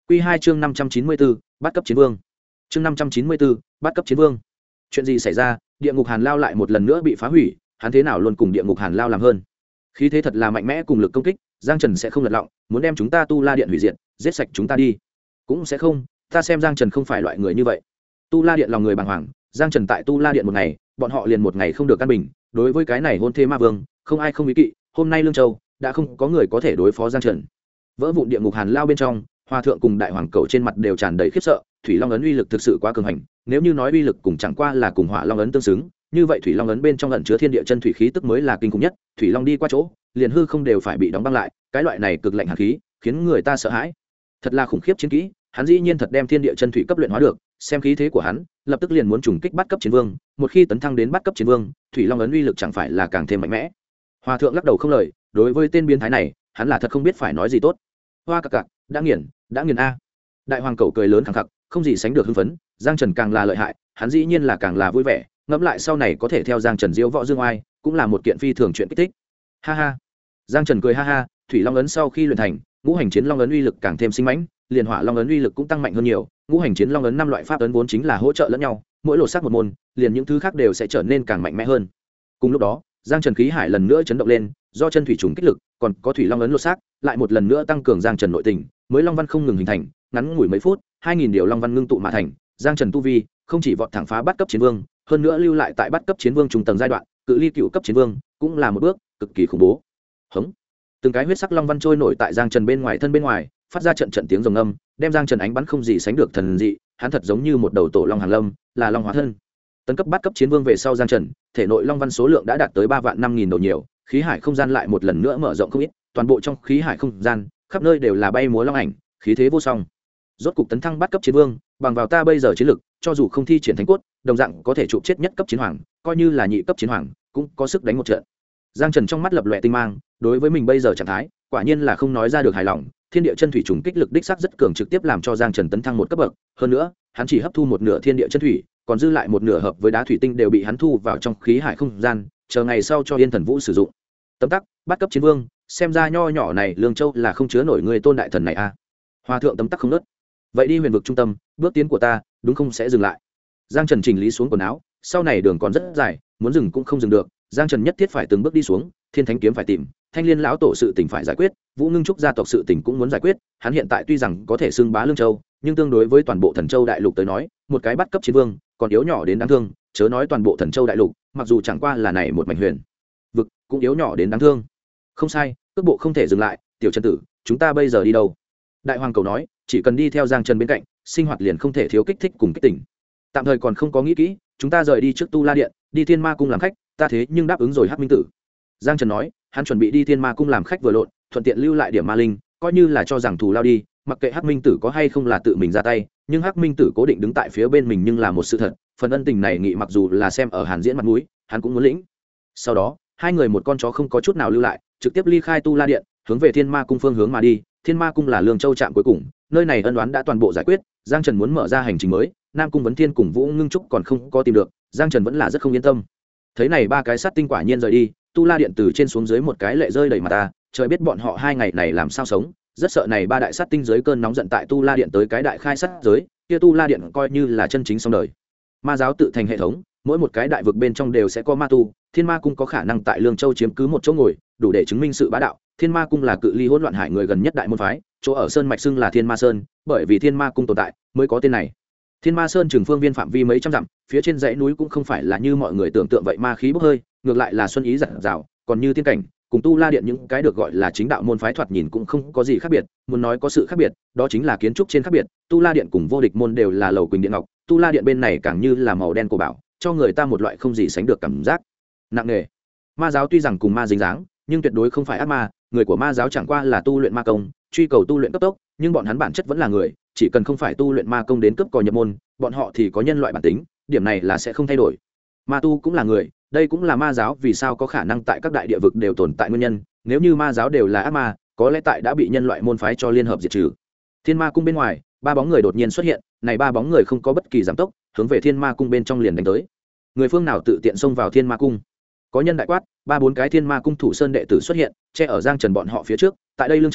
Quy 2 chương 594, bắt cấp chiến vương. Chương 594, bắt cấp chiến vương. Chuyện gì xảy ra? Địa ngục Hàn Lao lại một lần nữa bị phá hủy, hắn thế nào luôn cùng địa ngục Hàn Lao làm hơn. Khí thế thật là mạnh mẽ cùng lực công kích, Giang Trần sẽ không lật lọng, muốn đem chúng ta Tu La Điện hủy diệt, giết sạch chúng ta đi. Cũng sẽ không, ta xem Giang Trần không phải loại người như vậy. Tu La Điện lòng người bàng hoàng, Giang Trần tại Tu La Điện một ngày, bọn họ liền một ngày không được căn bình, đối với cái này hôn thế ma vương, không ai không ý kỵ, hôm nay Lương Châu đã không có người có thể đối phó Giang Trần. Vỡ vụn địa ngục Hàn Lao bên trong, Hoa thượng cùng đại hoàng cầu trên mặt đều tràn đầy khiếp sợ, thủy long ấn uy lực thực sự quá cường hành, nếu như nói uy lực cùng chẳng qua là cùng hỏa long ấn tương xứng, như vậy thủy long ấn bên trong ẩn chứa thiên địa chân thủy khí tức mới là kinh khủng nhất, thủy long đi qua chỗ, liền hư không đều phải bị đóng băng lại, cái loại này cực lạnh hàn khí, khiến người ta sợ hãi. Thật là khủng khiếp chiến kỹ, hắn dĩ nhiên thật đem thiên địa chân thủy cấp luyện hóa được, xem khí thế của hắn, lập tức liền muốn trùng kích bắt cấp chiến vương, một khi tấn thăng đến bắt cấp chiến vương, thủy long ấn uy lực chẳng phải là càng thêm mạnh mẽ. Hoa thượng lắc đầu không lời, đối với tên biến thái này, hắn là thật không biết phải nói gì tốt. Hoa cặc cặc, đã nghiền a. Đại hoàng cầu cười lớn khẳng khặc, không gì sánh được hưng phấn, Giang Trần càng là lợi hại, hắn dĩ nhiên là càng là vui vẻ, ngẫm lại sau này có thể theo Giang Trần diễu võ dương oai, cũng là một kiện phi thường chuyện kích thích. Ha ha. Giang Trần cười ha ha, thủy long ấn sau khi luyện thành, ngũ hành chiến long ấn uy lực càng thêm sinh mãnh, liền hỏa long ấn uy lực cũng tăng mạnh hơn nhiều, ngũ hành chiến long ấn 5 loại pháp ấn vốn chính là hỗ trợ lẫn nhau, mỗi lột xác một môn, liền những thứ khác đều sẽ trở nên càng mạnh mẽ hơn. Cùng lúc đó, Giang Trần khí hải lần nữa chấn động lên, do chân thủy trùng kích lực, còn có thủy long ấn lột xác, lại một lần nữa tăng cường Giang Trần nội tình, mới long văn không ngừng hình thành, ngắn ngủi mấy phút, 2000 điều long văn ngưng tụ mà thành, Giang Trần tu vi không chỉ vọt thẳng phá bắt cấp chiến vương, hơn nữa lưu lại tại bắt cấp chiến vương trung tầng giai đoạn, cự ly cựu cấp chiến vương, cũng là một bước cực kỳ khủng bố. Hống. Từng cái huyết sắc long văn trôi nổi tại Giang Trần bên ngoài thân bên ngoài, phát ra trận trận tiếng rồng ngâm, đem Giang Trần ánh bắn không gì sánh được thần dị, hắn thật giống như một đầu tổ long hàng lâm, là long hóa thân. Tấn cấp bắt cấp chiến vương về sau Giang Trần, thể nội long văn số lượng đã đạt tới 3.500.000 đầu nhiều, khí hải không gian lại một lần nữa mở rộng không ít, toàn bộ trong khí hải không gian, khắp nơi đều là bay múa long ảnh, khí thế vô song. Rốt cục tấn thăng bắt cấp chiến vương, bằng vào ta bây giờ chiến lực, cho dù không thi triển thánh cốt, đồng dạng có thể chụp chết nhất cấp chiến hoàng, coi như là nhị cấp chiến hoàng, cũng có sức đánh một trận. Giang Trần trong mắt lập lòe tinh mang, đối với mình bây giờ trạng thái, quả nhiên là không nói ra được hài lòng, thiên địa chân thủy trùng kích lực đích xác rất cường, trực tiếp làm cho Giang Trần tấn thăng một cấp bậc, hơn nữa, hắn chỉ hấp thu một nửa thiên địa chân thủy, còn dư lại một nửa hợp với đá thủy tinh đều bị hắn thu vào trong khí hải không gian, chờ ngày sau cho Yên Thần Vũ sử dụng. Tấm tắc, bắt cấp chiến vương, xem ra nho nhỏ này Lương Châu là không chứa nổi người tôn đại thần này a. Hoa thượng tấm tắc không nớt. Vậy đi huyền vực trung tâm, bước tiến của ta, đúng không sẽ dừng lại. Giang Trần chỉnh lý xuống quần áo, sau này đường còn rất dài, muốn dừng cũng không dừng được, Giang Trần nhất thiết phải từng bước đi xuống, Thiên Thánh kiếm phải tìm, Thanh Liên lão tổ sự tình phải giải quyết, Vũ Ngưng Trúc gia tộc sự tình cũng muốn giải quyết, hắn hiện tại tuy rằng có thể xưng bá Lương Châu, nhưng tương đối với toàn bộ Thần Châu đại lục tới nói, một cái bắt cấp chiến vương, còn yếu nhỏ đến đáng thương, chớ nói toàn bộ Thần Châu đại lục, mặc dù chẳng qua là này một mảnh huyền vực, cũng yếu nhỏ đến đáng thương. Không sai, cước bộ không thể dừng lại, tiểu Trần tử, chúng ta bây giờ đi đâu? Đại hoàng cầu nói, chỉ cần đi theo Giang Trần bên cạnh, sinh hoạt liền không thể thiếu kích thích cùng kích tỉnh. Tạm thời còn không có nghĩ kỹ, chúng ta rời đi trước Tu La Điện, đi Thiên Ma cung làm khách, ta thế nhưng đáp ứng rồi Hắc Minh Tử. Giang Trần nói, hắn chuẩn bị đi Thiên Ma cung làm khách vừa lộn, thuận tiện lưu lại điểm ma linh, coi như là cho rằng thù lao đi, mặc kệ Hắc Minh Tử có hay không là tự mình ra tay, nhưng Hắc Minh Tử cố định đứng tại phía bên mình nhưng là một sự thật, phần ân tình này nghị mặc dù là xem ở Hàn Diễn mặt mũi, hắn cũng muốn lĩnh. Sau đó, hai người một con chó không có chút nào lưu lại, trực tiếp ly khai Tu La Điện, hướng về Thiên Ma cung phương hướng mà đi. Thiên Ma cung là Lương Châu trạm cuối cùng, nơi này ân oán đã toàn bộ giải quyết, Giang Trần muốn mở ra hành trình mới, Nam cung Vấn Thiên cùng Vũ Ngưng Trúc còn không có tìm được, Giang Trần vẫn là rất không yên tâm. Thấy này ba cái sát tinh quả nhiên rời đi, Tu La Điện từ trên xuống dưới một cái lệ rơi đầy mặt ta, trời biết bọn họ hai ngày này làm sao sống, rất sợ này ba đại sát tinh dưới cơn nóng giận tại Tu La Điện tới cái đại khai sát giới, kia Tu La Điện coi như là chân chính xong đời. Ma giáo tự thành hệ thống, mỗi một cái đại vực bên trong đều sẽ có ma tu, Thiên Ma cung có khả năng tại Lương Châu chiếm cứ một chỗ ngồi, đủ để chứng minh sự bá đạo. Thiên Ma cung là cự ly hỗn loạn hải người gần nhất đại môn phái, chỗ ở sơn mạch xưng là Thiên Ma Sơn, bởi vì Thiên Ma cung tồn tại mới có tên này. Thiên Ma Sơn trường phương viên phạm vi mấy trăm dặm, phía trên dãy núi cũng không phải là như mọi người tưởng tượng vậy ma khí bốc hơi, ngược lại là xuân ý rạng rào, còn như tiên cảnh, cùng Tu La Điện những cái được gọi là chính đạo môn phái thoạt nhìn cũng không có gì khác biệt, muốn nói có sự khác biệt, đó chính là kiến trúc trên khác biệt, Tu La Điện cùng Vô Địch môn đều là lầu quỳnh điện ngọc, Tu La Điện bên này càng như là màu đen của bảo, cho người ta một loại không gì sánh được cảm giác nặng nề. Ma giáo tuy rằng cùng ma dính dáng, nhưng tuyệt đối không phải ác ma, người của ma giáo chẳng qua là tu luyện ma công, truy cầu tu luyện cấp tốc, nhưng bọn hắn bản chất vẫn là người, chỉ cần không phải tu luyện ma công đến cấp cò nhập môn, bọn họ thì có nhân loại bản tính, điểm này là sẽ không thay đổi. Ma tu cũng là người, đây cũng là ma giáo vì sao có khả năng tại các đại địa vực đều tồn tại nguyên nhân, nếu như ma giáo đều là ác ma, có lẽ tại đã bị nhân loại môn phái cho liên hợp diệt trừ. Thiên Ma cung bên ngoài, ba bóng người đột nhiên xuất hiện, này ba bóng người không có bất kỳ giảm tốc, hướng về Thiên Ma cung bên trong liền đánh tới. Người phương nào tự tiện xông vào Thiên Ma cung? Có nhân đại quát, ba bốn cái Thiên Ma cung thủ sơn đệ tử xuất hiện, che ở Giang Trần bọn họ phía trước, tại đây Lương Châu,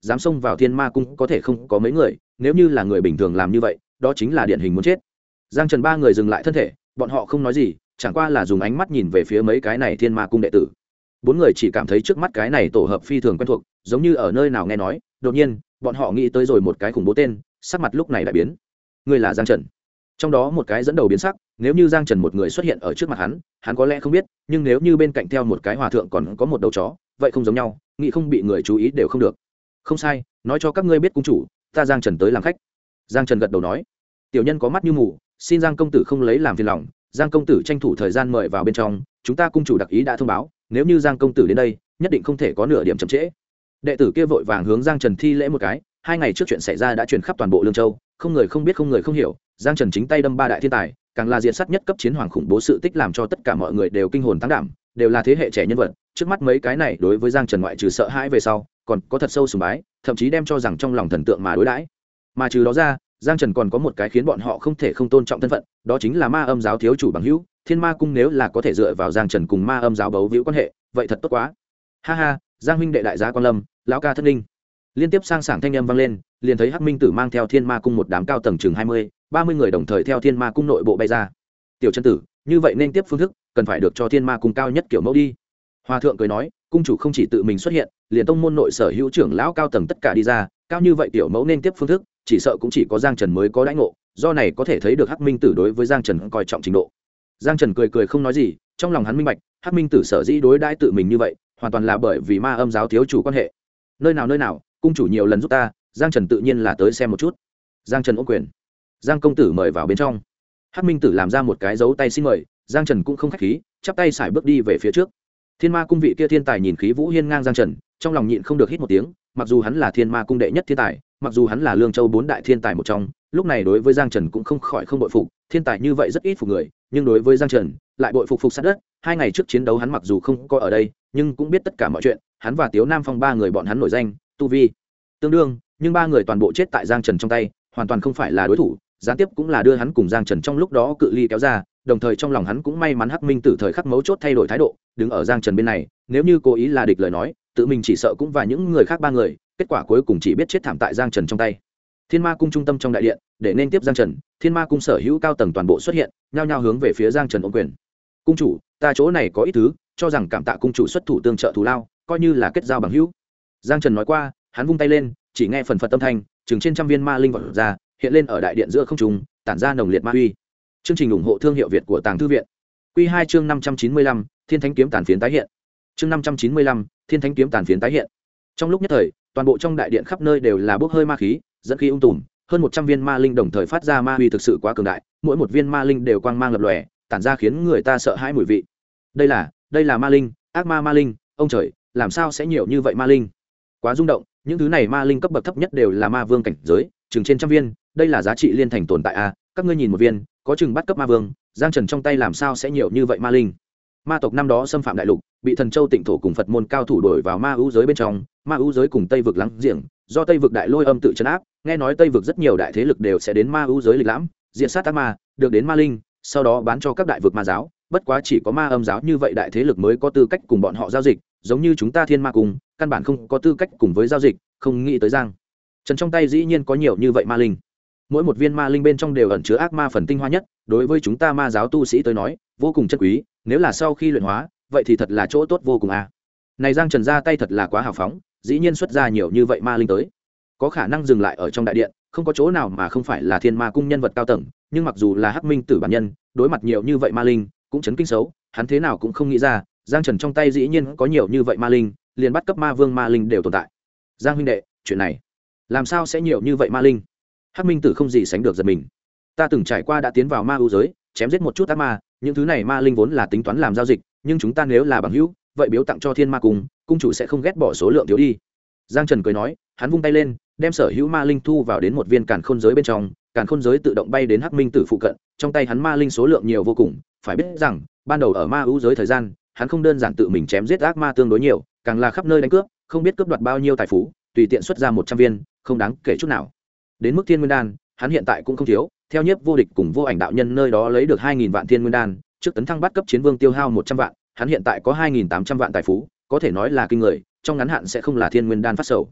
dám xông vào thiên ma cung có thể không có mấy người, nếu như là người bình thường làm như vậy đó chính là điển hình muốn chết. Giang Trần ba người dừng lại thân thể, bọn họ không nói gì, chẳng qua là dùng ánh mắt nhìn về phía mấy cái này thiên ma cung đệ tử. Bốn người chỉ cảm thấy trước mắt cái này tổ hợp phi thường quen thuộc, giống như ở nơi nào nghe nói. Đột nhiên bọn họ nghĩ tới rồi một cái khủng bố tên, sắc mặt lúc này đại biến. Người là Giang Trần. Trong đó một cái dẫn đầu biến sắc, nếu như Giang Trần một người xuất hiện ở trước mặt hắn có lẽ không biết, nhưng nếu như bên cạnh theo một cái hòa thượng còn có một đầu chó, vậy không giống nhau, nghĩ không bị người chú ý đều không được. Không sai, nói cho các ngươi biết cung chủ, ta Giang Trần tới làm khách. Giang Trần gật đầu nói. Tiểu nhân có mắt như mù, xin Giang công tử không lấy làm phiền lòng, Giang công tử tranh thủ thời gian mời vào bên trong, chúng ta cung chủ đặc ý đã thông báo, nếu như Giang công tử đến đây nhất định không thể có nửa điểm chậm trễ. Đệ tử kia vội vàng hướng Giang Trần thi lễ một cái. 2 ngày trước chuyện xảy ra đã truyền khắp toàn bộ Lương Châu, không người không biết không người không hiểu, Giang Trần chính tay đâm 3 đại thiên tài, càng là diện sát nhất cấp chiến hoàng khủng bố sự tích, làm cho tất cả mọi người đều kinh hồn tăng đảm, đều là thế hệ trẻ nhân vật. Trước mắt mấy cái này đối với Giang Trần ngoại trừ sợ hãi về sau, còn có thật sâu sùng bái, thậm chí đem cho rằng trong lòng thần tượng mà đối đãi. Mà trừ đó ra, Giang Trần còn có một cái khiến bọn họ không thể không tôn trọng thân phận, đó chính là Ma Âm giáo thiếu chủ bằng hữu. Thiên Ma cung nếu là có thể dựa vào Giang Trần cùng Ma Âm giáo bấu víu quan hệ, vậy thật tốt quá. Ha ha, Giang huynh đệ đại gia quan lâm, lão ca thân linh. Liên tiếp sang sảng thanh âm vang lên, liền thấy Hắc Minh Tử mang theo Thiên Ma cung một đám cao tầng chừng 20-30 người đồng thời theo Thiên Ma cung nội bộ bay ra. Tiểu chân tử, như vậy nên tiếp phương thức, cần phải được cho Thiên Ma cung cao nhất kiểu mẫu đi. Hòa thượng cười nói, cung chủ không chỉ tự mình xuất hiện, liền tông môn nội sở hữu trưởng lão cao tầng tất cả đi ra, cao như vậy tiểu mẫu nên tiếp phương thức, chỉ sợ cũng chỉ có Giang Trần mới có đãi ngộ, do này có thể thấy được Hắc Minh Tử đối với Giang Trần coi trọng trình độ. Giang Trần cười cười không nói gì, trong lòng hắn minh bạch, Hắc Minh Tử sở dĩ đối đãi tự mình như vậy, hoàn toàn là bởi vì Ma Âm giáo thiếu chủ quan hệ. Nơi nào, cung chủ nhiều lần giúp ta, Giang Trần tự nhiên là tới xem một chút. Giang Trần ôm quyền. Giang công tử mời vào bên trong. Hắc Minh Tử làm ra một cái dấu tay xin mời, Giang Trần cũng không khách khí, chắp tay xài bước đi về phía trước. Thiên Ma cung vị kia thiên tài nhìn khí vũ hiên ngang Giang Trần, trong lòng nhịn không được hít một tiếng, mặc dù hắn là Thiên Ma cung đệ nhất thiên tài, mặc dù hắn là Lương Châu 4 đại thiên tài một trong, lúc này đối với Giang Trần cũng không khỏi không bội phục, thiên tài như vậy rất ít phục người, nhưng đối với Giang Trần lại bội phục sát đất. 2 ngày trước chiến đấu hắn mặc dù không có ở đây, nhưng cũng biết tất cả mọi chuyện, hắn và Tiếu Nam Phong 3 người bọn hắn nổi danh, tu vi tương đương, nhưng 3 người toàn bộ chết tại Giang Trần trong tay, hoàn toàn không phải là đối thủ, gián tiếp cũng là đưa hắn cùng Giang Trần trong lúc đó cự ly kéo ra, đồng thời trong lòng hắn cũng may mắn Hắc Minh Tử thời khắc mấu chốt thay đổi thái độ, đứng ở Giang Trần bên này, nếu như cố ý là địch lời nói, tự mình chỉ sợ cũng và những người khác 3 người, kết quả cuối cùng chỉ biết chết thảm tại Giang Trần trong tay. Thiên Ma cung trung tâm trong đại điện, để nên tiếp Giang Trần, Thiên Ma cung sở hữu cao tầng toàn bộ xuất hiện, nhao nhao hướng về phía Giang Trần ôm quyền. Cung chủ, ta chỗ này có ít thứ, cho rằng cảm tạ cung chủ xuất thủ tương trợ thù lao, coi như là kết giao bằng hữu. Giang Trần nói qua, hắn vung tay lên, chỉ nghe phần phật âm thanh, chừng trên trăm viên ma linh vọt ra, hiện lên ở đại điện giữa không trung, tản ra nồng liệt ma uy. Chương trình ủng hộ thương hiệu Việt của Tàng Thư viện. Quy 2 chương 595, Thiên Thánh kiếm tàn phiến tái hiện. Chương 595, Thiên Thánh kiếm tàn phiến tái hiện. Trong lúc nhất thời, toàn bộ trong đại điện khắp nơi đều là bốc hơi ma khí, dẫn khí tùm, hơn 100 viên ma linh đồng thời phát ra ma uy thực sự quá cường đại, mỗi một viên ma linh đều quang mang lập lòe, tản ra khiến người ta sợ hãi mùi vị. Đây là ma linh, ác ma ma linh, ông trời, làm sao sẽ nhiều như vậy ma linh? Quá rung động, những thứ này ma linh cấp bậc thấp nhất đều là ma vương cảnh giới, chừng trên trăm viên, đây là giá trị liên thành tồn tại a, các ngươi nhìn một viên, có chừng bắt cấp ma vương, Giang Trần trong tay làm sao sẽ nhiều như vậy ma linh? Ma tộc năm đó xâm phạm đại lục, bị Thần Châu Tịnh thổ cùng Phật môn cao thủ đổi vào ma ưu giới bên trong, ma ưu giới cùng Tây vực láng giềng, do Tây vực đại lôi âm tự trấn áp, nghe nói Tây vực rất nhiều đại thế lực đều sẽ đến ma ưu giới lịch lãm, diện sát ác ma, được đến ma linh, sau đó bán cho các đại vực ma giáo, bất quá chỉ có ma âm giáo như vậy đại thế lực mới có tư cách cùng bọn họ giao dịch, giống như chúng ta Thiên Ma cung, căn bản không có tư cách cùng với giao dịch, không nghĩ tới Giang Trần trong tay dĩ nhiên có nhiều như vậy ma linh. Mỗi một viên ma linh bên trong đều ẩn chứa ác ma phần tinh hoa nhất, đối với chúng ta ma giáo tu sĩ tới nói, vô cùng chân quý, nếu là sau khi luyện hóa, vậy thì thật là chỗ tốt vô cùng a. Này Giang Trần ra tay thật là quá hào phóng, dĩ nhiên xuất ra nhiều như vậy ma linh tới. Có khả năng dừng lại ở trong đại điện, không có chỗ nào mà không phải là Thiên Ma cung nhân vật cao tầng, nhưng mặc dù là Hắc Minh Tử bản nhân, đối mặt nhiều như vậy ma linh, cũng chấn kinh xấu, hắn thế nào cũng không nghĩ ra, Giang Trần trong tay dĩ nhiên có nhiều như vậy ma linh, liền bắt cấp ma vương ma linh đều tồn tại. Giang huynh đệ, chuyện này làm sao sẽ nhiều như vậy ma linh? Hắc Minh Tử không gì sánh được giật mình. Ta từng trải qua đã tiến vào ma ưu giới, chém giết một chút ác ma, những thứ này ma linh vốn là tính toán làm giao dịch, nhưng chúng ta nếu là bằng hữu, vậy biếu tặng cho Thiên Ma cung, cung chủ sẽ không ghét bỏ số lượng thiếu đi. Giang Trần cười nói, hắn vung tay lên, đem sở hữu ma linh thu vào đến một viên càn khôn giới bên trong, càn khôn giới tự động bay đến Hắc Minh Tử phụ cận, trong tay hắn ma linh số lượng nhiều vô cùng, phải biết rằng, ban đầu ở ma ưu giới thời gian, hắn không đơn giản tự mình chém giết ác ma tương đối nhiều, càng là khắp nơi đánh cướp, không biết cướp đoạt bao nhiêu tài phú, tùy tiện xuất ra 100 viên, không đáng kể chút nào. Đến mức Thiên Nguyên đan, hắn hiện tại cũng không thiếu, theo Nhiếp Vô Địch cùng Vô Ảnh đạo nhân nơi đó lấy được 2000 vạn Thiên Nguyên đan, trước tấn thăng bắt cấp chiến vương tiêu hao 100 vạn, hắn hiện tại có 2800 vạn tài phú, có thể nói là kinh người, trong ngắn hạn sẽ không là Thiên Nguyên đan phát sầu.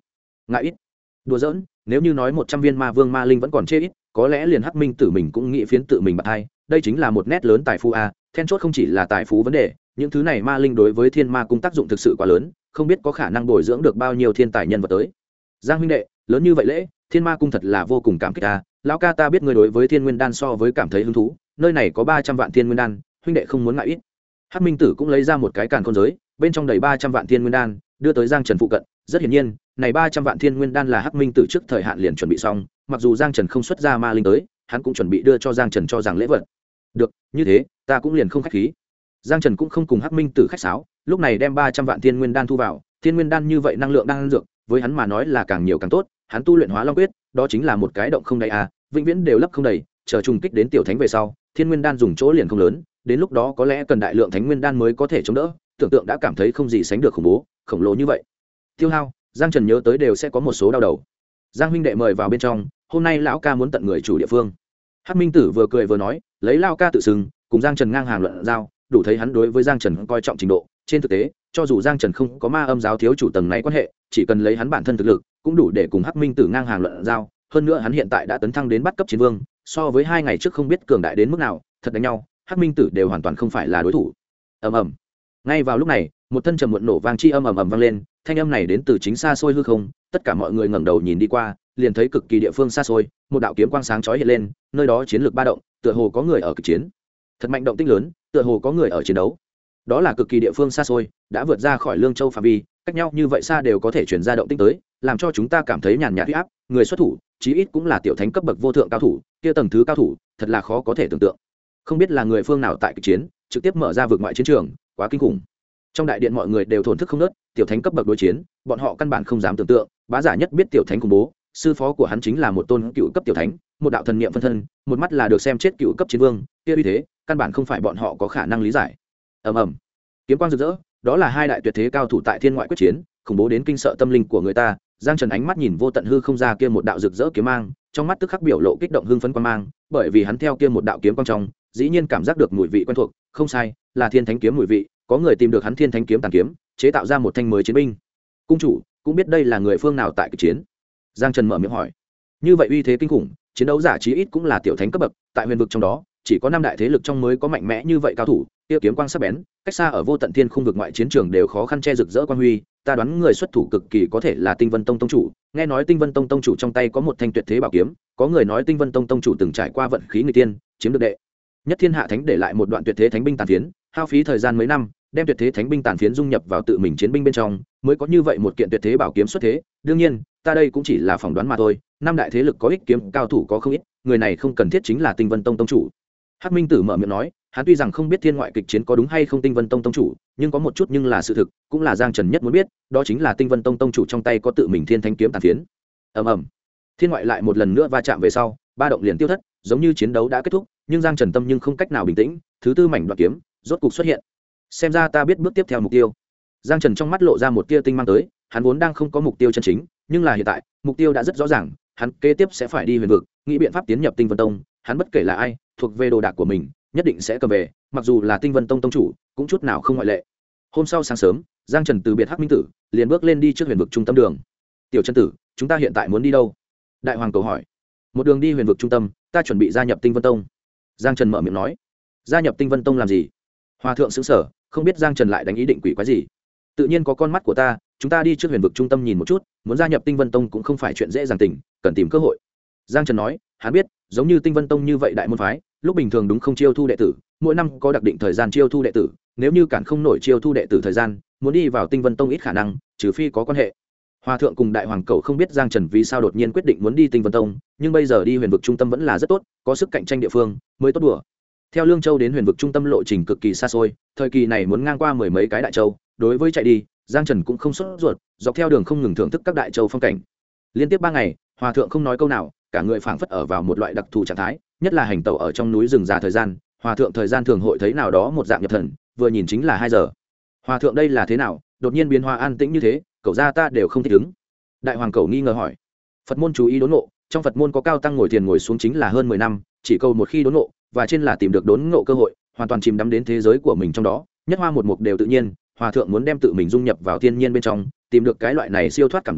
ngại ít. Đùa giỡn, nếu như nói 100 viên ma vương ma linh vẫn còn chê ít, có lẽ liền Hắc Minh Tử mình cũng nghĩ phiến tự mình bạt hai, đây chính là một nét lớn tài phú a, then chốt không chỉ là tài phú vấn đề, những thứ này ma linh đối với Thiên Ma cung tác dụng thực sự quá lớn, không biết có khả năng bồi dưỡng được bao nhiêu thiên tài nhân vật tới. Giang huynh đệ, lớn như vậy lễ, Thiên Ma cung thật là vô cùng cảm kích a, lão ca ta biết ngươi đối với Thiên Nguyên đan so với cảm thấy hứng thú, nơi này có 300 vạn Thiên Nguyên đan, huynh đệ không muốn ngại ít. Hắc Minh Tử cũng lấy ra một cái càn khôn giới, bên trong đầy 300 vạn Thiên Nguyên đan, đưa tới Giang Trần phụ cận, rất hiển nhiên, này 300 vạn Thiên Nguyên đan là Hắc Minh Tử trước thời hạn liền chuẩn bị xong, mặc dù Giang Trần không xuất ra ma linh tới, hắn cũng chuẩn bị đưa cho Giang Trần cho rằng lễ vật. Được, như thế, ta cũng liền không khách khí. Giang Trần cũng không cùng Hắc Minh Tử khách sáo, lúc này đem 300 vạn Thiên Nguyên đan thu vào, Thiên Nguyên đan như vậy năng lượng đang dược, với hắn mà nói là càng nhiều càng tốt, hắn tu luyện Hóa Long quyết, đó chính là một cái động không đầy a, vĩnh viễn đều lấp không đầy, chờ trùng kích đến tiểu thánh về sau, Thiên Nguyên đan dùng chỗ liền không lớn, đến lúc đó có lẽ cần đại lượng Thánh Nguyên đan mới có thể chống đỡ, tưởng tượng đã cảm thấy không gì sánh được khủng bố, khổng lồ như vậy. Tiêu hao, Giang Trần nhớ tới đều sẽ có một số đau đầu. Giang huynh đệ mời vào bên trong, hôm nay lão ca muốn tận người chủ địa phương. Hắc Minh Tử vừa cười vừa nói, lấy lão ca tự xưng, cùng Giang Trần ngang hàng luận giao, đủ thấy hắn đối với Giang Trần coi trọng trình độ. Trên thực tế, cho dù Giang Trần không có ma âm giáo thiếu chủ tầng này quan hệ, chỉ cần lấy hắn bản thân thực lực, cũng đủ để cùng Hắc Minh Tử ngang hàng luận giao. Hơn nữa hắn hiện tại đã tấn thăng đến bắt cấp chiến vương, so với 2 ngày trước không biết cường đại đến mức nào, thật đánh nhau, Hắc Minh Tử đều hoàn toàn không phải là đối thủ. Ầm ầm. Ngay vào lúc này, một thân trầm muộn nổ vang chi âm ầm ầm vang lên, thanh âm này đến từ chính xa xôi hư không, tất cả mọi người ngẩng đầu nhìn đi qua, liền thấy cực kỳ địa phương xa xôi, một đạo kiếm quang sáng chói hiện lên, nơi đó chiến lược ba động, tựa hồ có người ở kịch chiến. Thật mạnh động tĩnh lớn, tựa hồ có người ở chiến đấu. Đó là cực kỳ địa phương xa xôi, đã vượt ra khỏi Lương Châu phạm vi, cách nhau như vậy xa đều có thể truyền ra động tĩnh tới, làm cho chúng ta cảm thấy nhàn nhạt uy áp, người xuất thủ, chí ít cũng là tiểu thánh cấp bậc vô thượng cao thủ, kia tầng thứ cao thủ, thật là khó có thể tưởng tượng. Không biết là người phương nào tại kịch chiến, trực tiếp mở ra vực ngoại chiến trường, quá kinh khủng. Trong đại điện mọi người đều thổn thức không nớt, tiểu thánh cấp bậc đối chiến, bọn họ căn bản không dám tưởng tượng, bá giả nhất biết tiểu thánh khủng bố, sư phó của hắn chính là một tôn cựu cấp tiểu thánh, một đạo thần niệm phân thân, một mắt là được xem chết cựu cấp chiến vương, kia uy thế, căn bản không phải bọn họ có khả năng lý giải. Ầm ầm. Kiếm quang rực rỡ, đó là hai đại tuyệt thế cao thủ tại thiên ngoại quyết chiến, khủng bố đến kinh sợ tâm linh của người ta. Giang Trần ánh mắt nhìn vô tận hư không ra kia một đạo rực rỡ kiếm mang, trong mắt tức khắc biểu lộ kích động hưng phấn quan mang, bởi vì hắn theo kia một đạo kiếm quang trong, dĩ nhiên cảm giác được mùi vị quen thuộc, không sai, là thiên thánh kiếm mùi vị, có người tìm được hắn thiên thánh kiếm tàn kiếm, chế tạo ra một thanh mới chiến binh. Cung chủ cũng biết đây là người phương nào tại kịch chiến. Giang Trần mở miệng hỏi. Như vậy uy thế kinh khủng, chiến đấu giả chí ít cũng là tiểu thánh cấp bậc, tại huyền vực trong đó, chỉ có 5 đại thế lực trong mới có mạnh mẽ như vậy cao thủ, kia kiếm quang sắc bén, cách xa ở vô tận thiên khung vực ngoại chiến trường đều khó khăn che rực rỡ quang huy, ta đoán người xuất thủ cực kỳ có thể là Tinh Vân Tông tông chủ, nghe nói Tinh Vân Tông tông chủ trong tay có một thanh tuyệt thế bảo kiếm, có người nói Tinh Vân Tông tông chủ từng trải qua vận khí người tiên, chiếm được đệ nhất thiên hạ thánh để lại một đoạn tuyệt thế thánh binh tàn phiến, hao phí thời gian mấy năm, đem tuyệt thế thánh binh tàn phiến dung nhập vào tự mình chiến binh bên trong, mới có như vậy một kiện tuyệt thế bảo kiếm xuất thế. Đương nhiên, ta đây cũng chỉ là phỏng đoán mà thôi, 5 đại thế lực có ích kiếm cao thủ có không ít, người này không cần thiết chính là Tinh Vân Tông tông chủ. Hắc Minh Tử mở miệng nói, hắn tuy rằng không biết thiên ngoại kịch chiến có đúng hay không Tinh Vân Tông tông chủ, nhưng có một chút nhưng là sự thực, cũng là Giang Trần nhất muốn biết, đó chính là Tinh Vân Tông tông chủ trong tay có tự mình thiên thánh kiếm tàn phiến. Ầm ầm. Thiên ngoại lại một lần nữa va chạm về sau, ba động liền tiêu thất, giống như chiến đấu đã kết thúc, nhưng Giang Trần tâm nhưng không cách nào bình tĩnh, thứ tư mảnh đoạn kiếm rốt cục xuất hiện. Xem ra ta biết bước tiếp theo mục tiêu. Giang Trần trong mắt lộ ra một tia tinh mang tới, hắn vốn đang không có mục tiêu chân chính, nhưng là hiện tại, mục tiêu đã rất rõ ràng, hắn kế tiếp sẽ phải đi huyền vực, nghĩ biện pháp tiến nhập Tinh Vân Tông, hắn bất kể là ai, thuộc về đồ đạc của mình, nhất định sẽ cầm về, mặc dù là Tinh Vân Tông tông chủ, cũng chút nào không ngoại lệ. Hôm sau sáng sớm, Giang Trần từ biệt Hắc Minh Tử, liền bước lên đi trước huyền vực trung tâm đường. Tiểu Trần tử, chúng ta hiện tại muốn đi đâu? Đại Hoàng cầu hỏi. Một đường đi huyền vực trung tâm, ta chuẩn bị gia nhập Tinh Vân Tông. Giang Trần mở miệng nói. Gia nhập Tinh Vân Tông làm gì? Hòa thượng sững sờ, không biết Giang Trần lại đánh ý định quỷ quái gì. Tự nhiên có con mắt của ta, chúng ta đi trước huyền vực trung tâm nhìn một chút, muốn gia nhập Tinh Vân Tông cũng không phải chuyện dễ dàng tình, cần tìm cơ hội. Giang Trần nói, hắn biết, giống như Tinh Vân Tông như vậy đại môn phái, lúc bình thường đúng không chiêu thu đệ tử, mỗi năm có đặc định thời gian chiêu thu đệ tử, nếu như cản không nổi chiêu thu đệ tử thời gian, muốn đi vào Tinh Vân Tông ít khả năng, trừ phi có quan hệ. Hòa thượng cùng Đại Hoàng cầu không biết Giang Trần vì sao đột nhiên quyết định muốn đi Tinh Vân Tông, nhưng bây giờ đi huyền vực trung tâm vẫn là rất tốt, có sức cạnh tranh địa phương, mới tốt đùa. Theo Lương Châu đến huyền vực trung tâm lộ trình cực kỳ xa xôi, thời kỳ này muốn ngang qua 10 mấy cái đại châu, đối với chạy đi, Giang Trần cũng không sốt ruột, dọc theo đường không ngừng thưởng thức các đại châu phong cảnh. Liên tiếp 3 ngày, Hòa thượng không nói câu nào, cả người phảng phất ở vào một loại đặc thù trạng thái, nhất là hành tẩu ở trong núi rừng già thời gian, Hòa thượng thời gian thường hội thấy nào đó một dạng nhập thần, vừa nhìn chính là 2 giờ. Hòa thượng đây là thế nào, đột nhiên biến hóa an tĩnh như thế, cậu gia ta đều không thích ứng. Đại Hoàng cầu nghi ngờ hỏi. Phật môn chú ý đốn ngộ, trong Phật môn có cao tăng ngồi thiền ngồi xuống chính là hơn 10 năm, chỉ cầu một khi đốn ngộ, và trên là tìm được đốn ngộ cơ hội, hoàn toàn chìm đắm đến thế giới của mình trong đó, nhất hoa một mục đều tự nhiên. Hòa thượng muốn đem tự mình dung nhập vào thiên nhiên bên trong, tìm được cái loại này siêu thoát cảm giác,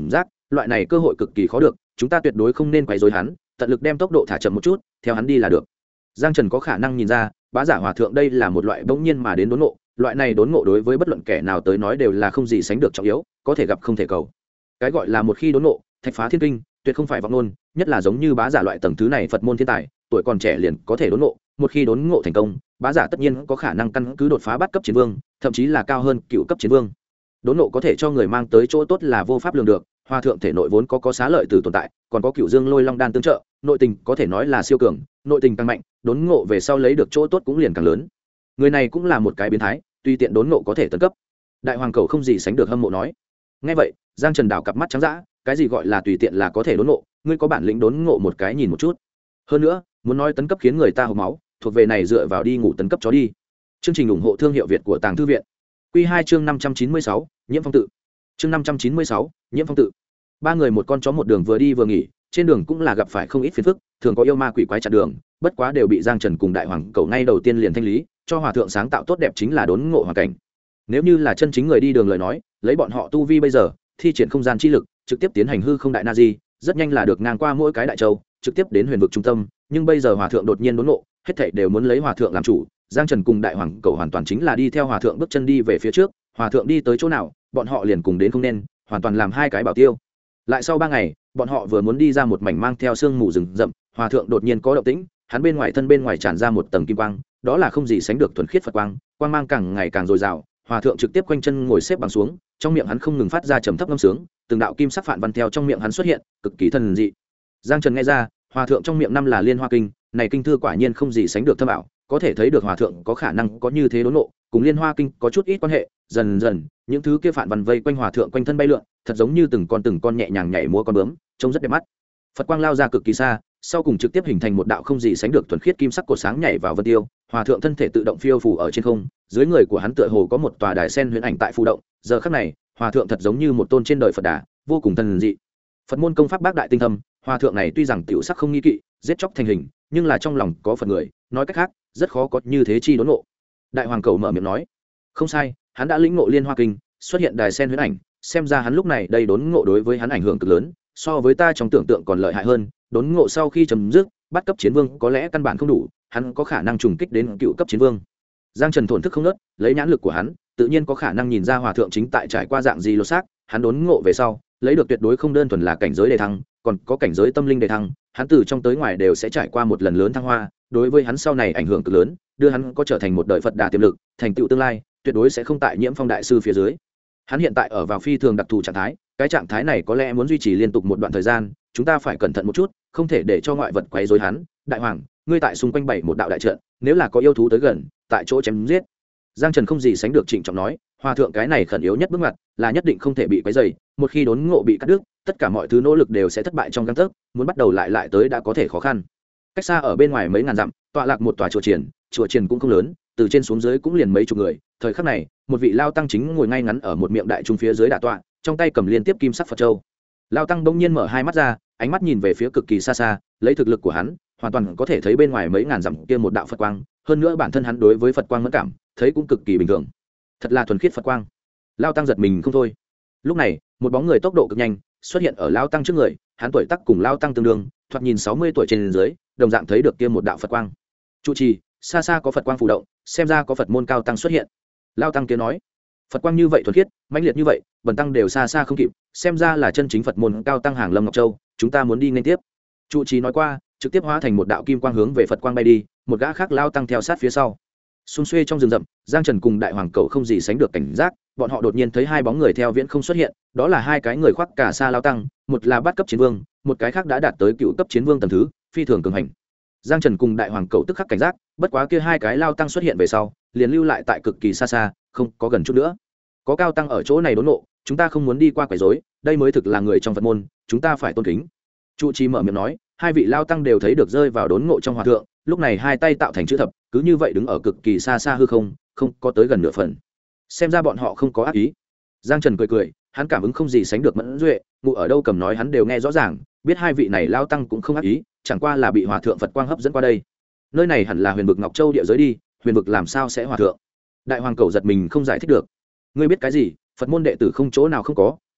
loại này cơ hội cực kỳ khó được, chúng ta tuyệt đối không nên quấy rối hắn, tận lực đem tốc độ thả chậm một chút, theo hắn đi là được. Giang Trần có khả năng nhìn ra, bá giả hòa thượng đây là một loại bỗng nhiên mà đến đốn ngộ, loại này đốn ngộ đối với bất luận kẻ nào tới nói đều là không gì sánh được trọng yếu, có thể gặp không thể cầu. Cái gọi là một khi đốn ngộ, thạch phá thiên kinh, tuyệt không phải vọng ngôn, nhất là giống như bá giả loại tầng thứ này Phật môn thiên tài, tuổi còn trẻ liền có thể đốn ngộ, một khi đốn ngộ thành công, bá giả tất nhiên có khả năng căn cứ đột phá bắt cấp chiến vương, thậm chí là cao hơn cựu cấp chiến vương. Đốn ngộ có thể cho người mang tới chỗ tốt là vô pháp lường được, hòa thượng thể nội vốn có xá lợi từ tồn tại, còn có cựu dương lôi long đan tương trợ, nội tình có thể nói là siêu cường, nội tình càng mạnh, đốn ngộ về sau lấy được chỗ tốt cũng liền càng lớn. Người này cũng là một cái biến thái, tuy tiện đốn ngộ có thể tấn cấp. Đại hoàng cầu không gì sánh được hâm mộ nói. Nghe vậy, Giang Trần đảo cặp mắt trắng dã, cái gì gọi là tùy tiện là có thể đốn ngộ, ngươi có bản lĩnh đốn ngộ một cái nhìn một chút. Hơn nữa, muốn nói tấn cấp khiến người ta hộc máu, thuộc về này dựa vào đi ngủ tấn cấp chó đi. Chương trình ủng hộ thương hiệu Việt của Tàng Thư viện. Quy 2 chương 596, Nhiễm Phong tự. Chương 596, Nhiễm Phong tự. Ba người một con chó một đường vừa đi vừa nghỉ, trên đường cũng là gặp phải không ít phiền phức, thường có yêu ma quỷ quái chặn đường, bất quá đều bị Giang Trần cùng Đại Hoàng Cầu ngay đầu tiên liền thanh lý, cho hòa thượng sáng tạo tốt đẹp chính là đốn ngộ hoàn cảnh. Nếu như là chân chính người đi đường lời nói, lấy bọn họ tu vi bây giờ, thi triển không gian chi lực, trực tiếp tiến hành hư không đại na di, rất nhanh là được ngang qua mỗi cái đại châu, trực tiếp đến huyền vực trung tâm, nhưng bây giờ hòa thượng đột nhiên đốn ngộ, hết thảy đều muốn lấy hòa thượng làm chủ. Giang Trần cùng Đại Hoàng Cầu hoàn toàn chính là đi theo hòa thượng bước chân đi về phía trước, hòa thượng đi tới chỗ nào, bọn họ liền cùng đến không nên, hoàn toàn làm hai cái bảo tiêu. Lại sau 3 ngày, bọn họ vừa muốn đi ra một mảnh mang theo sương mù rừng rậm, hòa thượng đột nhiên có động tĩnh, hắn bên ngoài tràn ra một tầng kim quang, đó là không gì sánh được thuần khiết Phật quang, quang mang càng ngày càng dồi dào. Hòa thượng trực tiếp quanh chân ngồi xếp bằng xuống, trong miệng hắn không ngừng phát ra trầm thấp ngâm sướng, từng đạo kim sắc phản văn theo trong miệng hắn xuất hiện, cực kỳ thần dị. Giang Trần nghe ra, hòa thượng trong miệng năm là Liên Hoa kinh, này kinh thư quả nhiên không gì sánh được thâm ảo, có thể thấy được hòa thượng có khả năng có như thế đốn ngộ, cùng Liên Hoa kinh có chút ít quan hệ. Dần dần, những thứ kia phản văn vây quanh hòa thượng quanh thân bay lượn, thật giống như từng con nhẹ nhàng nhảy múa con bướm, trông rất đẹp mắt. Phật quang lao ra cực kỳ xa, sau cùng trực tiếp hình thành một đạo không gì sánh được thuần khiết kim sắc cột sáng nhảy vào vân tiêu. Hòa thượng thân thể tự động phiêu phù ở trên không, dưới người của hắn tựa hồ có một tòa đài sen huyền ảnh tại phù động. Giờ khắc này, hòa thượng thật giống như một tôn trên đời Phật Đà, vô cùng thần dị. Phật môn công pháp bác đại tinh thâm, hòa thượng này tuy rằng tiểu sắc không nghi kỵ, giết chóc thành hình, nhưng là trong lòng có Phật người, nói cách khác, rất khó có như thế chi đốn ngộ. Đại Hoàng Cầu mở miệng nói, không sai, hắn đã lĩnh ngộ Liên Hoa kinh, xuất hiện đài sen huyền ảnh, xem ra hắn lúc này đây đốn ngộ đối với hắn ảnh hưởng cực lớn, so với ta trong tưởng tượng còn lợi hại hơn. Đốn ngộ sau khi chấm dứt, bắt cấp chiến vương có lẽ căn bản không đủ, hắn có khả năng trùng kích đến cựu cấp chiến vương. Giang Trần thổn thức không nớt, lấy nhãn lực của hắn, tự nhiên có khả năng nhìn ra hòa thượng chính tại trải qua dạng gì lột xác. Hắn đốn ngộ về sau, lấy được tuyệt đối không đơn thuần là cảnh giới đề thăng, còn có cảnh giới tâm linh đề thăng. Hắn từ trong tới ngoài đều sẽ trải qua một lần lớn thăng hoa, đối với hắn sau này ảnh hưởng cực lớn, đưa hắn có trở thành một đời Phật Đà tiềm lực, thành tựu tương lai, tuyệt đối sẽ không tại Nhiễm Phong đại sư phía dưới. Hắn hiện tại ở vào phi thường đặc thù trạng thái, cái trạng thái này có lẽ muốn duy trì liên tục một đoạn thời gian, chúng ta phải cẩn thận một chút, không thể để cho ngoại vật quấy rối hắn. Đại hoàng, ngươi tại xung quanh bảy một đạo đại trận, nếu là có yêu thú tới gần, tại chỗ chém giết. Giang Trần không gì sánh được trịnh trọng nói, hòa thượng cái này khẩn yếu nhất bước ngoặt, là nhất định không thể bị quấy rầy, một khi đốn ngộ bị cắt đứt, tất cả mọi thứ nỗ lực đều sẽ thất bại trong gang tấc, muốn bắt đầu lại tới đã có thể khó khăn. Cách xa ở bên ngoài mấy ngàn dặm, tọa lạc một tòa chùa triển cũng không lớn, từ trên xuống dưới cũng liền mấy chục người. Thời khắc này, một vị lao tăng chính ngồi ngay ngắn ở một miệng đại trung phía dưới đả tọa, trong tay cầm liên tiếp kim sắc Phật châu. Lao tăng bỗng nhiên mở hai mắt ra, ánh mắt nhìn về phía cực kỳ xa xa, lấy thực lực của hắn, hoàn toàn có thể thấy bên ngoài mấy ngàn dặm kia một đạo Phật quang, hơn nữa bản thân hắn đối với Phật quang mẫn cảm, thấy cũng cực kỳ bình thường. Thật là thuần khiết Phật quang. Lao tăng giật mình không thôi. Lúc này, một bóng người tốc độ cực nhanh xuất hiện ở Lao tăng trước người, hắn tuổi tác cùng Lao tăng tương đương, thoạt nhìn 60 tuổi trên dưới, đồng dạng thấy được kia một đạo Phật quang. Trụ trì, xa xa có Phật quang phù động, xem ra có Phật môn cao tăng xuất hiện. Lao tăng kia nói, Phật quang như vậy thuần khiết, mãnh liệt như vậy, bần tăng đều xa xa không kịp, xem ra là chân chính Phật môn cao tăng hàng Lâm Ngọc Châu, chúng ta muốn đi nên tiếp. Trụ trì nói qua, trực tiếp hóa thành một đạo kim quang hướng về Phật quang bay đi, một gã khác Lao tăng theo sát phía sau. Xung xuê trong rừng rậm, Giang Trần cùng Đại Hoàng Cầu không gì sánh được cảnh giác, bọn họ đột nhiên thấy hai bóng người theo viễn không xuất hiện, đó là hai cái người khoác cả sa Lao tăng, một là bát cấp chiến vương, một cái khác đã đạt tới cựu cấp chiến vương tầng thứ, phi thường cường hành. Giang Trần cùng Đại Hoàng Cầu tức khắc cảnh giác, bất quá kia hai cái Lao tăng xuất hiện về sau, liền lưu lại tại cực kỳ xa xa, không có gần chút nữa. Có cao tăng ở chỗ này đốn ngộ, chúng ta không muốn đi qua quấy rối, đây mới thực là người trong Phật môn, chúng ta phải tôn kính. Trụ trì mở miệng nói, hai vị Lao tăng đều thấy được rơi vào đốn ngộ trong hòa thượng, lúc này hai tay tạo thành chữ thập, cứ như vậy đứng ở cực kỳ xa xa hư không, không có tới gần nửa phần. Xem ra bọn họ không có ác ý. Giang Trần cười cười, hắn cảm ứng không gì sánh được mẫn duệ, ngụ ở đâu cầm nói hắn đều nghe rõ ràng, biết hai vị này Lao tăng cũng không ác ý, chẳng qua là bị hòa thượng Phật quang hấp dẫn qua đây. Nơi này hẳn là huyền vực Ngọc Châu địa giới đi, huyền vực làm sao sẽ hòa thượng? Đại Hoàng Cầu giật mình không giải thích được. Ngươi biết cái gì? Phật môn đệ tử không chỗ nào không có,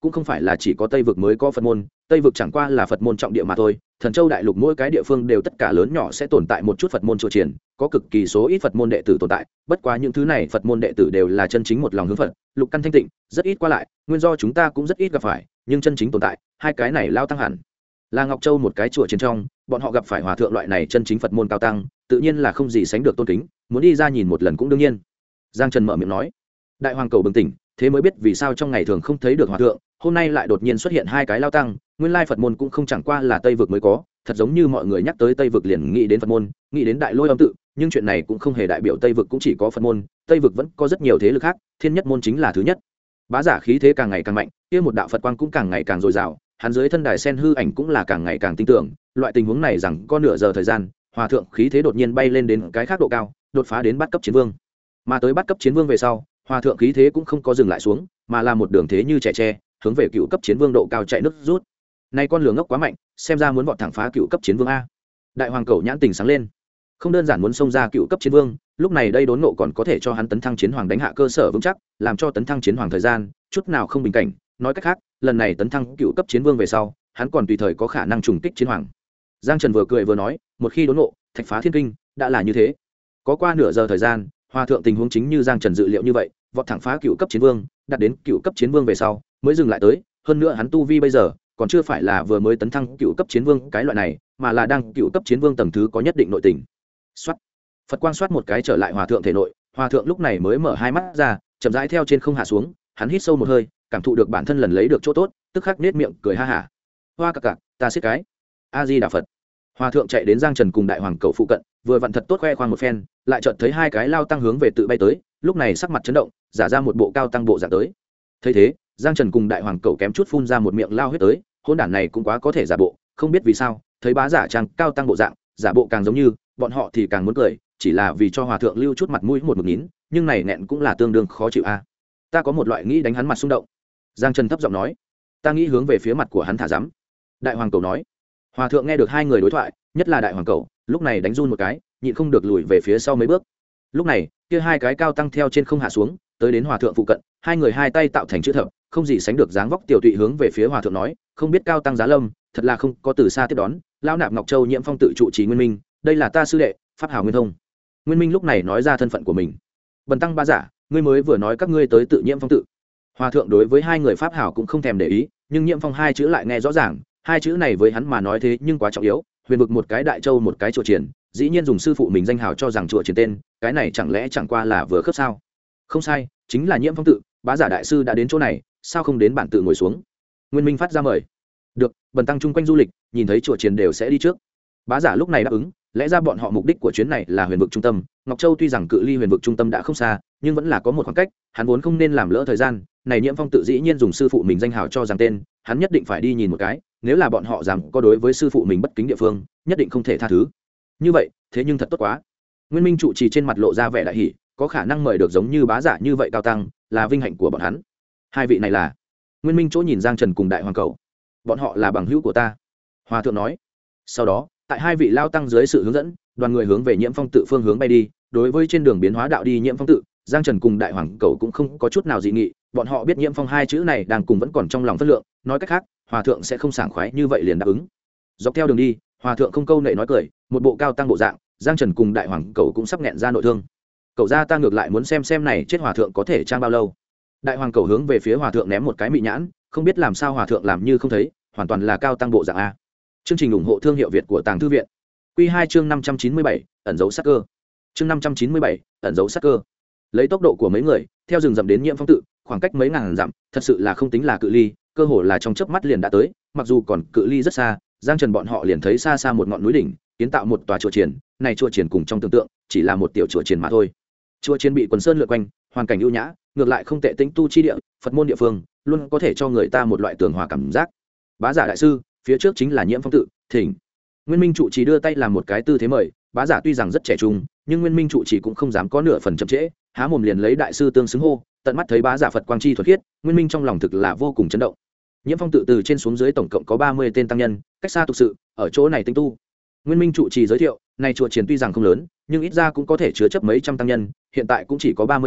cũng không phải là chỉ có Tây vực mới có Phật môn, Tây vực chẳng qua là Phật môn trọng địa mà thôi. Thần Châu đại lục mỗi cái địa phương đều tất cả lớn nhỏ sẽ tồn tại một chút Phật môn chùa triển, có cực kỳ số ít Phật môn đệ tử tồn tại, bất quá những thứ này Phật môn đệ tử đều là chân chính một lòng hướng Phật, lục căn thanh tịnh, rất ít qua lại, nguyên do chúng ta cũng rất ít gặp phải, nhưng chân chính tồn tại, hai cái này lao tăng hẳn. Là Ngọc Châu một cái chùa triển trong, bọn họ gặp phải hòa thượng loại này chân chính Phật môn cao tăng, tự nhiên là không gì sánh được tôn kính, muốn đi ra nhìn một lần cũng đương nhiên. Giang Trần mở miệng nói. Đại hoàng cầu bừng tỉnh, thế mới biết vì sao trong ngày thường không thấy được hòa thượng, hôm nay lại đột nhiên xuất hiện hai cái lao tăng, nguyên lai Phật môn cũng không chẳng qua là Tây vực mới có, thật giống như mọi người nhắc tới Tây vực liền nghĩ đến Phật môn, nghĩ đến Đại Lôi Âm tự, nhưng chuyện này cũng không hề đại biểu Tây vực cũng chỉ có Phật môn, Tây vực vẫn có rất nhiều thế lực khác, Thiên Nhất môn chính là thứ nhất. Bá giả khí thế càng ngày càng mạnh, kia một đạo Phật quang cũng càng ngày càng dồi dào, hắn dưới thân đài sen hư ảnh cũng là càng ngày càng tinh tưởng, loại tình huống này rằng có nửa giờ thời gian, hòa thượng khí thế đột nhiên bay lên đến cái khác độ cao, đột phá đến bát cấp chiến vương. Mà tới bát cấp chiến vương về sau, hòa thượng khí thế cũng không có dừng lại xuống, mà là một đường thế như trẻ tre, hướng về cựu cấp chiến vương độ cao chạy nước rút. Nay con lửa ngốc quá mạnh, xem ra muốn vọt thẳng phá cựu cấp chiến vương a. Đại hoàng cầu nhãn tình sáng lên, không đơn giản muốn xông ra cựu cấp chiến vương, lúc này đây đốn ngộ còn có thể cho hắn tấn thăng chiến hoàng đánh hạ cơ sở vững chắc, làm cho tấn thăng chiến hoàng thời gian chút nào không bình cảnh. Nói cách khác, lần này tấn thăng cựu cấp chiến vương về sau, hắn còn tùy thời có khả năng trùng kích chiến hoàng. Giang Trần vừa cười vừa nói, một khi đốn ngộ, thạch phá thiên kinh, đã là như thế. Có qua nửa giờ thời gian, hòa thượng tình huống chính như Giang Trần dự liệu như vậy, vọt thẳng phá cựu cấp chiến vương, đạt đến cựu cấp chiến vương về sau, mới dừng lại tới, hơn nữa hắn tu vi bây giờ còn chưa phải là vừa mới tấn thăng cựu cấp chiến vương cái loại này, mà là đang cựu cấp chiến vương tầng thứ có nhất định nội tình. Soát. Phật quang soát một cái trở lại hòa thượng thể nội, hòa thượng lúc này mới mở hai mắt ra, chậm rãi theo trên không hạ xuống, hắn hít sâu một hơi, cảm thụ được bản thân lần lấy được chỗ tốt, tức khắc nết miệng cười ha hả. Hoa cặc cặc, ta siết cái. A Di Đà Phật. Hòa thượng chạy đến Giang Trần cùng đại hoàng cầu phụ cận, vừa vặn thật tốt khoe khoang một phen, lại chợt thấy hai cái lao tăng hướng về tự bay tới, lúc này sắc mặt chấn động, giả ra một bộ cao tăng bộ dạng tới. Thấy thế, Giang Trần cùng đại hoàng cầu kém chút phun ra một miệng lao huyết tới, hỗn đản này cũng quá có thể giả bộ, không biết vì sao, thấy bá giả trang cao tăng bộ dạng, giả bộ càng giống như, bọn họ thì càng muốn cười, chỉ là vì cho hòa thượng lưu chút mặt mũi một mực nín, nhưng này nẹn cũng là tương đương khó chịu a. Ta có một loại nghĩ đánh hắn mặt xung động. Giang Trần thấp giọng nói, ta nghĩ hướng về phía mặt của hắn thả rắm. Đại hoàng cầu nói. Hòa thượng nghe được hai người đối thoại, nhất là đại hoàng cầu, lúc này đánh run một cái, nhịn không được lùi về phía sau mấy bước. Lúc này, kia hai cái cao tăng theo trên không hạ xuống, tới đến hòa thượng phụ cận, hai người hai tay tạo thành chữ thập, không gì sánh được dáng vóc tiểu tụy hướng về phía hòa thượng nói, không biết cao tăng giá lâm, thật là không có từ xa tiếp đón, lão nạp Ngọc Châu Nhiễm Phong tự trụ trì Nguyên Minh, đây là ta sư đệ, pháp hào Nguyên Thông. Nguyên Minh lúc này nói ra thân phận của mình. Bần tăng ba giả, ngươi mới vừa nói các ngươi tới tự Nhiễm Phong tự. Hòa thượng đối với hai người pháp hào cũng không thèm để ý, nhưng Nhiễm Phong hai chữ lại nghe rõ ràng, hai chữ này với hắn mà nói thế nhưng quá trọng yếu, huyền vực một cái đại châu một cái chùa triển, dĩ nhiên dùng sư phụ mình danh hào cho rằng chùa triển tên, cái này chẳng lẽ chẳng qua là vừa khớp sao? Không sai, chính là Nhiễm Phong tự, bá giả đại sư đã đến chỗ này, sao không đến bản tự ngồi xuống? Nguyên Minh phát ra mời. Được, bần tăng chung quanh du lịch, nhìn thấy chùa triển đều sẽ đi trước. Bá giả lúc này đáp ứng, lẽ ra bọn họ mục đích của chuyến này là huyền vực trung tâm, Ngọc Châu tuy rằng cự ly huyền vực trung tâm đã không xa, nhưng vẫn là có một khoảng cách, hắn vốn không nên làm lỡ thời gian, này Nhiễm Phong tự dĩ nhiên dùng sư phụ mình danh hào cho rằng tên, hắn nhất định phải đi nhìn một cái, nếu là bọn họ dám có đối với sư phụ mình bất kính địa phương, nhất định không thể tha thứ. Như vậy, thế nhưng thật tốt quá. Nguyên Minh trụ trì trên mặt lộ ra vẻ đại hỉ, có khả năng mời được giống như bá giả như vậy cao tăng, là vinh hạnh của bọn hắn. Hai vị này là? Nguyên Minh chỗ nhìn Giang Trần cùng đại hoàng cầu. Bọn họ là bằng hữu của ta. Hòa thượng nói. Sau đó, tại hai vị lao tăng dưới sự hướng dẫn, đoàn người hướng về Nhiễm Phong tự phương hướng bay đi, đối với trên đường biến hóa đạo đi Nhiễm Phong tự, Giang Trần cùng đại hoàng cầu cũng không có chút nào dị nghị, bọn họ biết Nhiễm Phong hai chữ này đang cùng vẫn còn trong lòng phất lượng, nói cách khác, hòa thượng sẽ không sảng khoái như vậy liền đáp ứng. Dọc theo đường đi, hòa thượng không câu nệ nói cười, một bộ cao tăng bộ dạng, Giang Trần cùng đại hoàng cầu cũng sắp nghẹn ra nội thương. Cậu ra ta ngược lại muốn xem này chết hòa thượng có thể trang bao lâu. Đại hoàng cầu hướng về phía hòa thượng ném một cái mị nhãn, không biết làm sao hòa thượng làm như không thấy, hoàn toàn là cao tăng bộ dạng a. Chương trình ủng hộ thương hiệu Việt của Tàng Thư viện. Quy 2 chương 597, ẩn dấu sát cơ. Chương 597, ẩn dấu sát cơ. Lấy tốc độ của mấy người, theo rừng rậm đến Nhiễm Phong tự, khoảng cách mấy ngàn dặm, thật sự là không tính là cự ly, cơ hồ là trong chớp mắt liền đã tới, mặc dù còn cự ly rất xa, Giang Trần bọn họ liền thấy xa xa một ngọn núi đỉnh, kiến tạo một tòa chùa triển, này chùa triển cùng trong tưởng tượng, chỉ là một tiểu chùa triển mà thôi. Chùa triển bị quần sơn lượn quanh, hoàn cảnh ưu nhã, ngược lại không tệ, tĩnh tu chi địa, Phật môn địa phương, luôn có thể cho người ta một loại tường hòa cảm giác. Bá giả đại sư, phía trước chính là Nhiễm Phong tự, thỉnh. Nguyên Minh trụ trì đưa tay làm một cái tư thế mời, bá giả tuy rằng rất trẻ trung, nhưng Nguyên Minh trụ trì cũng không dám có nửa phần chậm trễ, há mồm liền lấy đại sư tương xứng hô, tận mắt thấy bá giả Phật quang chi thuật khiết, Nguyên Minh trong lòng thực là vô cùng chấn động. Nhiễm Phong tự từ trên xuống dưới tổng cộng có 30 tên tăng nhân, cách xa tục sự, ở chỗ này tinh tu. Nguyên Minh trụ trì giới thiệu, này chùa triển tuy rằng không lớn, nhưng ít ra cũng có thể chứa chấp mấy trăm tăng nhân, hiện tại cũng chỉ có 30 tên,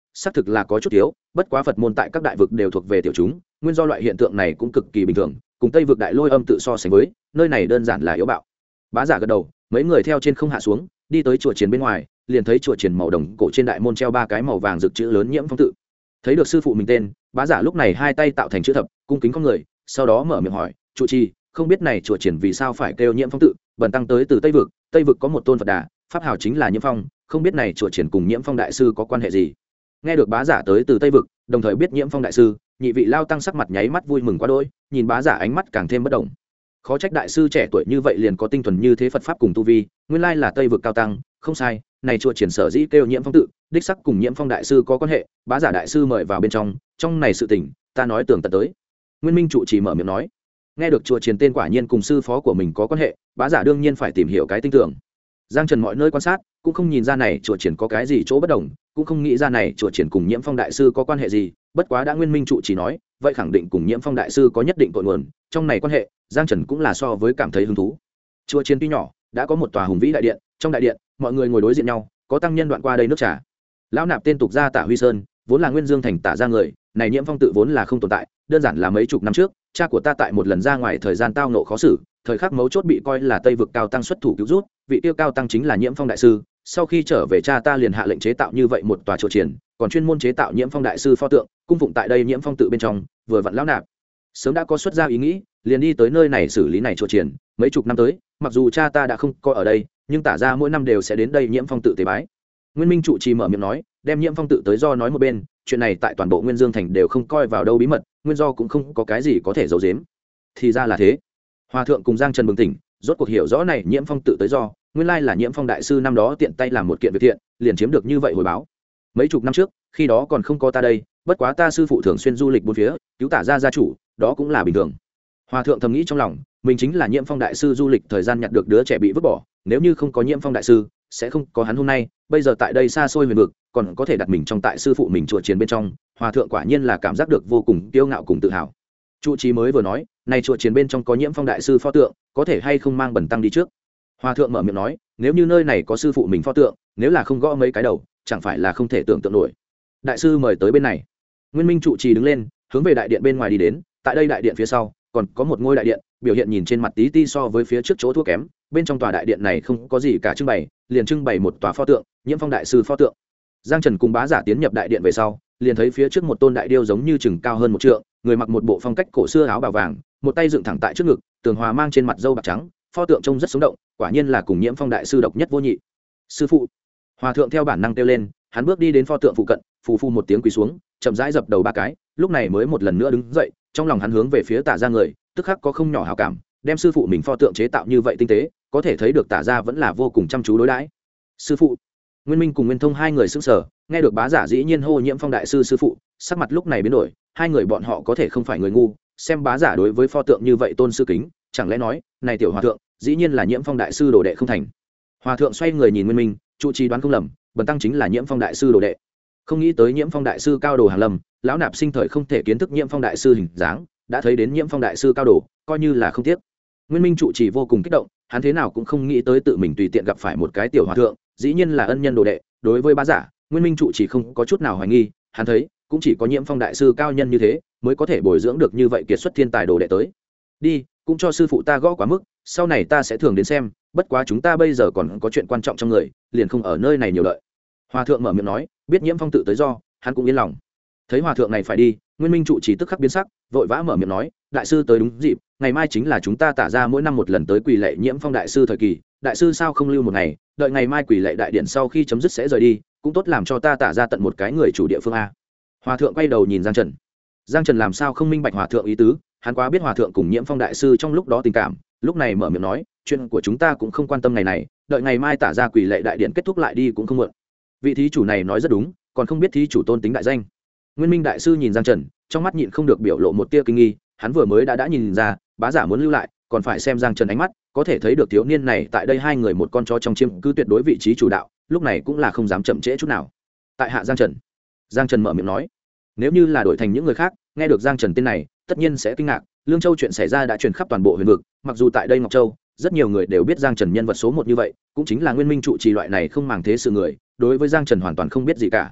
xác thực là có chút thiếu, bất quá Phật môn tại các đại vực đều thuộc về tiểu chúng, nguyên do loại hiện tượng này cũng cực kỳ bình thường, cùng Tây vực đại lôi âm tự so sánh với, nơi này đơn giản là yếu bạo. Bá giả gật đầu, mấy người theo trên không hạ xuống, đi tới chùa chiền bên ngoài, liền thấy chùa chiền màu đồng cổ trên đại môn treo 3 cái màu vàng rực chữ lớn Nhiễm Phong tự. Thấy được sư phụ mình tên, bá giả lúc này hai tay tạo thành chữ thập, cung kính cong người, sau đó mở miệng hỏi, "Trụ trì, không biết này chùa chiền vì sao phải kêu Nhiễm Phong tự, bần tăng tới từ Tây vực có một tôn Phật Đà, pháp hào chính là Nhiễm Phong, không biết này chùa chiền cùng Nhiễm Phong đại sư có quan hệ gì?" Nghe được bá giả tới từ Tây vực, đồng thời biết Nhiễm Phong đại sư, nhị vị lao tăng sắc mặt nháy mắt vui mừng quá đỗi, nhìn bá giả ánh mắt càng thêm bất động. Khó trách đại sư trẻ tuổi như vậy liền có tinh thuần như thế Phật pháp cùng tu vi, nguyên lai là Tây vực cao tăng, không sai, này chùa triển sở dĩ kêu Nhiễm Phong tự, đích sắc cùng Nhiễm Phong đại sư có quan hệ, bá giả đại sư mời vào bên trong này sự tình, ta nói tường tận tới. Nguyên Minh trụ trì mở miệng nói. Nghe được chùa triển tên quả nhiên cùng sư phó của mình có quan hệ, bá giả đương nhiên phải tìm hiểu cái tinh tưởng. Giang Trần mọi nơi quan sát, cũng không nhìn ra này chùa triển có cái gì chỗ bất đồng, cũng không nghĩ ra này chùa triển cùng Nhiễm Phong đại sư có quan hệ gì, bất quá đã Nguyên Minh trụ trì nói, vậy khẳng định cùng Nhiễm Phong đại sư có nhất định cội nguồn, trong này quan hệ, Giang Trần cũng là so với cảm thấy hứng thú. Chùa triển tuy nhỏ, đã có một tòa hùng vĩ đại điện, trong đại điện, mọi người ngồi đối diện nhau, có tăng nhân đoạn qua đây nước trà. Lão nạp tên tục gia Tả Huy Sơn, vốn là Nguyên Dương thành Tả gia người, này Nhiễm Phong tự vốn là không tồn tại, đơn giản là mấy chục năm trước, cha của ta tại một lần ra ngoài thời gian tao ngộ khó xử, thời khắc mấu chốt bị coi là Tây vực cao tăng xuất thủ cứu rút, vị tiêu cao tăng chính là Nhiễm Phong đại sư, sau khi trở về cha ta liền hạ lệnh chế tạo như vậy một tòa chùa triển, còn chuyên môn chế tạo Nhiễm Phong đại sư pho tượng, cung phụng tại đây Nhiễm Phong tự bên trong, vừa vặn lão nạp sớm đã có xuất ra ý nghĩ, liền đi tới nơi này xử lý này chùa triển, mấy chục năm tới, mặc dù cha ta đã không có ở đây, nhưng Tả gia mỗi năm đều sẽ đến đây Nhiễm Phong tự tế bái. Nguyên Minh trụ trì mở miệng nói, đem Nhiễm Phong tự tới do nói một bên, chuyện này tại toàn bộ Nguyên Dương thành đều không coi vào đâu bí mật, nguyên do cũng không có cái gì có thể giấu giếm. Thì ra là thế. Hòa thượng cùng Giang Trần bừng tỉnh, rốt cuộc hiểu rõ này Nhiễm Phong tự tới do, nguyên lai là Nhiễm Phong đại sư năm đó tiện tay làm một kiện việc thiện, liền chiếm được như vậy hồi báo. Mấy chục năm trước, khi đó còn không có ta đây, bất quá ta sư phụ thường xuyên du lịch bốn phía, cứu Tả gia gia chủ, đó cũng là bình thường. Hòa thượng thầm nghĩ trong lòng, mình chính là Nhiễm Phong đại sư du lịch thời gian nhặt được đứa trẻ bị vứt bỏ, nếu như không có Nhiễm Phong đại sư, sẽ không có hắn hôm nay, bây giờ tại đây xa xôi huyền vực, còn có thể đặt mình trong tại sư phụ mình chùa chiến bên trong, Hòa thượng quả nhiên là cảm giác được vô cùng kiêu ngạo cùng tự hào. Trụ trì mới vừa nói, này chùa chiến bên trong có Nhiễm Phong đại sư pho tượng, có thể hay không mang bẩn tăng đi trước. Hòa thượng mở miệng nói, nếu như nơi này có sư phụ mình pho tượng, nếu là không gõ mấy cái đầu, chẳng phải là không thể tưởng tượng nổi. Đại sư mời tới bên này. Nguyên Minh trụ trì đứng lên, hướng về đại điện bên ngoài đi đến, tại đây đại điện phía sau còn có một ngôi đại điện, biểu hiện nhìn trên mặt tí ti so với phía trước chỗ thua kém, bên trong tòa đại điện này không có gì cả trưng bày, liền trưng bày một tòa pho tượng, Nhiễm Phong đại sư pho tượng. Giang Trần cùng bá giả tiến nhập đại điện về sau, liền thấy phía trước một tôn đại điêu giống như chừng cao hơn một trượng, người mặc một bộ phong cách cổ xưa áo bào vàng, một tay dựng thẳng tại trước ngực, tường hòa mang trên mặt râu bạc trắng, pho tượng trông rất sống động, quả nhiên là cùng Nhiễm Phong đại sư độc nhất vô nhị. Sư phụ. Hòa thượng theo bản năng kêu lên, hắn bước đi đến pho tượng phụ cận, phù phù một tiếng quỳ xuống, chậm rãi dập đầu 3 cái, lúc này mới một lần nữa đứng dậy, trong lòng hắn hướng về phía Tả gia người, tức khắc có không nhỏ hảo cảm, đem sư phụ mình pho tượng chế tạo như vậy tinh tế, có thể thấy được Tả gia vẫn là vô cùng chăm chú đối đãi. Sư phụ. Nguyên Minh cùng Nguyên Thông hai người sững sờ, nghe được bá giả dĩ nhiên hô Nhiễm Phong đại sư sư phụ, sắc mặt lúc này biến đổi, hai người bọn họ có thể không phải người ngu, xem bá giả đối với pho tượng như vậy tôn sư kính, chẳng lẽ nói, này tiểu hòa thượng, dĩ nhiên là Nhiễm Phong đại sư đồ đệ không thành. Hòa thượng xoay người nhìn Nguyên Minh, trụ trì đoán không lầm, bần tăng chính là Nhiễm Phong đại sư đồ đệ. Không nghĩ tới Nhiễm Phong đại sư cao đồ hàng lâm, lão nạp sinh thời không thể kiến thức Nhiễm Phong đại sư hình dáng, đã thấy đến Nhiễm Phong đại sư cao đồ, coi như là không tiếc. Nguyên Minh trụ trì vô cùng kích động, hắn thế nào cũng không nghĩ tới tự mình tùy tiện gặp phải một cái tiểu hòa thượng, dĩ nhiên là ân nhân đồ đệ. Đối với bá giả, Nguyên Minh trụ trì không có chút nào hoài nghi, hắn thấy cũng chỉ có Nhiễm Phong đại sư cao nhân như thế mới có thể bồi dưỡng được như vậy kiệt xuất thiên tài đồ đệ tới. Đi, cũng cho sư phụ ta gõ quá mức, sau này ta sẽ thường đến xem, bất quá chúng ta bây giờ còn có chuyện quan trọng trong người, liền không ở nơi này nhiều đợi. Hòa thượng mở miệng nói, biết Nhiễm Phong tự tới do, hắn cũng yên lòng. Thấy hòa thượng này phải đi, Nguyên Minh trụ trì tức khắc biến sắc, vội vã mở miệng nói, đại sư tới đúng dịp, ngày mai chính là chúng ta Tả ra mỗi năm một lần tới quỳ lạy Nhiễm Phong đại sư thời kỳ, đại sư sao không lưu một ngày, đợi ngày mai quỳ lạy đại điện sau khi chấm dứt sẽ rời đi, cũng tốt làm cho ta Tả ra tận một cái người chủ địa phương a. Hòa thượng quay đầu nhìn Giang Trần. Giang Trần làm sao không minh bạch hòa thượng ý tứ, hắn quá biết hòa thượng cùng Nhiễm Phong đại sư trong lúc đó tình cảm, lúc này mở miệng nói, chuyện của chúng ta cũng không quan tâm ngày này, đợi ngày mai Tả ra quỳ lạy đại điện kết thúc lại đi cũng không muộn. Vị thí chủ này nói rất đúng, còn không biết thí chủ tôn tính đại danh. Nguyên Minh đại sư nhìn Giang Trần, trong mắt nhịn không được biểu lộ một tia kinh nghi, hắn vừa mới đã nhìn ra, bá giả muốn lưu lại, còn phải xem Giang Trần ánh mắt, có thể thấy được thiếu niên này tại đây hai người một con chó trong chiêm cứ tuyệt đối vị trí chủ đạo, lúc này cũng là không dám chậm trễ chút nào. Tại hạ Giang Trần. Giang Trần mở miệng nói, nếu như là đổi thành những người khác, nghe được Giang Trần tên này, tất nhiên sẽ kinh ngạc, Lương Châu chuyện xảy ra đã truyền khắp toàn bộ huyền vực, mặc dù tại đây Ngọc Châu, rất nhiều người đều biết Giang Trần nhân vật số 1 như vậy, cũng chính là Nguyên Minh trụ trì loại này không màng thế sự người, đối với Giang Trần hoàn toàn không biết gì cả.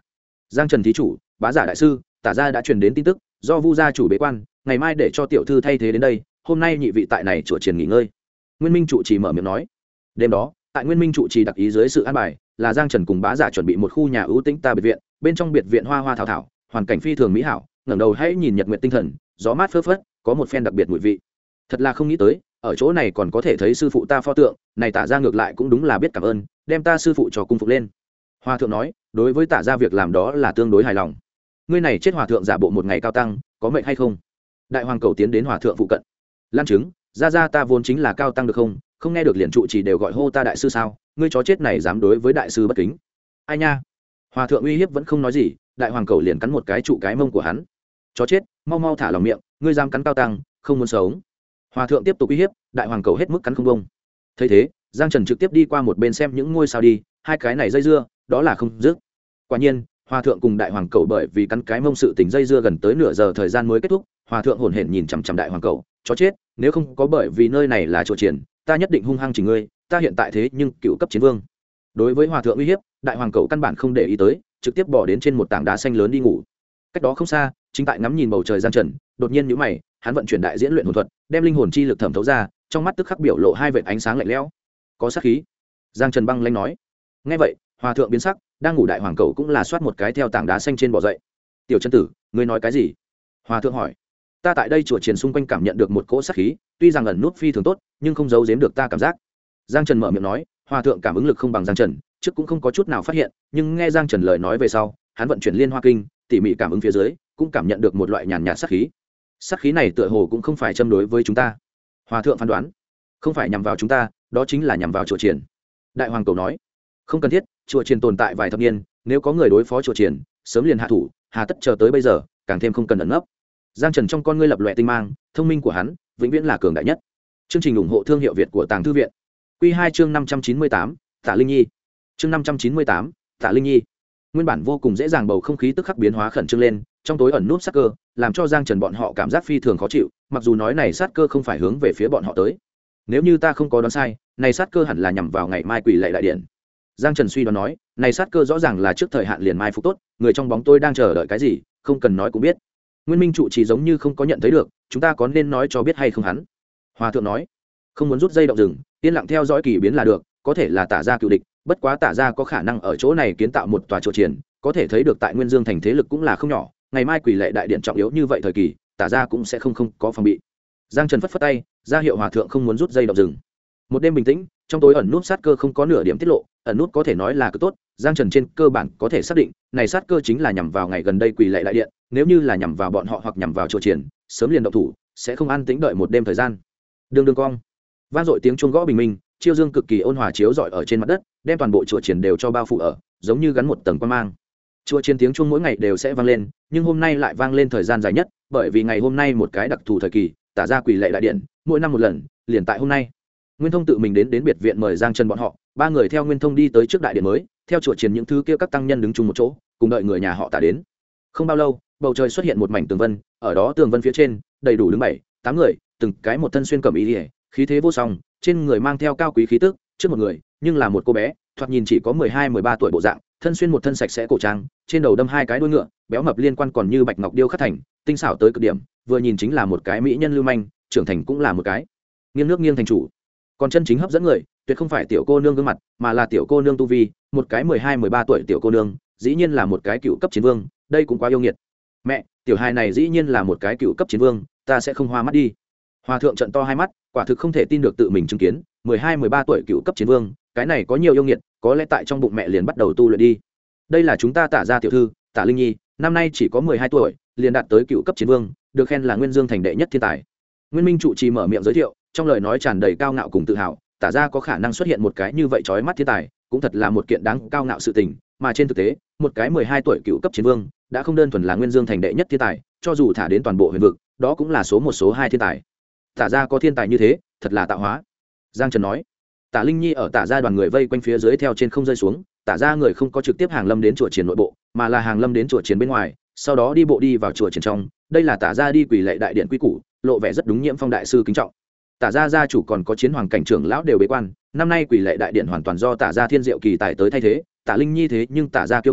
Giang Trần thí chủ, bá giả đại sư, tả gia đã truyền đến tin tức, do Vu gia chủ bế quan, ngày mai để cho tiểu thư thay thế đến đây, hôm nay nhị vị tại này chùa triển nghỉ ngơi. Nguyên Minh trụ trì mở miệng nói. Đêm đó, tại Nguyên Minh trụ trì đặc ý dưới sự an bài, là Giang Trần cùng bá giả chuẩn bị một khu nhà ưu tĩnh ta biệt viện, bên trong biệt viện hoa hoa thảo thảo, hoàn cảnh phi thường mỹ hảo, ngẩng đầu hãy nhìn nhật nguyệt tinh thần, gió mát phơ phất, có một phen đặc biệt mùi vị. Thật là không nghĩ tới, ở chỗ này còn có thể thấy sư phụ ta pho tượng, này tả gia ngược lại cũng đúng là biết cảm ơn, đem ta sư phụ cho cung phục lên. Hòa thượng nói, đối với tả gia việc làm đó là tương đối hài lòng. Ngươi này chết hòa thượng giả bộ một ngày cao tăng, có mệnh hay không? Đại hoàng cầu tiến đến hòa thượng phụ cận. Lan chứng, gia ta vốn chính là cao tăng được không? Không nghe được liền trụ chỉ đều gọi hô ta đại sư sao? Ngươi chó chết này dám đối với đại sư bất kính. Ai nha? Hòa thượng uy hiếp vẫn không nói gì, đại hoàng cầu liền cắn một cái trụ cái mông của hắn. Chó chết, mau mau thả lòng miệng, ngươi dám cắn cao tăng, không muốn sống. Hòa thượng tiếp tục uy hiếp, đại hoàng cầu hết mức cắn không bông. Thấy thế, Giang Trần trực tiếp đi qua một bên xem những ngôi sao đi, hai cái này dây dưa, đó là không dứt. Quả nhiên, hòa thượng cùng đại hoàng cầu bởi vì cắn cái mông sự tình dây dưa gần tới nửa giờ thời gian mới kết thúc. Hòa thượng hổn hển nhìn chằm chằm đại hoàng cầu, chó chết, nếu không có bởi vì nơi này là chùa triển, ta nhất định hung hăng chỉnh ngươi, ta hiện tại thế nhưng cựu cấp chiến vương. Đối với hòa thượng uy hiếp, đại hoàng cầu căn bản không để ý tới, trực tiếp bỏ đến trên một tảng đá xanh lớn đi ngủ. Cách đó không xa, chính tại ngắm nhìn bầu trời Giang Trần, đột nhiên nhíu mày, hắn vận chuyển đại diễn luyện hồn thuật, đem linh hồn chi lực thẩm thấu ra, trong mắt tức khắc biểu lộ hai vệt ánh sáng lạnh lẽo. Có sát khí. Giang Trần băng lãnh nói. Nghe vậy, hòa thượng biến sắc, đang ngủ đại hoàng cầu cũng là xoát một cái theo tảng đá xanh trên bò dậy. Tiểu chân tử, ngươi nói cái gì? Hòa thượng hỏi. Ta tại đây chùa triển xung quanh cảm nhận được một cỗ sát khí, tuy rằng ẩn nút phi thường tốt, nhưng không giấu giếm được ta cảm giác. Giang Trần mở miệng nói, hòa thượng cảm ứng lực không bằng Giang Trần, trước cũng không có chút nào phát hiện, nhưng nghe Giang Trần lời nói về sau, hắn vận chuyển liên hoa kinh, tỉ mỉ cảm ứng phía dưới, cũng cảm nhận được một loại nhàn nhạt sát khí. Sát khí này tựa hồ cũng không phải châm đối với chúng ta. Hòa thượng phán đoán, không phải nhằm vào chúng ta, đó chính là nhằm vào chùa triển. Đại hoàng cầu nói, không cần thiết, chùa triển tồn tại vài thập niên, nếu có người đối phó chùa triển, sớm liền hạ thủ, hà tất chờ tới bây giờ, càng thêm không cần ẩn nấp. Giang Trần trong con ngươi lập loè tinh mang, thông minh của hắn vĩnh viễn là cường đại nhất. Chương trình ủng hộ thương hiệu Việt của Tàng Thư viện. Quy 2 chương 598, Tạ Linh Nhi. Chương 598, Tạ Linh Nhi. Nguyên bản vô cùng dễ dàng bầu không khí tức khắc biến hóa khẩn trương lên, trong tối ẩn núp sát cơ, làm cho Giang Trần bọn họ cảm giác phi thường khó chịu, mặc dù nói này sát cơ không phải hướng về phía bọn họ tới. Nếu như ta không có đoán sai, này sát cơ hẳn là nhằm vào ngày mai quỷ lệ đại điện. Giang Trần suy đoán nói, này sát cơ rõ ràng là trước thời hạn liền mai phục tốt, người trong bóng tôi đang chờ đợi cái gì, không cần nói cũng biết. Nguyên Minh trụ chỉ giống như không có nhận thấy được, chúng ta có nên nói cho biết hay không hắn? Hòa thượng nói, không muốn rút dây động rừng, yên lặng theo dõi kỳ biến là được, có thể là tả gia cựu địch, bất quá tả gia có khả năng ở chỗ này kiến tạo một tòa chùa triển, có thể thấy được tại Nguyên Dương thành thế lực cũng là không nhỏ, ngày mai quỷ lệ đại điện trọng yếu như vậy thời kỳ, tả gia cũng sẽ không có phòng bị. Giang Trần phất phất tay, ra hiệu hòa thượng không muốn rút dây động rừng. Một đêm bình tĩnh, trong tối ẩn nút sát cơ không có nửa điểm tiết lộ, ẩn nút có thể nói là cực tốt. Giang Trần trên cơ bản có thể xác định, này sát cơ chính là nhằm vào ngày gần đây quỷ lệ đại điện, nếu như là nhằm vào bọn họ hoặc nhằm vào chùa triển, sớm liền động thủ, sẽ không an tĩnh đợi một đêm thời gian. Đường đường cong, vang dội tiếng chuông gõ bình minh, chiêu dương cực kỳ ôn hòa chiếu rọi ở trên mặt đất, đem toàn bộ chùa triển đều cho bao phủ ở, giống như gắn một tầng quang mang. Chùa triển tiếng chuông mỗi ngày đều sẽ vang lên, nhưng hôm nay lại vang lên thời gian dài nhất, bởi vì ngày hôm nay một cái đặc thù thời kỳ, tả ra quỷ lệ đại điện, mỗi năm một lần, liền tại hôm nay. Nguyên Thông tự mình đến biệt viện mời Giang Trần bọn họ, ba người theo Nguyên Thông đi tới trước đại điện mới, theo chùa triển những thứ kia các tăng nhân đứng chung một chỗ, cùng đợi người nhà họ Tả đến. Không bao lâu, bầu trời xuất hiện một mảnh tường vân, ở đó tường vân phía trên, đầy đủ đứng 7-8 người, từng cái một thân xuyên cẩm y liễu, khí thế vô song, trên người mang theo cao quý khí tức, trước một người, nhưng là một cô bé, thoạt nhìn chỉ có 12-13 tuổi bộ dạng, thân xuyên một thân sạch sẽ cổ trang, trên đầu đâm hai cái đuôi ngựa, béo mập liên quan còn như bạch ngọc điêu khắc thành, tinh xảo tới cực điểm, vừa nhìn chính là một cái mỹ nhân lưu manh, trưởng thành cũng là một cái nghiêng nước nghiêng thành chủ. Còn chân chính hấp dẫn người, tuyệt không phải tiểu cô nương gương mặt, mà là tiểu cô nương tu vi, một cái 12-13 tuổi tiểu cô nương, dĩ nhiên là một cái cựu cấp chiến vương, đây cũng quá yêu nghiệt. Mẹ, tiểu hài này dĩ nhiên là một cái cựu cấp chiến vương, ta sẽ không hoa mắt đi. Hòa thượng trợn to hai mắt, quả thực không thể tin được tự mình chứng kiến, 12-13 tuổi cựu cấp chiến vương, cái này có nhiều yêu nghiệt, có lẽ tại trong bụng mẹ liền bắt đầu tu luyện đi. Đây là chúng ta Tả gia tiểu thư, Tả Linh Nhi, năm nay chỉ có 12 tuổi, liền đạt tới cựu cấp chiến vương, được khen là Nguyên Dương thành đệ nhất thiên tài. Nguyên Minh trụ trì mở miệng giới thiệu, trong lời nói tràn đầy cao ngạo cùng tự hào, Tả gia có khả năng xuất hiện một cái như vậy chói mắt thiên tài, cũng thật là một kiện đáng cao ngạo sự tình, mà trên thực tế, một cái 12 tuổi cựu cấp chiến vương, đã không đơn thuần là Nguyên Dương thành đệ nhất thiên tài, cho dù thả đến toàn bộ huyền vực, đó cũng là số một số hai thiên tài. Tả gia có thiên tài như thế, thật là tạo hóa. Giang Trần nói. Tả Linh Nhi ở Tả gia đoàn người vây quanh phía dưới theo trên không rơi xuống, Tả gia người không có trực tiếp hàng lâm đến chùa triển nội bộ, mà là hàng lâm đến chùa triển bên ngoài, sau đó đi bộ đi vào chùa triển trong. Đây là Tả gia đi quỳ lạy đại điện quy củ, lộ vẻ rất đúng Nhiễm Phong đại sư kính trọng. Tả gia gia chủ còn có Chiến Hoàng cảnh trưởng lão đều bế quan, năm nay quỳ lạy đại điện hoàn toàn do Tả gia Thiên Diệu kỳ tài tới thay thế, Tả Linh Nhi thế nhưng Tả gia kiêu ngạo,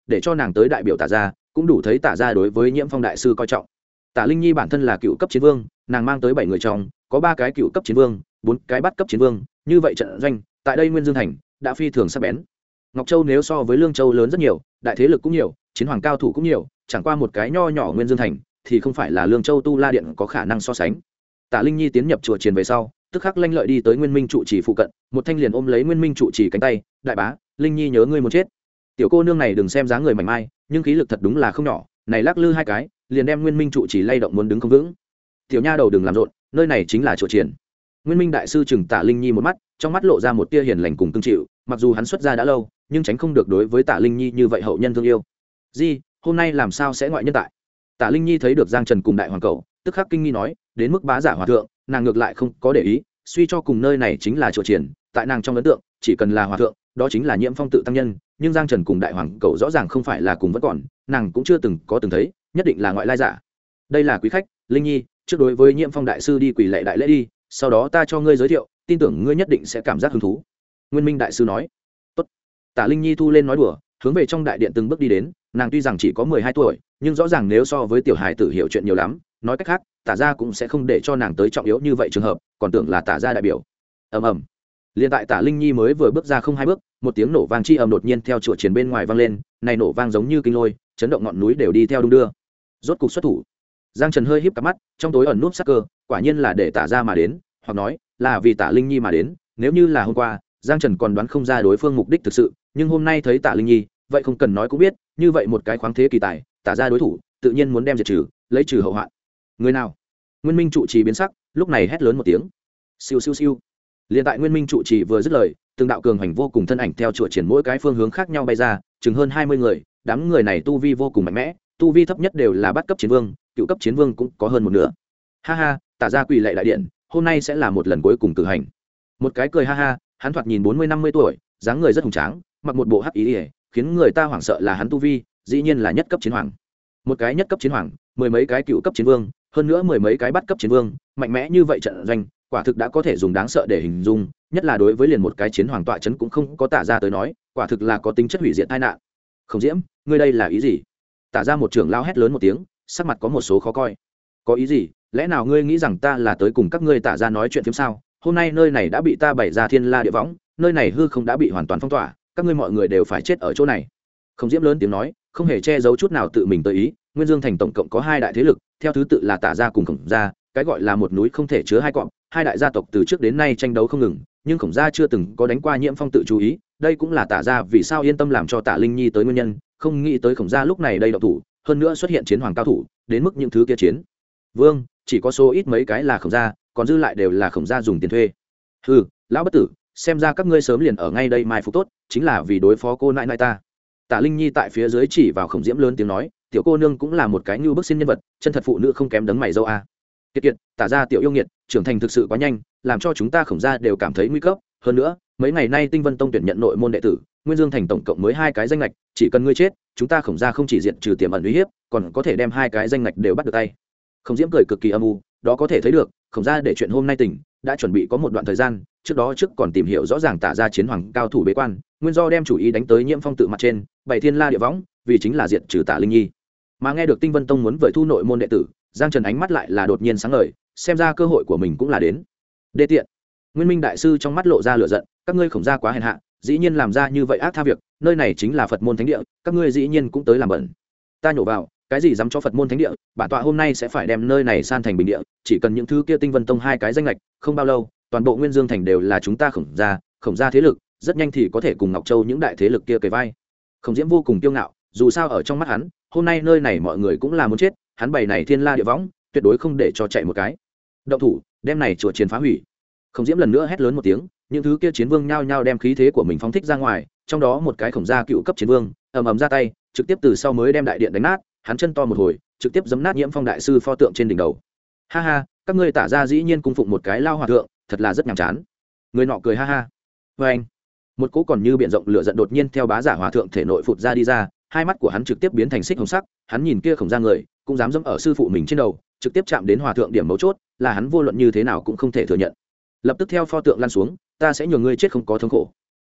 để cho nàng tới đại biểu Tả gia, cũng đủ thấy Tả gia đối với Nhiễm Phong đại sư coi trọng. Tả Linh Nhi bản thân là cựu cấp chiến vương, nàng mang tới 7 người trong, có 3 cái cựu cấp chiến vương, 4 cái bắt cấp chiến vương, như vậy trận doanh, tại đây Nguyên Dương thành đã phi thường sắc bén. Ngọc Châu nếu so với Lương Châu lớn rất nhiều, đại thế lực cũng nhiều, chiến hoàng cao thủ cũng nhiều, chẳng qua một cái nho nhỏ Nguyên Dương thành thì không phải là Lương Châu Tu La điện có khả năng so sánh. Tả Linh Nhi tiến nhập chùa Triền về sau, tức khắc lanh lợi đi tới Nguyên Minh trụ trì phụ cận, một thanh liền ôm lấy Nguyên Minh trụ trì cánh tay, đại bá, Linh Nhi nhớ ngươi muốn chết. Tiểu cô nương này đừng xem dáng người mảnh mai, nhưng khí lực thật đúng là không nhỏ, này lắc lư 2 cái, liền đem Nguyên Minh trụ trì lay động muốn đứng không vững. Tiểu nha đầu đừng làm rộn, nơi này chính là chùa Triền. Nguyên Minh đại sư chừng Tả Linh Nhi một mắt, trong mắt lộ ra một tia hiền lành cùng cương chịu, mặc dù hắn xuất gia đã lâu, nhưng tránh không được đối với Tả Linh Nhi như vậy hậu nhân thương yêu. Di, hôm nay làm sao sẽ ngoại nhân tại? Tả Linh Nhi thấy được Giang Trần cùng đại hoàng cậu, tức khắc kinh nghi nói, đến mức bá giả hòa thượng, nàng ngược lại không có để ý, suy cho cùng nơi này chính là chùa Triền, tại nàng trong ấn tượng, chỉ cần là hòa thượng, đó chính là Nhiễm Phong tự tăng nhân, nhưng Giang Trần cùng đại hoàng cậu rõ ràng không phải là cùng vẫn còn, nàng cũng chưa từng thấy, nhất định là ngoại lai giả. Đây là quý khách, Linh Nhi, trước đối với Nhiễm Phong đại sư đi quỳ lạy đại lễ đi, sau đó ta cho ngươi giới thiệu, tin tưởng ngươi nhất định sẽ cảm giác hứng thú. Nguyên Minh đại sư nói. Tốt. Tả Linh Nhi thu lên nói đùa, hướng về trong đại điện từng bước đi đến, nàng tuy rằng chỉ có 12 tuổi, nhưng rõ ràng nếu so với tiểu hài tử hiểu chuyện nhiều lắm, nói cách khác, Tả gia cũng sẽ không để cho nàng tới trọng yếu như vậy trường hợp, còn tưởng là Tả gia đại biểu. Ầm ầm. Liên tại Tả Linh Nhi mới vừa bước ra không 2 bước, một tiếng nổ vang chi ầm đột nhiên theo chùa Triền bên ngoài vang lên, này nổ vang giống như kinh lôi, chấn động ngọn núi đều đi theo đung đưa. Rốt cục xuất thủ. Giang Trần hơi híp cặp mắt, trong tối ẩn núp sắc cơ, quả nhiên là để Tả gia mà đến, hoặc nói là vì Tả Linh Nhi mà đến. Nếu như là hôm qua, Giang Trần còn đoán không ra đối phương mục đích thực sự, nhưng hôm nay thấy Tả Linh Nhi, vậy không cần nói cũng biết, như vậy một cái khoáng thế kỳ tài, Tả gia đối thủ, tự nhiên muốn đem diệt trừ, lấy trừ hậu hoạn. Người nào? Nguyên Minh trụ trì biến sắc, lúc này hét lớn một tiếng. Siêu siêu siêu. Liên tại Nguyên Minh trụ trì vừa dứt lời, từng đạo cường hành vô cùng thân ảnh theo chùa Triển mỗi cái phương hướng khác nhau bay ra, chừng hơn 20 người, đám người này tu vi vô cùng mạnh mẽ, tu vi thấp nhất đều là bắt cấp chiến vương, cựu cấp chiến vương cũng có hơn một nửa. Ha ha, Tả gia quỳ lạy đại điện, hôm nay sẽ là một lần cuối cùng cử hành. Một cái cười ha ha, hắn thoạt nhìn 40-50 tuổi, dáng người rất hùng tráng, mặc một bộ hắc ý ỉa, khiến người ta hoảng sợ là hắn tu vi, dĩ nhiên là nhất cấp chiến hoàng. Một cái nhất cấp chiến hoàng, 10 mấy cái cựu cấp chiến vương, hơn nữa 10 mấy cái bắt cấp chiến vương, mạnh mẽ như vậy trận doanh, quả thực đã có thể dùng đáng sợ để hình dung, nhất là đối với liền một cái chiến hoàng tọa chấn cũng không có Tả gia tới nói, quả thực là có tính chất hủy diệt tai nạn. Không Diễm, ngươi đây là ý gì? Tả gia một trưởng lao hét lớn một tiếng, sắc mặt có một số khó coi. Có ý gì? Lẽ nào ngươi nghĩ rằng ta là tới cùng các ngươi Tả gia nói chuyện phiếm sao? Hôm nay nơi này đã bị ta bày ra thiên la địa võng, nơi này hư không đã bị hoàn toàn phong tỏa, các ngươi mọi người đều phải chết ở chỗ này. Không Diễm lớn tiếng nói, không hề che giấu chút nào tự mình tới ý. Nguyên Dương thành tổng cộng có 2 đại thế lực, theo thứ tự là Tả gia cùng Khổng gia, cái gọi là một núi không thể chứa 2 cọp, 2 đại gia tộc từ trước đến nay tranh đấu không ngừng, nhưng Khổng gia chưa từng có đánh qua Nhiễm Phong tự chú ý, đây cũng là Tả gia vì sao yên tâm làm cho Tả Linh Nhi tới nguyên nhân, không nghĩ tới Khổng gia lúc này đây động thủ, hơn nữa xuất hiện chiến hoàng cao thủ, đến mức những thứ kia chiến vương chỉ có số ít mấy cái là Khổng gia, còn dư lại đều là Khổng gia dùng tiền thuê. Hừ, lão bất tử, xem ra các ngươi sớm liền ở ngay đây mai phục tốt, chính là vì đối phó cô nãi nãi ta. Tả Linh Nhi tại phía dưới chỉ vào Khổng Diễm lớn tiếng nói, tiểu cô nương cũng là một cái như bức xin nhân vật, chân thật phụ nữ không kém đấng mày dâu a. Kiệt kiệt, Tả gia tiểu yêu nghiệt, trưởng thành thực sự quá nhanh, làm cho chúng ta Khổng gia đều cảm thấy nguy cấp, hơn nữa, mấy ngày nay Tinh Vân Tông tuyển nhận nội môn đệ tử, Nguyên Dương thành tổng cộng mới 2 cái danh ngạch, chỉ cần ngươi chết, chúng ta Khổng gia không chỉ diệt trừ tiềm ẩn uy hiếp, còn có thể đem 2 cái danh ngạch đều bắt được tay. Khổng Diễm cười cực kỳ âm u, đó có thể thấy được, Khổng gia để chuyện hôm nay tỉnh, đã chuẩn bị có một đoạn thời gian, trước còn tìm hiểu rõ ràng Tả gia chiến hoàng cao thủ bế quan, nguyên do đem chủ ý đánh tới Nhiễm Phong tự mặt trên, bày thiên la địa võng, vì chính là diệt trừ Tả Linh Nhi. Mà nghe được Tinh Vân Tông muốn vời thu nội môn đệ tử, Giang Trần ánh mắt lại là đột nhiên sáng ngời, xem ra cơ hội của mình cũng là đến. Đê tiện. Nguyên Minh đại sư trong mắt lộ ra lửa giận, các ngươi Khổng gia quá hèn hạ, dĩ nhiên làm ra như vậy ác tha việc, nơi này chính là Phật môn thánh địa, các ngươi dĩ nhiên cũng tới làm bẩn. Ta nhổ vào, cái gì dám cho Phật môn thánh địa, bản tọa hôm nay sẽ phải đem nơi này san thành bình địa, chỉ cần những thứ kia Tinh Vân Tông 2 cái danh lệch, không bao lâu, toàn bộ Nguyên Dương thành đều là chúng ta Khổng gia thế lực, rất nhanh thì có thể cùng Ngọc Châu những đại thế lực kia kề vai. Khổng Diễm vô cùng kiêu ngạo, dù sao ở trong mắt hắn, hôm nay nơi này mọi người cũng là muốn chết, hắn bày này thiên la địa võng, tuyệt đối không để cho chạy một cái. Động thủ, đem này chùa Triền phá hủy. Khổng Diễm lần nữa hét lớn một tiếng, những thứ kia chiến vương nhao nhao đem khí thế của mình phóng thích ra ngoài, trong đó một cái Khổng gia cựu cấp chiến vương, ầm ầm ra tay, trực tiếp từ sau mới đem đại điện đánh nát, hắn chân to một hồi, trực tiếp giẫm nát Nhiễm Phong đại sư pho tượng trên đỉnh đầu. Ha ha, các ngươi Tả gia dĩ nhiên cung phụng một cái lao hòa thượng, thật là rất nhàm chán. Người nọ cười ha ha. Và anh, một cỗ còn như biển rộng lửa giận đột nhiên theo bá giả hòa thượng thể nội phụt ra đi ra, hai mắt của hắn trực tiếp biến thành xích hồng sắc, hắn nhìn kia Khổng gia người, cũng dám dẫm ở sư phụ mình trên đầu, trực tiếp chạm đến hòa thượng điểm mấu chốt, là hắn vô luận như thế nào cũng không thể thừa nhận. Lập tức theo pho tượng lăn xuống, ta sẽ nhường ngươi chết không có thống khổ.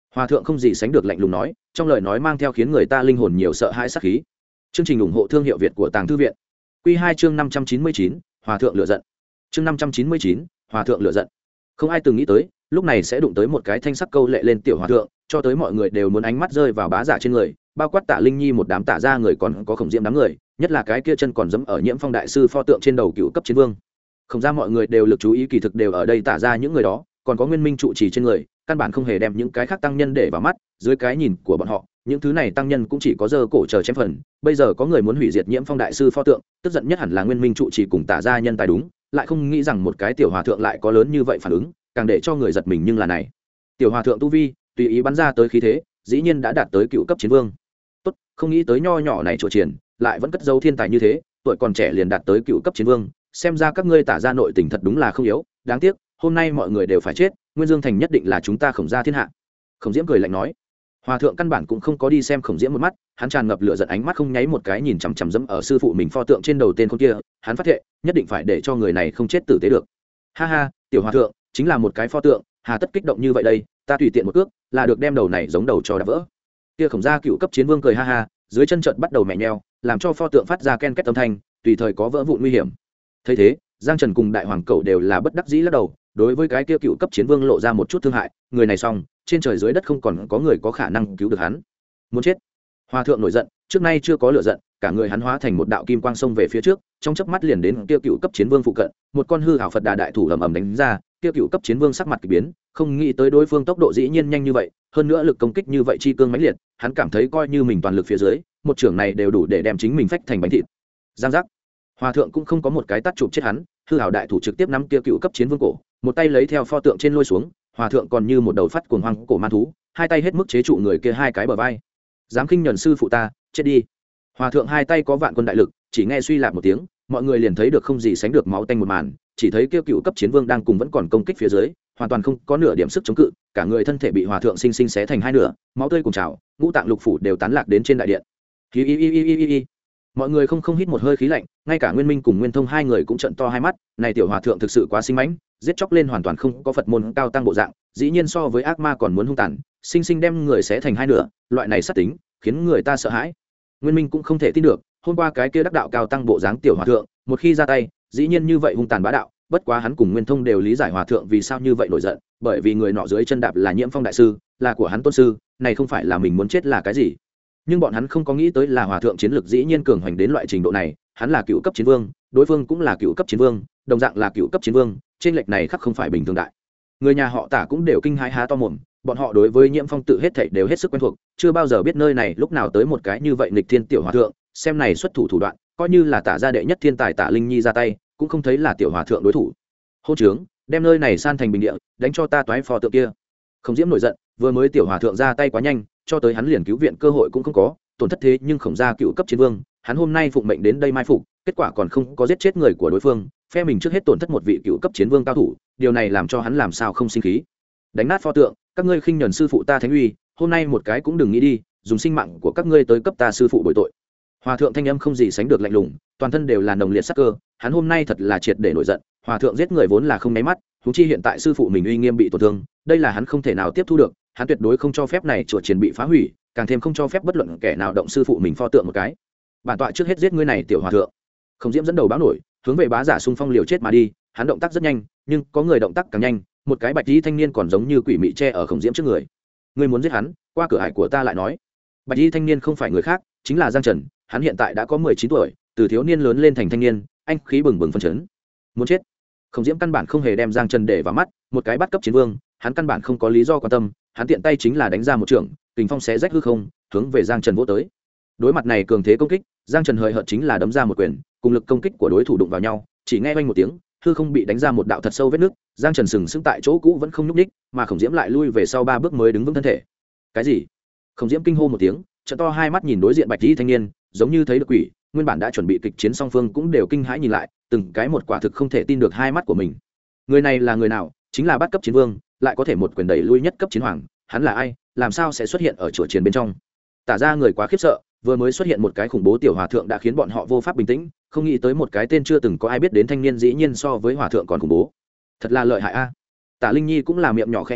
Hòa thượng không gì sánh được lạnh lùng nói, trong lời nói mang theo khiến người ta linh hồn nhiều sợ hãi sát khí. Chương trình ủng hộ thương hiệu Việt của Tàng Thư viện. Quy 2 chương 599, Hòa thượng lửa giận. Chương 599, Hòa thượng lửa giận. Không ai từng nghĩ tới, lúc này sẽ đụng tới một cái thanh sắc câu lệ lên tiểu hòa thượng, cho tới mọi người đều muốn ánh mắt rơi vào bá giả trên người, bao quát Tạ Linh Nhi một đám Tạ gia người còn có Khổng Diễm đám người, nhất là cái kia chân còn giẫm ở Nhiễm Phong đại sư pho tượng trên đầu cựu cấp chiến vương. Không ra mọi người đều lực chú ý kỳ thực đều ở đây Tạ gia những người đó, còn có Nguyên Minh trụ trì trên người, căn bản không hề đem những cái khác tăng nhân để vào mắt, dưới cái nhìn của bọn họ, những thứ này tăng nhân cũng chỉ có giơ cổ chờ chém phần. Bây giờ có người muốn hủy diệt Nhiễm Phong đại sư pho tượng, tức giận nhất hẳn là Nguyên Minh trụ trì cùng Tạ gia nhân tài đúng, lại không nghĩ rằng một cái tiểu hòa thượng lại có lớn như vậy phản ứng, càng để cho người giật mình. Nhưng là này, tiểu hòa thượng tu vi tùy ý bắn ra tới khí thế, dĩ nhiên đã đạt tới cựu cấp chiến vương. Tốt, không nghĩ tới nho nhỏ này chùa triển lại vẫn cất giấu thiên tài như thế, tuổi còn trẻ liền đạt tới cựu cấp chiến vương, xem ra các ngươi Tả gia nội tình thật đúng là không yếu. Đáng tiếc hôm nay mọi người đều phải chết, Nguyên Dương thành nhất định là chúng ta Khổng gia thiên hạ. Khổng Diễm cười lạnh nói. Hòa thượng căn bản cũng không có đi xem Khổng Diễm một mắt, hắn tràn ngập lửa giận, ánh mắt không nháy một cái nhìn chằm chằm dẫm ở sư phụ mình pho tượng trên đầu tên con kia, hắn phát thệ nhất định phải để cho người này không chết tử tế được. Ha ha, tiểu hòa thượng chính là một cái pho tượng, hà tất kích động như vậy đây, ta tùy tiện một cước là được đem đầu này giống đầu cho đập vỡ. Kia Khổng gia cựu cấp chiến vương cười ha ha, dưới chân trận bắt đầu mẹ nheo, làm cho pho tượng phát ra ken két âm thanh, tùy thời có vỡ vụn nguy hiểm. Thấy thế, Giang Trần cùng Đại Hoàng Cẩu đều là bất đắc dĩ lắc đầu, đối với cái kia cựu cấp chiến vương lộ ra một chút thương hại, người này xong, trên trời dưới đất không còn có người có khả năng cứu được hắn. Muốn chết. Hòa thượng nổi giận, trước nay chưa có lửa giận, cả người hắn hóa thành một đạo kim quang xông về phía trước, trong chớp mắt liền đến kia cựu cấp chiến vương phụ cận, một con hư ảo Phật Đà đại thủ ầm ầm đánh ra, kia cựu cấp chiến vương sắc mặt kỳ biến, không nghĩ tới đối phương tốc độ dĩ nhiên nhanh như vậy, hơn nữa lực công kích như vậy chi cương mãnh liệt, hắn cảm thấy coi như mình toàn lực phía dưới, một trưởng này đều đủ để đem chính mình phách thành bánh thịt. Giang giác. Hòa thượng cũng không có một cái tát chụp chết hắn, hư ảo đại thủ trực tiếp nắm kia cựu cấp chiến vương cổ, một tay lấy theo pho tượng trên lôi xuống, hòa thượng còn như một đầu phát cuồng hoang cổ man thú, hai tay hết mức chế trụ người kia hai cái bờ vai. Dám khinh nhẫn sư phụ ta, chết đi. Hòa thượng hai tay có vạn quân đại lực, chỉ nghe suy lạp một tiếng, mọi người liền thấy được không gì sánh được máu tanh một màn, chỉ thấy kia cựu cấp chiến vương đang cùng vẫn còn công kích phía dưới, hoàn toàn không có nửa điểm sức chống cự, cả người thân thể bị hòa thượng sinh sinh xé thành hai nửa, máu tươi cùng trào, ngũ tạng lục phủ đều tán lạc đến trên đại điện. Mọi người không hít một hơi khí lạnh, ngay cả Nguyên Minh cùng Nguyên Thông hai người cũng trợn to hai mắt, này tiểu hòa thượng thực sự quá sinh mãnh, giết chóc lên hoàn toàn không có Phật môn cao tăng bộ dạng, dĩ nhiên so với ác ma còn muốn hung tàn, sinh sinh đem người xé thành hai nửa, loại này sát tính khiến người ta sợ hãi. Nguyên Minh cũng không thể tin được, hôm qua cái kia đắc đạo cao tăng bộ dáng tiểu hòa thượng, một khi ra tay, dĩ nhiên như vậy hung tàn bá đạo, bất quá hắn cùng Nguyên Thông đều lý giải hòa thượng vì sao như vậy nổi giận, bởi vì người nọ dưới chân đạp là Nhiễm Phong đại sư, là của hắn tôn sư, này không phải là mình muốn chết là cái gì. Nhưng bọn hắn không có nghĩ tới là hòa thượng chiến lực dĩ nhiên cường hoành đến loại trình độ này, hắn là cựu cấp chiến vương, đối phương cũng là cựu cấp chiến vương, đồng dạng là cựu cấp chiến vương, trên lệch này khắc không phải bình thường đại. Người nhà họ Tả cũng đều kinh hãi há to mồm, bọn họ đối với Nhiễm Phong tự hết thảy đều hết sức quen thuộc, chưa bao giờ biết nơi này lúc nào tới một cái như vậy nghịch thiên tiểu hòa thượng, xem này xuất thủ thủ đoạn, coi như là Tả gia đệ nhất thiên tài Tả Linh Nhi ra tay, cũng không thấy là tiểu hòa thượng đối thủ. Hôn trướng, đem nơi này san thành bình địa, đánh cho ta toái phò tượng kia. Không Diễm nổi giận, vừa mới tiểu hòa thượng ra tay quá nhanh, cho tới hắn liền cứu viện cơ hội cũng không có, tổn thất thế nhưng Khổng gia cựu cấp chiến vương, hắn hôm nay phụng mệnh đến đây mai phục, kết quả còn không có giết chết người của đối phương, phe mình trước hết tổn thất một vị cựu cấp chiến vương cao thủ, điều này làm cho hắn làm sao không sinh khí. Đánh nát pho tượng, các ngươi khinh nhẫn sư phụ ta thánh uy, hôm nay một cái cũng đừng nghĩ đi, dùng sinh mạng của các ngươi tới cấp ta sư phụ bồi tội. Hòa thượng thanh âm không gì sánh được lạnh lùng, toàn thân đều là nồng liệt sắc cơ, hắn hôm nay thật là triệt để nổi giận, hòa thượng giết người vốn là không nháy mắt, huống chi hiện tại sư phụ mình uy nghiêm bị tổn thương, đây là hắn không thể nào tiếp thu được, hắn tuyệt đối không cho phép này chùa triển bị phá hủy, càng thêm không cho phép bất luận kẻ nào động sư phụ mình pho tượng một cái. Bản tọa trước hết giết ngươi này tiểu hòa thượng. Không Diễm dẫn đầu báo nổi, hướng về bá giả xung phong liều chết mà đi, hắn động tác rất nhanh, nhưng có người động tác càng nhanh, một cái bạch y thanh niên còn giống như quỷ mị che ở Không Diễm trước người. Ngươi muốn giết hắn, qua cửa ải của ta lại nói. Bạch y thanh niên không phải người khác, chính là Giang Trần, hắn hiện tại đã có 19 tuổi, từ thiếu niên lớn lên thành thanh niên, anh khí bừng bừng phấn chấn. Muốn chết. Không Diễm căn bản không hề đem Giang Trần để vào mắt, một cái bắt cấp chiến vương, hắn căn bản không có lý do quan tâm, hắn tiện tay chính là đánh ra một trường, kình phong xé rách hư không, hướng về Giang Trần vỗ tới. Đối mặt này cường thế công kích, Giang Trần hời hợt chính là đấm ra một quyền, cùng lực công kích của đối thủ đụng vào nhau, chỉ nghe oanh một tiếng, hư không bị đánh ra một đạo thật sâu vết nứt, Giang Trần sừng sững tại chỗ cũ vẫn không nhúc nhích, mà Khổng Diễm lại lui về sau 3 bước mới đứng vững thân thể. Cái gì? Khổng Diễm kinh hô một tiếng, trợn to hai mắt nhìn đối diện bạch y thanh niên, giống như thấy được quỷ, nguyên bản đã chuẩn bị kịch chiến song phương cũng đều kinh hãi nhìn lại, từng cái một quả thực không thể tin được hai mắt của mình. Người này là người nào? Chính là bát cấp chiến vương, lại có thể một quyền đẩy lui nhất cấp chiến hoàng, hắn là ai, làm sao sẽ xuất hiện ở chùa chiến bên trong? Tả ra người quá khiếp sợ, vừa mới xuất hiện một cái khủng bố tiểu hòa thượng đã khiến bọn họ vô pháp bình tĩnh, không nghĩ tới một cái tên chưa từng có ai biết đến thanh niên dĩ nhiên so với hòa thượng còn khủng bố, thật là lợi hại a. Tả Linh Nhi cũng là miệng nhỏ khẽ nhếch,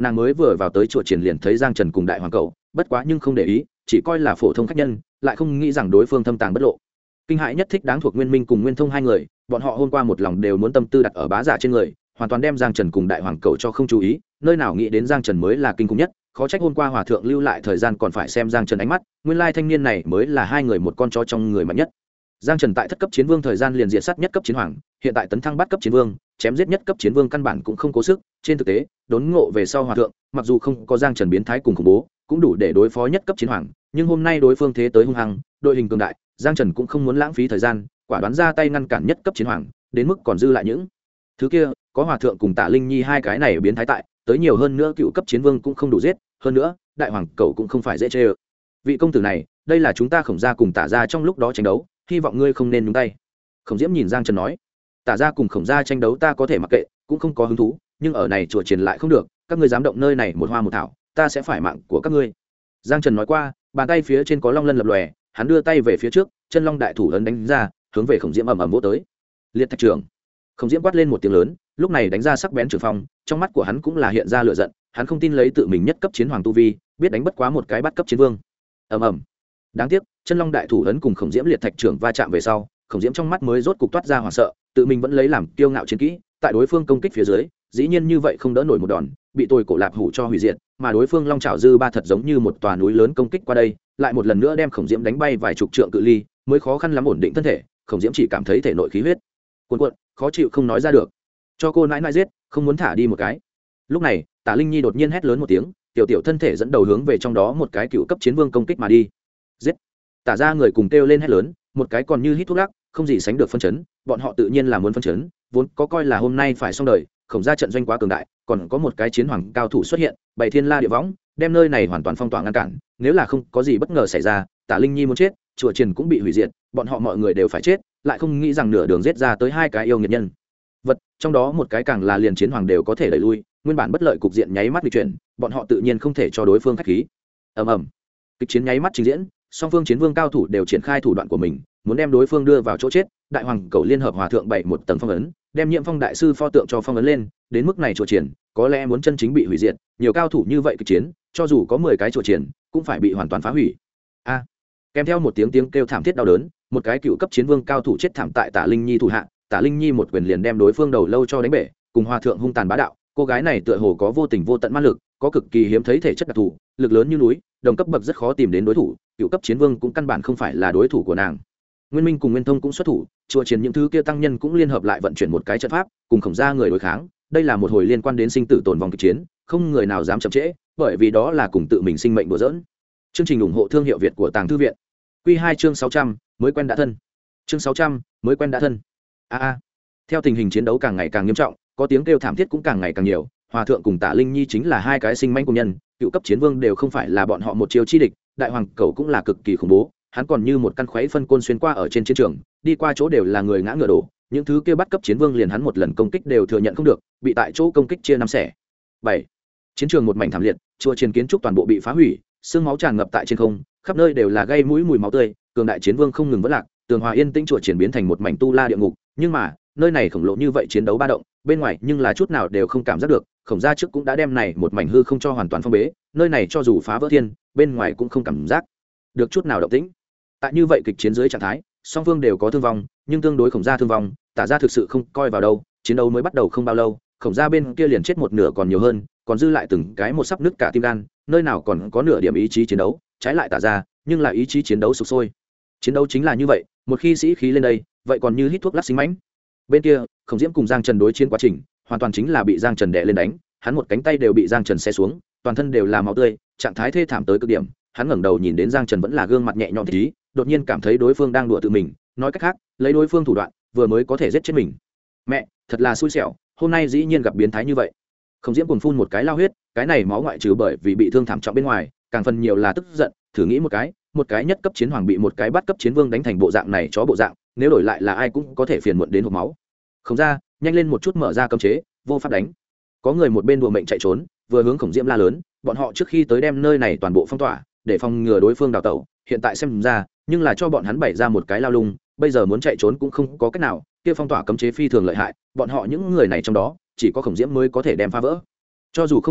nàng mới vừa vào tới chùa triển liền thấy giang trần cùng đại hoàng cậu, bất quá nhưng không để ý, chỉ coi là phổ thông khách nhân, lại không nghĩ rằng đối phương thâm tàng bất lộ. Kinh hãi nhất thích đáng thuộc Nguyên Minh cùng Nguyên Thông hai người, bọn họ hôm qua một lòng đều muốn tâm tư đặt ở bá giả trên người, hoàn toàn đem giang trần cùng đại hoàng cậu cho không chú ý, nơi nào nghĩ đến giang trần mới là kinh khủng nhất. Khó trách hôm qua hòa thượng lưu lại thời gian còn phải xem giang trần ánh mắt, nguyên lai thanh niên này mới là hai người một con chó trong người mạnh nhất. Giang trần tại thất cấp chiến vương thời gian liền diệt sát nhất cấp chiến hoàng, hiện tại tấn thăng bắt cấp chiến vương, chém giết nhất cấp chiến vương căn bản cũng không cố sức. Trên thực tế đốn ngộ về sau hòa thượng mặc dù không có giang trần biến thái cùng khủng bố, cũng đủ để đối phó nhất cấp chiến hoàng, nhưng hôm nay đối phương thế tới hung hăng, đội hình cường đại, giang trần cũng không muốn lãng phí thời gian, quả đoán ra tay ngăn cản nhất cấp chiến hoàng, đến mức còn dư lại những thứ kia có hòa thượng cùng Tạ Linh Nhi hai cái này biến thái tại, tới nhiều hơn nữa cựu cấp chiến vương cũng không đủ giết, hơn nữa đại hoàng cậu cũng không phải dễ chê ơ. Vị công tử này, đây là chúng ta Khổng gia cùng Tả gia trong lúc đó tranh đấu, hy vọng ngươi không nên nhúng tay. Khổng Diễm nhìn giang trần nói. Tả gia cùng Khổng gia tranh đấu ta có thể mặc kệ, cũng không có hứng thú, nhưng ở này chùa triển lại không được, các ngươi dám động nơi này một hoa một thảo, ta sẽ phải mạng của các ngươi. Giang trần nói qua, bàn tay phía trên có long lân lập lòe, hắn đưa tay về phía trước, chân long đại thủ ấn đánh ra, hướng về Khổng Diễm ầm ầm vỗ tới. Liệt thạch trưởng. Khổng Diễm quát lên một tiếng lớn, lúc này đánh ra sắc bén trường phong, trong mắt của hắn cũng là hiện ra lửa giận, hắn không tin lấy tự mình nhất cấp chiến hoàng tu vi, biết đánh bất quá một cái bắt cấp chiến vương. Ầm ầm. Đáng tiếc, chân long đại thủ ấn cùng Khổng Diễm liệt thạch trưởng va chạm về sau, Khổng Diễm trong mắt mới rốt cục toát ra hoảng sợ, tự mình vẫn lấy làm kiêu ngạo chiến kỹ, tại đối phương công kích phía dưới, dĩ nhiên như vậy không đỡ nổi một đòn, bị tôi cổ lạp hủ cho hủy diệt, mà đối phương long chảo dư ba thật giống như một tòa núi lớn công kích qua đây, lại một lần nữa đem Khổng Diễm đánh bay vài chục trượng cự ly, mới khó khăn lắm ổn định thân thể. Khổng Diễm chỉ cảm thấy thể nội khí huyết cuồn cuộn, khó chịu không nói ra được. Cho cô nãi nãi giết, không muốn thả đi một cái. Lúc này Tả Linh Nhi đột nhiên hét lớn một tiếng, tiểu tiểu thân thể dẫn đầu hướng về trong đó một cái cựu cấp chiến vương công kích mà đi. Giết. Tả ra người cùng kêu lên hét lớn, một cái còn như hít thuốc lắc, không gì sánh được phân chấn, bọn họ tự nhiên là muốn phân chấn, vốn có coi là hôm nay phải xong đời, Khổng gia trận doanh quá cường đại, còn có một cái chiến hoàng cao thủ xuất hiện, bảy thiên la địa võng, đem nơi này hoàn toàn phong tỏa ngăn cản, nếu là không có gì bất ngờ xảy ra, Tả Linh Nhi muốn chết, chùa triển cũng bị hủy diệt, bọn họ mọi người đều phải chết, lại không nghĩ rằng nửa đường giết ra tới hai cái yêu nghiệt nhân vật, trong đó một cái càng là liền chiến hoàng đều có thể đẩy lui, nguyên bản bất lợi cục diện nháy mắt bị chuyển, bọn họ tự nhiên không thể cho đối phương khách khí. Ầm ầm. Kịch chiến nháy mắt trình diễn, song phương chiến vương cao thủ đều triển khai thủ đoạn của mình, muốn đem đối phương đưa vào chỗ chết. Đại hoàng cầu liên hợp hòa thượng bảy một tầng phong ấn, đem Nhiễm Phong đại sư pho tượng cho phong ấn lên, đến mức này chùa triển có lẽ muốn chân chính bị hủy diệt, nhiều cao thủ như vậy kịch chiến, cho dù có 10 cái chùa triển cũng phải bị hoàn toàn phá hủy. A. Kèm theo một tiếng kêu thảm thiết đau đớn, một cái cựu cấp chiến vương cao thủ chết thảm tại Tả Linh Nhi thủ hạ, Tả Linh Nhi một quyền liền đem đối phương đầu lâu cho đánh bể, cùng hòa thượng hung tàn bá đạo, cô gái này tựa hồ có vô tình vô tận ma lực, có cực kỳ hiếm thấy thể chất đặc thù, lực lớn như núi, đồng cấp bậc rất khó tìm đến đối thủ, cựu cấp chiến vương cũng căn bản không phải là đối thủ của nàng. Nguyên Minh cùng Nguyên Thông cũng xuất thủ, chùa chiến những thứ kia tăng nhân cũng liên hợp lại vận chuyển một cái trận pháp, cùng Khổng gia người đối kháng, đây là một hồi liên quan đến sinh tử tồn vong kịch chiến, không người nào dám chậm trễ, bởi vì đó là cùng tự mình sinh mệnh đùa giỡn. Chương trình ủng hộ thương hiệu Việt của Tàng Thư viện. Quy 2 chương 600, mới quen đã thân. Chương 600, mới quen đã thân. Theo tình hình chiến đấu càng ngày càng nghiêm trọng, có tiếng kêu thảm thiết cũng càng ngày càng nhiều, hòa thượng cùng Tả Linh Nhi chính là hai cái sinh manh cùng nhân, cựu cấp chiến vương đều không phải là bọn họ một chiêu chi địch, đại hoàng cầu cũng là cực kỳ khủng bố, hắn còn như một căn khuấy phân côn xuyên qua ở trên chiến trường, đi qua chỗ đều là người ngã ngựa đổ, những thứ kia bắt cấp chiến vương liền hắn một lần công kích đều thừa nhận không được, bị tại chỗ công kích chia năm xẻ bảy. Chiến trường một mảnh thảm liệt, chùa chiến kiến trúc toàn bộ bị phá hủy, xương máu tràn ngập tại trên không, khắp nơi đều là gây mũi mùi máu tươi, cường đại chiến vương không ngừng vỡ lạc, tường hòa yên tĩnh chùa triển biến thành một mảnh tu la địa ngục, nhưng mà nơi này khổng lồ như vậy chiến đấu ba động, bên ngoài nhưng là chút nào đều không cảm giác được. Khổng gia trước cũng đã đem này một mảnh hư không cho hoàn toàn phong bế, nơi này cho dù phá vỡ thiên, bên ngoài cũng không cảm giác được chút nào động tĩnh. Tại như vậy kịch chiến dưới trạng thái, song phương đều có thương vong, nhưng tương đối Khổng gia thương vong, Tả gia thực sự không coi vào đâu, chiến đấu mới bắt đầu không bao lâu, Khổng gia bên kia liền chết một nửa còn nhiều hơn, còn dư lại từng cái một sắp nứt cả tim gan, nơi nào còn có nửa điểm ý chí chiến đấu, trái lại Tả gia, nhưng là ý chí chiến đấu sục sôi. Chiến đấu chính là như vậy, một khi sĩ khí lên đây, vậy còn như hít thuốc lắc sinh mãnh. Bên kia, Khổng Diễm cùng Giang Trần đối chiến quá trình, hoàn toàn chính là bị Giang Trần đè lên đánh, hắn một cánh tay đều bị Giang Trần xé xuống, toàn thân đều là máu tươi, trạng thái thê thảm tới cực điểm. Hắn ngẩng đầu nhìn đến Giang Trần vẫn là gương mặt nhẹ nhõm thích ý, đột nhiên cảm thấy đối phương đang đùa tự mình, nói cách khác, lấy đối phương thủ đoạn, vừa mới có thể giết chết mình. Mẹ, thật là xui xẻo, hôm nay dĩ nhiên gặp biến thái như vậy. Khổng Diễm cuồng phun một cái lao huyết, cái này máu ngoại trừ bởi vì bị thương thảm trọng bên ngoài, càng phần nhiều là tức giận, thử nghĩ một cái nhất cấp chiến hoàng bị một cái bắt cấp chiến vương đánh thành bộ dạng này chó bộ dạng, nếu đổi lại là ai cũng có thể phiền muộn đến hộc máu. Không ra, nhanh lên một chút mở ra cấm chế, vô pháp đánh. Có người một bên đùa mệnh chạy trốn, vừa hướng Khổng Diễm la lớn, bọn họ trước khi tới đem nơi này toàn bộ phong tỏa, để phòng ngừa đối phương đào tẩu, hiện tại xem ra, nhưng là cho bọn hắn bày ra một cái lao lung, bây giờ muốn chạy trốn cũng không có cách nào, kia phong tỏa cấm chế phi thường lợi hại, bọn họ những người này trong đó, chỉ có Khổng Diễm mới có thể đem phá vỡ. Cho dù không nhắc nhở,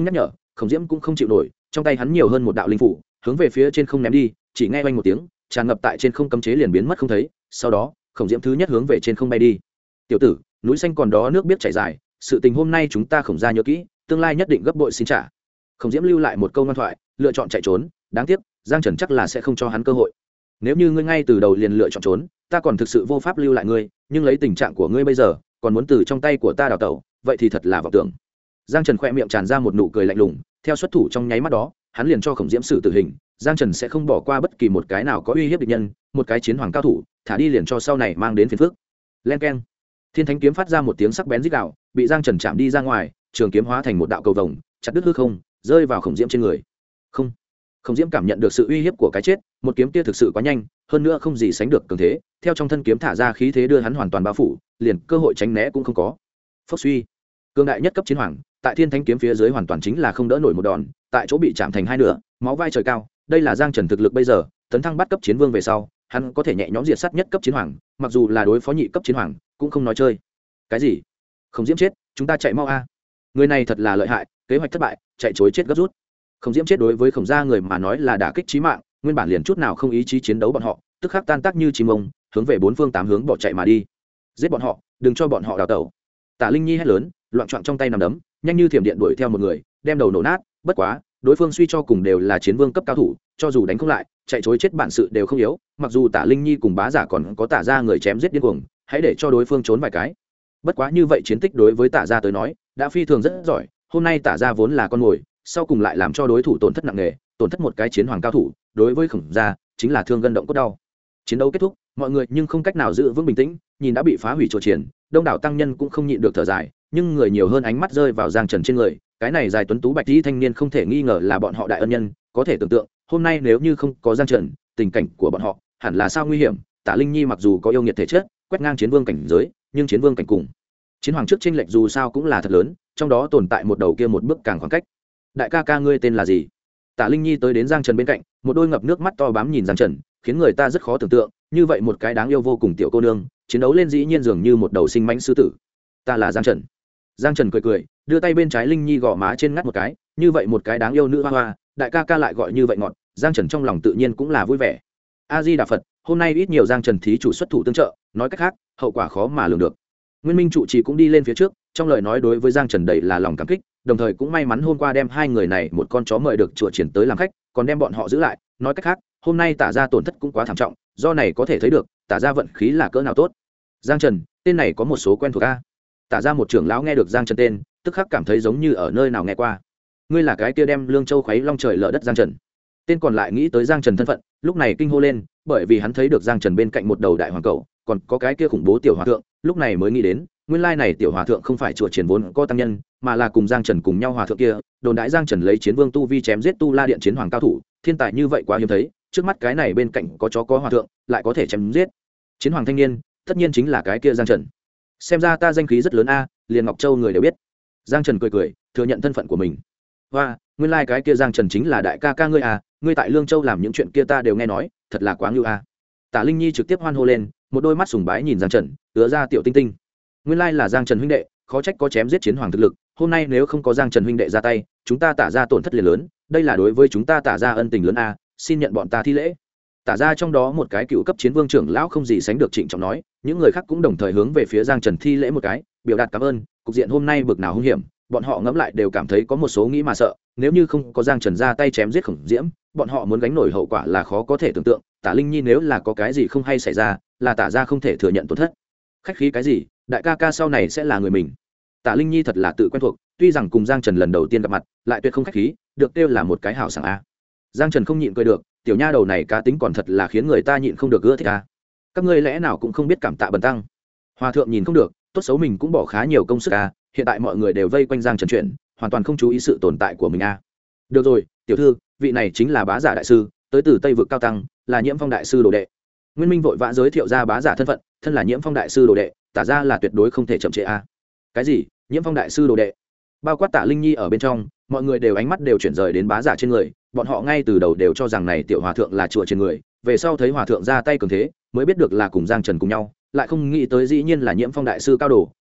Khổng Diễm cũng không chịu nổi, trong tay hắn nhiều hơn một đạo linh phủ, hướng về phía trên không ném đi, chỉ nghe oanh một tiếng, tràn ngập tại trên không cấm chế liền biến mất không thấy. Sau đó Khổng Diễm thứ nhất hướng về trên không bay đi. Tiểu tử, núi xanh còn đó nước biết chảy dài, sự tình hôm nay chúng ta Khổng gia nhớ kỹ, tương lai nhất định gấp bội xin trả. Khổng Diễm lưu lại một câu ngoan thoại, lựa chọn chạy trốn, đáng tiếc Giang Trần chắc là sẽ không cho hắn cơ hội. Nếu như ngươi ngay từ đầu liền lựa chọn trốn, ta còn thực sự vô pháp lưu lại ngươi, nhưng lấy tình trạng của ngươi bây giờ, còn muốn từ trong tay của ta đào tẩu, vậy thì thật là vọng tưởng. Giang Trần khẽ miệng tràn ra một nụ cười lạnh lùng, theo xuất thủ trong nháy mắt đó, hắn liền cho Khổng Diễm xử tử hình. Giang Trần sẽ không bỏ qua bất kỳ một cái nào có uy hiếp địch nhân, một cái chiến hoàng cao thủ, thả đi liền cho sau này mang đến phiền phức. Len keng. Thiên Thánh kiếm phát ra một tiếng sắc bén rít gào, bị Giang Trần chạm đi ra ngoài, trường kiếm hóa thành một đạo cầu vồng, chặt đứt hư không, rơi vào Khổng Diễm trên người. Không. Khổng Diễm cảm nhận được sự uy hiếp của cái chết, một kiếm kia thực sự quá nhanh, hơn nữa không gì sánh được cường thế, theo trong thân kiếm thả ra khí thế đưa hắn hoàn toàn bao phủ, liền cơ hội tránh né cũng không có. Phốc suy. Cường đại nhất cấp chiến hoàng, tại Thiên Thánh kiếm phía dưới hoàn toàn chính là không đỡ nổi một đòn, tại chỗ bị chạm thành hai nửa, máu vai trời cao. Đây là Giang Trần thực lực bây giờ, tấn thăng bắt cấp chiến vương về sau, hắn có thể nhẹ nhõm diệt sát nhất cấp chiến hoàng, mặc dù là đối phó nhị cấp chiến hoàng, cũng không nói chơi. Cái gì? Khổng Diễm chết, chúng ta chạy mau a. Người này thật là lợi hại, kế hoạch thất bại, chạy trối chết gấp rút. Khổng Diễm chết đối với Khổng gia người mà nói là đả kích chí mạng, nguyên bản liền chút nào không ý chí chiến đấu bọn họ, tức khắc tan tác như chim ông, hướng về bốn phương tám hướng bỏ chạy mà đi. Giết bọn họ, đừng cho bọn họ đào tẩu. Tả Linh Nhi hét lớn, loạn choạng trong tay nằm đấm, nhanh như thiểm điện đuổi theo một người, đem đầu nổ nát. Bất quá, đối phương suy cho cùng đều là chiến vương cấp cao thủ, cho dù đánh không lại, chạy trối chết bản sự đều không yếu. Mặc dù Tả Linh Nhi cùng Bá Giả còn có Tả gia người chém giết điên cuồng, hãy để cho đối phương trốn vài cái. Bất quá như vậy chiến tích đối với Tả gia tới nói, đã phi thường rất giỏi. Hôm nay Tả gia vốn là con mồi, sau cùng lại làm cho đối thủ tổn thất nặng nề, tổn thất một cái chiến hoàng cao thủ, đối với Khổng gia chính là thương gân động cốt đau. Chiến đấu kết thúc, mọi người nhưng không cách nào giữ vững bình tĩnh, nhìn đã bị phá hủy chùa triển, đông đảo tăng nhân cũng không nhịn được thở dài, nhưng người nhiều hơn ánh mắt rơi vào Giang Trần trên người, cái này dài tuấn tú bạch y thanh niên không thể nghi ngờ là bọn họ đại ân nhân, có thể tưởng tượng, hôm nay nếu như không có Giang Trần, tình cảnh của bọn họ hẳn là sao nguy hiểm. Tả Linh Nhi mặc dù có yêu nghiệt thể chất, quét ngang chiến vương cảnh giới, nhưng chiến vương cảnh cùng chiến hoàng trước chênh lệch dù sao cũng là thật lớn, trong đó tồn tại một đầu kia một bước càng khoảng cách. Đại ca ca ngươi tên là gì? Tả Linh Nhi tới đến Giang Trần bên cạnh, một đôi ngập nước mắt to bám nhìn Giang Trần, khiến người ta rất khó tưởng tượng, như vậy một cái đáng yêu vô cùng tiểu cô nương, chiến đấu lên dĩ nhiên dường như một đầu sinh mãnh sư tử. Ta là Giang Trần. Giang Trần cười cười, đưa tay bên trái Linh Nhi gõ má trên ngắt một cái, như vậy một cái đáng yêu nữ hoa hoa, đại ca ca lại gọi như vậy ngọt, Giang Trần trong lòng tự nhiên cũng là vui vẻ. A Di Đà Phật, hôm nay ít nhiều Giang Trần thí chủ xuất thủ tương trợ, nói cách khác, hậu quả khó mà lường được. Nguyên Minh trụ trì cũng đi lên phía trước, trong lời nói đối với Giang Trần đầy là lòng cảm kích, đồng thời cũng may mắn hôm qua đem hai người này một con chó mời được chùa triển tới làm khách, còn đem bọn họ giữ lại, nói cách khác, hôm nay Tả gia tổn thất cũng quá thảm trọng, do này có thể thấy được, Tả gia vận khí là cỡ nào tốt. Giang Trần, tên này có một số quen thuộc a. Tả gia một trưởng lão nghe được Giang Trần tên, tức khắc cảm thấy giống như ở nơi nào nghe qua. Ngươi là cái kia đem Lương Châu khuấy long trời lở đất Giang Trần. Tên còn lại nghĩ tới Giang Trần thân phận, lúc này kinh hô lên, bởi vì hắn thấy được Giang Trần bên cạnh một đầu đại hoàng cẩu, còn có cái kia khủng bố tiểu hòa thượng, lúc này mới nghĩ đến, nguyên lai này tiểu hòa thượng không phải chùa triển vốn có tăng nhân, mà là cùng Giang Trần cùng nhau hòa thượng kia, đồn đãi Giang Trần lấy chiến vương tu vi chém giết Tu La điện chiến hoàng cao thủ, thiên tài như vậy quá hiếm thấy, trước mắt cái này bên cạnh có chó có hòa thượng, lại có thể chém giết chiến hoàng thanh niên, tất nhiên chính là cái kia Giang Trần. Xem ra ta danh khí rất lớn a, liền Ngọc Châu người đều biết. Giang Trần cười cười, thừa nhận thân phận của mình. Và, nguyên lai cái kia Giang Trần chính là đại ca ca ngươi à, ngươi tại Lương Châu làm những chuyện kia ta đều nghe nói, thật là quá ngưu a. Tả Linh Nhi trực tiếp hoan hô lên, một đôi mắt sùng bái nhìn Giang Trần, ứa ra tiểu tinh tinh. Nguyên lai là Giang Trần huynh đệ, khó trách có chém giết chiến hoàng thực lực, hôm nay nếu không có Giang Trần huynh đệ ra tay, chúng ta Tả gia tổn thất liền lớn, đây là đối với chúng ta Tả gia ân tình lớn a, xin nhận bọn ta thi lễ. Tả gia trong đó một cái cựu cấp chiến vương trưởng lão không gì sánh được trịnh trọng nói, những người khác cũng đồng thời hướng về phía Giang Trần thi lễ một cái, biểu đạt cảm ơn, cục diện hôm nay bực nào hung hiểm, bọn họ ngẫm lại đều cảm thấy có một số nghĩ mà sợ, nếu như không có Giang Trần ra tay chém giết Khổng Diễm, bọn họ muốn gánh nổi hậu quả là khó có thể tưởng tượng. Tả Linh Nhi nếu là có cái gì không hay xảy ra, là Tả gia không thể thừa nhận tổn thất. Khách khí cái gì, đại ca ca sau này sẽ là người mình. Tả Linh Nhi thật là tự quen thuộc, tuy rằng cùng Giang Trần lần đầu tiên gặp mặt, lại tuyệt không khách khí, được kêu là một cái hảo sảng a. Giang Trần không nhịn cười được, tiểu nha đầu này cá tính còn thật là khiến người ta nhịn không được ưa thích a. Các ngươi lẽ nào cũng không biết cảm tạ bần tăng? Hòa thượng nhìn không được, tốt xấu mình cũng bỏ khá nhiều công sức a, hiện tại mọi người đều vây quanh Giang Trần chuyện, hoàn toàn không chú ý sự tồn tại của mình a. Được rồi, tiểu thư, vị này chính là Bá Giả đại sư, tới từ Tây vực cao tăng, là Nhiễm Phong đại sư đồ đệ. Nguyên Minh vội vã giới thiệu ra Bá Giả thân phận, thân là Nhiễm Phong đại sư đồ đệ, Tả ra là tuyệt đối không thể chậm trễ a. Cái gì? Nhiễm Phong đại sư đồ đệ? Bao quát Tả Linh Nhi ở bên trong, mọi người đều ánh mắt đều chuyển rời đến Bá Giả trên người, bọn họ ngay từ đầu đều cho rằng này tiểu hòa thượng là chùa trên người, về sau thấy hòa thượng ra tay cường thế, mới biết được là cùng Giang Trần cùng nhau, lại không nghĩ tới dĩ nhiên là Nhiễm Phong đại sư cao đồ,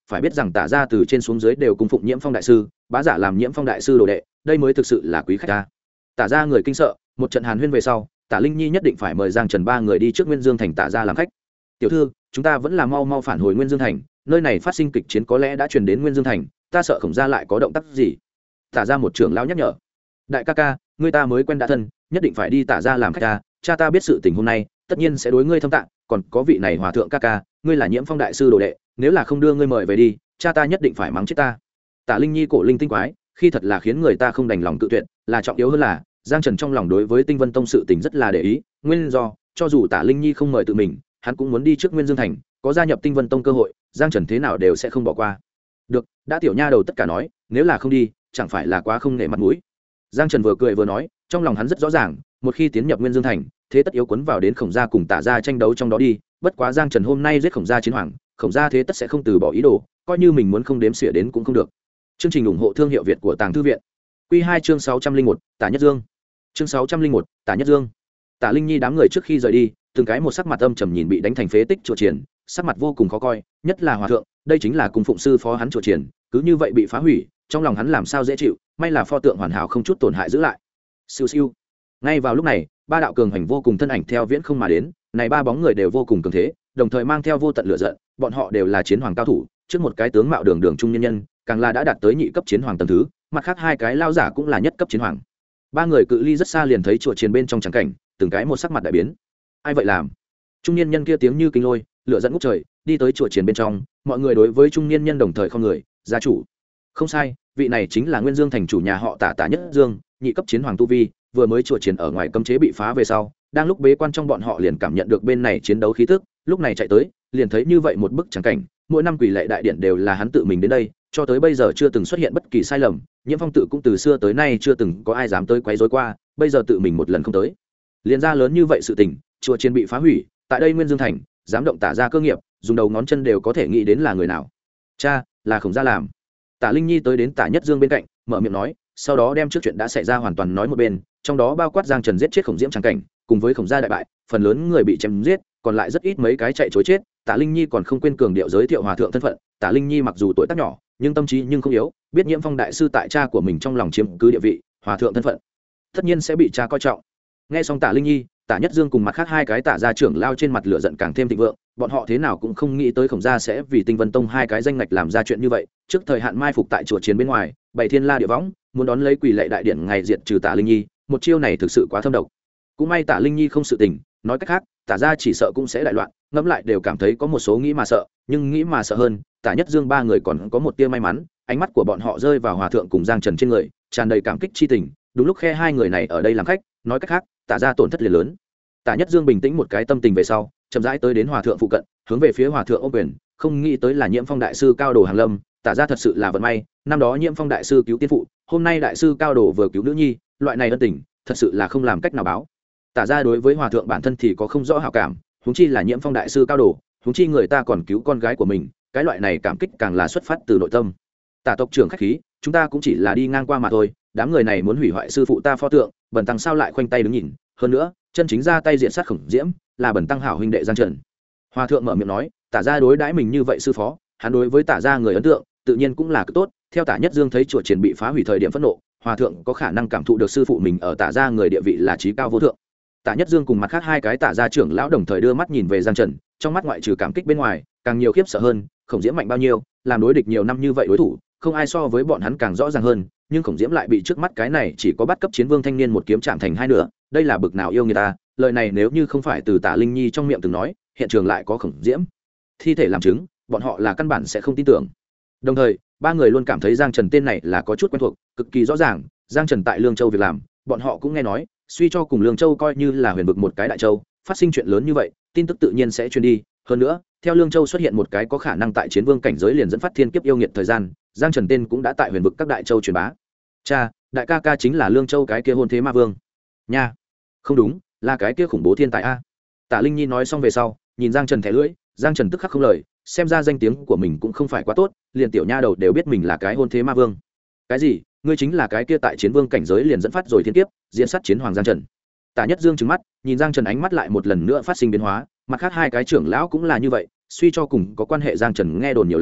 phải biết rằng tả ra từ trên xuống dưới đều cung phụng Nhiễm Phong đại sư, bá giả làm Nhiễm Phong đại sư đồ đệ, đây mới thực sự là quý khách ta. Tả ra người kinh sợ, một trận hàn huyên về sau, Tả Linh Nhi nhất định phải mời Giang Trần ba người đi trước Nguyên Dương thành Tả ra làm khách. Tiểu thư, chúng ta vẫn là mau mau phản hồi Nguyên Dương thành, nơi này phát sinh kịch chiến có lẽ đã truyền đến Nguyên Dương thành, ta sợ Khổng gia lại có động tác gì. Tả ra một trưởng lão nhắc nhở. Đại ca ca, ngươi ta mới quen đã thân, nhất định phải đi Tả ra làm khách ta, cha ta biết sự tình hôm nay, tất nhiên sẽ đối ngươi thâm tạng, còn có vị này hòa thượng ca ca, ngươi là Nhiễm Phong đại sư đồ đệ, nếu là không đưa ngươi mời về đi, cha ta nhất định phải mắng chết ta. Tả Linh Nhi cổ linh tinh quái, khi thật là khiến người ta không đành lòng cự tuyệt, là trọng yếu hơn là Giang Trần trong lòng đối với Tinh Vân Tông sự tình rất là để ý, nguyên do cho dù Tả Linh Nhi không mời tự mình, hắn cũng muốn đi trước Nguyên Dương thành, có gia nhập Tinh Vân Tông cơ hội, Giang Trần thế nào đều sẽ không bỏ qua. Được, đã tiểu nha đầu tất cả nói, nếu là không đi, chẳng phải là quá không nể mặt mũi. Giang Trần vừa cười vừa nói, trong lòng hắn rất rõ ràng, một khi tiến nhập Nguyên Dương thành, thế tất yếu cuốn vào đến Khổng gia cùng Tả gia tranh đấu trong đó đi, bất quá Giang Trần hôm nay giết Khổng gia chiến hoàng, Khổng gia thế tất sẽ không từ bỏ ý đồ, coi như mình muốn không đếm xỉa đến cũng không được. Chương trình ủng hộ thương hiệu Việt của Tàng Thư viện. Quy 2 chương 601, Tả Nhất Dương. Chương 601, Tả Nhất Dương. Tả Linh Nhi đám người trước khi rời đi, từng cái một sắc mặt âm trầm nhìn bị đánh thành phế tích chùa triển, sắc mặt vô cùng khó coi, nhất là hòa thượng, đây chính là cung phụng sư phó hắn chùa triển, cứ như vậy bị phá hủy, trong lòng hắn làm sao dễ chịu, may là pho tượng hoàn hảo không chút tổn hại giữ lại. Siêu siêu. Ngay vào lúc này, ba đạo cường hành vô cùng thân ảnh theo viễn không mà đến, này ba bóng người đều vô cùng cường thế, đồng thời mang theo vô tận lửa giận, bọn họ đều là chiến hoàng cao thủ, trước một cái tướng mạo đường đường trung nhân nhân, càng là đã đạt tới nhị cấp chiến hoàng tầng thứ, mặt khác hai cái lao giả cũng là nhất cấp chiến hoàng. Ba người cự ly rất xa liền thấy chùa chiến bên trong trắng cảnh, từng cái một sắc mặt đại biến. Ai vậy làm? Trung niên nhân kia tiếng như kinh lôi, lửa giận ngút trời, đi tới chùa chiến bên trong, mọi người đối với trung niên nhân đồng thời không người, gia chủ. Không sai, vị này chính là Nguyên Dương thành chủ nhà họ Tả Nhất Dương, nhị cấp chiến hoàng tu vi, vừa mới chùa chiến ở ngoài cấm chế bị phá về sau, đang lúc bế quan trong bọn họ liền cảm nhận được bên này chiến đấu khí tức, lúc này chạy tới, liền thấy như vậy một bức trắng cảnh, mỗi năm quỷ lệ đại điện đều là hắn tự mình đến đây, cho tới bây giờ chưa từng xuất hiện bất kỳ sai lầm, Nhiễm Phong tự cũng từ xưa tới nay chưa từng có ai dám tới quấy rối qua, bây giờ tự mình một lần không tới, liền ra lớn như vậy sự tình, chùa chiến bị phá hủy, tại đây Nguyên Dương thành, dám động Tả ra cơ nghiệp, dùng đầu ngón chân đều có thể nghĩ đến là người nào. Cha, là Khổng gia làm. Tả Linh Nhi tới đến Tả Nhất Dương bên cạnh, mở miệng nói, sau đó đem trước chuyện đã xảy ra hoàn toàn nói một bên, trong đó bao quát Giang Trần giết chết Khổng Diễm trắng cảnh, cùng với Khổng gia đại bại, phần lớn người bị chém giết, còn lại rất ít mấy cái chạy trối chết. Tả Linh Nhi còn không quên cường điệu giới thiệu hòa thượng thân phận. Tả Linh Nhi mặc dù tuổi tác nhỏ, nhưng tâm trí nhưng không yếu, biết Nhiễm Phong đại sư tại cha của mình trong lòng chiếm cứ địa vị, hòa thượng thân phận tất nhiên sẽ bị cha coi trọng. Nghe xong Tả Linh Nhi, Tả Nhất Dương cùng mặt khác hai cái Tả gia trưởng lao trên mặt lửa giận càng thêm thịnh vượng, bọn họ thế nào cũng không nghĩ tới Khổng gia sẽ vì Tinh Vân Tông hai cái danh ngạch làm ra chuyện như vậy, trước thời hạn mai phục tại chùa chiến bên ngoài, bày thiên la địa võng, muốn đón lấy quỷ lệ đại điện ngày diệt trừ Tả Linh Nhi, một chiêu này thực sự quá thâm độc. Cũng may Tả Linh Nhi không sự tình, nói cách khác, Tả gia chỉ sợ cũng sẽ đại loạn, ngẫm lại đều cảm thấy có một số nghĩ mà sợ, nhưng nghĩ mà sợ hơn, Tả Nhất Dương ba người còn có một tia may mắn, ánh mắt của bọn họ rơi vào hòa thượng cùng Giang Trần trên người, tràn đầy cảm kích chi tình, đúng lúc khe hai người này ở đây làm khách, nói cách khác, Tả gia tổn thất liền lớn. Tả Nhất Dương bình tĩnh một cái tâm tình về sau, chậm rãi tới đến hòa thượng phụ cận, hướng về phía hòa thượng ôm quyền, không nghĩ tới là Nhiễm Phong đại sư cao đồ hàng lâm, Tả gia thật sự là vận may, năm đó Nhiễm Phong đại sư cứu tiên phụ, hôm nay đại sư cao đồ vừa cứu nữ nhi, loại này ân tình, thật sự là không làm cách nào báo. Tả gia đối với hòa thượng bản thân thì có không rõ hảo cảm, huống chi là Nhiễm Phong đại sư cao đồ, huống chi người ta còn cứu con gái của mình, cái loại này cảm kích càng là xuất phát từ nội tâm. Tả tộc trưởng khách khí, chúng ta cũng chỉ là đi ngang qua mà thôi, đám người này muốn hủy hoại sư phụ ta pho tượng, bần tăng sao lại khoanh tay đứng nhìn, hơn nữa, chân chính ra tay diện sát Khổng Diễm, là bần tăng hảo huynh đệ Giang Trần. Hòa thượng mở miệng nói, Tả gia đối đãi mình như vậy sư phó, hắn đối với Tả gia người ấn tượng, tự nhiên cũng là cực tốt. Theo Tả Nhất Dương thấy chùa triển bị phá hủy thời điểm phẫn nộ, hòa thượng có khả năng cảm thụ được sư phụ mình ở Tả gia người địa vị là chí cao vô thượng. Tả Nhất Dương cùng mặt khác hai cái Tả gia trưởng lão đồng thời đưa mắt nhìn về Giang Trần, trong mắt ngoại trừ cảm kích bên ngoài, càng nhiều khiếp sợ hơn, Khổng Diễm mạnh bao nhiêu, làm đối địch nhiều năm như vậy đối thủ, không ai so với bọn hắn càng rõ ràng hơn, nhưng Khổng Diễm lại bị trước mắt cái này chỉ có bắt cấp chiến vương thanh niên một kiếm chạm thành hai nửa, đây là bực nào yêu người ta, lời này nếu như không phải từ Tả Linh Nhi trong miệng từng nói, hiện trường lại có Khổng Diễm thi thể làm chứng, bọn họ là căn bản sẽ không tin tưởng. Đồng thời, ba người luôn cảm thấy Giang Trần tên này là có chút quen thuộc, cực kỳ rõ ràng, Giang Trần tại Lương Châu việc làm, bọn họ cũng nghe nói, suy cho cùng Lương Châu coi như là huyền vực một cái đại châu, phát sinh chuyện lớn như vậy, tin tức tự nhiên sẽ truyền đi, hơn nữa, theo Lương Châu xuất hiện một cái có khả năng tại chiến vương cảnh giới liền dẫn phát thiên kiếp yêu nghiệt thời gian, Giang Trần tên cũng đã tại huyền vực các đại châu truyền bá. Cha, đại ca ca chính là Lương Châu cái kia hôn thế ma vương. Nha. Không đúng, là cái kia khủng bố thiên tài a. Tả Linh Nhi nói xong về sau, nhìn Giang Trần thẻ lưỡi, Giang Trần tức khắc không lời, xem ra danh tiếng của mình cũng không phải quá tốt, liền tiểu nha đầu đều biết mình là cái hôn thế ma vương. Cái gì? Ngươi chính là cái kia tại chiến vương cảnh giới liền dẫn phát rồi thiên kiếp, diễn sát chiến hoàng Giang Trần. Tả Nhất Dương trừng mắt, nhìn Giang Trần ánh mắt lại một lần nữa phát sinh biến hóa, mặt khác hai cái trưởng lão cũng là như vậy, suy cho cùng có quan hệ Giang Trần nghe đồn nhiều lắm,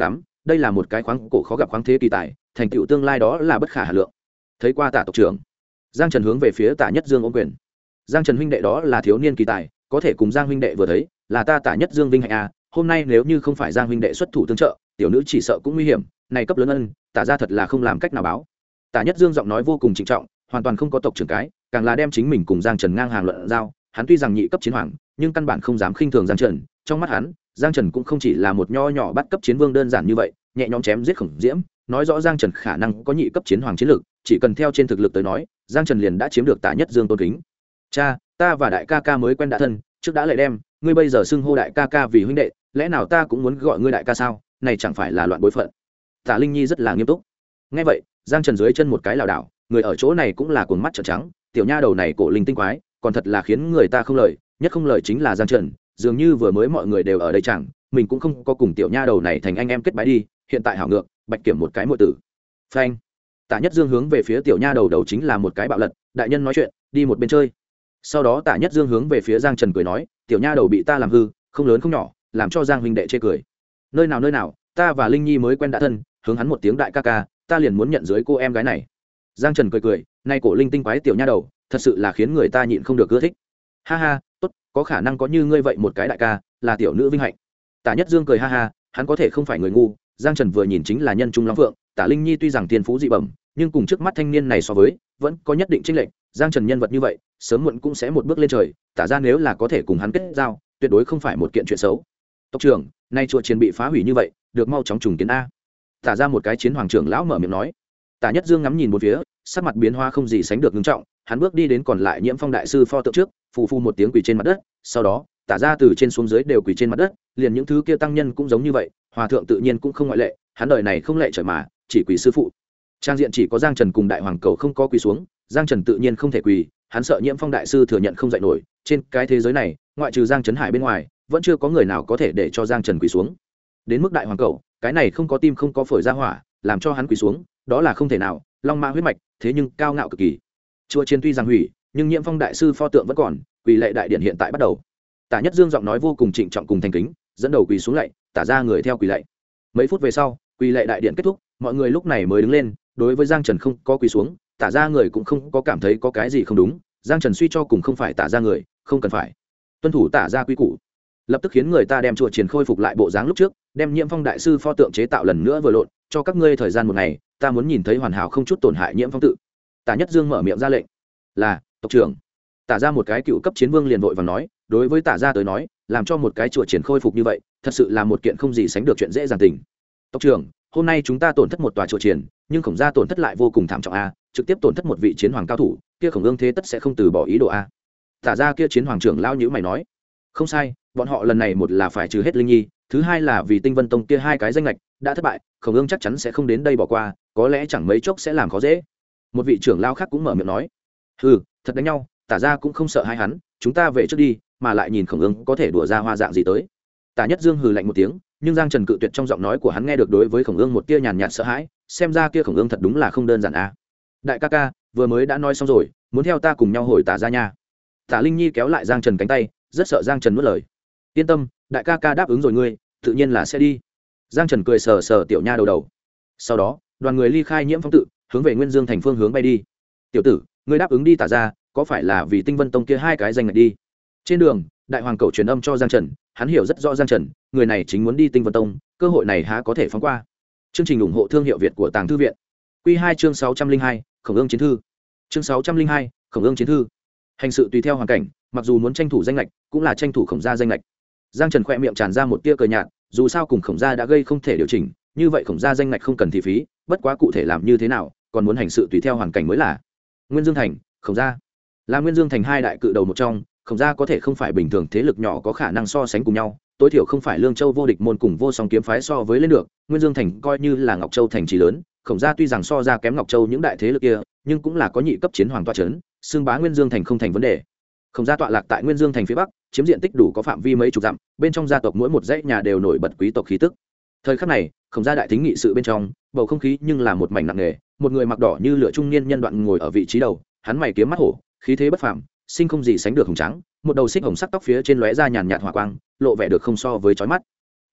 đây là một cái khoáng cổ khó gặp khoáng thế kỳ tài, thành tựu tương lai đó là bất khả hà lượng. Thấy qua Tả tộc trưởng, Giang Trần hướng về phía Tả Nhất Dương ôm quyền. Giang Trần huynh đệ đó là thiếu niên kỳ tài, có thể cùng Giang huynh đệ vừa thấy, là ta Tả Nhất Dương vinh hạnh a, hôm nay nếu như không phải Giang huynh đệ xuất thủ tương trợ, tiểu nữ chỉ sợ cũng nguy hiểm, này cấp lớn ân, Tả gia thật là không làm cách nào báo. Tả Nhất Dương giọng nói vô cùng trịnh trọng, hoàn toàn không có tộc trưởng cái, càng là đem chính mình cùng Giang Trần ngang hàng luận giao, hắn tuy rằng nhị cấp chiến hoàng, nhưng căn bản không dám khinh thường Giang Trần, trong mắt hắn, Giang Trần cũng không chỉ là một nho nhỏ bắt cấp chiến vương đơn giản như vậy, nhẹ nhõm chém giết Khổng Diễm, nói rõ Giang Trần khả năng có nhị cấp chiến hoàng chiến lực, chỉ cần theo trên thực lực tới nói, Giang Trần liền đã chiếm được Tả Nhất Dương tôn kính. Cha, ta và đại ca ca mới quen đã thân, trước đã lại đem, ngươi bây giờ xưng hô đại ca ca vì huynh đệ, lẽ nào ta cũng muốn gọi ngươi đại ca sao? Này chẳng phải là loạn bối phận. Tả Linh Nhi rất là nghiêm túc. Nghe vậy, Giang Trần dưới chân một cái lảo đảo, người ở chỗ này cũng là cuồng mắt trợn trắng, tiểu nha đầu này cổ linh tinh quái, còn thật là khiến người ta không lời, nhất không lời chính là Giang Trần, dường như vừa mới mọi người đều ở đây chẳng, mình cũng không có cùng tiểu nha đầu này thành anh em kết bái đi, hiện tại hảo ngược, bạch kiểm một cái muội tử. Phanh. Tả Nhất Dương hướng về phía tiểu nha đầu đầu chính là một cái bạo lật, đại nhân nói chuyện, đi một bên chơi. Sau đó Tả Nhất Dương hướng về phía Giang Trần cười nói, tiểu nha đầu bị ta làm hư, không lớn không nhỏ, làm cho Giang huynh đệ chê cười. Nơi nào, ta và Linh Nhi mới quen đã thân, hướng hắn một tiếng đại ca ca, ta liền muốn nhận dưới cô em gái này. Giang Trần cười, nay cổ linh tinh quái tiểu nha đầu, thật sự là khiến người ta nhịn không được ưa thích. Ha ha, tốt, có khả năng có như ngươi vậy một cái đại ca, là tiểu nữ vinh hạnh. Tả Nhất Dương cười ha ha, hắn có thể không phải người ngu, Giang Trần vừa nhìn chính là nhân trung long phượng, Tả Linh Nhi tuy rằng tiên phú dị bẩm, nhưng cùng trước mắt thanh niên này so với, vẫn có nhất định chênh lệch, Giang Trần nhân vật như vậy, sớm muộn cũng sẽ một bước lên trời, Tả ra nếu là có thể cùng hắn kết giao, tuyệt đối không phải một kiện chuyện xấu. Tộc trưởng, nay chùa chiến bị phá hủy như vậy, được mau chóng trùng kiến a. Tả ra một cái chiến hoàng trưởng lão mở miệng nói. Tả Nhất Dương ngắm nhìn một phía, sắc mặt biến hóa không gì sánh được nghiêm trọng, hắn bước đi đến còn lại Nhiễm Phong đại sư pho tượng trước, phù phù một tiếng quỳ trên mặt đất, sau đó, Tả ra từ trên xuống dưới đều quỳ trên mặt đất, liền những thứ kia tăng nhân cũng giống như vậy, hòa thượng tự nhiên cũng không ngoại lệ, hắn đời này không lệ trời mà, chỉ quỳ sư phụ. Trang diện chỉ có Giang Trần cùng đại hoàng cầu không có quỳ xuống, Giang Trần tự nhiên không thể quỳ, hắn sợ Nhiễm Phong đại sư thừa nhận không dậy nổi, trên cái thế giới này, ngoại trừ Giang Trấn Hải bên ngoài, vẫn chưa có người nào có thể để cho Giang Trần quỳ xuống. Đến mức đại hoàng cầu, cái này không có tim không có phổi ra hỏa, làm cho hắn quỳ xuống, đó là không thể nào, long mã huyết mạch, thế nhưng cao ngạo cực kỳ. Chùa Chiến tuy rằng hủy, nhưng Nhiễm Phong đại sư pho tượng vẫn còn, quỳ lệ đại điện hiện tại bắt đầu. Tả Nhất Dương giọng nói vô cùng trịnh trọng cùng thành kính, dẫn đầu quỳ xuống lạy, Tả ra người theo quỳ lạy. Mấy phút về sau, quỳ lạy đại điện kết thúc, mọi người lúc này mới đứng lên, đối với Giang Trần không có quỳ xuống, Tả ra người cũng không có cảm thấy có cái gì không đúng, Giang Trần suy cho cùng không phải Tả ra người, không cần phải tuân thủ Tả ra quy củ. Lập tức khiến người ta đem chùa Chiến khôi phục lại bộ dáng lúc trước, đem Nhiễm Phong đại sư pho tượng chế tạo lần nữa vừa lộn, cho các ngươi thời gian một ngày, ta muốn nhìn thấy hoàn hảo không chút tổn hại Nhiễm Phong tự. Tả Nhất Dương mở miệng ra lệnh. Là tộc trưởng. Tả ra một cái cựu cấp chiến vương liền vội vàng nói, đối với Tả ra tới nói, làm cho một cái chùa Chiến khôi phục như vậy, thật sự là một kiện không gì sánh được chuyện dễ dàng tình. Tộc trưởng, hôm nay chúng ta tổn thất một tòa chùa Chiến, nhưng Khổng gia tổn thất lại vô cùng thảm trọng a, trực tiếp tổn thất một vị chiến hoàng cao thủ, kia Khổng Ương thế tất sẽ không từ bỏ ý đồ a. Tả ra kia chiến hoàng trưởng lão nhíu mày nói, không sai, bọn họ lần này một là phải trừ hết Linh Nhi, thứ hai là vì Tinh Vân Tông kia hai cái danh lệch đã thất bại, Khổng Ương chắc chắn sẽ không đến đây bỏ qua, có lẽ chẳng mấy chốc sẽ làm khó dễ. Một vị trưởng lão khác cũng mở miệng nói, thật đánh nhau, Tả ra cũng không sợ hai hắn, chúng ta về trước đi, mà lại nhìn Khổng Ương có thể đùa ra hoa dạng gì tới. Tả Nhất Dương hừ lạnh một tiếng, nhưng Giang Trần cự tuyệt trong giọng nói của hắn nghe được đối với Khổng Ương một tia nhàn nhạt sợ hãi, xem ra kia Khổng Ương thật đúng là không đơn giản a. Đại ca ca, vừa mới đã nói xong rồi, muốn theo ta cùng nhau hồi Tả ra nha. Tả Linh Nhi kéo lại Giang Trần cánh tay, rất sợ Giang Trần nuốt lời. Yên tâm, đại ca ca đáp ứng rồi ngươi, tự nhiên là sẽ đi. Giang Trần cười sờ sờ tiểu nha đầu. Sau đó, đoàn người ly khai Nhiễm Phong tự, hướng về Nguyên Dương thành phương hướng bay đi. Tiểu tử, ngươi đáp ứng đi Tả ra, có phải là vì Tinh Vân Tông kia hai cái danh ngạch đi? Trên đường, đại hoàng cầu truyền âm cho Giang Trần, hắn hiểu rất rõ Giang Trần, người này chính muốn đi Tinh Vân Tông, cơ hội này há có thể phóng qua. Chương trình ủng hộ thương hiệu Việt của Tàng Thư viện. Quy 2 chương 602, Khổng Ương chiến thư. Chương 602, Khổng Ương chiến thư. Hành sự tùy theo hoàn cảnh, mặc dù muốn tranh thủ danh lệch, cũng là tranh thủ Khổng gia danh lệch. Giang Trần khẽ miệng tràn ra một tia cười nhạt, dù sao cùng Khổng gia đã gây không thể điều chỉnh, như vậy Khổng gia danh lệch không cần thị phí, bất quá cụ thể làm như thế nào, còn muốn hành sự tùy theo hoàn cảnh mới là. Nguyên Dương thành, Khổng gia. Là Nguyên Dương thành hai đại cự đầu một trong, Khổng gia có thể không phải bình thường thế lực nhỏ có khả năng so sánh cùng nhau, tối thiểu không phải Lương Châu vô địch môn cùng Vô Song kiếm phái so với lên được, Nguyên Dương thành coi như là Ngọc Châu thành trì lớn, Khổng gia tuy rằng so ra kém Ngọc Châu những đại thế lực kia, nhưng cũng là có nhị cấp chiến hoàng tọa trấn, xưng bá Nguyên Dương thành không thành vấn đề. Khổng gia tọa lạc tại Nguyên Dương thành phía bắc, chiếm diện tích đủ có phạm vi mấy chục dặm, bên trong gia tộc mỗi một dãy nhà đều nổi bật quý tộc khí tức. Thời khắc này, Khổng gia đại thính nghị sự bên trong, bầu không khí nhưng là một mảnh nặng nề, một người mặc đỏ như lửa trung niên nhân đoạn ngồi ở vị trí đầu, hắn mày kiếm mắt hổ, khí thế bất phàm, sinh không gì sánh được hồng trắng, một đầu xích hồng sắc tóc phía trên lóe ra nhàn nhạt hỏa quang, lộ vẻ được không so với chói mắt.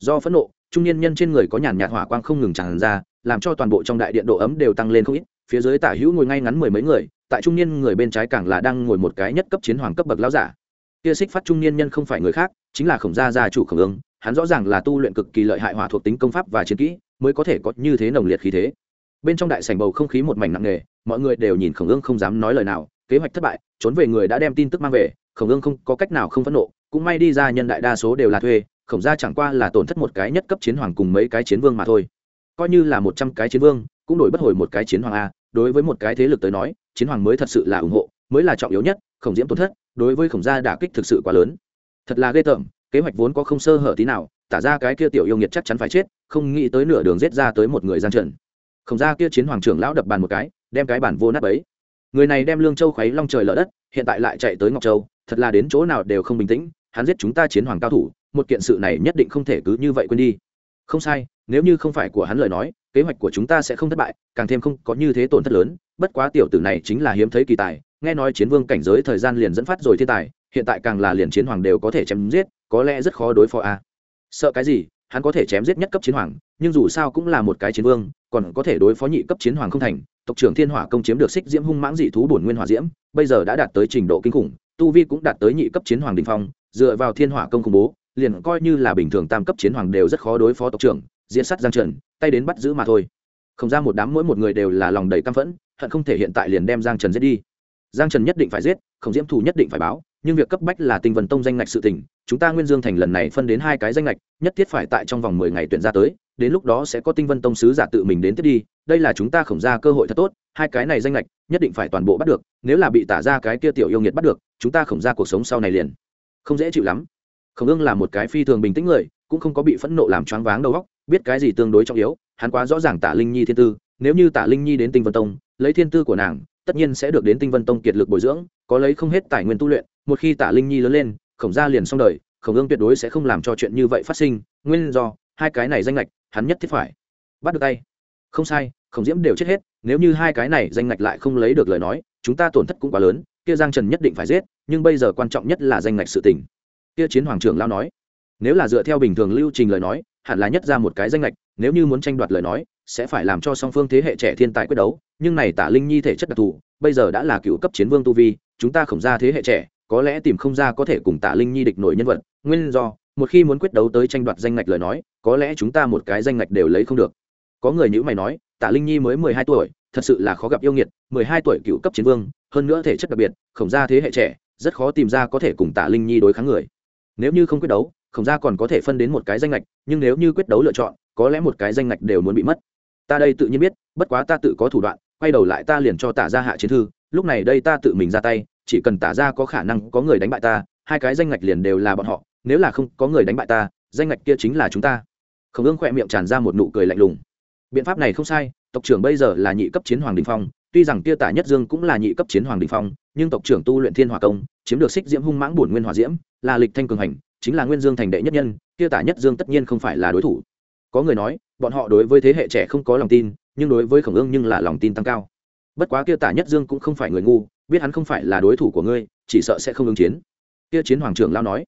Do phẫn nộ, trung niên nhân trên người có nhàn nhạt hỏa quang không ngừng tràn ra, làm cho toàn bộ trong đại điện độ ấm đều tăng lên không ít. Phía dưới tả hữu ngồi ngay ngắn mười mấy người, tại trung niên người bên trái càng là đang ngồi một cái nhất cấp chiến hoàng cấp bậc lão giả. Kia xích phát trung niên nhân không phải người khác, chính là Khổng gia gia chủ Khổng Ưng. Hắn rõ ràng là tu luyện cực kỳ lợi hại hỏa thuộc tính công pháp và chiến kỹ, mới có thể có như thế nồng liệt khí thế. Bên trong đại sảnh bầu không khí một mảnh nặng nề, mọi người đều nhìn Khổng Ưng không dám nói lời nào. Kế hoạch thất bại, trốn về người đã đem tin tức mang về, Khổng Ưng không có cách nào không phẫn nộ, cũng may đi ra nhân đại đa số đều là thuê, Khổng gia chẳng qua là tổn thất một cái nhất cấp chiến hoàng cùng mấy cái chiến vương mà thôi. Coi như là 100 cái chiến vương, cũng đổi bất hồi một cái chiến hoàng a, đối với một cái thế lực tới nói, chiến hoàng mới thật sự là ủng hộ, mới là trọng yếu nhất. Khổng Diễm tổn thất, đối với Khổng gia đả kích thực sự quá lớn. Thật là ghê tởm, kế hoạch vốn có không sơ hở tí nào, tả ra cái kia tiểu yêu nghiệt chắc chắn phải chết, không nghĩ tới nửa đường giết ra tới một người gian trận. Khổng gia kia chiến hoàng trưởng lão đập bàn một cái, đem cái bàn vô nát bấy. Người này đem Lương Châu khuấy long trời lở đất, hiện tại lại chạy tới Ngọc Châu, thật là đến chỗ nào đều không bình tĩnh. Hắn giết chúng ta chiến hoàng cao thủ, một kiện sự này nhất định không thể cứ như vậy quên đi. Không sai, nếu như không phải của hắn lời nói, kế hoạch của chúng ta sẽ không thất bại, càng thêm không có như thế tổn thất lớn. Bất quá tiểu tử này chính là hiếm thấy kỳ tài, nghe nói chiến vương cảnh giới thời gian liền dẫn phát rồi thiên tài, hiện tại càng là liền chiến hoàng đều có thể chém giết, có lẽ rất khó đối phó a. Sợ cái gì, hắn có thể chém giết nhất cấp chiến hoàng, nhưng dù sao cũng là một cái chiến vương, còn có thể đối phó nhị cấp chiến hoàng không thành. Tộc trưởng Thiên Hỏa công chiếm được xích diễm hung mãng dị thú bổn nguyên hỏa diễm, bây giờ đã đạt tới trình độ kinh khủng, tu vi cũng đạt tới nhị cấp chiến hoàng đỉnh phong, dựa vào Thiên Hỏa công khủng bố, liền coi như là bình thường tam cấp chiến hoàng đều rất khó đối phó tộc trưởng, diễn sát Giang Trần, tay đến bắt giữ mà thôi. Không ra một đám mỗi một người đều là lòng đầy căm phẫn, hận không thể hiện tại liền đem Giang Trần giết đi. Giang Trần nhất định phải giết, Khổng Diễm thủ nhất định phải báo, nhưng việc cấp bách là Tinh Vân Tông danh ngạch sự tình, chúng ta Nguyên Dương thành lần này phân đến 2 cái danh ngạch, nhất thiết phải tại trong vòng 10 ngày tuyển ra tới, đến lúc đó sẽ có Tinh Vân Tông sứ giả tự mình đến tiếp đi, đây là chúng ta Khổng gia cơ hội thật tốt, 2 cái này danh ngạch nhất định phải toàn bộ bắt được, nếu là bị tả ra cái kia tiểu yêu nghiệt bắt được, chúng ta Khổng gia cuộc sống sau này liền không dễ chịu lắm. Khổng Ưng là một cái phi thường bình tĩnh người, cũng không có bị phẫn nộ làm choáng váng đầu óc, biết cái gì tương đối trọng yếu, hắn quá rõ ràng Tả Linh Nhi thiên tư, nếu như Tả Linh Nhi đến Tinh Vân Tông, lấy thiên tư của nàng, tất nhiên sẽ được đến Tinh Vân Tông kiệt lực bồi dưỡng, có lấy không hết tài nguyên tu luyện, một khi Tả Linh Nhi lớn lên, Khổng gia liền xong đời, Khổng Ưng tuyệt đối sẽ không làm cho chuyện như vậy phát sinh, nguyên do, 2 cái này danh ngạch, hắn nhất thiết phải bắt được tay. Không sai, Khổng Diễm đều chết hết, nếu như 2 cái này danh ngạch lại không lấy được lời nói, chúng ta tổn thất cũng quá lớn, kia Giang Trần nhất định phải giết, nhưng bây giờ quan trọng nhất là danh ngạch sự tình. Kia chiến hoàng trưởng lão nói, nếu là dựa theo bình thường lưu trình lời nói, hẳn là nhất ra một cái danh ngạch, nếu như muốn tranh đoạt lời nói, sẽ phải làm cho song phương thế hệ trẻ thiên tài quyết đấu, nhưng này Tả Linh Nhi thể chất đặc thù, bây giờ đã là cựu cấp chiến vương tu vi, chúng ta Khổng gia thế hệ trẻ, có lẽ tìm không ra có thể cùng Tả Linh Nhi địch nổi nhân vật, nguyên do, một khi muốn quyết đấu tới tranh đoạt danh ngạch lời nói, có lẽ chúng ta một cái danh ngạch đều lấy không được. Có người nhữ mày nói, Tả Linh Nhi mới 12 tuổi, thật sự là khó gặp yêu nghiệt, 12 tuổi cựu cấp chiến vương, hơn nữa thể chất đặc biệt, Khổng gia thế hệ trẻ, rất khó tìm ra có thể cùng Tả Linh Nhi đối kháng người. Nếu như không quyết đấu, Khổng gia còn có thể phân đến một cái danh ngạch, nhưng nếu như quyết đấu lựa chọn, có lẽ một cái danh ngạch đều muốn bị mất. Ta đây tự nhiên biết, bất quá ta tự có thủ đoạn, quay đầu lại ta liền cho Tả gia hạ chiến thư, lúc này đây ta tự mình ra tay, chỉ cần Tả gia có khả năng có người đánh bại ta, 2 cái danh ngạch liền đều là bọn họ, nếu là không có người đánh bại ta, danh ngạch kia chính là chúng ta. Khổng Ưng khỏe miệng tràn ra một nụ cười lạnh lùng. Biện pháp này không sai, tộc trưởng bây giờ là nhị cấp chiến hoàng đỉnh phong, tuy rằng kia Tả Nhất Dương cũng là nhị cấp chiến hoàng đỉnh phong, nhưng tộc trưởng tu luyện Thiên Hỏa công, chiếm được xích diễm hung mãng bổn nguyên hỏa diễm, là lịch thanh cường hành, chính là Nguyên Dương thành đệ nhất nhân, kia Tả Nhất Dương tất nhiên không phải là đối thủ. Có người nói, bọn họ đối với thế hệ trẻ không có lòng tin, nhưng đối với Khổng Ưng nhưng là lòng tin tăng cao. Bất quá kia Tả Nhất Dương cũng không phải người ngu, biết hắn không phải là đối thủ của ngươi, chỉ sợ sẽ không ứng chiến. Kia chiến hoàng trưởng lão nói,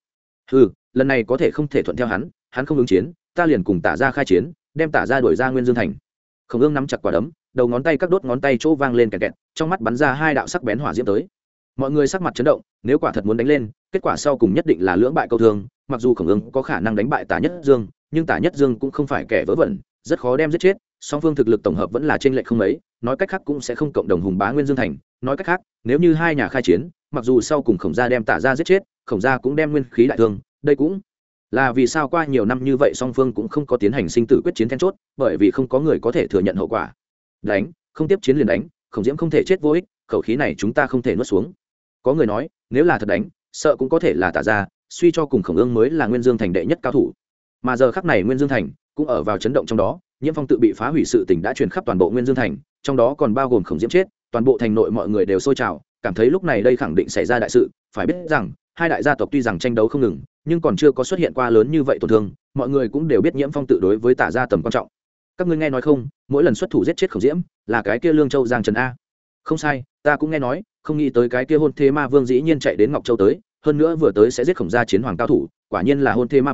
lần này có thể không thể thuận theo hắn không ứng chiến, ta liền cùng Tả gia khai chiến, đem Tả gia đuổi ra Nguyên Dương thành. Khổng Ưng nắm chặt quả đấm, đầu ngón tay các đốt ngón tay chỗ vang lên kẹt kẹt, trong mắt bắn ra 2 đạo sắc bén hỏa diễm tới. Mọi người sắc mặt chấn động, nếu quả thật muốn đánh lên, kết quả sau cùng nhất định là lưỡng bại câu thương. Mặc dù Khổng Ưng có khả năng đánh bại Tả Nhất Dương, nhưng Tả Nhất Dương cũng không phải kẻ vớ vẩn, rất khó đem giết chết. Song phương thực lực tổng hợp vẫn là chênh lệch không mấy, nói cách khác cũng sẽ không cộng đồng hùng bá Nguyên Dương thành. Nói cách khác, nếu như 2 nhà khai chiến, mặc dù sau cùng Khổng gia đem Tả gia giết chết, Khổng gia cũng đem nguyên khí đại thương. Đây cũng là vì sao qua nhiều năm như vậy song phương cũng không có tiến hành sinh tử quyết chiến then chốt, bởi vì không có người có thể thừa nhận hậu quả. Đánh, không tiếp chiến liền đánh, Khổng Diễm không thể chết vô ích, khẩu khí này chúng ta không thể nuốt xuống. Có người nói, nếu là thật đánh, sợ cũng có thể là Tả gia, suy cho cùng Khổng Ưng mới là Nguyên Dương thành đệ nhất cao thủ. Mà giờ khắc này Nguyên Dương thành cũng ở vào chấn động trong đó, Nhiễm Phong tự bị phá hủy sự tình đã truyền khắp toàn bộ Nguyên Dương thành, trong đó còn bao gồm Khổng Diễm chết, toàn bộ thành nội mọi người đều sôi trào, cảm thấy lúc này đây khẳng định xảy ra đại sự. Phải biết rằng, 2 đại gia tộc tuy rằng tranh đấu không ngừng, nhưng còn chưa có xuất hiện qua lớn như vậy tổn thương, mọi người cũng đều biết Nhiễm Phong tự đối với Tả gia tầm quan trọng. Các ngươi nghe nói không, mỗi lần xuất thủ giết chết Khổng Diễm, là cái kia Lương Châu Giang Trần a. Không sai, ta cũng nghe nói, không nghĩ tới cái kia Hôn Thế Ma Vương dĩ nhiên chạy đến Ngọc Châu tới, hơn nữa vừa tới sẽ giết Khổng gia chiến hoàng cao thủ, quả nhiên là Hôn Thế Ma Vương,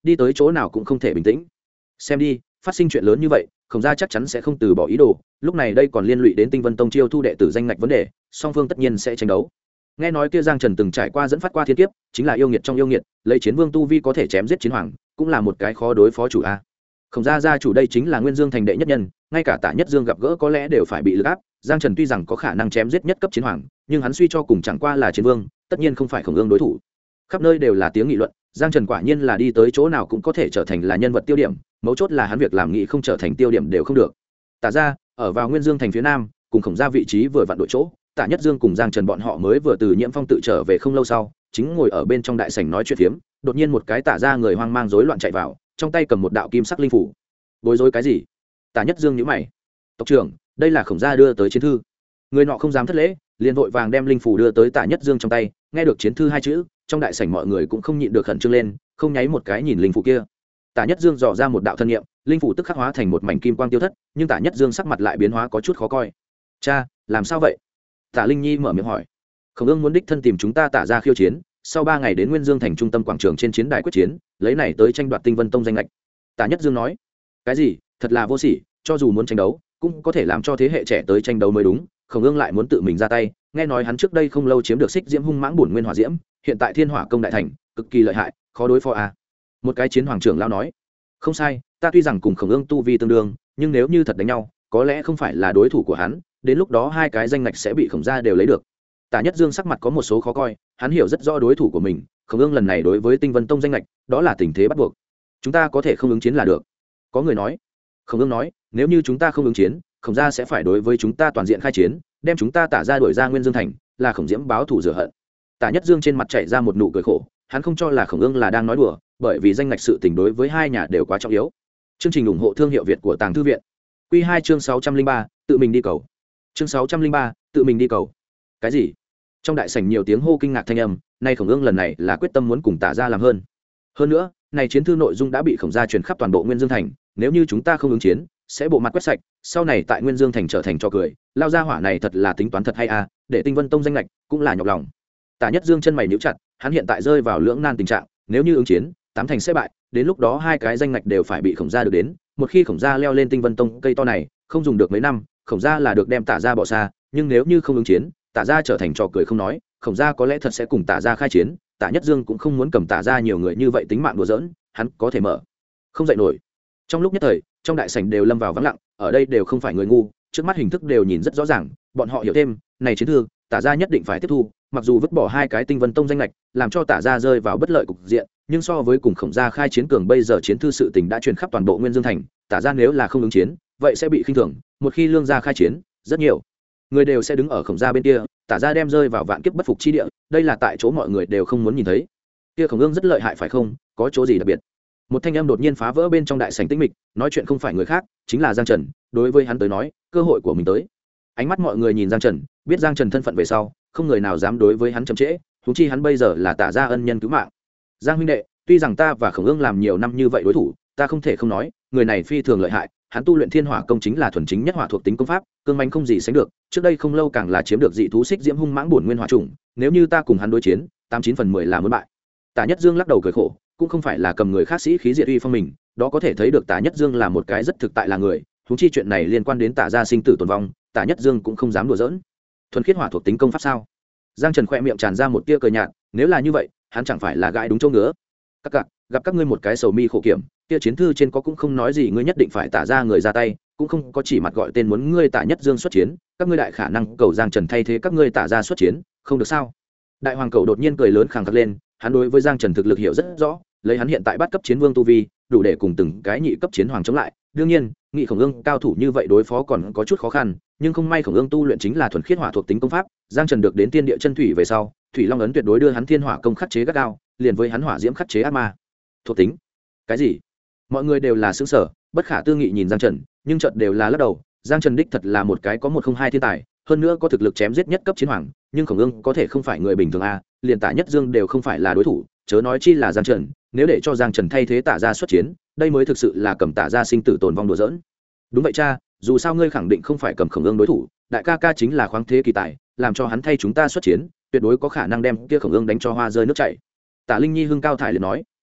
đi tới chỗ nào cũng không thể bình tĩnh. Xem đi, phát sinh chuyện lớn như vậy, Khổng gia chắc chắn sẽ không từ bỏ ý đồ, lúc này đây còn liên lụy đến Tinh Vân Tông chiêu thu đệ tử danh ngạch vấn đề, song phương tất nhiên sẽ tranh đấu. Nghe nói kia Giang Trần từng trải qua dẫn phát qua thiên kiếp, chính là yêu nghiệt trong yêu nghiệt, lấy chiến vương tu vi có thể chém giết chiến hoàng, cũng là một cái khó đối phó chủ a. Khổng gia gia chủ đây chính là Nguyên Dương thành đệ nhất nhân, ngay cả Tạ Nhất Dương gặp gỡ có lẽ đều phải bị lực áp. Giang Trần tuy rằng có khả năng chém giết nhất cấp chiến hoàng, nhưng hắn suy cho cùng chẳng qua là chiến vương, tất nhiên không phải Khổng Ương đối thủ. Khắp nơi đều là tiếng nghị luận, Giang Trần quả nhiên là đi tới chỗ nào cũng có thể trở thành là nhân vật tiêu điểm, mấu chốt là hắn việc làm nghị không trở thành tiêu điểm đều không được. Tạ gia ở vào Nguyên Dương thành phía nam, cùng Khổng gia vị trí vừa vặn đổi chỗ, Tạ Nhất Dương cùng Giang Trần bọn họ mới vừa từ Nhiễm Phong tự trở về không lâu sau, chính ngồi ở bên trong đại sảnh nói chuyện phiếm, đột nhiên một cái Tạ gia người hoang mang rối loạn chạy vào, trong tay cầm một đạo kim sắc linh phủ. Bối rối cái gì? Tạ Nhất Dương nhíu mày. Tộc trưởng, đây là Khổng gia đưa tới chiến thư. Người nọ không dám thất lễ, liền vội vàng đem linh phủ đưa tới Tạ Nhất Dương trong tay, nghe được chiến thư hai chữ, trong đại sảnh mọi người cũng không nhịn được khẩn trương lên, không nháy một cái nhìn linh phủ kia. Tạ Nhất Dương dò ra một đạo thân nghiệm, linh phủ tức khắc hóa thành một mảnh kim quang tiêu thất, nhưng Tạ Nhất Dương sắc mặt lại biến hóa có chút khó coi. Cha, làm sao vậy? Tạ Linh Nhi mở miệng hỏi. Khổng Ương muốn đích thân tìm chúng ta Tạ gia khiêu chiến, sau 3 ngày đến Nguyên Dương thành trung tâm quảng trường trên chiến đài quyết chiến, lấy này tới tranh đoạt Tinh Vân Tông danh lệch. Tạ Nhất Dương nói. Cái gì? Thật là vô sỉ, cho dù muốn tranh đấu, cũng có thể làm cho thế hệ trẻ tới tranh đấu mới đúng. Khổng Ương lại muốn tự mình ra tay, nghe nói hắn trước đây không lâu chiếm được Xích Diễm Hung Mãng Bổn Nguyên Hỏa Diễm, hiện tại Thiên Hỏa Công đại thành, cực kỳ lợi hại, khó đối phó à? Một cái chiến hoàng trưởng lão nói. Không sai, ta tuy rằng cùng Khổng Ương tu vi tương đương, nhưng nếu như thật đánh nhau, có lẽ không phải là đối thủ của hắn, đến lúc đó hai cái danh ngạch sẽ bị Khổng gia đều lấy được. Tạ Nhất Dương sắc mặt có một số khó coi, hắn hiểu rất rõ đối thủ của mình, Khổng Ương lần này đối với Tinh Vân Tông danh ngạch, đó là tình thế bắt buộc. Chúng ta có thể không ứng chiến là được. Có người nói. Khổng Ương nói, nếu như chúng ta không ứng chiến, Khổng gia sẽ phải đối với chúng ta toàn diện khai chiến, đem chúng ta Tạ gia đuổi ra Nguyên Dương thành, là Khổng Diễm báo thù rửa hận. Tạ Nhất Dương trên mặt chảy ra một nụ cười khổ, hắn không cho là Khổng Ương là đang nói đùa, bởi vì danh ngạch sự tình đối với hai nhà đều quá trọng yếu. Chương trình ủng hộ thương hiệu Việt của Tàng Thư viện. Quy 2 chương 603, tự mình đi cầu. Chương 603, tự mình đi cầu. Cái gì? Trong đại sảnh nhiều tiếng hô kinh ngạc thanh âm, nay Khổng Ương lần này là quyết tâm muốn cùng Tạ gia làm hơn. Hơn nữa, này chiến thư nội dung đã bị Khổng gia truyền khắp toàn bộ Nguyên Dương thành, nếu như chúng ta không ứng chiến, sẽ bộ mặt quét sạch, sau này tại Nguyên Dương thành trở thành trò cười, lao gia hỏa này thật là tính toán thật hay à, để Tinh Vân Tông danh lệch cũng là nhọc lòng. Tạ Nhất Dương chân mày nhíu chặt, hắn hiện tại rơi vào lưỡng nan tình trạng, nếu như ứng chiến, tám thành sẽ bại, đến lúc đó hai cái danh ngạch đều phải bị Khổng gia được đến, một khi Khổng gia leo lên Tinh Vân Tông cây to này, không dùng được mấy năm, Khổng gia là được đem Tạ gia bỏ xa, nhưng nếu như không ứng chiến, Tạ gia trở thành trò cười không nói, Khổng gia có lẽ thật sẽ cùng Tạ gia khai chiến, Tạ Nhất Dương cũng không muốn cầm Tạ gia nhiều người như vậy tính mạng đùa giỡn, hắn có thể mở không dậy nổi. Trong lúc nhất thời, trong đại sảnh đều lâm vào vắng lặng, ở đây đều không phải người ngu, trước mắt hình thức đều nhìn rất rõ ràng, bọn họ hiểu thêm, này chiến thư, Tạ gia nhất định phải tiếp thu, mặc dù vứt bỏ hai cái Tinh Vân Tông danh lệch, làm cho Tạ gia rơi vào bất lợi cục diện, nhưng so với cùng Khổng gia khai chiến cường bây giờ chiến thư sự tình đã truyền khắp toàn bộ Nguyên Dương thành, Tạ gia nếu là không ứng chiến, vậy sẽ bị khinh thường, một khi Lương gia khai chiến, rất nhiều người đều sẽ đứng ở Khổng gia bên kia, Tạ gia đem rơi vào vạn kiếp bất phục chi địa, đây là tại chỗ mọi người đều không muốn nhìn thấy. Kia Khổng Ương rất lợi hại phải không, có chỗ gì đặc biệt? Một thanh âm đột nhiên phá vỡ bên trong đại sảnh tĩnh mịch, nói chuyện không phải người khác, chính là Giang Trần, đối với hắn tới nói, cơ hội của mình tới. Ánh mắt mọi người nhìn Giang Trần, biết Giang Trần thân phận về sau, không người nào dám đối với hắn chậm trễ, huống chi hắn bây giờ là Tạ gia ân nhân cứu mạng. Giang huynh đệ, tuy rằng ta và Khổng Ương làm nhiều năm như vậy đối thủ, ta không thể không nói, người này phi thường lợi hại, hắn tu luyện Thiên Hỏa công chính là thuần chính nhất hỏa thuộc tính công pháp, cương mãnh không gì sánh được, trước đây không lâu càng là chiếm được dị thú Xích Diễm Hung Mãng Bổn Nguyên Hỏa Trùng, nếu như ta cùng hắn đối chiến, 89/10 là muốn bại. Tạ Nhất Dương lắc đầu cười khổ, cũng không phải là cầm người khác sĩ khí diệt uy phong mình, đó có thể thấy được Tạ Nhất Dương là một cái rất thực tại là người, huống chi chuyện này liên quan đến Tạ gia sinh tử tồn vong, Tạ Nhất Dương cũng không dám đùa giỡn. Thuần khiết hỏa thuộc tính công pháp sao? Giang Trần khẽ miệng tràn ra một tia cười nhạt, nếu là như vậy, hắn chẳng phải là gãi đúng chỗ ngứa. Gặp các ngươi một cái sầu mi khổ kiểm, kia chiến thư trên có cũng không nói gì ngươi nhất định phải Tạ gia người ra tay, cũng không có chỉ mặt gọi tên muốn ngươi Tạ Nhất Dương xuất chiến, các ngươi đại khả năng cầu Giang Trần thay thế các ngươi Tạ gia xuất chiến, không được sao? Đại hoàng cầu đột nhiên cười lớn khàng khặc lên, hắn đối với Giang Trần thực lực hiểu rất rõ, lấy hắn hiện tại bắt cấp chiến vương tu vi, đủ để cùng từng cái nhị cấp chiến hoàng chống lại. Đương nhiên, nghị Khổng Ương cao thủ như vậy đối phó còn có chút khó khăn, nhưng không may Khổng Ương tu luyện chính là thuần khiết hỏa thuộc tính công pháp, Giang Trần được đến tiên địa chân thủy về sau, thủy long ấn tuyệt đối đưa hắn thiên hỏa công khắc chế gắt gao, liền với hắn hỏa diễm khắc chế ác ma. Thuộc tính? Cái gì? Mọi người đều là sững sờ, bất khả tư nghị nhìn Giang Trần, nhưng chợt đều là lắc đầu, Giang Trần đích thật là một cái có 102 thiên tài, hơn nữa có thực lực chém giết nhất cấp chiến hoàng, nhưng Khổng Ương có thể không phải người bình thường a, liền Tạ Nhất Dương đều không phải là đối thủ, chớ nói chi là Giang Trần, nếu để cho Giang Trần thay thế Tạ gia xuất chiến, đây mới thực sự là cầm Tạ gia sinh tử tồn vong đùa giỡn. Đúng vậy cha, dù sao ngươi khẳng định không phải cầm Khổng Ương đối thủ, đại ca ca chính là khoáng thế kỳ tài, làm cho hắn thay chúng ta xuất chiến, tuyệt đối có khả năng đem kia Khổng Ương đánh cho hoa rơi nước chảy. Tạ Linh Nhi hưng cao thải liền nói,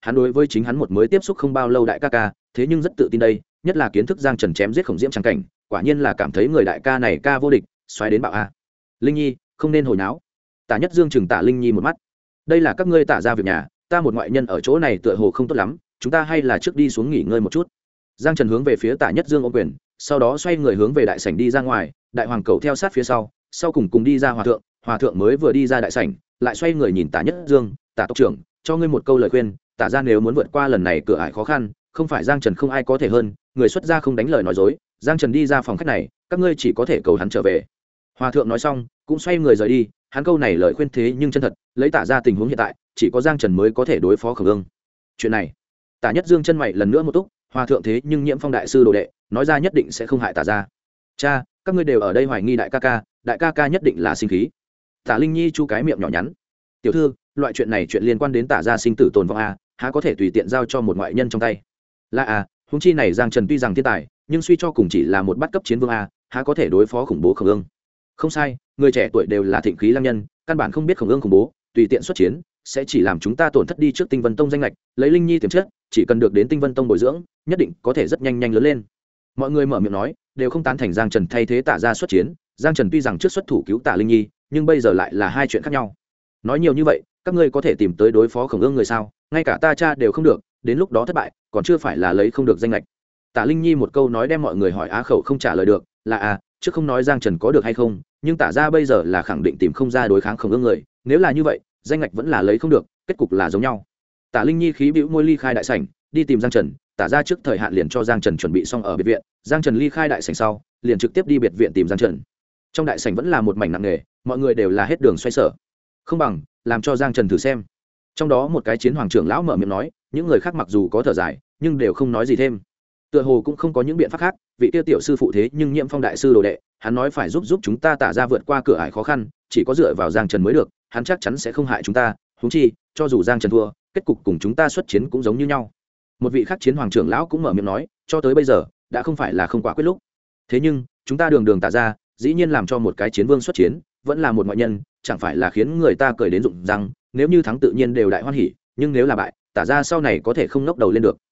hắn đối với chính hắn một mới tiếp xúc không bao lâu đại ca ca thế nhưng rất tự tin đây, nhất là kiến thức giang trần chém giết khổng diễm trắng cảnh, quả nhiên là cảm thấy người đại ca này ca vô địch, xoáy đến bạo a. Linh nhi không nên hồi náo. Tả Nhất Dương chừng Tả Linh nhi một mắt. Đây là các ngươi Tả ra việc nhà, ta một ngoại nhân ở chỗ này tựa hồ không tốt lắm, chúng ta hay là trước đi xuống nghỉ ngơi một chút. Giang Trần hướng về phía Tả Nhất Dương ôm quyền, sau đó xoay người hướng về đại sảnh đi ra ngoài, đại hoàng cầu theo sát phía sau, sau cùng đi ra hòa thượng mới vừa đi ra đại sảnh, lại xoay người nhìn Tả Nhất Dương, Tả tộc trưởng, cho ngươi một câu lời khuyên, Tả ra nếu muốn vượt qua lần này cửa ải khó khăn, không phải Giang Trần không ai có thể hơn, người xuất gia không đánh lời nói dối, Giang Trần đi ra phòng khách này, các ngươi chỉ có thể cầu hắn trở về. Hòa thượng nói xong, cũng xoay người rời đi, hắn câu này lời khuyên thế nhưng chân thật, lấy Tả ra tình huống hiện tại, chỉ có Giang Trần mới có thể đối phó Khổng Ương. Chuyện này, Tả Nhất Dương chân mày lần nữa một túc, hòa thượng thế nhưng Nhiễm Phong đại sư đồ đệ, nói ra nhất định sẽ không hại Tả ra. Cha, các ngươi đều ở đây hoài nghi đại ca ca nhất định là sinh khí. Tả Linh Nhi chu cái miệng nhỏ nhắn. Tiểu thư, loại chuyện này chuyện liên quan đến Tả ra sinh tử tồn vong a, há có thể tùy tiện giao cho một ngoại nhân trong tay. Là a, huống chi này Giang Trần tuy rằng thiên tài, nhưng suy cho cùng chỉ là một bát cấp chiến vương a, há có thể đối phó khủng bố Khổng Ương. Không sai, người trẻ tuổi đều là thịnh khí lang nhân, căn bản không biết Khổng Ương khủng bố, tùy tiện xuất chiến sẽ chỉ làm chúng ta tổn thất đi trước Tinh Vân Tông danh lệch, lấy Linh Nhi tiềm chất, chỉ cần được đến Tinh Vân Tông bồi dưỡng, nhất định có thể rất nhanh lớn lên. Mọi người mở miệng nói, đều không tán thành Giang Trần thay thế Tả ra xuất chiến. Giang Trần tuy rằng trước xuất thủ cứu Tả Linh Nhi, nhưng bây giờ lại là hai chuyện khác nhau. Nói nhiều như vậy, các ngươi có thể tìm tới đối phó Khổng Ương người sao? Ngay cả ta cha đều không được, đến lúc đó thất bại, còn chưa phải là lấy không được danh lệch. Tả Linh Nhi một câu nói đem mọi người hỏi á khẩu không trả lời được, là chứ không nói Giang Trần có được hay không, nhưng Tả ra bây giờ là khẳng định tìm không ra đối kháng Khổng Ương người, nếu là như vậy, danh lệch vẫn là lấy không được, kết cục là giống nhau. Tả Linh Nhi khí bĩu môi ly khai đại sảnh, đi tìm Giang Trần, Tả ra trước thời hạn liền cho Giang Trần chuẩn bị xong ở biệt viện, Giang Trần ly khai đại sảnh sau, liền trực tiếp đi biệt viện tìm Giang Trần. Trong đại sảnh vẫn là một mảnh nặng nề, mọi người đều là hết đường xoay sở. Không bằng làm cho Giang Trần thử xem. Trong đó một cái chiến hoàng trưởng lão mở miệng nói, những người khác mặc dù có thở dài, nhưng đều không nói gì thêm. Tựa hồ cũng không có những biện pháp khác, vị tiêu tiểu sư phụ thế nhưng Nhiễm Phong đại sư đồ đệ, hắn nói phải giúp chúng ta Tả ra vượt qua cửa ải khó khăn, chỉ có dựa vào Giang Trần mới được, hắn chắc chắn sẽ không hại chúng ta, huống chi, cho dù Giang Trần thua, kết cục cùng chúng ta xuất chiến cũng giống như nhau. Một vị khác chiến hoàng trưởng lão cũng mở miệng nói, cho tới bây giờ, đã không phải là không quả quyết lúc. Thế nhưng, chúng ta đường Tả ra, dĩ nhiên làm cho một cái chiến vương xuất chiến, vẫn là một ngoại nhân, chẳng phải là khiến người ta cười đến rụng răng, nếu như thắng tự nhiên đều đại hoan hỉ, nhưng nếu là bại, Tả ra sau này có thể không ngóc đầu lên được.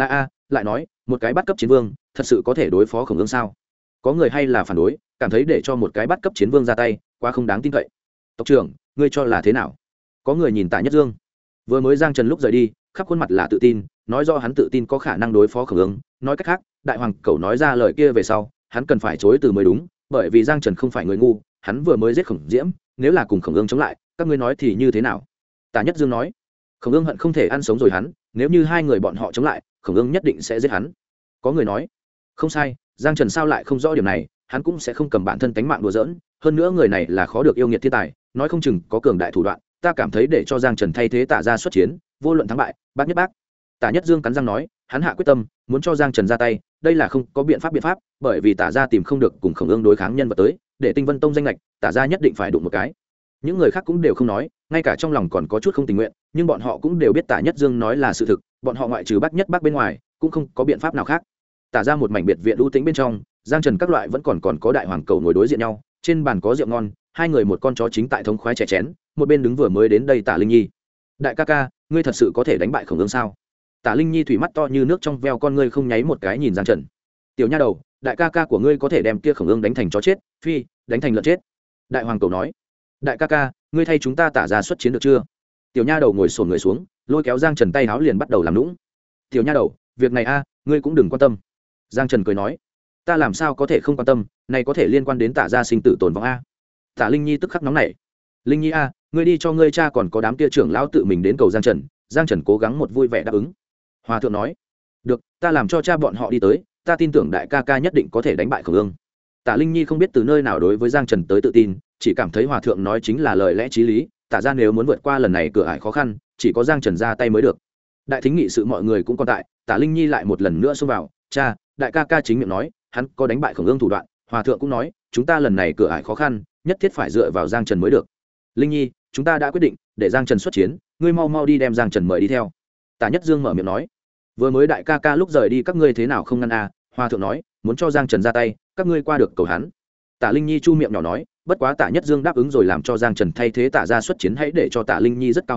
Lại nói, một cái bắt cấp chiến vương, thật sự có thể đối phó Khổng Ương sao? Có người hay là phản đối, cảm thấy để cho một cái bắt cấp chiến vương ra tay, quá không đáng tin cậy. Tộc trưởng, ngươi cho là thế nào? Có người nhìn Tả Nhất Dương. Vừa mới Giang Trần lúc rời đi, khắp khuôn mặt là tự tin, nói do hắn tự tin có khả năng đối phó Khổng Ương, nói cách khác, đại hoàng cẩu nói ra lời kia về sau, hắn cần phải chối từ mới đúng, bởi vì Giang Trần không phải người ngu, hắn vừa mới giết Khổng Diễm, nếu là cùng Khổng Ương chống lại, các ngươi nói thì như thế nào? Tả Nhất Dương nói, Khổng Ương hận không thể ăn sống rồi hắn, nếu như hai người bọn họ chống lại, Khổng Ương nhất định sẽ giết hắn. Có người nói, không sai, Giang Trần sao lại không rõ điểm này, hắn cũng sẽ không cầm bản thân tánh mạng đùa giỡn, hơn nữa người này là khó được yêu nghiệt thiên tài, nói không chừng có cường đại thủ đoạn, ta cảm thấy để cho Giang Trần thay thế Tả ra xuất chiến, vô luận thắng bại, bác nhất bác. Tả Nhất Dương cắn răng nói, hắn hạ quyết tâm, muốn cho Giang Trần ra tay, đây là không có biện pháp, bởi vì Tả ra tìm không được cùng Khổng Ương đối kháng nhân vật tới, để Tinh Vân Tông danh lệch, Tả ra nhất định phải đụng một cái. Những người khác cũng đều không nói, ngay cả trong lòng còn có chút không tình nguyện, nhưng bọn họ cũng đều biết Tả Nhất Dương nói là sự thực, bọn họ ngoại trừ bác nhất bác bên ngoài, cũng không có biện pháp nào khác. Tả ra một mảnh biệt viện u tĩnh bên trong, Giang Trần các loại vẫn còn có đại hoàng cầu ngồi đối diện nhau, trên bàn có rượu ngon, hai người một con chó chính tại thống khoái chè chén, một bên đứng vừa mới đến đây Tả Linh Nhi. Đại ca ca, ngươi thật sự có thể đánh bại Khổng Ương sao? Tả Linh Nhi thủy mắt to như nước trong veo con ngươi không nháy một cái nhìn Giang Trần. Tiểu nha đầu, đại ca ca của ngươi có thể đem kia Khổng Ương đánh thành chó chết, phi, đánh thành lợn chết. Đại hoàng cầu nói, đại ca ca, ngươi thay chúng ta Tả ra xuất chiến được chưa? Tiểu nha đầu ngồi xổm người xuống, lôi kéo Giang Trần tay áo liền bắt đầu làm nũng. Tiểu nha đầu, việc này ngươi cũng đừng quan tâm. Giang Trần cười nói, ta làm sao có thể không quan tâm, này có thể liên quan đến Tả ra sinh tử tồn vong a. Tả Linh Nhi tức khắc nóng nảy. Linh Nhi ngươi đi cho ngươi cha còn có đám kia trưởng lão tự mình đến cầu Giang Trần. Giang Trần cố gắng một vui vẻ đáp ứng. Hòa thượng nói, được, ta làm cho cha bọn họ đi tới, ta tin tưởng đại ca ca nhất định có thể đánh bại Khổng Ương. Tả Linh Nhi không biết từ nơi nào đối với Giang Trần tới tự tin, chỉ cảm thấy hòa thượng nói chính là lời lẽ chí lý, Tả ra nếu muốn vượt qua lần này cửa ải khó khăn, chỉ có Giang Trần ra tay mới được. Đại thính nghị sự mọi người cũng còn tại, Tả Linh Nhi lại một lần nữa xông vào, cha, đại ca ca chính miệng nói, hắn có đánh bại Khổng Ương thủ đoạn, hòa thượng cũng nói, chúng ta lần này cửa ải khó khăn, nhất thiết phải dựa vào Giang Trần mới được. Linh Nhi, chúng ta đã quyết định, để Giang Trần xuất chiến, ngươi mau đi đem Giang Trần mời đi theo. Tả Nhất Dương mở miệng nói, vừa mới đại ca ca lúc rời đi các ngươi thế nào không ngăn hòa thượng nói, muốn cho Giang Trần ra tay, các ngươi qua được cầu hắn. Tả Linh Nhi chu miệng nhỏ nói, bất quá Tả Nhất Dương đáp ứng rồi làm cho Giang Trần thay thế Tả ra xuất chiến, hãy để cho Tả Linh Nhi rất cao hứng,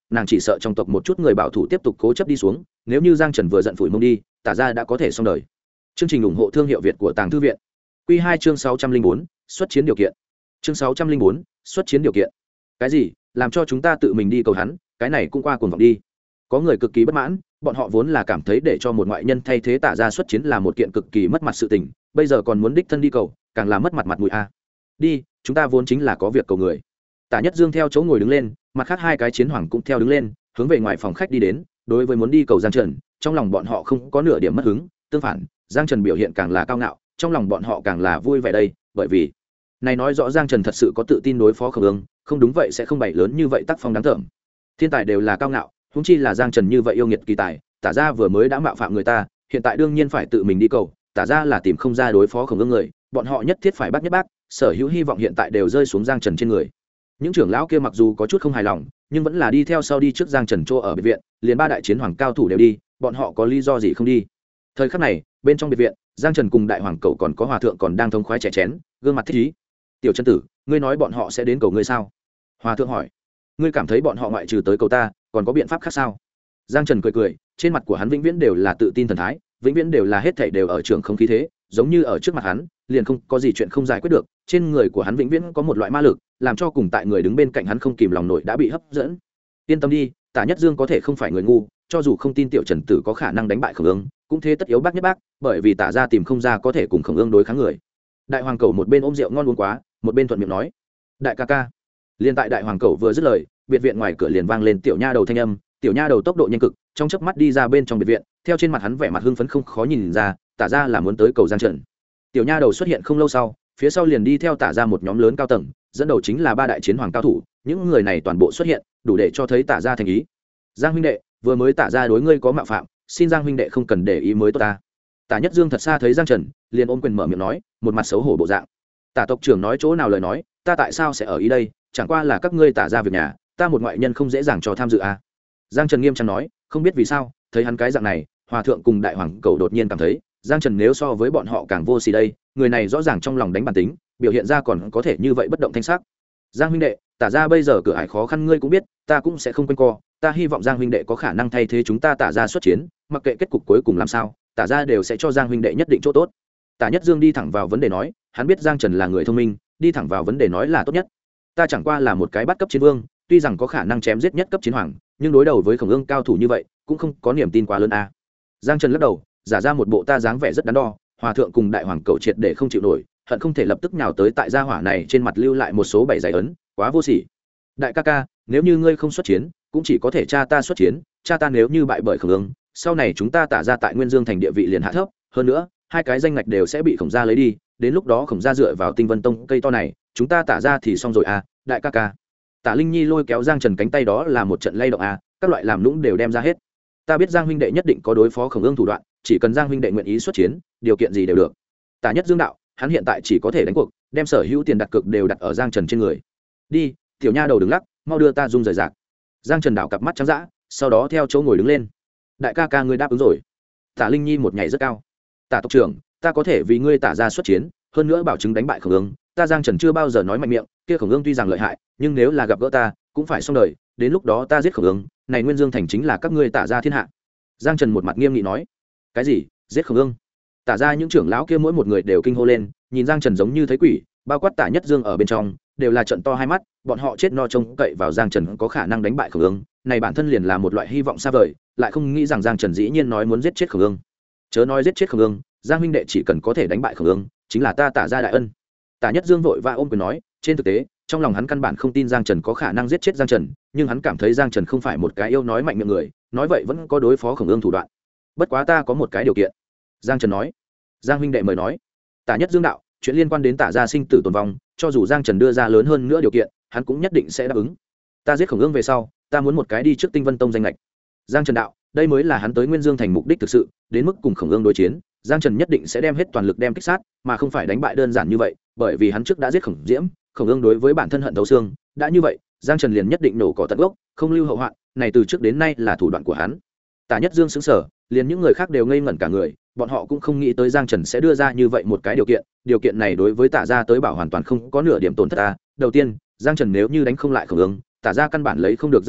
nàng chỉ sợ trong tộc một chút người bảo thủ tiếp tục cố chấp đi xuống, nếu như Giang Trần vừa giận phủi mông đi, Tả gia đã có thể xong đời. Chương trình ủng hộ thương hiệu Việt của Tàng Thư viện. Quy 2 chương 604, xuất chiến điều kiện. Chương 604, xuất chiến điều kiện. Cái gì? Làm cho chúng ta tự mình đi cầu hắn, cái này cũng qua cuồng vọng đi. Có người cực kỳ bất mãn, bọn họ vốn là cảm thấy để cho một ngoại nhân thay thế Tả gia xuất chiến là một kiện cực kỳ mất mặt sự tình, bây giờ còn muốn đích thân đi cầu, càng là mất mặt mũi a. Đi, chúng ta vốn chính là có việc cầu người. Tả Nhất Dương theo chỗ ngồi đứng lên, mặt khác hai cái chiến hoàng cũng theo đứng lên, hướng về ngoài phòng khách đi đến. Đối với muốn đi cầu Giang Trần, trong lòng bọn họ không có nửa điểm mất hứng, tương phản, Giang Trần biểu hiện càng là cao ngạo, trong lòng bọn họ càng là vui vẻ đây, bởi vì này nói rõ Giang Trần thật sự có tự tin đối phó Khổng Ương, không đúng vậy sẽ không bày lớn như vậy tác phong đáng tởm. Thiên tài đều là cao ngạo, huống chi là Giang Trần như vậy yêu nghiệt kỳ tài, Tả gia vừa mới đã mạo phạm người ta, hiện tại đương nhiên phải tự mình đi cầu, Tả gia là tìm không ra đối phó Khổng Ương người, bọn họ nhất thiết phải bắt nhất bác, sở hữu hy vọng hiện tại đều rơi xuống Giang Trần trên người. Những trưởng lão kia mặc dù có chút không hài lòng, nhưng vẫn là đi theo sau đi trước Giang Trần chỗ ở biệt viện, liền ba đại chiến hoàng cao thủ đều đi, bọn họ có lý do gì không đi. Thời khắc này, bên trong biệt viện, Giang Trần cùng đại hoàng cậu còn có hòa thượng còn đang thông khoái chè chén, gương mặt thích ý. Tiểu Chân tử, ngươi nói bọn họ sẽ đến cầu ngươi sao? Hòa thượng hỏi. Ngươi cảm thấy bọn họ ngoại trừ tới cầu ta, còn có biện pháp khác sao? Giang Trần cười cười, trên mặt của hắn vĩnh viễn đều là tự tin thần thái, vĩnh viễn đều là hết thảy đều ở trường không khí thế, giống như ở trước mặt hắn, liền không có gì chuyện không giải quyết được, trên người của hắn vĩnh viễn có một loại ma lực, làm cho cùng tại người đứng bên cạnh hắn không kìm lòng nổi đã bị hấp dẫn. Yên tâm đi, Tả Nhất Dương có thể không phải người ngu, cho dù không tin Tiểu Trần Tử có khả năng đánh bại Khổng Ương, cũng thế tất yếu bác nhất bác, bởi vì Tả gia tìm không ra có thể cùng Khổng Ương đối kháng người. Đại hoàng cẩu một bên ôm rượu ngon uống quá, một bên thuận miệng nói: "Đại ca ca." Liên tại đại hoàng cẩu vừa dứt lời, biệt viện ngoài cửa liền vang lên tiểu nha đầu thanh âm, tiểu nha đầu tốc độ nhanh cực, trong chớp mắt đi ra bên trong biệt viện, theo trên mặt hắn vẻ mặt hưng phấn không khó nhìn ra, Tả gia là muốn tới cầu Giang Trần. Tiểu nha đầu xuất hiện không lâu sau, phía sau liền đi theo Tả gia một nhóm lớn cao tầng, dẫn đầu chính là ba đại chiến hoàng cao thủ, những người này toàn bộ xuất hiện, đủ để cho thấy Tả gia thành ý. Giang huynh đệ, vừa mới Tả gia đối ngươi có mạo phạm, xin Giang huynh đệ không cần để ý mới tốt ta. Tả Nhất Dương thật xa thấy Giang Trần, liền ôm quyền mở miệng nói, một mặt xấu hổ bộ dạng. Tả tộc trưởng nói chỗ nào lời nói, ta tại sao sẽ ở ý đây, chẳng qua là các ngươi Tả gia việc nhà, ta một ngoại nhân không dễ dàng cho tham dự a. Giang Trần nghiêm trang nói, không biết vì sao, thấy hắn cái dạng này, hòa thượng cùng đại hoàng cầu đột nhiên cảm thấy, Giang Trần nếu so với bọn họ càng vô sỉ đây, người này rõ ràng trong lòng đánh bản tính, biểu hiện ra còn có thể như vậy bất động thanh sắc. Giang huynh đệ, Tả gia bây giờ cửa ải khó khăn ngươi cũng biết, ta cũng sẽ không quanh co, ta hy vọng Giang huynh đệ có khả năng thay thế chúng ta Tả gia xuất chiến, mặc kệ kết cục cuối cùng làm sao, Tả gia đều sẽ cho Giang huynh đệ nhất định chỗ tốt. Tả Nhất Dương đi thẳng vào vấn đề nói, hắn biết Giang Trần là người thông minh, đi thẳng vào vấn đề nói là tốt nhất. Ta chẳng qua là một cái bắt cấp chiến vương, tuy rằng có khả năng chém giết nhất cấp chiến hoàng, nhưng đối đầu với Khổng Ương cao thủ như vậy, cũng không có niềm tin quá lớn a. Giang Trần lắc đầu, giả ra một bộ ta dáng vẻ rất đắn đo, hòa thượng cùng đại hoàng cầu triệt để không chịu nổi, hận không thể lập tức nhào tới tại gia hỏa này trên mặt lưu lại một số bảy giải ấn, quá vô sỉ. Đại ca ca, nếu như ngươi không xuất chiến, cũng chỉ có thể cha ta xuất chiến, cha ta nếu như bại bởi Khổng Ương, sau này chúng ta Tả ra tại Nguyên Dương thành địa vị liền hạ thấp, hơn nữa, hai cái danh ngạch đều sẽ bị Khổng gia lấy đi, đến lúc đó Khổng gia dựa vào Tinh Vân Tông cây to này, chúng ta Tả ra thì xong rồi à, đại ca ca. Tả Linh Nhi lôi kéo Giang Trần cánh tay đó là một trận lay động à, các loại làm lũng đều đem ra hết. Ta biết Giang huynh đệ nhất định có đối phó Khổng Ương thủ đoạn, chỉ cần Giang huynh đệ nguyện ý xuất chiến, điều kiện gì đều được. Tả Nhất Dương đạo, hắn hiện tại chỉ có thể đánh cuộc, đem sở hữu tiền đặt cược đều đặt ở Giang Trần trên người. Đi, tiểu nha đầu đừng lắc, mau đưa ta dung rời rạc. Giang Trần đảo cặp mắt trắng dã, sau đó theo chỗ ngồi đứng lên. Đại ca ca ngươi đáp ứng rồi. Tả Linh Nhi một nhảy rất cao. Tả tộc trưởng, ta có thể vì ngươi Tả ra xuất chiến, hơn nữa bảo chứng đánh bại Khổng Ương. Ta Giang Trần chưa bao giờ nói mạnh miệng, kia Khổng Ương tuy rằng lợi hại, nhưng nếu là gặp gỡ ta, cũng phải xong đời. Đến lúc đó ta giết Khổng Ương, này Nguyên Dương thành chính là các ngươi Tả ra thiên hạ. Giang Trần một mặt nghiêm nghị nói. Cái gì? Giết Khổng Ương? Tả ra những trưởng lão kia mỗi một người đều kinh hô lên, nhìn Giang Trần giống như thấy quỷ, bao quát Tả Nhất Dương ở bên trong, đều là trận to hai mắt, bọn họ chết no trông cậy vào Giang Trần có khả năng đánh bại Khổng Ương, này bản thân liền là một loại hy vọng xa vời, lại không nghĩ rằng Giang Trần dĩ nhiên nói muốn giết chết Khổng Ương. Chớ nói giết chết Khổng Ương, Giang huynh đệ chỉ cần có thể đánh bại Khổng Ương, chính là ta Tả gia đại ân. Tả Nhất Dương vội vã ôm quyền nói, trên thực tế, trong lòng hắn căn bản không tin Giang Trần có khả năng giết chết Giang Trần, nhưng hắn cảm thấy Giang Trần không phải một cái yêu nói mạnh miệng người, nói vậy vẫn có đối phó Khổng Ương thủ đoạn. Bất quá ta có một cái điều kiện. Giang Trần nói. Giang huynh đệ mời nói. Tả Nhất Dương đạo, chuyện liên quan đến Tả gia sinh tử tồn vong, cho dù Giang Trần đưa ra lớn hơn nữa điều kiện, hắn cũng nhất định sẽ đáp ứng. Ta giết Khổng Ương về sau, ta muốn một cái đi trước Tinh Vân Tông danh lệch. Giang Trần đạo, đây mới là hắn tới Nguyên Dương thành mục đích thực sự, đến mức cùng Khổng Ương đối chiến, Giang Trần nhất định sẽ đem hết toàn lực đem kích sát, mà không phải đánh bại đơn giản như vậy, bởi vì hắn trước đã giết Khổng Diễm, Khổng Ương đối với bản thân hận thấu xương, đã như vậy, Giang Trần liền nhất định nổ cỏ tận gốc, không lưu hậu hoạn, này từ trước đến nay là thủ đoạn của hắn. Tả Nhất Dương sững sờ, liền những người khác đều ngây ngẩn cả người, bọn họ cũng không nghĩ tới Giang Trần sẽ đưa ra như vậy một cái điều kiện này đối với Tả gia tới bảo hoàn toàn không có nửa điểm tổn thất ta. Đầu tiên, Giang Trần nếu như đánh không lại Khổng Ương, Tả gia căn bản lấy không được danh lệch,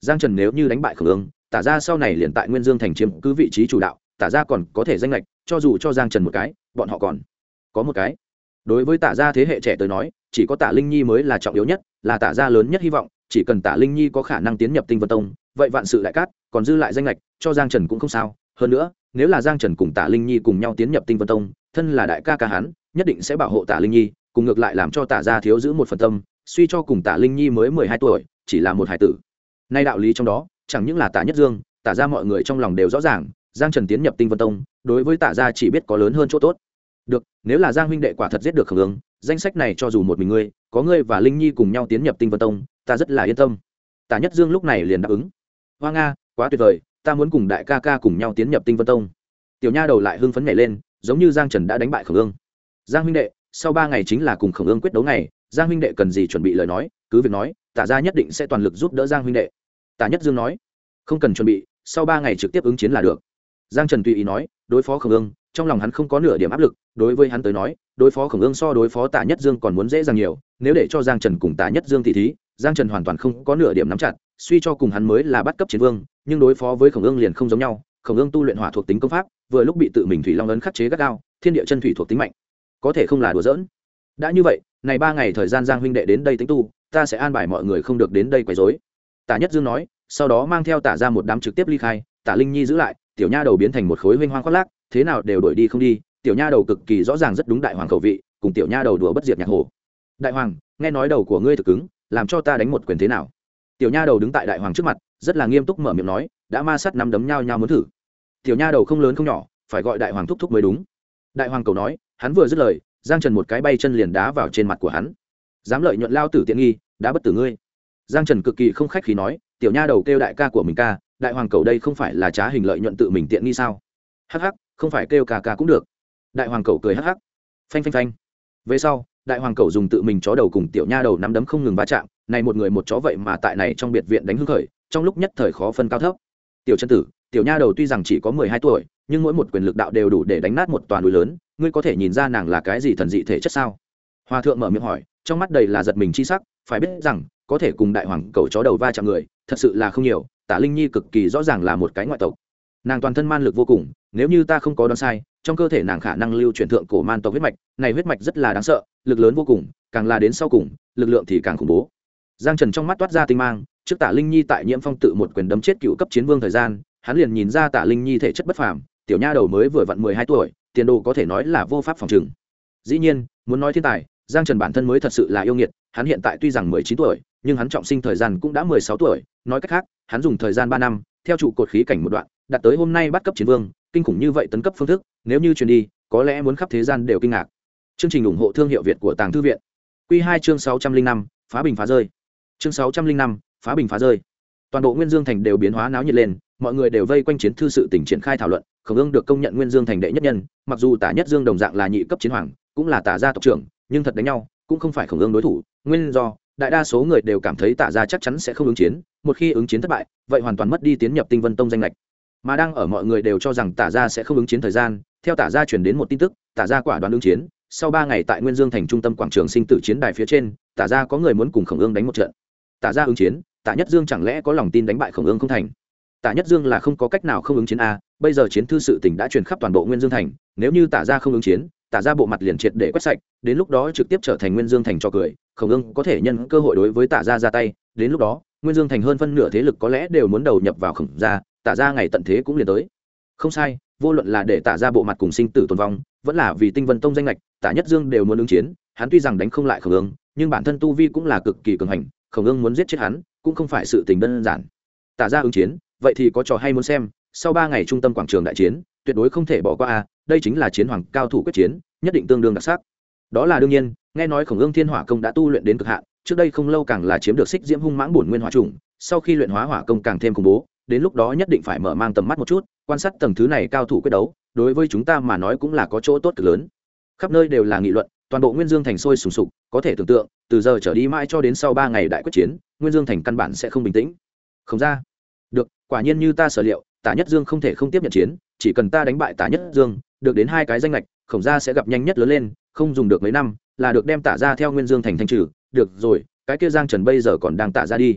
giang trần nếu như đánh bại khổng ương, tả ra sau này liền tại nguyên dương thành chiếm cứ vị trí chủ đạo, tả ra còn có thể danh lệch, cho dù cho giang trần một cái, bọn họ còn có một cái. Đối với tả ra thế hệ trẻ tới nói, chỉ có Tả Linh Nhi mới là trọng yếu nhất, là tả ra lớn nhất hy vọng. Chỉ cần Tả Linh Nhi có khả năng tiến nhập Tinh Vân Tông, vậy vạn sự đại cát, còn dư lại danh lệch cho giang trần cũng không sao. Hơn nữa, nếu là giang trần cùng Tả Linh Nhi cùng nhau tiến nhập Tinh Vân Tông, thân là đại ca ca hắn nhất định sẽ bảo hộ Tả Linh Nhi, cùng ngược lại làm cho tả ra thiếu giữ một phần tâm. Suy cho cùng Tả Linh Nhi mới 12 tuổi, chỉ là một hải tử. Nay đạo lý trong đó, chẳng những là Tả Nhất Dương, tả ra mọi người trong lòng đều rõ ràng, giang trần tiến nhập Tinh Vân Tông đối với tả ra chỉ biết có lớn hơn chỗ tốt. Được, nếu là giang huynh đệ quả thật giết được khổng ương, danh sách này cho dù một mình ngươi, có ngươi và Linh Nhi cùng nhau tiến nhập Tinh Vân Tông, ta rất là yên tâm. Tả Nhất Dương lúc này liền đáp ứng. Hoa Nga, quá tuyệt vời, ta muốn cùng đại ca ca cùng nhau tiến nhập Tinh Vân Tông. Tiểu nha đầu lại hưng phấn nhảy lên, giống như giang trần đã đánh bại khổng ương. Giang huynh đệ, sau 3 ngày chính là cùng khổng ương quyết đấu ngày, giang huynh đệ cần gì chuẩn bị lời nói, cứ việc nói, tả ra nhất định sẽ toàn lực giúp đỡ giang huynh đệ. Tả Nhất Dương nói. Không cần chuẩn bị, sau 3 ngày trực tiếp ứng chiến là được. Giang trần tùy ý nói, đối phó khổng ương, trong lòng hắn không có nửa điểm áp lực. Đối với hắn tới nói, đối phó khổng ương so đối phó Tả Nhất Dương còn muốn dễ dàng nhiều. Nếu để cho giang trần cùng Tả Nhất Dương tỷ thí, giang trần hoàn toàn không có nửa điểm nắm chặt. Suy cho cùng hắn mới là bắt cấp chiến vương, nhưng đối phó với khổng ương liền không giống nhau. Khổng ương tu luyện hỏa thuộc tính công pháp, vừa lúc bị tự mình thủy long ấn khắc chế gắt gao, thiên địa chân thủy thuộc tính mạnh, có thể không là đùa giỡn. Đã như vậy, này 3 ngày thời gian giang huynh đệ đến đây tính tu, ta sẽ an bài mọi người không được đến đây quấy rối. Tả Nhất Dương nói, sau đó mang theo tả ra một đám trực tiếp ly khai. Tả Linh Nhi giữ lại, tiểu nha đầu biến thành một khối huynh hoang khoác lác, thế nào đều đuổi đi không đi. Tiểu nha đầu cực kỳ rõ ràng rất đúng đại hoàng khẩu vị, cùng tiểu nha đầu đùa bất diệt nhạc hồ. Đại hoàng, nghe nói đầu của ngươi thực cứng, làm cho ta đánh một quyền thế nào? Tiểu nha đầu đứng tại đại hoàng trước mặt, rất là nghiêm túc mở miệng nói, đã ma sát nắm đấm nhau nhau muốn thử. Tiểu nha đầu không lớn không nhỏ, phải gọi đại hoàng thúc thúc mới đúng. Đại hoàng cầu nói, hắn vừa dứt lời, giang trần một cái bay chân liền đá vào trên mặt của hắn. Dám lợi nhuận lao tử tiện nghi, đã bất tử ngươi. Giang trần cực kỳ không khách khí nói, tiểu nha đầu kêu đại ca của mình ca, đại hoàng cầu đây không phải là trá hình lợi nhuận tự mình tiện nghi sao? Hắc hắc, không phải kêu ca ca cũng được. Đại hoàng cầu cười hắc hắc. Phanh phanh phanh. Về sau, đại hoàng cầu dùng tự mình chó đầu cùng tiểu nha đầu nắm đấm không ngừng va chạm, này một người một chó vậy mà tại này trong biệt viện đánh hưng khởi, trong lúc nhất thời khó phân cao thấp. Tiểu chân tử, tiểu nha đầu tuy rằng chỉ có 12 tuổi, nhưng mỗi một quyền lực đạo đều đủ để đánh nát một toàn núi lớn, ngươi có thể nhìn ra nàng là cái gì thần dị thể chất sao? Hòa thượng mở miệng hỏi, trong mắt đầy là giật mình chi sắc, phải biết rằng, có thể cùng đại hoàng cầu chó đầu va chạm người, thật sự là không nhiều. Tả Linh Nhi cực kỳ rõ ràng là một cái ngoại tộc. Nàng toàn thân man lực vô cùng, nếu như ta không có đoán sai, trong cơ thể nàng khả năng lưu chuyển thượng cổ man tộc huyết mạch, này huyết mạch rất là đáng sợ, lực lớn vô cùng, càng là đến sau cùng, lực lượng thì càng khủng bố. Giang Trần trong mắt toát ra tinh mang, trước Tả Linh Nhi tại Nhiễm Phong tự một quyền đấm chết cựu cấp chiến vương thời gian, hắn liền nhìn ra Tả Linh Nhi thể chất bất phàm, tiểu nha đầu mới vừa vặn 12 tuổi, tiền đồ có thể nói là vô pháp phòng trừng. Dĩ nhiên, muốn nói thiên tài, Giang Trần bản thân mới thật sự là yêu nghiệt, hắn hiện tại tuy rằng 19 tuổi, nhưng hắn trọng sinh thời gian cũng đã 16 tuổi, nói cách khác, hắn dùng thời gian 3 năm, theo trụ cột khí cảnh một đoạn, đạt tới hôm nay bắt cấp chiến vương, kinh khủng như vậy tấn cấp phương thức, nếu như truyền đi, có lẽ muốn khắp thế gian đều kinh ngạc. Chương trình ủng hộ thương hiệu Việt của Tàng Thư viện. Quy 2 chương 605, phá bình phá rơi. Chương 605, phá bình phá rơi. Toàn bộ Nguyên Dương thành đều biến hóa náo nhiệt lên, mọi người đều vây quanh chiến thư sự tình triển khai thảo luận. Khổng Ương được công nhận Nguyên Dương thành đệ nhất nhân, mặc dù Tả Nhất Dương đồng dạng là nhị cấp chiến hoàng, cũng là Tả gia tộc trưởng, nhưng thật đánh nhau, cũng không phải Khổng Ương đối thủ. Nguyên do, đại đa số người đều cảm thấy Tả gia chắc chắn sẽ không ứng chiến, một khi ứng chiến thất bại, vậy hoàn toàn mất đi tiến nhập Tinh Vân Tông danh lệch. Mà đang ở mọi người đều cho rằng Tả gia sẽ không ứng chiến thời gian, theo Tả gia truyền đến một tin tức, Tả gia quả đoán ứng chiến. Sau 3 ngày tại Nguyên Dương thành trung tâm quảng trường sinh tử chiến đài phía trên, Tả gia có người muốn cùng Khổng Ương đánh một trận. Tả gia ứng chiến, Tả Nhất Dương chẳng lẽ có lòng tin đánh bại Khổng Ương không thành? Tả Nhất Dương là không có cách nào không ứng chiến a, bây giờ chiến thư sự tình đã truyền khắp toàn bộ Nguyên Dương thành, nếu như Tả gia không ứng chiến, Tả gia bộ mặt liền triệt để quét sạch, đến lúc đó trực tiếp trở thành Nguyên Dương thành cho cười, Khổng Ương có thể nhân cơ hội đối với Tả gia ra tay, đến lúc đó, Nguyên Dương thành hơn phân nửa thế lực có lẽ đều muốn đầu nhập vào Khổng gia, Tả gia ngày tận thế cũng liền tới. Không sai, vô luận là để Tả gia bộ mặt cùng sinh tử tồn vong, vẫn là vì Tinh Vân Tông danh lệch, Tả Nhất Dương đều muốn ứng chiến, hắn tuy rằng đánh không lại Khổng Ương, nhưng bản thân tu vi cũng là cực kỳ cường hành, Khổng Ương muốn giết chết hắn, cũng không phải sự tình đơn giản. Tả gia ứng chiến, vậy thì có trò hay muốn xem, sau 3 ngày trung tâm quảng trường đại chiến, tuyệt đối không thể bỏ qua a, đây chính là chiến hoàng cao thủ quyết chiến, nhất định tương đương đặc sắc. Đó là đương nhiên, nghe nói Khổng Ương Thiên Hỏa công đã tu luyện đến cực hạn, trước đây không lâu càng là chiếm được Xích Diễm Hung Mãng bổn nguyên hỏa trùng, sau khi luyện hóa hỏa công càng thêm khủng bố, đến lúc đó nhất định phải mở mang tầm mắt một chút, quan sát tầng thứ này cao thủ quyết đấu, đối với chúng ta mà nói cũng là có chỗ tốt cực lớn. Khắp nơi đều là nghị luận, toàn bộ Nguyên Dương thành sôi sùng sục, có thể tưởng tượng, từ giờ trở đi mãi cho đến sau 3 ngày đại quyết chiến, Nguyên Dương thành căn bản sẽ không bình tĩnh. Không ra. Được, quả nhiên như ta sở liệu, Tả Nhất Dương không thể không tiếp nhận chiến, chỉ cần ta đánh bại Tả Nhất Dương, được đến 2 cái danh lệch, Khổng gia sẽ gặp nhanh nhất lớn lên, không dùng được mấy năm, là được đem Tả gia theo Nguyên Dương thành thanh trừ, được rồi, cái kia Giang Trần bây giờ còn đang Tả gia đi.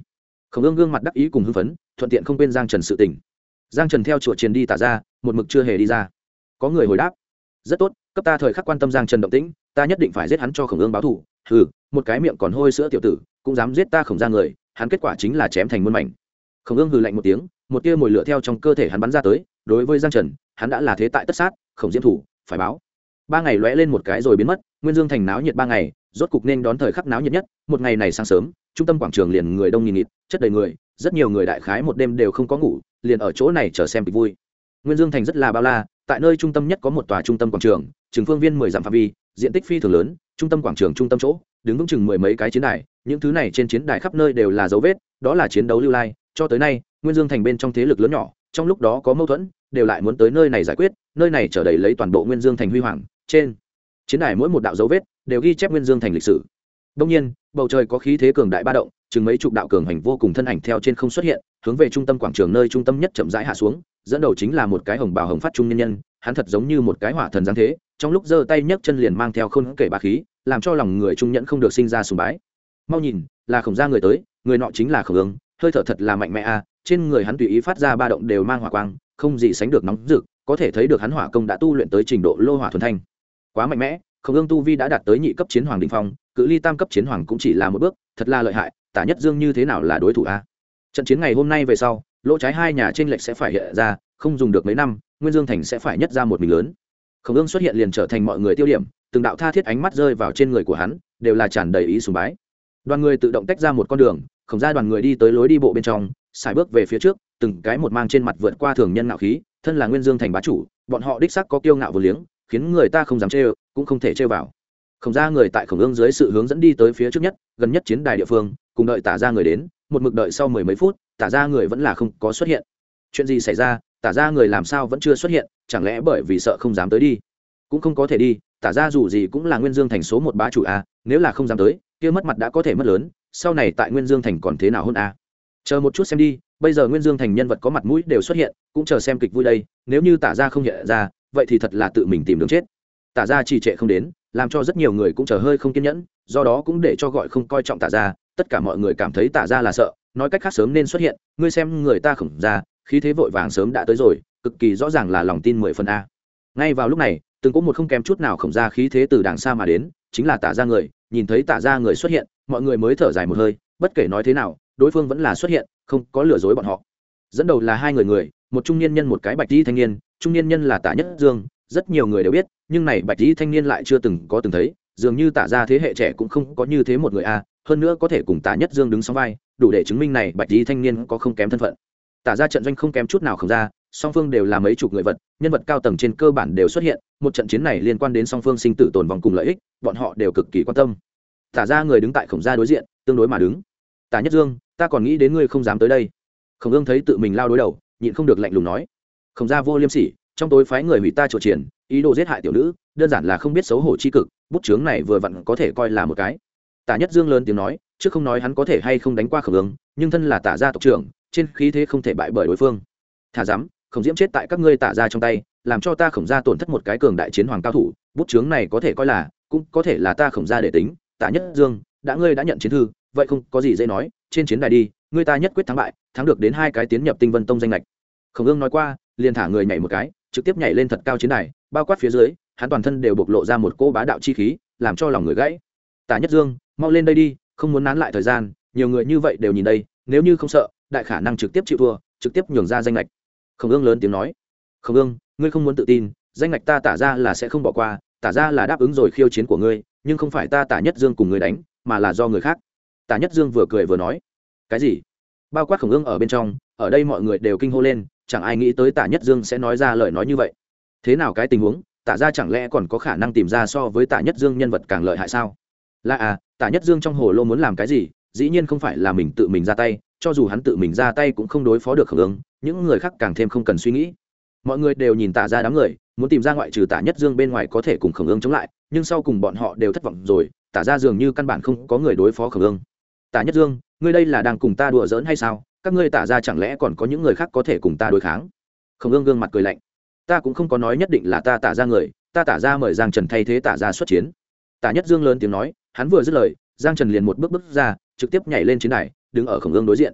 Khổng ương gương mặt đắc ý cùng hưng phấn, thuận tiện không quên Giang Trần sự tình. Giang Trần theo chùa triền đi tả ra, một mực chưa hề đi ra. Có người hồi đáp, rất tốt, cấp ta thời khắc quan tâm Giang Trần động tĩnh, ta nhất định phải giết hắn cho Khổng ương báo thù. Hừ, một cái miệng còn hôi sữa tiểu tử cũng dám giết ta Khổng ra người, hắn kết quả chính là chém thành muôn mảnh. Khổng ương hừ lạnh một tiếng, một tia mồi lửa theo trong cơ thể hắn bắn ra tới. Đối với Giang Trần, hắn đã là thế tại tất sát, Khổng diễm thủ phải báo. 3 ngày lóe lên một cái rồi biến mất, Nguyên Dương thành náo nhiệt 3 ngày, rốt cục nên đón thời khắc náo nhiệt nhất. Một ngày này sáng sớm, trung tâm quảng trường liền người đông nghìn nghịt, chất đầy người, rất nhiều người đại khái một đêm đều không có ngủ, liền ở chỗ này chờ xem kịch vui. Nguyên Dương thành rất là bao la, tại nơi trung tâm nhất có một tòa trung tâm quảng trường, trường phương viên 10 dặm phạm vi, diện tích phi thường lớn. Trung tâm quảng trường trung tâm chỗ, đứng vững chừng 10 mấy cái chiến đài, những thứ này trên chiến đài khắp nơi đều là dấu vết, đó là chiến đấu lưu lai. Cho tới nay, Nguyên Dương thành bên trong thế lực lớn nhỏ, trong lúc đó có mâu thuẫn, đều lại muốn tới nơi này giải quyết. Nơi này trở đầy lấy toàn bộ Nguyên Dương thành huy hoàng. Trên chiến đài mỗi một đạo dấu vết đều ghi chép Nguyên Dương thành lịch sử. Đông nhiên, bầu trời có khí thế cường đại ba động, chừng mấy chục đạo cường hành vô cùng thân ảnh theo trên không xuất hiện, hướng về trung tâm quảng trường nơi trung tâm nhất chậm rãi hạ xuống. Dẫn đầu chính là một cái hồng bào hồng phát trung nhân nhân, hắn thật giống như một cái hỏa thần giáng thế, trong lúc giơ tay nhấc chân liền mang theo khôn kể bá khí, làm cho lòng người trung nhẫn không được sinh ra sùng bái. Mau nhìn, là Khổng gia người tới, người nọ chính là Khổng ương, hơi thở thật là mạnh mẽ a, trên người hắn tùy ý phát ra ba động đều mang hỏa quang, không gì sánh được nóng rực, có thể thấy được hắn hỏa công đã tu luyện tới trình độ lô hỏa thuần thanh. Quá mạnh mẽ, Khổng ương tu vi đã đạt tới nhị cấp chiến hoàng đỉnh phong, cự ly tam cấp chiến hoàng cũng chỉ là một bước, thật là lợi hại, Tả Nhất Dương như thế nào là đối thủ a? Trận chiến ngày hôm nay về sau, lỗ trái hai nhà trên lệch sẽ phải hiện ra, không dùng được mấy năm, Nguyên Dương thành sẽ phải nhất ra một mình lớn. Khổng ương xuất hiện liền trở thành mọi người tiêu điểm, từng đạo tha thiết ánh mắt rơi vào trên người của hắn, đều là tràn đầy ý sùng bái. Đoàn người tự động tách ra một con đường, Khổng gia đoàn người đi tới lối đi bộ bên trong, xài bước về phía trước, từng cái một mang trên mặt vượt qua thường nhân ngạo khí, thân là Nguyên Dương thành bá chủ, bọn họ đích xác có kiêu ngạo vô liếng, khiến người ta không dám trêu, cũng không thể trêu vào. Khổng gia người tại Khổng ương dưới sự hướng dẫn đi tới phía trước nhất, gần nhất chiến đài địa phương, cùng đợi Tả gia người đến, một mực đợi sau 10 mấy phút, Tả gia người vẫn là không có xuất hiện. Chuyện gì xảy ra? Tả gia người làm sao vẫn chưa xuất hiện, chẳng lẽ bởi vì sợ không dám tới đi? Cũng không có thể đi, Tả gia dù gì cũng là Nguyên Dương thành số 1 bá chủ a, nếu là không dám tới, kia mất mặt đã có thể mất lớn, sau này tại Nguyên Dương thành còn thế nào hôn a? Chờ một chút xem đi, bây giờ Nguyên Dương thành nhân vật có mặt mũi đều xuất hiện, cũng chờ xem kịch vui đây, nếu như Tả gia không hiện ra, vậy thì thật là tự mình tìm đường chết. Tả gia trì trệ không đến, làm cho rất nhiều người cũng chờ hơi không kiên nhẫn, do đó cũng để cho gọi không coi trọng Tả gia, tất cả mọi người cảm thấy Tả gia là sợ, nói cách khác sớm nên xuất hiện, ngươi xem người ta Khổng gia, khí thế vội vàng sớm đã tới rồi, cực kỳ rõ ràng là lòng tin 10 phần a. Ngay vào lúc này, từng có một không kém chút nào Khổng gia khí thế từ đằng xa mà đến, chính là Tả gia người, nhìn thấy Tả gia người xuất hiện, mọi người mới thở dài một hơi, bất kể nói thế nào, đối phương vẫn là xuất hiện, không có lừa dối bọn họ. Dẫn đầu là hai người, một trung niên nhân một cái bạch y thanh niên, trung niên nhân là Tả Nhất Dương, rất nhiều người đều biết, nhưng này bạch y thanh niên lại chưa từng thấy, dường như Tả gia thế hệ trẻ cũng không có như thế một người a, hơn nữa có thể cùng Tả Nhất Dương đứng song vai, đủ để chứng minh này bạch y thanh niên có không kém thân phận. Tả gia trận doanh không kém chút nào Khổng gia, song phương đều là mấy chục người vật, nhân vật cao tầng trên cơ bản đều xuất hiện, một trận chiến này liên quan đến song phương sinh tử tồn vong cùng lợi ích, bọn họ đều cực kỳ quan tâm. Tả gia người đứng tại Khổng gia đối diện, tương đối mà đứng. Tả Nhất Dương, ta còn nghĩ đến ngươi không dám tới đây. Khổng ương thấy tự mình lao đối đầu, nhịn không được lạnh lùng nói. Khổng gia vô liêm sỉ, trong tối phái người hủy ta chùa triển, ý đồ giết hại tiểu nữ, đơn giản là không biết xấu hổ chi cực, bút chướng này vừa vặn có thể coi là một cái. Tả Nhất Dương lớn tiếng nói, trước không nói hắn có thể hay không đánh qua Khổng ương, nhưng thân là Tả gia tộc trưởng, trên khí thế không thể bại bởi đối phương. Thả dám, Khổng diễm chết tại các ngươi Tả gia trong tay, làm cho ta Khổng gia tổn thất một cái cường đại chiến hoàng cao thủ, bút chướng này có thể coi là, cũng có thể là ta Khổng gia để tính. Tả Nhất Dương, đã ngươi đã nhận chiến thư, vậy không có gì dễ nói, trên chiến đài đi, ngươi ta nhất quyết thắng bại, thắng được đến 2 cái tiến nhập Tinh Vân Tông danh lệch. Khổng ương nói qua, liền thả người nhảy một cái, trực tiếp nhảy lên thật cao chiến đài, bao quát phía dưới, hắn toàn thân đều bộc lộ ra một cỗ bá đạo chi khí, làm cho lòng người gãy. Tả Nhất Dương, mau lên đây đi, không muốn nán lại thời gian, nhiều người như vậy đều nhìn đây, nếu như không sợ, đại khả năng trực tiếp chịu thua, trực tiếp nhường ra danh lệch. Khổng ương lớn tiếng nói. Khổng ương, ngươi không muốn tự tin, danh lệch ta Tả gia là sẽ không bỏ qua, Tả gia là đáp ứng rồi khiêu chiến của ngươi, nhưng không phải ta Tả Nhất Dương cùng ngươi đánh, mà là do người khác. Tả Nhất Dương vừa cười vừa nói. Cái gì? Bao quát Khổng ương ở bên trong, ở đây mọi người đều kinh hô lên, chẳng ai nghĩ tới Tả Nhất Dương sẽ nói ra lời nói như vậy. Thế nào cái tình huống, Tả gia chẳng lẽ còn có khả năng tìm ra so với Tả Nhất Dương nhân vật càng lợi hại sao? Là à, Tả Nhất Dương trong hồ lô muốn làm cái gì, dĩ nhiên không phải là mình tự mình ra tay, cho dù hắn tự mình ra tay cũng không đối phó được Khổng ương, những người khác càng thêm không cần suy nghĩ. Mọi người đều nhìn Tả gia đám người, muốn tìm ra ngoại trừ Tả Nhất Dương bên ngoài có thể cùng Khổng ương chống lại, nhưng sau cùng bọn họ đều thất vọng rồi, Tả gia dường như căn bản không có người đối phó Khổng ương. Tả Nhất Dương, ngươi đây là đang cùng ta đùa giỡn hay sao? Các ngươi Tả gia chẳng lẽ còn có những người khác có thể cùng ta đối kháng? Khổng ương gương mặt cười lạnh. Ta cũng không có nói nhất định là ta Tả gia người, ta Tả gia mời Giang Trần thay thế Tả gia xuất chiến. Tả Nhất Dương lớn tiếng nói, hắn vừa dứt lời, Giang Trần liền một bước bước ra, trực tiếp nhảy lên chiến đài, đứng ở Khổng ương đối diện.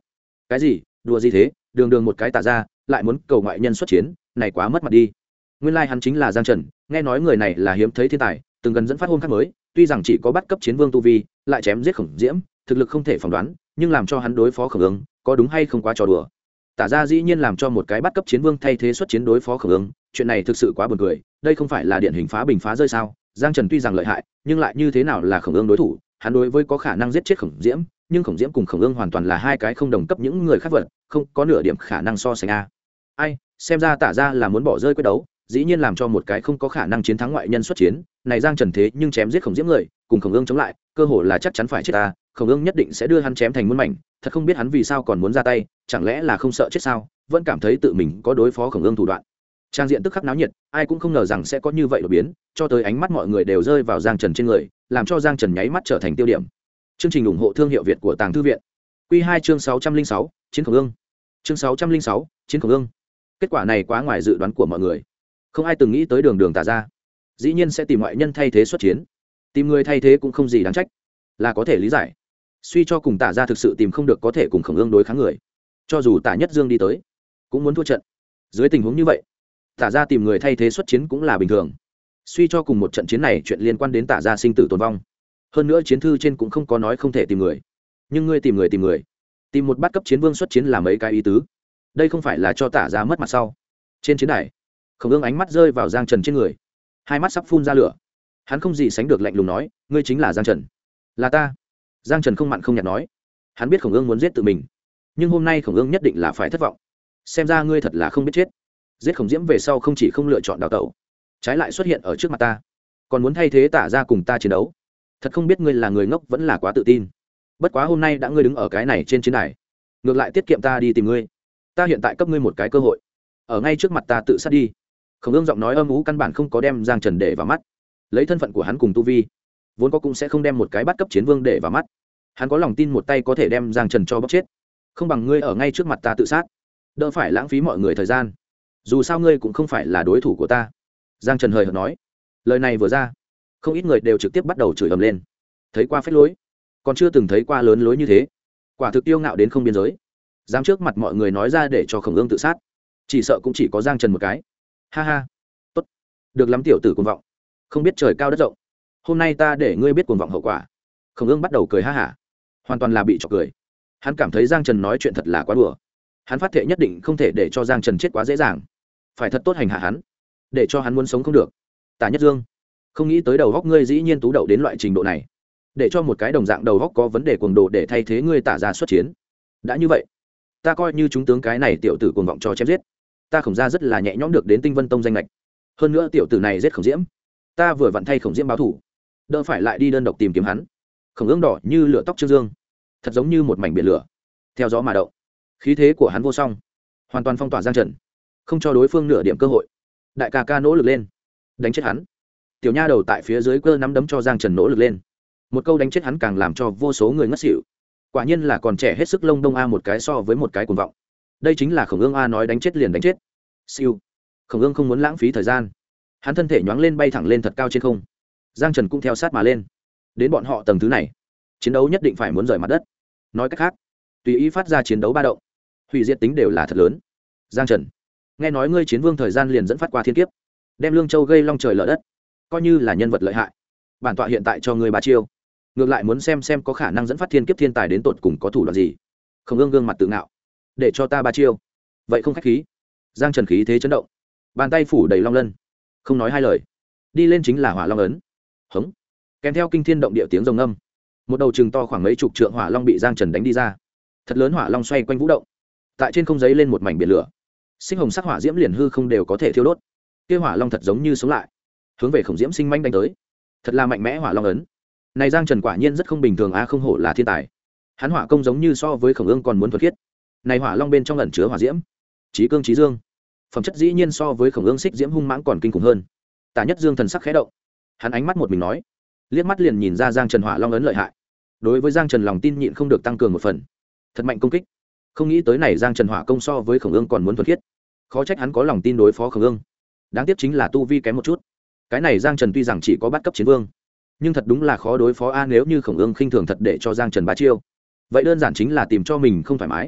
cái gì đùa gì thế, đường đường một cái tả ra lại muốn cầu ngoại nhân xuất chiến, này quá mất mặt đi. Nguyên lai hắn chính là Giang Trần, nghe nói người này là hiếm thấy thiên tài, từng gần dẫn phát hôn khác mới, tuy rằng chỉ có bắt cấp chiến vương tu vi, lại chém giết Khổng Diễm, thực lực không thể phỏng đoán, nhưng làm cho hắn đối phó Khổng Ưng, có đúng hay không quá trò đùa. Tả ra dĩ nhiên làm cho một cái bắt cấp chiến vương thay thế xuất chiến đối phó Khổng Ưng, chuyện này thực sự quá buồn cười, đây không phải là điển hình phá bình phá rơi sao? Giang Trần tuy rằng lợi hại, nhưng lại như thế nào là Khổng Ưng đối thủ, hắn đối với có khả năng giết chết Khổng Diễm, nhưng Khổng Diễm cùng Khổng Ưng hoàn toàn là hai cái không đồng cấp những người khác vật, không có nửa điểm khả năng so sánh a. Ai, xem ra Tả ra là muốn bỏ rơi quyết đấu, dĩ nhiên làm cho một cái không có khả năng chiến thắng ngoại nhân xuất chiến, này Giang Trần thế nhưng chém giết Khổng Diễm người, cùng Khổng Ưng chống lại, cơ hội là chắc chắn phải chết ta, Khổng Ưng nhất định sẽ đưa hắn chém thành muôn mảnh, thật không biết hắn vì sao còn muốn ra tay, chẳng lẽ là không sợ chết sao, vẫn cảm thấy tự mình có đối phó Khổng Ưng thủ đoạn. Trang diện tức khắc náo nhiệt, ai cũng không ngờ rằng sẽ có như vậy đột biến, cho tới ánh mắt mọi người đều rơi vào Giang Trần trên người, làm cho Giang Trần nháy mắt trở thành tiêu điểm. Chương trình ủng hộ thương hiệu Việt của Tàng Thư viện. Quy 2 chương 606, Chiến Khổng Ưng. Chương 606, Chiến Khổng Ưng. Kết quả này quá ngoài dự đoán của mọi người. Không ai từng nghĩ tới đường Tả ra, dĩ nhiên sẽ tìm ngoại nhân thay thế xuất chiến. Tìm người thay thế cũng không gì đáng trách, là có thể lý giải. Suy cho cùng Tả ra thực sự tìm không được có thể cùng Khổng Ưng đối kháng người. Cho dù Tả Nhất Dương đi tới, cũng muốn thua trận. Dưới tình huống như vậy, Tả ra tìm người thay thế xuất chiến cũng là bình thường. Suy cho cùng một trận chiến này chuyện liên quan đến Tả ra sinh tử tồn vong. Hơn nữa chiến thư trên cũng không có nói không thể tìm người. Nhưng ngươi tìm người, tìm một bát cấp chiến vương xuất chiến là mấy cái ý tứ. Đây không phải là cho Tả ra mất mặt sau. Trên chiến đài, Khổng Ưng ánh mắt rơi vào Giang Trần trên người, hai mắt sắp phun ra lửa. Hắn không gì sánh được lạnh lùng nói, ngươi chính là Giang Trần. Là ta. Giang Trần không mặn không nhạt nói. Hắn biết Khổng Ưng muốn giết tự mình, nhưng hôm nay Khổng Ưng nhất định là phải thất vọng. Xem ra ngươi thật là không biết chết. Giết Khổng Diễm về sau không chỉ không lựa chọn đào tẩu, trái lại xuất hiện ở trước mặt ta, còn muốn thay thế Tả ra cùng ta chiến đấu. Thật không biết ngươi là người ngốc vẫn là quá tự tin. Bất quá hôm nay đã ngươi đứng ở cái này trên chiến đài, ngược lại tiết kiệm ta đi tìm ngươi. Ta hiện tại cấp ngươi một cái cơ hội, ở ngay trước mặt ta tự sát đi. Khổng Ưng giọng nói âm ú căn bản không có đem Giang Trần để vào mắt. Lấy thân phận của hắn cùng tu vi, vốn có cũng sẽ không đem một cái bắt cấp chiến vương để vào mắt. Hắn có lòng tin một tay có thể đem Giang Trần cho bóc chết. Không bằng ngươi ở ngay trước mặt ta tự sát, đỡ phải lãng phí mọi người thời gian. Dù sao ngươi cũng không phải là đối thủ của ta. Giang Trần hời hợt nói. Lời này vừa ra, không ít người đều trực tiếp bắt đầu chửi ầm lên. Thấy qua phép lối, còn chưa từng thấy qua lớn lối như thế. Quả thực tiêu ngạo đến không biên giới. Dám trước mặt mọi người nói ra để cho Khổng Ưng tự sát, chỉ sợ cũng chỉ có Giang Trần một cái. Ha ha, tốt, được lắm tiểu tử cuồng vọng, không biết trời cao đất rộng. Hôm nay ta để ngươi biết cuồng vọng hậu quả. Khổng Ưng bắt đầu cười ha hả, hoàn toàn là bị chọc cười. Hắn cảm thấy Giang Trần nói chuyện thật là quá đùa. Hắn phát thệ nhất định không thể để cho Giang Trần chết quá dễ dàng, phải thật tốt hành hạ hắn, để cho hắn muốn sống không được. Tả Nhất Dương, không nghĩ tới đầu góc ngươi dĩ nhiên tú đậu đến loại trình độ này, để cho một cái đồng dạng đầu góc có vấn đề cuồng đồ để thay thế ngươi Tả ra xuất chiến. Đã như vậy, ta coi như chúng tướng cái này tiểu tử cuồng vọng cho chém giết. Ta Khổng ra rất là nhẹ nhõm được đến Tinh Vân Tông danh lệch. Hơn nữa tiểu tử này giết Khổng Diễm, ta vừa vặn thay Khổng Diễm báo thủ, đỡ phải lại đi đơn độc tìm kiếm hắn. Khổng Ưng đỏ như lửa tóc Trương Dương, thật giống như một mảnh biển lửa, theo gió mà động. Khí thế của hắn vô song, hoàn toàn phong tỏa Giang Trần, không cho đối phương nửa điểm cơ hội. Đại ca ca nỗ lực lên, đánh chết hắn. Tiểu nha đầu tại phía dưới cơ nắm đấm cho Giang Trần nỗ lực lên. Một câu đánh chết hắn càng làm cho vô số người ngất xỉu. Quả nhiên là còn trẻ hết sức lông đông a một cái so với một cái cuồng vọng. Đây chính là Khổng Ưng a nói đánh chết liền đánh chết. Siêu. Khổng Ưng không muốn lãng phí thời gian, hắn thân thể nhoáng lên bay thẳng lên thật cao trên không. Giang Trần cũng theo sát mà lên. Đến bọn họ tầng thứ này, chiến đấu nhất định phải muốn rời mặt đất. Nói cách khác, tùy ý phát ra chiến đấu ba động, hủy diệt tính đều là thật lớn. Giang Trần, nghe nói ngươi chiến vương thời gian liền dẫn phát qua thiên kiếp, đem Lương Châu gây long trời lở đất, coi như là nhân vật lợi hại. Bản tọa hiện tại cho ngươi 3 chiêu, ngược lại muốn xem có khả năng dẫn phát thiên kiếp thiên tài đến tột cùng có thủ đoạn gì. Khổng Ưng gương mặt tự ngạo, để cho ta 3 chiêu, vậy không khách khí. Giang Trần khí thế chấn động, bàn tay phủ đầy long lân, không nói hai lời, đi lên chính là hỏa long ấn. Hống, kèm theo kinh thiên động địa tiếng rồng âm, một đầu chừng to khoảng mấy chục trượng hỏa long bị Giang Trần đánh đi ra. Thật lớn hỏa long xoay quanh vũ động, tại trên không giấy lên một mảnh biển lửa, sinh hồng sắc hỏa diễm liền hư không đều có thể thiêu đốt. Kia hỏa long thật giống như sống lại, hướng về Khổng Diễm sinh manh đánh tới. Thật là mạnh mẽ hỏa long ấn. Này Giang Trần quả nhiên rất không bình thường a, không hổ là thiên tài. Hắn hỏa công giống như so với Khổng Ưng còn muốn thuật khiết. Này hỏa long bên trong ẩn chứa hỏa diễm, chí cương chí dương, phẩm chất dĩ nhiên so với Khổng Ưng xích diễm hung mãng còn kinh khủng hơn. Tả Nhất Dương thần sắc khẽ động, hắn ánh mắt một mình nói, liếc mắt liền nhìn ra Giang Trần hỏa long ấn lợi hại. Đối với Giang Trần lòng tin nhịn không được tăng cường một phần. Thật mạnh công kích. Không nghĩ tới này Giang Trần hỏa công so với Khổng Ưng còn muốn thuật khiết. Khó trách hắn có lòng tin đối phó Khổng Ưng. Đáng tiếc chính là tu vi kém một chút. Cái này Giang Trần tuy rằng chỉ có bắt cấp chiến vương, nhưng thật đúng là khó đối phó a, nếu như Khổng Ưng khinh thường thật để cho Giang Trần 3 chiêu, vậy đơn giản chính là tìm cho mình không thoải mái.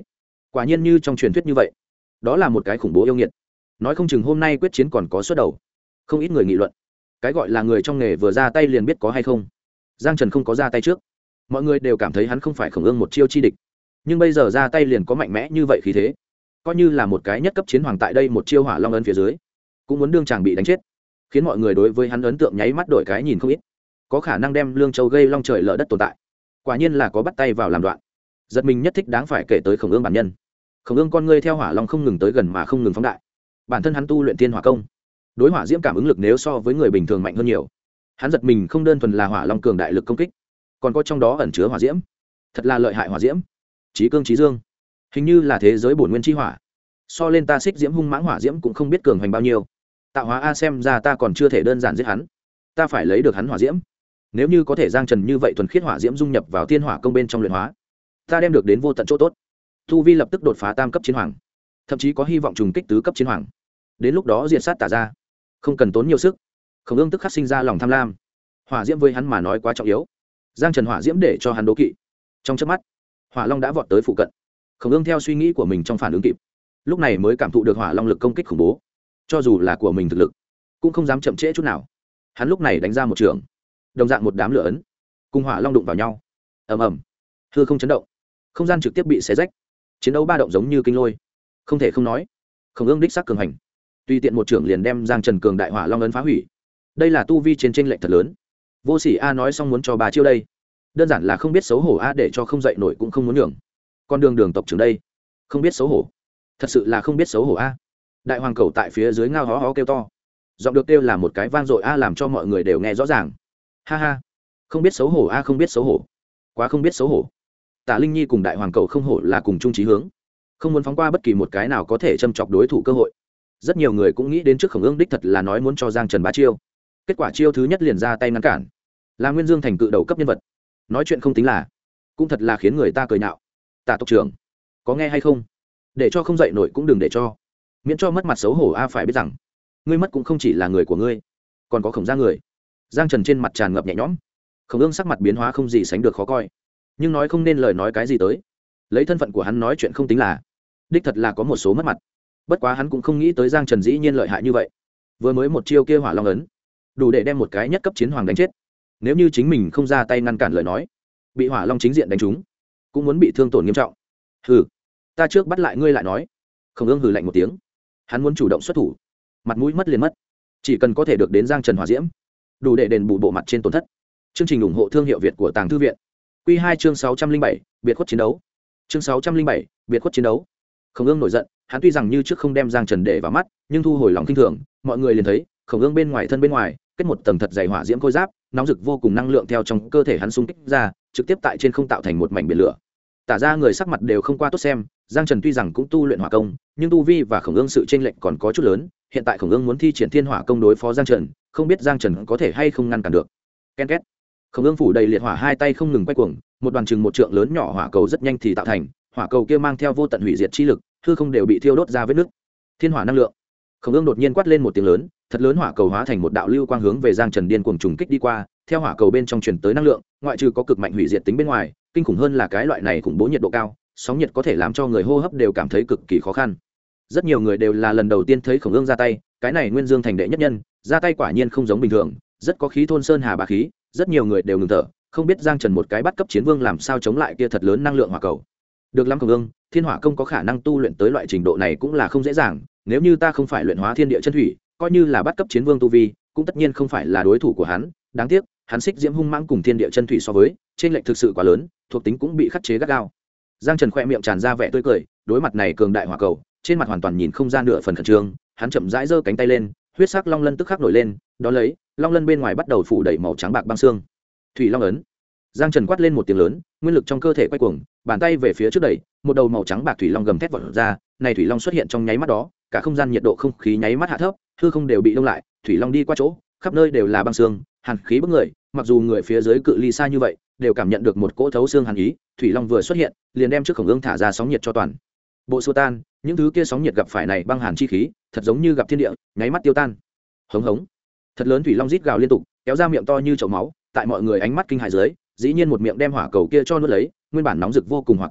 quả nhiên như trong truyền thuyết như vậy, đó là một cái khủng bố yêu nghiệt. Nói không chừng hôm nay quyết chiến còn có xuất đầu. Không ít người nghị luận, cái gọi là người trong nghề vừa ra tay liền biết có hay không. Giang Trần không có ra tay trước, mọi người đều cảm thấy hắn không phải Khổng Ương một chiêu chi địch, nhưng bây giờ ra tay liền có mạnh mẽ như vậy khí thế, coi như là một cái nhất cấp chiến hoàng tại đây một chiêu hỏa long ấn phía dưới cũng muốn đương chàng bị đánh chết, khiến mọi người đối với hắn ấn tượng nháy mắt đổi cái nhìn không ít. Có khả năng đem Lương Châu gây long trời lở đất tồn tại, quả nhiên là có bắt tay vào làm đoạn. Giật mình nhất thích đáng phải kể tới Khổng Ương bản nhân. Khổng Ương con ngươi theo hỏa long không ngừng tới gần mà không ngừng phóng đại. Bản thân hắn tu luyện tiên hỏa công, đối hỏa diễm cảm ứng lực nếu so với người bình thường mạnh hơn nhiều. Hắn giật mình không đơn thuần là hỏa long cường đại lực công kích, còn có trong đó ẩn chứa hỏa diễm, thật là lợi hại hỏa diễm. Chí cương chí dương, hình như là thế giới bổn nguyên chi hỏa, so lên ta xích diễm hung mãng hỏa diễm cũng không biết cường hoành bao nhiêu. Tạo hóa a, xem ra ta còn chưa thể đơn giản giết hắn, ta phải lấy được hắn hỏa diễm. Nếu như có thể Giang Trần như vậy thuần khiết hỏa diễm dung nhập vào tiên hỏa công bên trong luyện hóa, ta đem được đến vô tận chỗ tốt. Tu vi lập tức đột phá tam cấp chiến hoàng, thậm chí có hy vọng trùng kích tứ cấp chiến hoàng. Đến lúc đó diệt sát Tả ra, không cần tốn nhiều sức. Khổng Ương tức khắc sinh ra lòng tham lam. Hỏa diễm với hắn mà nói quá trọng yếu, Giang Trần hỏa diễm để cho hắn đố kỵ. Trong chớp mắt, hỏa long đã vọt tới phụ cận. Khổng Ương theo suy nghĩ của mình trong phản ứng kịp, lúc này mới cảm thụ được hỏa long lực công kích khủng bố. Cho dù là của mình thực lực, cũng không dám chậm trễ chút nào. Hắn lúc này đánh ra một trường, đồng dạng một đám lửa ấn cùng hỏa long đụng vào nhau, ầm ầm, hư không chấn động, không gian trực tiếp bị xé rách. Chiến đấu ba động giống như kinh lôi, không thể không nói, Khổng Ương đích xác cường hành. Tùy tiện một trưởng liền đem Giang Trần cường đại hỏa long ấn phá hủy. Đây là tu vi trên chênh lệch thật lớn. Vô Sỉ a nói xong muốn cho bà chiêu đây, đơn giản là không biết xấu hổ a, để cho không dậy nổi cũng không muốn nhường. Con đường tộc trưởng đây, không biết xấu hổ, thật sự là không biết xấu hổ a. Đại hoàng cầu tại phía dưới ngao hó hó kêu to, giọng được kêu là một cái vang dội a, làm cho mọi người đều nghe rõ ràng. Ha ha, không biết xấu hổ a, không biết xấu hổ, quá không biết xấu hổ. Tả Linh Nhi cùng đại hoàng cầu không hổ là cùng chung chí hướng, không muốn phóng qua bất kỳ một cái nào có thể châm chọc đối thủ cơ hội. Rất nhiều người cũng nghĩ đến trước Khổng Ương đích thật là nói muốn cho Giang Trần bá chiêu, kết quả chiêu thứ nhất liền ra tay ngăn cản, là Nguyên Dương thành cự đầu cấp nhân vật, nói chuyện không tính là, cũng thật là khiến người ta cười nhạo. Tả tộc trưởng, có nghe hay không? Để cho không dậy nổi cũng đừng để cho, miễn cho mất mặt xấu hổ a, phải biết rằng ngươi mất cũng không chỉ là người của ngươi, còn có Khổng gia người. Giang Trần trên mặt tràn ngập nhẹ nhõm. Khổng Ương sắc mặt biến hóa không gì sánh được khó coi, nhưng nói không nên lời nói cái gì tới. Lấy thân phận của hắn nói chuyện không tính là, đích thật là có một số mất mặt. Bất quá hắn cũng không nghĩ tới Giang Trần dĩ nhiên lợi hại như vậy. Vừa mới một chiêu kia hỏa long ấn, đủ để đem một cái nhất cấp chiến hoàng đánh chết. Nếu như chính mình không ra tay ngăn cản lời nói, bị hỏa long chính diện đánh trúng, cũng muốn bị thương tổn nghiêm trọng. Hừ, ta trước bắt lại ngươi lại nói. Khổng Ương hừ lạnh một tiếng, hắn muốn chủ động xuất thủ, mặt mũi mất liền mất. Chỉ cần có thể được đến Giang Trần hỏa diễm, đủ để đền bù bộ mặt trên tổn thất. Chương trình ủng hộ thương hiệu Việt của Tàng Thư viện. Quy 2 chương 607, biệt khuất chiến đấu. Chương 607, biệt khuất chiến đấu. Khổng Ương nổi giận, hắn tuy rằng như trước không đem Giang Trần để vào mắt, nhưng thu hồi lòng kinh thường, mọi người liền thấy, Khổng Ương bên ngoài thân bên ngoài, kết một tầng thật dày hỏa diễm khôi giáp, nóng rực vô cùng năng lượng theo trong cơ thể hắn xung kích ra, trực tiếp tại trên không tạo thành một mảnh biển lửa. Tả ra người sắc mặt đều không qua tốt xem, Giang Trần tuy rằng cũng tu luyện hỏa công, nhưng tu vi và Khổng Ương sự chênh lệch còn có chút lớn, hiện tại Khổng Ương muốn thi triển thiên hỏa công đối phó Giang Trần, không biết Giang Trần có thể hay không ngăn cản được. Ken két. Khổng Ương phủ đầy liệt hỏa, hai tay không ngừng quay cuồng, một đoàn chừng một trượng lớn nhỏ hỏa cầu rất nhanh thì tạo thành, hỏa cầu kia mang theo vô tận hủy diệt chi lực, hư không đều bị thiêu đốt ra vết nứt. Thiên hỏa năng lượng. Khổng Ương đột nhiên quát lên một tiếng lớn, thật lớn hỏa cầu hóa thành một đạo lưu quang hướng về Giang Trần điên cuồng trùng kích đi qua, theo hỏa cầu bên trong truyền tới năng lượng, ngoại trừ có cực mạnh hủy diệt tính bên ngoài, kinh khủng hơn là cái loại này khủng bố nhiệt độ cao, sóng nhiệt có thể làm cho người hô hấp đều cảm thấy cực kỳ khó khăn. Rất nhiều người đều là lần đầu tiên thấy Khổng Ương ra tay, cái này Nguyên Dương thành đệ nhất nhân, ra tay quả nhiên không giống bình thường, rất có khí thôn sơn hà bá khí, rất nhiều người đều ngừng thở, không biết Giang Trần một cái bắt cấp chiến vương làm sao chống lại kia thật lớn năng lượng hỏa cầu. Được lắm Khổng Ương, thiên hỏa công có khả năng tu luyện tới loại trình độ này cũng là không dễ dàng, nếu như ta không phải luyện hóa thiên địa chân thủy, coi như là bắt cấp chiến vương tu vi, cũng tất nhiên không phải là đối thủ của hắn, đáng tiếc, hắn xích diễm hung mãng cùng thiên địa chân thủy so với, trên lệch thực sự quá lớn, thuộc tính cũng bị khắc chế gắt gao. Giang Trần khẽ miệng tràn ra vẻ tươi cười, đối mặt này cường đại hỏa cầu, trên mặt hoàn toàn nhìn không ra nửa phần khẩn trương, hắn chậm rãi giơ cánh tay lên, huyết sắc long lân tức khắc nổi lên, đó lấy, long lân bên ngoài bắt đầu phủ đầy màu trắng bạc băng xương. Thủy long ấn. Giang Trần quát lên một tiếng lớn, nguyên lực trong cơ thể quay cuồng, bàn tay về phía trước đẩy, một đầu màu trắng bạc thủy long gầm thét vọt ra, này thủy long xuất hiện trong nháy mắt đó, cả không gian nhiệt độ không khí nháy mắt hạ thấp, hư không đều bị đông lại, thủy long đi qua chỗ, khắp nơi đều là băng xương, hàn khí bức người, mặc dù người phía dưới cự ly xa như vậy, đều cảm nhận được một cỗ thấu xương hàn ý, thủy long vừa xuất hiện, liền đem trước Khổng Ương thả ra sóng nhiệt cho toàn bộ xua tan, những thứ kia sóng nhiệt gặp phải này băng hàn chi khí, thật giống như gặp thiên địa, nháy mắt tiêu tan. Hống hống. Thật lớn thủy long rít gào liên tục, kéo ra miệng to như chậu máu, tại mọi người ánh mắt kinh hãi dưới, dĩ nhiên một miệng đem hỏa cầu kia cho nuốt lấy, nguyên bản nóng rực vô cùng hỏa cầu,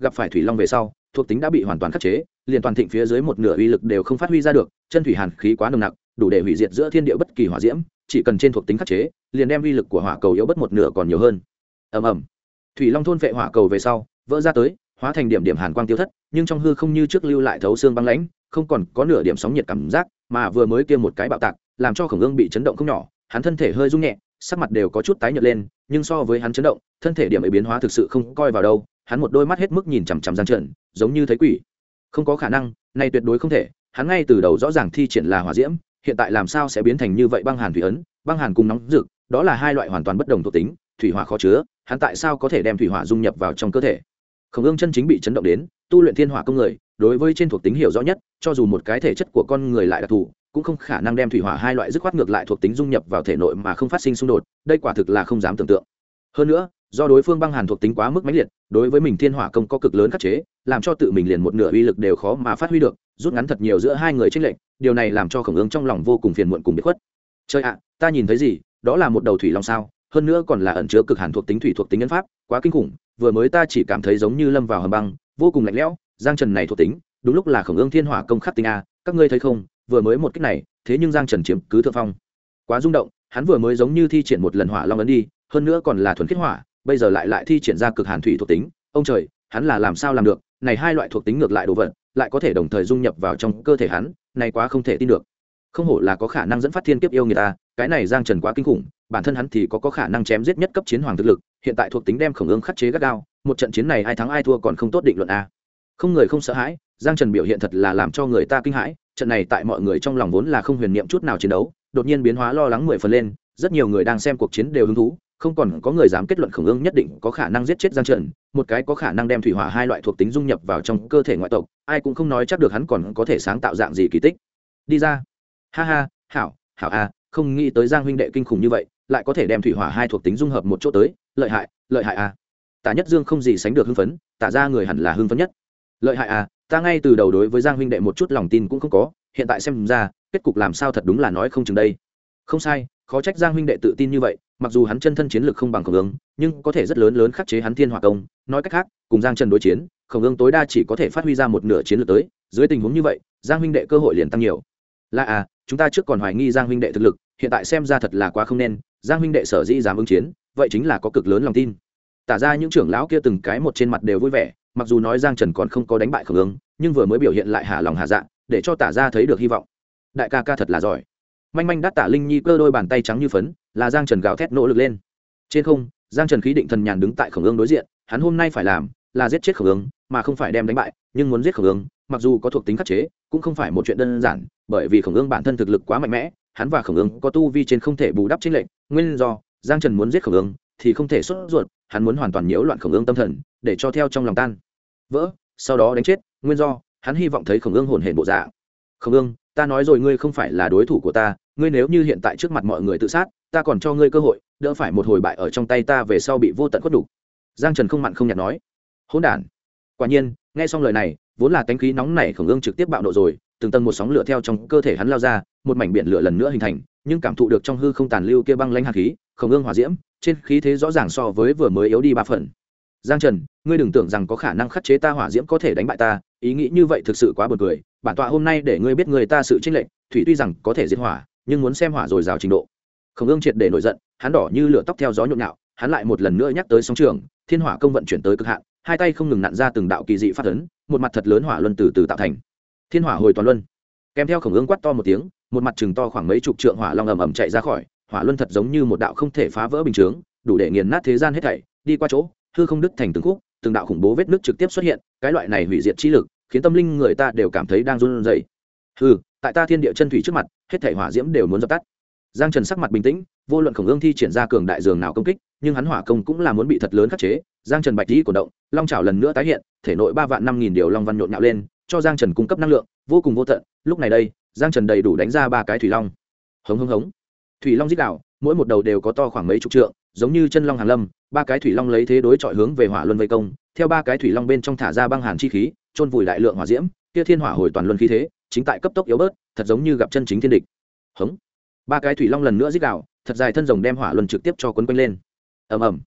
gặp phải thủy long về sau thuộc tính đã bị hoàn toàn khắc chế, liền toàn thịnh phía dưới một nửa uy lực đều không phát huy ra được, chân thủy hàn khí quá nồng nặc, đủ để hủy diệt giữa thiên địa bất kỳ hỏa diễm, chỉ cần trên thuộc tính khắc chế liền đem uy lực của hỏa cầu yếu bất một nửa còn nhiều hơn. Ầm ầm, thủy long thôn vệ hỏa cầu về sau vỡ ra tới, hóa thành điểm điểm hàn quang tiêu thất, nhưng trong hư không như trước lưu lại thấu xương băng lãnh, không còn có nửa điểm sóng nhiệt cảm giác, mà vừa mới kia một cái bạo tạc làm cho Khổng Ương bị chấn động không nhỏ, hắn thân thể hơi rung nhẹ, sắc mặt đều có chút tái nhợt lên, nhưng so với hắn chấn động, thân thể điểm ấy biến hóa thực sự không coi vào đâu, hắn một đôi mắt hết mức nhìn chằm chằm Giang Trần, giống như thấy quỷ. Không có khả năng, này tuyệt đối không thể, hắn ngay từ đầu rõ ràng thi triển là hỏa diễm, hiện tại làm sao sẽ biến thành như vậy? Băng hàn thủy ấn, băng hàn cùng nóng rực, đó là hai loại hoàn toàn bất đồng thuộc tính, thủy hỏa khó chứa, hắn tại sao có thể đem thủy hỏa dung nhập vào trong cơ thể? Khổng Ương chân chính bị chấn động đến, tu luyện thiên hỏa công người, đối với trên thuộc tính hiểu rõ nhất, cho dù một cái thể chất của con người lại đặc thù, cũng không khả năng đem thủy hỏa hai loại dứt khoát ngược lại thuộc tính dung nhập vào thể nội mà không phát sinh xung đột, đây quả thực là không dám tưởng tượng. Hơn nữa, do đối phương băng hàn thuộc tính quá mức mãnh liệt, đối với mình thiên hỏa công có cực lớn khắc chế, làm cho tự mình liền một nửa uy lực đều khó mà phát huy được, rút ngắn thật nhiều giữa hai người chênh lệch, điều này làm cho Khổng Ương trong lòng vô cùng phiền muộn cùng biệt khuất. Trời ạ, ta nhìn thấy gì? Đó là một đầu thủy long sao? Hơn nữa còn là ẩn chứa cực hàn thuộc tính thủy thuộc tính nhân pháp, quá kinh khủng, vừa mới ta chỉ cảm thấy giống như lâm vào hầm băng, vô cùng lạnh lẽo. Giang Trần này thuộc tính, đúng lúc là Khổng Ương thiên hỏa công khắc tinh a, các ngươi thấy không, vừa mới một kích này, thế nhưng Giang Trần chiếm cứ thượng phong. Quá rung động, hắn vừa mới giống như thi triển một lần hỏa long ấn đi, hơn nữa còn là thuần khiết hỏa, bây giờ lại thi triển ra cực hàn thủy thuộc tính, ông trời, hắn là làm sao làm được? Này hai loại thuộc tính ngược lại đồ vật, lại có thể đồng thời dung nhập vào trong cơ thể hắn, này quá không thể tin được. Không hổ là có khả năng dẫn phát thiên kiếp yêu người ta, cái này Giang Trần quá kinh khủng, bản thân hắn thì có khả năng chém giết nhất cấp chiến hoàng thực lực, hiện tại thuộc tính đem Khổng Ương khắc chế gắt gao, một trận chiến này ai thắng ai thua còn không tốt định luận a. Không người không sợ hãi, Giang Trần biểu hiện thật là làm cho người ta kinh hãi, trận này tại mọi người trong lòng vốn là không huyền niệm chút nào chiến đấu, đột nhiên biến hóa lo lắng 10 phần lên, rất nhiều người đang xem cuộc chiến đều hứng thú, không còn có người dám kết luận Khổng Ương nhất định có khả năng giết chết Giang Trần, một cái có khả năng đem thủy hỏa hai loại thuộc tính dung nhập vào trong cơ thể ngoại tộc, ai cũng không nói chắc được hắn còn có thể sáng tạo dạng gì kỳ tích. Đi ra. Ha ha, hảo, hảo a, không nghĩ tới Giang huynh đệ kinh khủng như vậy, lại có thể đem thủy hỏa hai thuộc tính dung hợp một chỗ tới, lợi hại a. Tả Nhất Dương không gì sánh được hưng phấn, tả ra người hẳn là hưng phấn nhất. Lợi hại a, ta ngay từ đầu đối với Giang huynh đệ một chút lòng tin cũng không có, hiện tại xem ra, kết cục làm sao thật đúng là nói không chừng đây. Không sai, khó trách Giang huynh đệ tự tin như vậy, mặc dù hắn chân thân chiến lực không bằng Khổng Ương, nhưng có thể rất lớn khắc chế hắn thiên hỏa công, nói cách khác, cùng Giang Trần đối chiến, Khổng Ương tối đa chỉ có thể phát huy ra một nửa chiến lược tới, dưới tình huống như vậy, Giang huynh đệ cơ hội liền tăng nhiều. Là à, chúng ta trước còn hoài nghi Giang huynh đệ thực lực, hiện tại xem ra thật là quá không nên, Giang huynh đệ sở dĩ dám ứng chiến, vậy chính là có cực lớn lòng tin. Tả ra những trưởng lão kia từng cái một trên mặt đều vui vẻ, mặc dù nói Giang Trần còn không có đánh bại Khổng Ương, nhưng vừa mới biểu hiện lại hạ lòng hạ dạ, để cho Tả ra thấy được hy vọng. Đại ca ca thật là giỏi. Manh manh đắt Tả Linh Nhi cơ đôi bàn tay trắng như phấn, là Giang Trần gào thét nỗ lực lên. Trên không, Giang Trần khí định thần nhàn đứng tại Khổng Ương đối diện, hắn hôm nay phải làm là giết chết Khổng Ương, mà không phải đem đánh bại, nhưng muốn giết Khổng Ương, mặc dù có thuộc tính khắc chế, cũng không phải một chuyện đơn giản, bởi vì Khổng Ương bản thân thực lực quá mạnh mẽ, hắn và Khổng Ương có tu vi trên không thể bù đắp chênh lệch, nguyên do, Giang Trần muốn giết Khổng Ương thì không thể sốt ruột, hắn muốn hoàn toàn nhiễu loạn Khổng Ương tâm thần, để cho theo trong lòng tan vỡ, sau đó đánh chết, nguyên do, hắn hy vọng thấy Khổng Ương hồn hển bộ dạng. Khổng Ương, ta nói rồi ngươi không phải là đối thủ của ta, ngươi nếu như hiện tại trước mặt mọi người tự sát, ta còn cho ngươi cơ hội, đỡ phải một hồi bại ở trong tay ta về sau bị vô tận khuất đủ. Giang Trần không mặn không nhạt nói. Hỗn đản. Quả nhiên, nghe xong lời này, vốn là tánh khí nóng nảy Khổng Ương trực tiếp bạo nộ rồi, từng tầng một sóng lửa theo trong cơ thể hắn lao ra, một mảnh biển lửa lần nữa hình thành, nhưng cảm thụ được trong hư không tàn lưu kia băng lãnh hàn khí, Khổng Ương hỏa diễm, trên khí thế rõ ràng so với vừa mới yếu đi 3 phần. Giang Trần, ngươi đừng tưởng rằng có khả năng khắc chế ta hỏa diễm có thể đánh bại ta, ý nghĩ như vậy thực sự quá buồn cười, bản tọa hôm nay để ngươi biết người ta sự chênh lệch, thủy tuy rằng có thể diệt hỏa, nhưng muốn xem hỏa rồi rào trình độ. Khổng Ương triệt để nổi giận, hắn đỏ như lửa tóc theo gió nhộn nhạo, hắn lại một lần nữa nhắc tới sóng trường, thiên hỏa công vận chuyển tới cực hạn, hai tay không ngừng nặn ra từng đạo kỳ dị phát ấn, một mặt thật lớn hỏa luân từ từ tạo thành. Thiên hỏa hồi toàn luân. Kèm theo Khổng Ương quát to một tiếng, một mặt chừng to khoảng mấy chục trượng hỏa long ầm ầm chạy ra khỏi, hỏa luân thật giống như một đạo không thể phá vỡ bình chướng, đủ để nghiền nát thế gian hết thảy, đi qua chỗ, hư không đứt thành từng khúc, từng đạo khủng bố vết nứt trực tiếp xuất hiện, cái loại này hủy diệt chi lực, khiến tâm linh người ta đều cảm thấy đang run rẩy. Hừ, tại ta thiên địa chân thủy trước mặt, hết thảy hỏa diễm đều muốn dập tắt. Giang Trần sắc mặt bình tĩnh, vô luận Khổng Ương thi triển ra cường đại dường nào công kích, nhưng hắn hỏa công cũng là muốn bị thật lớn khắc chế. Giang Trần bạch tí cổ động, long chảo lần nữa tái hiện, thể nội 3.000.000 điều long văn nhộn nhạo lên, cho Giang Trần cung cấp năng lượng vô cùng vô tận. Lúc này đây, Giang Trần đầy đủ đánh ra 3 cái thủy long. Hống hống hống. Thủy long rít gào, mỗi một đầu đều có to khoảng mấy chục trượng, giống như chân long hàn lâm, 3 cái thủy long lấy thế đối chọi hướng về hỏa luân vây công, theo 3 cái thủy long bên trong thả ra băng hàn chi khí, chôn vùi đại lượng hỏa diễm, kia thiên hỏa hồi toàn luân khí thế, chính tại cấp tốc yếu bớt, thật giống như gặp chân chính thiên địch. Hống. 3 cái thủy long lần nữa rít gào, thật dài thân rồng đem hỏa luân trực tiếp cho quấn quanh lên. Ầm ầm.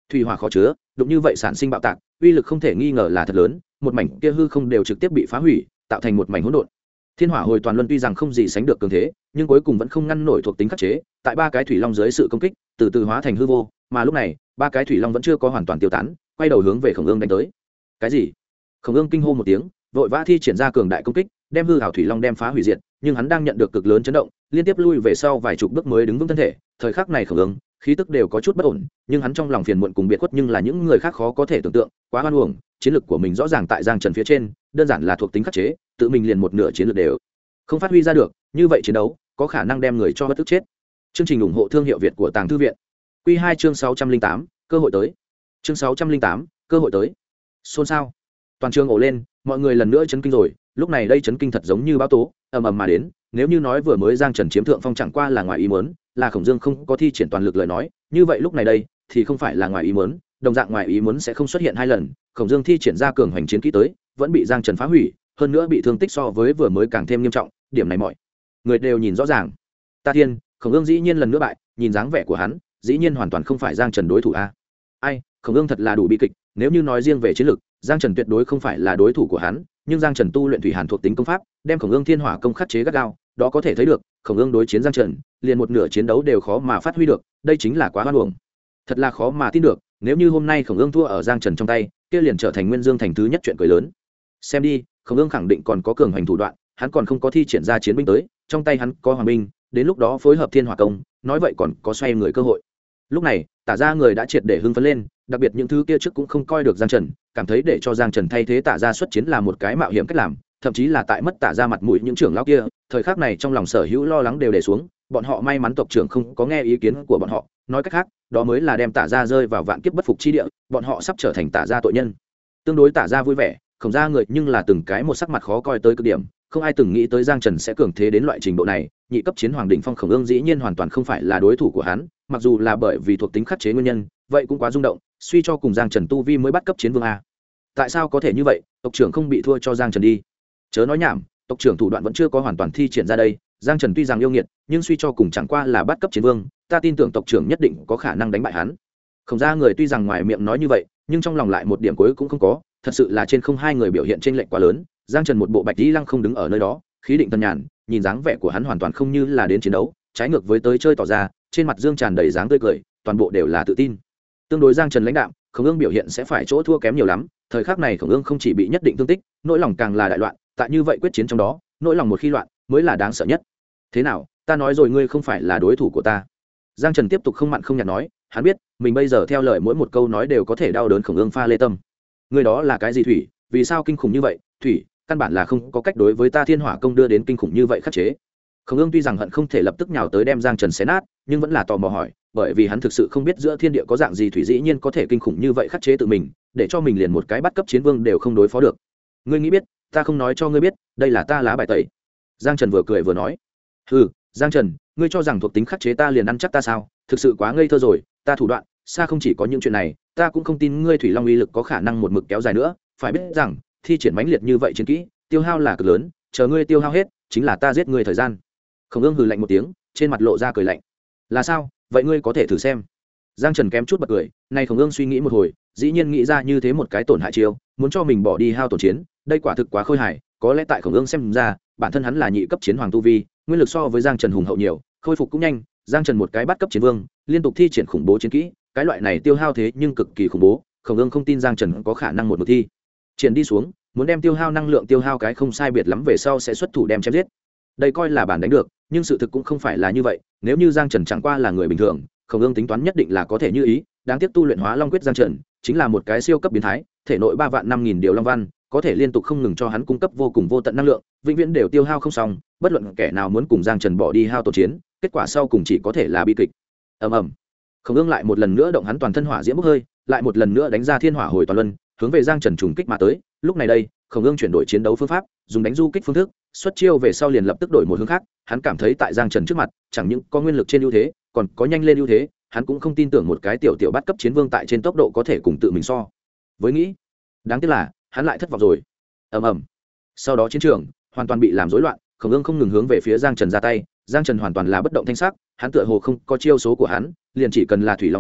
thủy hỏa khó chứa, đụng như vậy sản sinh bạo tạc, uy lực không thể nghi ngờ là thật lớn, một mảnh kia hư không đều trực tiếp bị phá hủy, tạo thành một mảnh hỗn độn. Thiên hỏa hồi toàn luân tuy rằng không gì sánh được cường thế, nhưng cuối cùng vẫn không ngăn nổi thuộc tính khắc chế, tại ba cái thủy long dưới sự công kích, từ từ hóa thành hư vô, mà lúc này, ba cái thủy long vẫn chưa có hoàn toàn tiêu tán, quay đầu hướng về Khổng Ương đánh tới. Cái gì? Khổng Ương kinh hô một tiếng, vội vã thi triển ra cường đại công kích, đem hư ảo thủy long đem phá hủy diệt, nhưng hắn đang nhận được cực lớn chấn động, liên tiếp lui về sau vài chục bước mới đứng vững thân thể. Thời khắc này Khổng Ương, khí tức đều có chút bất ổn, nhưng hắn trong lòng phiền muộn cùng biệt khuất nhưng là những người khác khó có thể tưởng tượng, quá hoan uổng, chiến lực của mình rõ ràng tại Giang Trần phía trên, đơn giản là thuộc tính khắc chế, tự mình liền một nửa chiến lược đều không phát huy ra được, như vậy chiến đấu có khả năng đem người cho bất tức chết. Chương trình ủng hộ thương hiệu Việt của Tàng Thư viện. Quy 2 chương 608, cơ hội tới. Chương 608, cơ hội tới. Xôn xao. Toàn trường ồ lên, mọi người lần nữa chấn kinh rồi, lúc này đây chấn kinh thật giống như bão tố, ầm ầm mà đến, nếu như nói vừa mới Giang Trần chiếm thượng phong chẳng qua là ngoài ý muốn, là Khổng Dương không có thi triển toàn lực lời nói, như vậy lúc này đây thì không phải là ngoài ý muốn, đồng dạng ngoài ý muốn sẽ không xuất hiện hai lần, Khổng Dương thi triển ra cường hành chiến kỹ tới, vẫn bị Giang Trần phá hủy, hơn nữa bị thương tích so với vừa mới càng thêm nghiêm trọng, điểm này mọi người đều nhìn rõ ràng. Ta thiên, Khổng Ương dĩ nhiên lần nữa bại, nhìn dáng vẻ của hắn, dĩ nhiên hoàn toàn không phải Giang Trần đối thủ a. Ai, Khổng Ương thật là đủ bi kịch, nếu như nói riêng về chiến lực, Giang Trần tuyệt đối không phải là đối thủ của hắn, nhưng Giang Trần tu luyện thủy hàn thuộc tính công pháp, đem Khổng Ương thiên hỏa công khắc chế gắt gao, đó có thể thấy được, Khổng Ương đối chiến Giang Trần, liền một nửa chiến đấu đều khó mà phát huy được, đây chính là quá hoan uổng. Thật là khó mà tin được, nếu như hôm nay Khổng Ương thua ở Giang Trần trong tay, kia liền trở thành Nguyên Dương thành thứ nhất chuyện cười lớn. Xem đi, Khổng Ương khẳng định còn có cường hành thủ đoạn, hắn còn không có thi triển ra chiến binh tới, trong tay hắn có hoàng binh, đến lúc đó phối hợp thiên hỏa công, nói vậy còn có xoay người cơ hội. Lúc này, Tả gia người đã triệt để hưng phấn lên, đặc biệt những thứ kia trước cũng không coi được Giang Trần, cảm thấy để cho Giang Trần thay thế Tả gia xuất chiến là một cái mạo hiểm cách làm, thậm chí là tại mất Tả gia mặt mũi những trưởng lão kia, thời khắc này trong lòng sở hữu lo lắng đều để xuống, bọn họ may mắn tộc trưởng không có nghe ý kiến của bọn họ, nói cách khác, đó mới là đem Tả gia rơi vào vạn kiếp bất phục chi địa, bọn họ sắp trở thành Tả gia tội nhân. Tương đối Tả gia vui vẻ, Khổng gia người nhưng là từng cái một sắc mặt khó coi tới cực điểm, không ai từng nghĩ tới Giang Trần sẽ cường thế đến loại trình độ này, nhị cấp chiến hoàng đỉnh phong Khổng Ương dĩ nhiên hoàn toàn không phải là đối thủ của hắn, mặc dù là bởi vì thuộc tính khắc chế nguyên nhân, vậy cũng quá rung động, suy cho cùng Giang Trần tu vi mới bắt cấp chiến vương a. Tại sao có thể như vậy, tộc trưởng không bị thua cho Giang Trần đi? Chớ nói nhảm, tộc trưởng thủ đoạn vẫn chưa có hoàn toàn thi triển ra đây, Giang Trần tuy rằng yêu nghiệt, nhưng suy cho cùng chẳng qua là bắt cấp chiến vương, ta tin tưởng tộc trưởng nhất định có khả năng đánh bại hắn. Khổng gia người tuy rằng ngoài miệng nói như vậy, nhưng trong lòng lại một điểm cuối cũng không có, thật sự là trên không hai người biểu hiện chênh lệch quá lớn, Giang Trần một bộ bạch y lăng không đứng ở nơi đó, khí định tân nhàn, nhìn dáng vẻ của hắn hoàn toàn không như là đến chiến đấu, trái ngược với tới chơi tỏ ra, trên mặt Dương tràn đầy dáng tươi cười, toàn bộ đều là tự tin. Tương đối Giang Trần lãnh đạm, Khổng Ương biểu hiện sẽ phải chỗ thua kém nhiều lắm, thời khắc này Khổng Ương không chỉ bị nhất định thương tích, nỗi lòng càng là đại loạn, tại như vậy quyết chiến trong đó, nỗi lòng một khi loạn, mới là đáng sợ nhất. Thế nào, ta nói rồi ngươi không phải là đối thủ của ta. Giang Trần tiếp tục không mặn không nhạt nói, hắn biết, mình bây giờ theo lời mỗi một câu nói đều có thể đau đớn Khổng Ương pha lê tâm. Ngươi đó là cái gì thủy, vì sao kinh khủng như vậy? Thủy, căn bản là không có cách đối với ta thiên hỏa công đưa đến kinh khủng như vậy khắc chế. Khổng Ương tuy rằng hận không thể lập tức nhào tới đem Giang Trần xé nát, nhưng vẫn là tò mò hỏi, bởi vì hắn thực sự không biết giữa thiên địa có dạng gì thủy dĩ nhiên có thể kinh khủng như vậy khắc chế tự mình, để cho mình liền một cái bắt cấp chiến vương đều không đối phó được. Ngươi nghĩ biết, ta không nói cho ngươi biết, đây là ta lá bài tẩy. Giang Trần vừa cười vừa nói, hừ, Giang Trần, ngươi cho rằng thuộc tính khắc chế ta liền ăn chắc ta sao? Thực sự quá ngây thơ rồi, ta thủ đoạn, xa không chỉ có những chuyện này, ta cũng không tin ngươi thủy long uy lực có khả năng một mực kéo dài nữa, phải biết rằng, thi triển mãnh liệt như vậy chiến kỹ, tiêu hao là cực lớn, chờ ngươi tiêu hao hết, chính là ta giết ngươi thời gian. Khổng Ương hừ lạnh một tiếng, trên mặt lộ ra cười lạnh. Là sao? Vậy ngươi có thể thử xem. Giang Trần kém chút bật cười, này Khổng Ương suy nghĩ một hồi, dĩ nhiên nghĩ ra như thế một cái tổn hại chiêu, muốn cho mình bỏ đi hao tổn chiến, đây quả thực quá khôi hài, có lẽ tại Khổng Ương xem ra, bản thân hắn là nhị cấp chiến hoàng tu vi, nguyên lực so với Giang Trần hùng hậu nhiều, khôi phục cũng nhanh, Giang Trần một cái bắt cấp chiến vương, liên tục thi triển khủng bố chiến kỹ, cái loại này tiêu hao thế nhưng cực kỳ khủng bố, Khổng Ương không tin Giang Trần có khả năng một mực thi triển đi xuống, muốn đem tiêu hao năng lượng tiêu hao cái không sai biệt lắm về sau sẽ xuất thủ đem chém giết. Đây coi là bản đánh được, nhưng sự thực cũng không phải là như vậy, nếu như Giang Trần chẳng qua là người bình thường, Khổng Ương tính toán nhất định là có thể như ý, đáng tiếc tu luyện Hóa Long quyết Giang Trần, chính là một cái siêu cấp biến thái, thể nội 3.500.000 điều long văn, có thể liên tục không ngừng cho hắn cung cấp vô cùng vô tận năng lượng, vĩnh viễn đều tiêu hao không xong, bất luận kẻ nào muốn cùng Giang Trần bỏ đi hao tổn chiến, kết quả sau cùng chỉ có thể là bi kịch. Ầm ầm. Khổng Ương lại một lần nữa động hắn toàn thân hỏa diễm bốc hơi, lại một lần nữa đánh ra thiên hỏa hồi toàn luân, hướng về Giang Trần trùng kích mà tới. Lúc này đây, Khổng Ương chuyển đổi chiến đấu phương pháp, dùng đánh du kích phương thức, xuất chiêu về sau liền lập tức đổi một hướng khác, hắn cảm thấy tại Giang Trần trước mặt, chẳng những có nguyên lực trên ưu thế, còn có nhanh lên ưu thế, hắn cũng không tin tưởng một cái tiểu tiểu bắt cấp chiến vương tại trên tốc độ có thể cùng tự mình so. Với nghĩ, đáng tiếc là, hắn lại thất vọng rồi. Ầm ầm. Sau đó chiến trường hoàn toàn bị làm rối loạn, Khổng Ương không ngừng hướng về phía Giang Trần ra tay, Giang Trần hoàn toàn là bất động thanh sắc, hắn tựa hồ không có chiêu số của hắn, liền chỉ cần là thủy long ấn,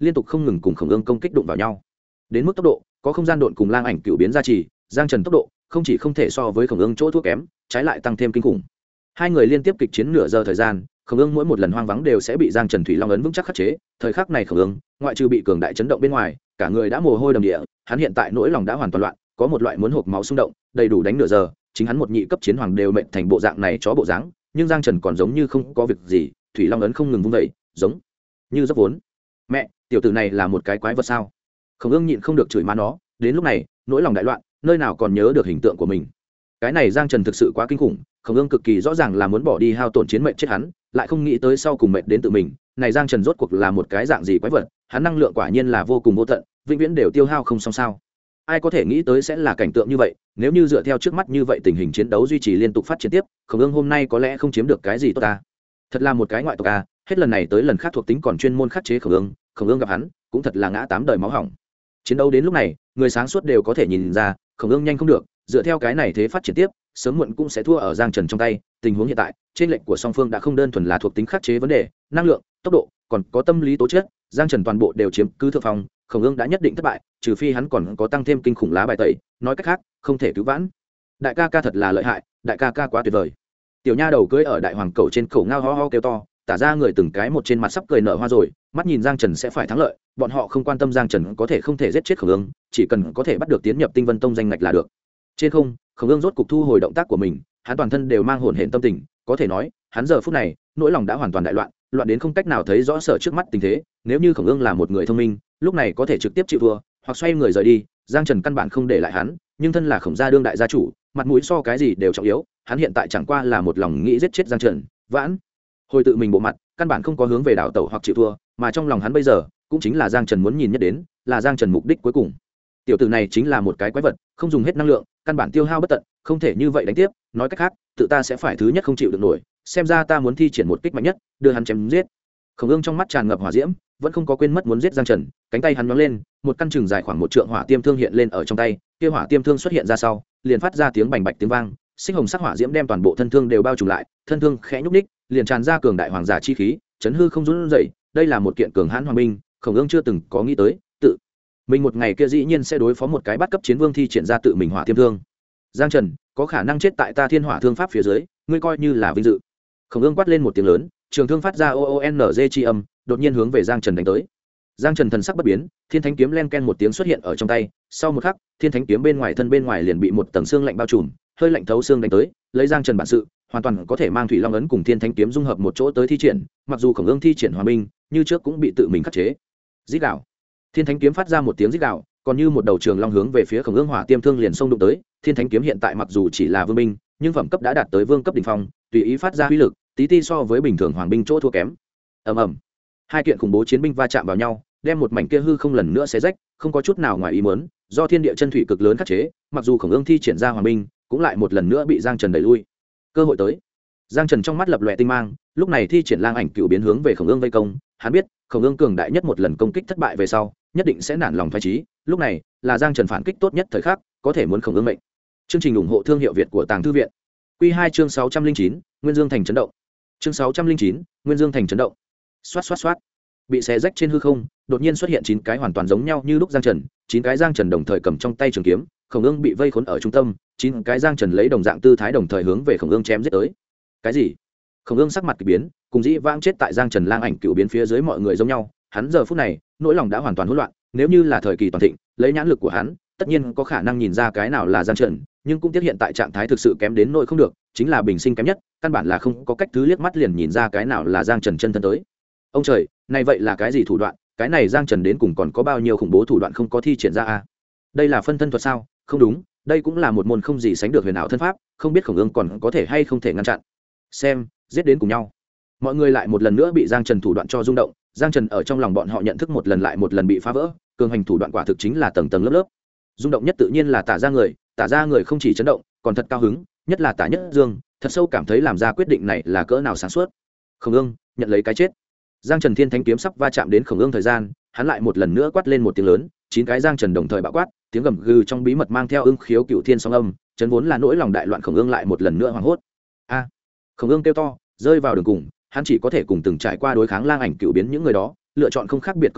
liên tục không ngừng cùng khổng ương công kích đụng vào nhau. Đến mức tốc độ, có không gian độn cùng lang ảnh cựu biến gia trì, giang trần tốc độ không chỉ không thể so với khổng ương chỗ thua kém, trái lại tăng thêm kinh khủng. Hai người liên tiếp kịch chiến nửa giờ thời gian, khổng ương mỗi một lần hoang vắng đều sẽ bị giang trần thủy long ấn vững chắc khắc chế. Thời khắc này khổng ương ngoại trừ bị cường đại chấn động bên ngoài, cả người đã mồ hôi đầm địa, hắn hiện tại nỗi lòng đã hoàn toàn loạn, có một loại muốn hộp máu xung động, đầy đủ đánh nửa giờ, chính hắn một nhị cấp chiến hoàng đều mệnh thành bộ dạng này chó bộ dáng, nhưng giang trần còn giống như không có việc gì, thủy long ấn không ngừng vung dậy, giống như dốc vốn. Mẹ, tiểu tử này là một cái quái vật sao? Khổng ương nhịn không được chửi má nó. Đến lúc này nỗi lòng đại loạn, nơi nào còn nhớ được hình tượng của mình. Cái này giang trần thực sự quá kinh khủng, khổng ương cực kỳ rõ ràng là muốn bỏ đi hao tổn chiến mệnh chết hắn, lại không nghĩ tới sau cùng mệnh đến tự mình. Này giang trần rốt cuộc là một cái dạng gì quái vật, hắn năng lượng quả nhiên là vô cùng vô tận, vĩnh viễn đều tiêu hao không xong sao. Ai có thể nghĩ tới sẽ là cảnh tượng như vậy, nếu như dựa theo trước mắt như vậy tình hình chiến đấu duy trì liên tục phát triển tiếp, khổng ương hôm nay có lẽ không chiếm được cái gì tốt ta. Thật là một cái ngoại tộc a, hết lần này tới lần khác thuộc tính còn chuyên môn khắc chế khổng ương gặp hắn cũng thật là ngã tám đời máu hỏng. Chiến đấu đến lúc này, người sáng suốt đều có thể nhìn ra, khổng ương nhanh không được, dựa theo cái này thế phát triển tiếp, sớm muộn cũng sẽ thua ở giang trần trong tay. Tình huống hiện tại, trên lệnh của song phương đã không đơn thuần là thuộc tính khắc chế vấn đề, năng lượng, tốc độ, còn có tâm lý tố chất, giang trần toàn bộ đều chiếm cứ thượng phong, khổng ương đã nhất định thất bại, trừ phi hắn còn có tăng thêm kinh khủng lá bài tẩy, nói cách khác không thể cứu vãn. Đại ca ca thật là lợi hại, đại ca ca quá tuyệt vời. Tiểu nha đầu cưỡi ở đại hoàng cầu trên cổ ngao ho ho kêu to, tả ra người từng cái một trên mặt sắp cười nở hoa rồi, mắt nhìn giang trần sẽ phải thắng lợi, bọn họ không quan tâm giang trần có thể không thể giết chết khổng ương, chỉ cần có thể bắt được tiến nhập tinh vân tông danh ngạch là được. Trên không, khổng ương rốt cục thu hồi động tác của mình, hắn toàn thân đều mang hồn hển tâm tình, có thể nói hắn giờ phút này nỗi lòng đã hoàn toàn đại loạn, loạn đến không cách nào thấy rõ sở trước mắt tình thế. Nếu như khổng ương là một người thông minh, lúc này có thể trực tiếp chịu thua hoặc xoay người rời đi, giang trần căn bản không để lại hắn, nhưng thân là khổng gia đương đại gia chủ, mặt mũi so cái gì đều trọng yếu, hắn hiện tại chẳng qua là một lòng nghĩ giết chết giang trần, vãn hồi tự mình bộ mặt, căn bản không có hướng về đảo tẩu hoặc chịu thua, mà trong lòng hắn bây giờ cũng chính là giang trần muốn nhìn nhất đến, là giang trần mục đích cuối cùng. Tiểu tử này chính là một cái quái vật, không dùng hết năng lượng, căn bản tiêu hao bất tận, không thể như vậy đánh tiếp, nói cách khác tự ta sẽ phải thứ nhất không chịu được nổi, xem ra ta muốn thi triển một kích mạnh nhất, đưa hắn chém giết. Khổng ương trong mắt tràn ngập hỏa diễm, vẫn không có quên mất muốn giết giang trần, cánh tay hắn nhón lên, một căn chừng dài khoảng một trượng hỏa tiêm thương hiện lên ở trong tay, kia hỏa tiêm thương xuất hiện ra sau, liền phát ra tiếng bành bạch tiếng vang, xích hồng sắc hỏa diễm đem toàn bộ thân thương đều bao trùm lại, thân thương khẽ nhúc ních, liền tràn ra cường đại hoàng giả chi khí, chấn hư không run rẩy. Đây là một kiện cường hãn hoàng binh, khổng ương chưa từng có nghĩ tới, tự mình một ngày kia dĩ nhiên sẽ đối phó một cái bắt cấp chiến vương thi triển ra tự mình hỏa tiêm thương. Giang trần có khả năng chết tại ta thiên hỏa thương pháp phía dưới, ngươi coi như là vinh dự. Khổng ương quát lên một tiếng lớn, trường thương phát ra oonz chi âm, đột nhiên hướng về giang trần đánh tới. Giang trần thần sắc bất biến, thiên thánh kiếm len ken một tiếng xuất hiện ở trong tay, sau một khắc thiên thánh kiếm bên ngoài thân bên ngoài liền bị một tầng xương lạnh bao trùm, hơi lạnh thấu xương đánh tới, lấy giang trần bản sự hoàn toàn có thể mang thủy long ấn cùng thiên thánh kiếm dung hợp một chỗ tới thi triển, mặc dù khổng ương thi triển hòa minh như trước cũng bị tự mình khắc chế. Rít gào, thiên thánh kiếm phát ra một tiếng rít gào, còn như một đầu trường long hướng về phía khổng ương hỏa tiêm thương liền xông đụng tới. Thiên thánh kiếm hiện tại mặc dù chỉ là vương binh, nhưng phẩm cấp đã đạt tới vương cấp đỉnh phong, tùy ý phát ra uy lực tí ti so với bình thường hoàng binh chỗ thua kém. Ầm ầm, hai kiện khủng bố chiến binh va chạm vào nhau, đem một mảnh kia hư không lần nữa xé rách, không có chút nào ngoài ý muốn, do thiên địa chân thủy cực lớn khắc chế, mặc dù khổng ương thi triển ra hoàng binh cũng lại một lần nữa bị giang trần đẩy lui. Cơ hội tới. Giang trần trong mắt lập lòe tinh mang, lúc này thi triển lang ảnh cựu biến hướng về khổng ương vây công. Hắn biết khổng ương cường đại nhất một lần công kích thất bại về sau nhất định sẽ nản lòng phái trí, lúc này là giang trần phản kích tốt nhất thời khắc, có thể muốn khổng ương mệnh. Chương trình ủng hộ thương hiệu Việt của Tàng Thư viện. Quy 2 chương 609, Nguyên Dương thành chấn động. Chương 609, Nguyên Dương thành chấn động. Xoát xoát xoát. Bị xé rách trên hư không, đột nhiên xuất hiện 9 cái hoàn toàn giống nhau như lúc giang trần, 9 cái giang trần đồng thời cầm trong tay trường kiếm, khổng ương bị vây khốn ở trung tâm, 9 cái giang trần lấy đồng dạng tư thái đồng thời hướng về khổng ương chém giết tới. Cái gì? Khổng ương sắc mặt kỳ biến, cùng dĩ vãng chết tại giang trần lang ảnh cựu biến phía dưới mọi người giống nhau, hắn giờ phút này nỗi lòng đã hoàn toàn hỗn loạn. Nếu như là thời kỳ toàn thịnh, lấy nhãn lực của hắn tất nhiên có khả năng nhìn ra cái nào là giang trần, nhưng cũng tiếc hiện tại trạng thái thực sự kém đến nỗi không được, chính là bình sinh kém nhất, căn bản là không có cách thứ liếc mắt liền nhìn ra cái nào là giang trần chân thân tới. Ông trời, này vậy là cái gì thủ đoạn? Cái này giang trần đến cùng còn có bao nhiêu khủng bố thủ đoạn không có thi triển ra a? Đây là phân thân thuật sao? Không đúng, đây cũng là một môn không gì sánh được huyền ảo thân pháp, không biết khổng ương còn có thể hay không thể ngăn chặn. Xem, giết đến cùng nhau. Mọi người lại một lần nữa bị giang trần thủ đoạn cho rung động, giang trần ở trong lòng bọn họ nhận thức một lần lại một lần bị phá vỡ, cường hành thủ đoạn quả thực chính là tầng tầng lớp lớp. Rung động nhất tự nhiên là tả ra người không chỉ chấn động, còn thật cao hứng, nhất là tả nhất dương, thật sâu cảm thấy làm ra quyết định này là cỡ nào sáng suốt. Khổng ương nhận lấy cái chết. Giang trần thiên thánh kiếm sắp va chạm đến khổng ương thời gian, hắn lại một lần nữa quát lên một tiếng lớn, 9 cái giang trần đồng thời bạo quát, tiếng gầm gừ trong bí mật mang theo ưng khiếu cựu thiên song âm, chấn vốn là nỗi lòng đại loạn khổng ương lại một lần nữa hoảng hốt. A! Khổng ương kêu to, rơi vào đường cùng, hắn chỉ có thể cùng từng trải qua đối kháng lang ảnh cựu biến những người đó, lựa chọn không khác biệt công kích,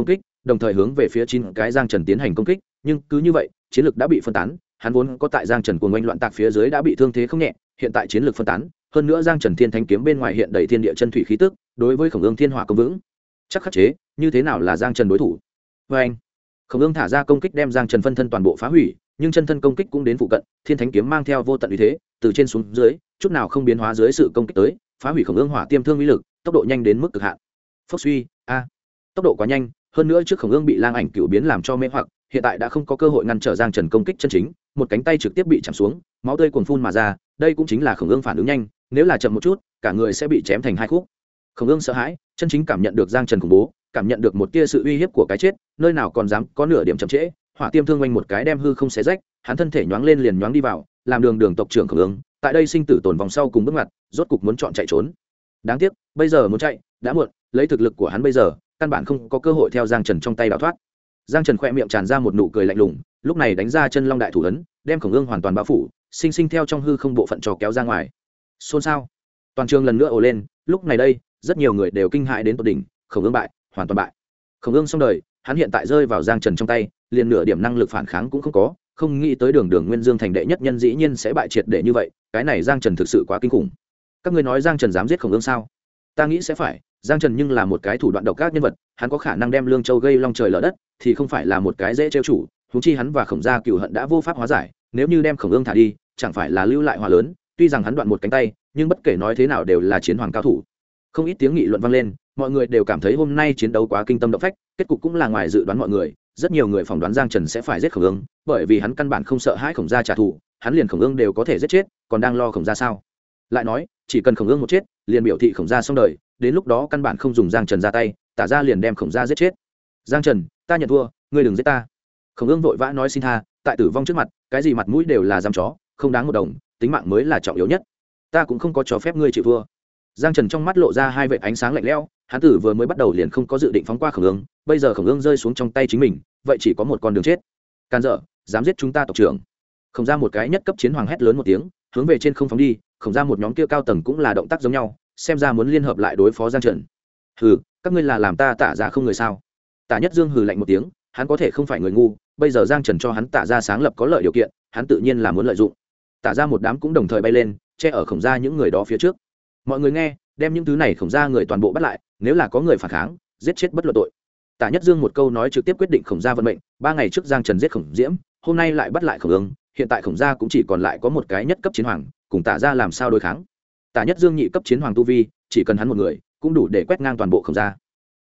đồng thời hướng về phía 9 cái Giang Trần tiến hành công kích, nhưng cứ như vậy chiến lược đã bị phân tán, hắn vốn có tại Giang Trần cuồng oanh loạn tạc phía dưới đã bị thương thế không nhẹ, hiện tại chiến lược phân tán, hơn nữa Giang Trần Thiên Thánh kiếm bên ngoài hiện đầy thiên địa chân thủy khí tức, đối với Khổng Ương Thiên Hỏa công vững chắc khắc chế, như thế nào là Giang Trần đối thủ? Và anh, Khổng Ương thả ra công kích đem Giang Trần phân thân toàn bộ phá hủy, nhưng chân thân công kích cũng đến phụ cận, Thiên Thánh kiếm mang theo vô tận uy thế, từ trên xuống dưới, chút nào không biến hóa dưới sự công kích tới, phá hủy Khổng Ương Hỏa tiêm thương uy lực, tốc độ nhanh đến mức cực hạn. Phốc suy, tốc độ quá nhanh, hơn nữa trước Khổng Ương bị Lang Ảnh Cửu biến làm cho mê hoặc, hiện tại đã không có cơ hội ngăn trở Giang Trần công kích chân chính, một cánh tay trực tiếp bị chạm xuống, máu tươi cuồn phun mà ra, đây cũng chính là Khổng Ương phản ứng nhanh, nếu là chậm một chút, cả người sẽ bị chém thành hai khúc. Khổng Ương sợ hãi, chân chính cảm nhận được Giang Trần khủng bố, cảm nhận được một tia sự uy hiếp của cái chết, nơi nào còn dám có nửa điểm chậm trễ, hỏa tiêm thương quanh một cái đem hư không xé rách, hắn thân thể nhoáng lên liền nhoáng đi vào, làm đường tộc trưởng Khổng Ương, tại đây sinh tử tồn vòng sau cùng bước ngoặt, rốt cục muốn chọn chạy trốn. Đáng tiếc, bây giờ muốn chạy, đã muộn, lấy thực lực của hắn bây giờ, căn bản không có cơ hội theo Giang Trần trong tay đào thoát. Giang Trần khẽ miệng tràn ra một nụ cười lạnh lùng, lúc này đánh ra chân long đại thủ ấn, đem Khổng Ương hoàn toàn bao phủ, sinh sinh theo trong hư không bộ phận trò kéo ra ngoài. Xôn xao, toàn trường lần nữa ồ lên, lúc này đây, rất nhiều người đều kinh hãi đến tột đỉnh, Khổng Ương bại, hoàn toàn bại. Khổng Ương xong đời, hắn hiện tại rơi vào Giang Trần trong tay, liền nửa điểm năng lực phản kháng cũng không có, không nghĩ tới đường Nguyên Dương thành đệ nhất nhân dĩ nhiên sẽ bại triệt để như vậy, cái này Giang Trần thực sự quá kinh khủng. Các ngươi nói Giang Trần dám giết Khổng Ương sao? Ta nghĩ sẽ phải, Giang Trần nhưng là một cái thủ đoạn độc ác nhân vật, hắn có khả năng đem Lương Châu gây long trời lở đất, thì không phải là một cái dễ trêu chủ, huống chi hắn và Khổng gia cừu hận đã vô pháp hóa giải, nếu như đem Khổng Ương thả đi, chẳng phải là lưu lại họa lớn, tuy rằng hắn đoạn một cánh tay, nhưng bất kể nói thế nào đều là chiến hoàng cao thủ. Không ít tiếng nghị luận vang lên, mọi người đều cảm thấy hôm nay chiến đấu quá kinh tâm động phách, kết cục cũng là ngoài dự đoán mọi người, rất nhiều người phỏng đoán Giang Trần sẽ phải giết Khổng Ương, bởi vì hắn căn bản không sợ hãi Khổng gia trả thù, hắn liền Khổng Ương đều có thể giết chết, còn đang lo Khổng gia sao? Lại nói, chỉ cần Khổng Ương một chết, liền biểu thị Khổng gia xong đời, đến lúc đó căn bản không dùng Giang Trần ra tay, Tả gia liền đem Khổng gia giết chết. Giang Trần, ta nhận thua, ngươi đừng giết ta. Khổng Ương vội vã nói xin tha, tại tử vong trước mặt, cái gì mặt mũi đều là giam chó, không đáng một đồng, tính mạng mới là trọng yếu nhất. Ta cũng không có cho phép ngươi chịu thua. Giang Trần trong mắt lộ ra hai vệt ánh sáng lạnh lẽo, hắn tử vừa mới bắt đầu liền không có dự định phóng qua Khổng Ương, bây giờ Khổng Ương rơi xuống trong tay chính mình, vậy chỉ có một con đường chết. Can dở, dám giết chúng ta tộc trưởng. Khổng gia một cái nhất cấp chiến hoàng hét lớn một tiếng, hướng về trên không phóng đi, Khổng gia một nhóm kia cao tầng cũng là động tác giống nhau, xem ra muốn liên hợp lại đối phó Giang Trần. Hừ, các ngươi là làm ta Tả gia không người sao? Tả Nhất Dương hừ lạnh một tiếng, hắn có thể không phải người ngu, bây giờ Giang Trần cho hắn Tả gia sáng lập có lợi điều kiện, hắn tự nhiên là muốn lợi dụng. Tả gia một đám cũng đồng thời bay lên, che ở Khổng gia những người đó phía trước. Mọi người nghe, đem những thứ này Khổng gia người toàn bộ bắt lại, nếu là có người phản kháng, giết chết bất luận tội. Tả Nhất Dương một câu nói trực tiếp quyết định Khổng gia vận mệnh, 3 ngày trước Giang Trần giết Khổng Diễm, hôm nay lại bắt lại Khổng Ương, hiện tại Khổng gia cũng chỉ còn lại có một cái nhất cấp chiến hoàng, cùng Tả gia làm sao đối kháng? Tả Nhất Dương nhị cấp chiến hoàng tu vi, chỉ cần hắn một người, cũng đủ để quét ngang toàn bộ Khổng gia.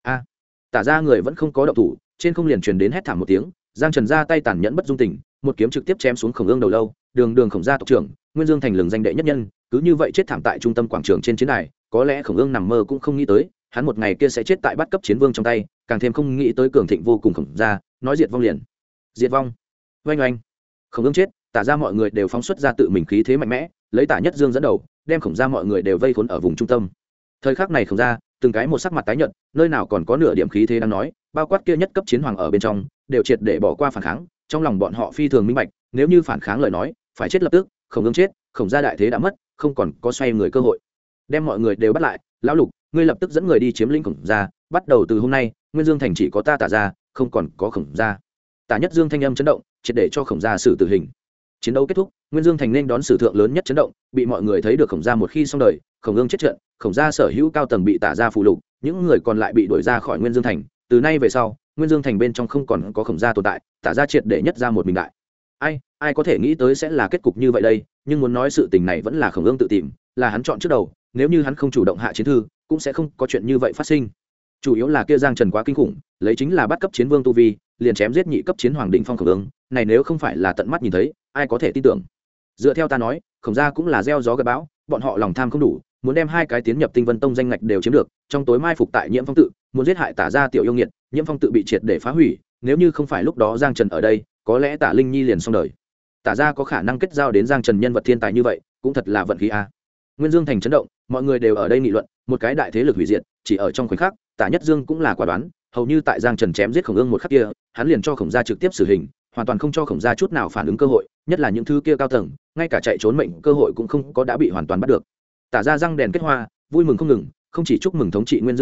Tả gia người vẫn không có động thủ, trên không liền truyền đến hét thảm một tiếng, Giang Trần ra tay tàn nhẫn bất dung tình, một kiếm trực tiếp chém xuống Khổng Ương đầu lâu, đường Khổng gia tộc trưởng, Nguyên Dương thành lừng danh đệ nhất nhân, cứ như vậy chết thảm tại trung tâm quảng trường trên chiến đài, có lẽ Khổng Ương nằm mơ cũng không nghĩ tới, hắn một ngày kia sẽ chết tại bắt cấp chiến vương trong tay, càng thêm không nghĩ tới cường thịnh vô cùng Khổng gia, nói diệt vong liền. Diệt vong. Oanh oanh. Khổng Ương chết, Tả gia mọi người đều phóng xuất ra tự mình khí thế mạnh mẽ, lấy Tả Nhất Dương dẫn đầu, đem Khổng gia mọi người đều vây khốn ở vùng trung tâm. Thời khắc này Khổng gia, từng cái một sắc mặt tái nhợt, nơi nào còn có nửa điểm khí thế đang nói, bao quát kia nhất cấp chiến hoàng ở bên trong, đều triệt để bỏ qua phản kháng, trong lòng bọn họ phi thường minh bạch, nếu như phản kháng lời nói, phải chết lập tức, Khổng Ương chết, Khổng gia đại thế đã mất, không còn có xoay người cơ hội. Đem mọi người đều bắt lại, lão Lục, ngươi lập tức dẫn người đi chiếm lĩnh Khổng gia, bắt đầu từ hôm nay, Nguyên Dương thành chỉ có ta Tả gia, không còn có Khổng gia. Tả Nhất Dương thanh âm chấn động, triệt để cho Khổng gia xử tử hình. Chiến đấu kết thúc, Nguyên Dương thành nên đón sử thượng lớn nhất chấn động, bị mọi người thấy được Khổng gia một khi xong đời, Khổng Ương chết trận, Khổng gia sở hữu cao tầng bị Tả gia phù lục, những người còn lại bị đuổi ra khỏi Nguyên Dương thành, từ nay về sau, Nguyên Dương thành bên trong không còn có Khổng gia tồn tại, Tả gia triệt để nhất ra một mình đại. Ai có thể nghĩ tới sẽ là kết cục như vậy đây, nhưng muốn nói sự tình này vẫn là Khổng Ương tự tìm, là hắn chọn trước đầu, nếu như hắn không chủ động hạ chiến thư, cũng sẽ không có chuyện như vậy phát sinh. Chủ yếu là kia Giang Trần quá kinh khủng, lấy chính là bắt cấp chiến vương tu vi, liền chém giết nhị cấp chiến hoàng đỉnh phong Khổng Ương, này nếu không phải là tận mắt nhìn thấy, ai có thể tin tưởng. Dựa theo ta nói, Khổng gia cũng là gieo gió gặt bão, bọn họ lòng tham không đủ, muốn đem 2 cái tiến nhập Tinh Vân Tông danh ngạch đều chiếm được, trong tối mai phục tại Nhiễm Phong tự, muốn giết hại Tả gia tiểu yêu nghiệt, Nhiễm Phong tự bị triệt để phá hủy, nếu như không phải lúc đó Giang Trần ở đây, có lẽ Tả Linh Nhi liền xong đời. Tả gia có khả năng kết giao đến Giang Trần nhân vật thiên tài như vậy, cũng thật là vận khí a. Nguyên Dương thành chấn động, mọi người đều ở đây nghị luận, một cái đại thế lực hủy diệt, chỉ ở trong khoảnh khắc, Tả Nhất Dương cũng là quả đoán, hầu như tại Giang Trần chém giết Khổng Ương một khắc kia, hắn liền cho Khổng gia trực tiếp xử hình, hoàn toàn không cho Khổng gia chút nào phản ứng cơ hội, nhất là những thứ kia cao tầng, ngay cả chạy trốn mệnh cơ hội cũng không có, đã bị hoàn toàn bắt được. Tả gia răng đèn kết hoa, vui mừng không ngừng, không chỉ chúc mừng thống trị Nguyên Dương thành,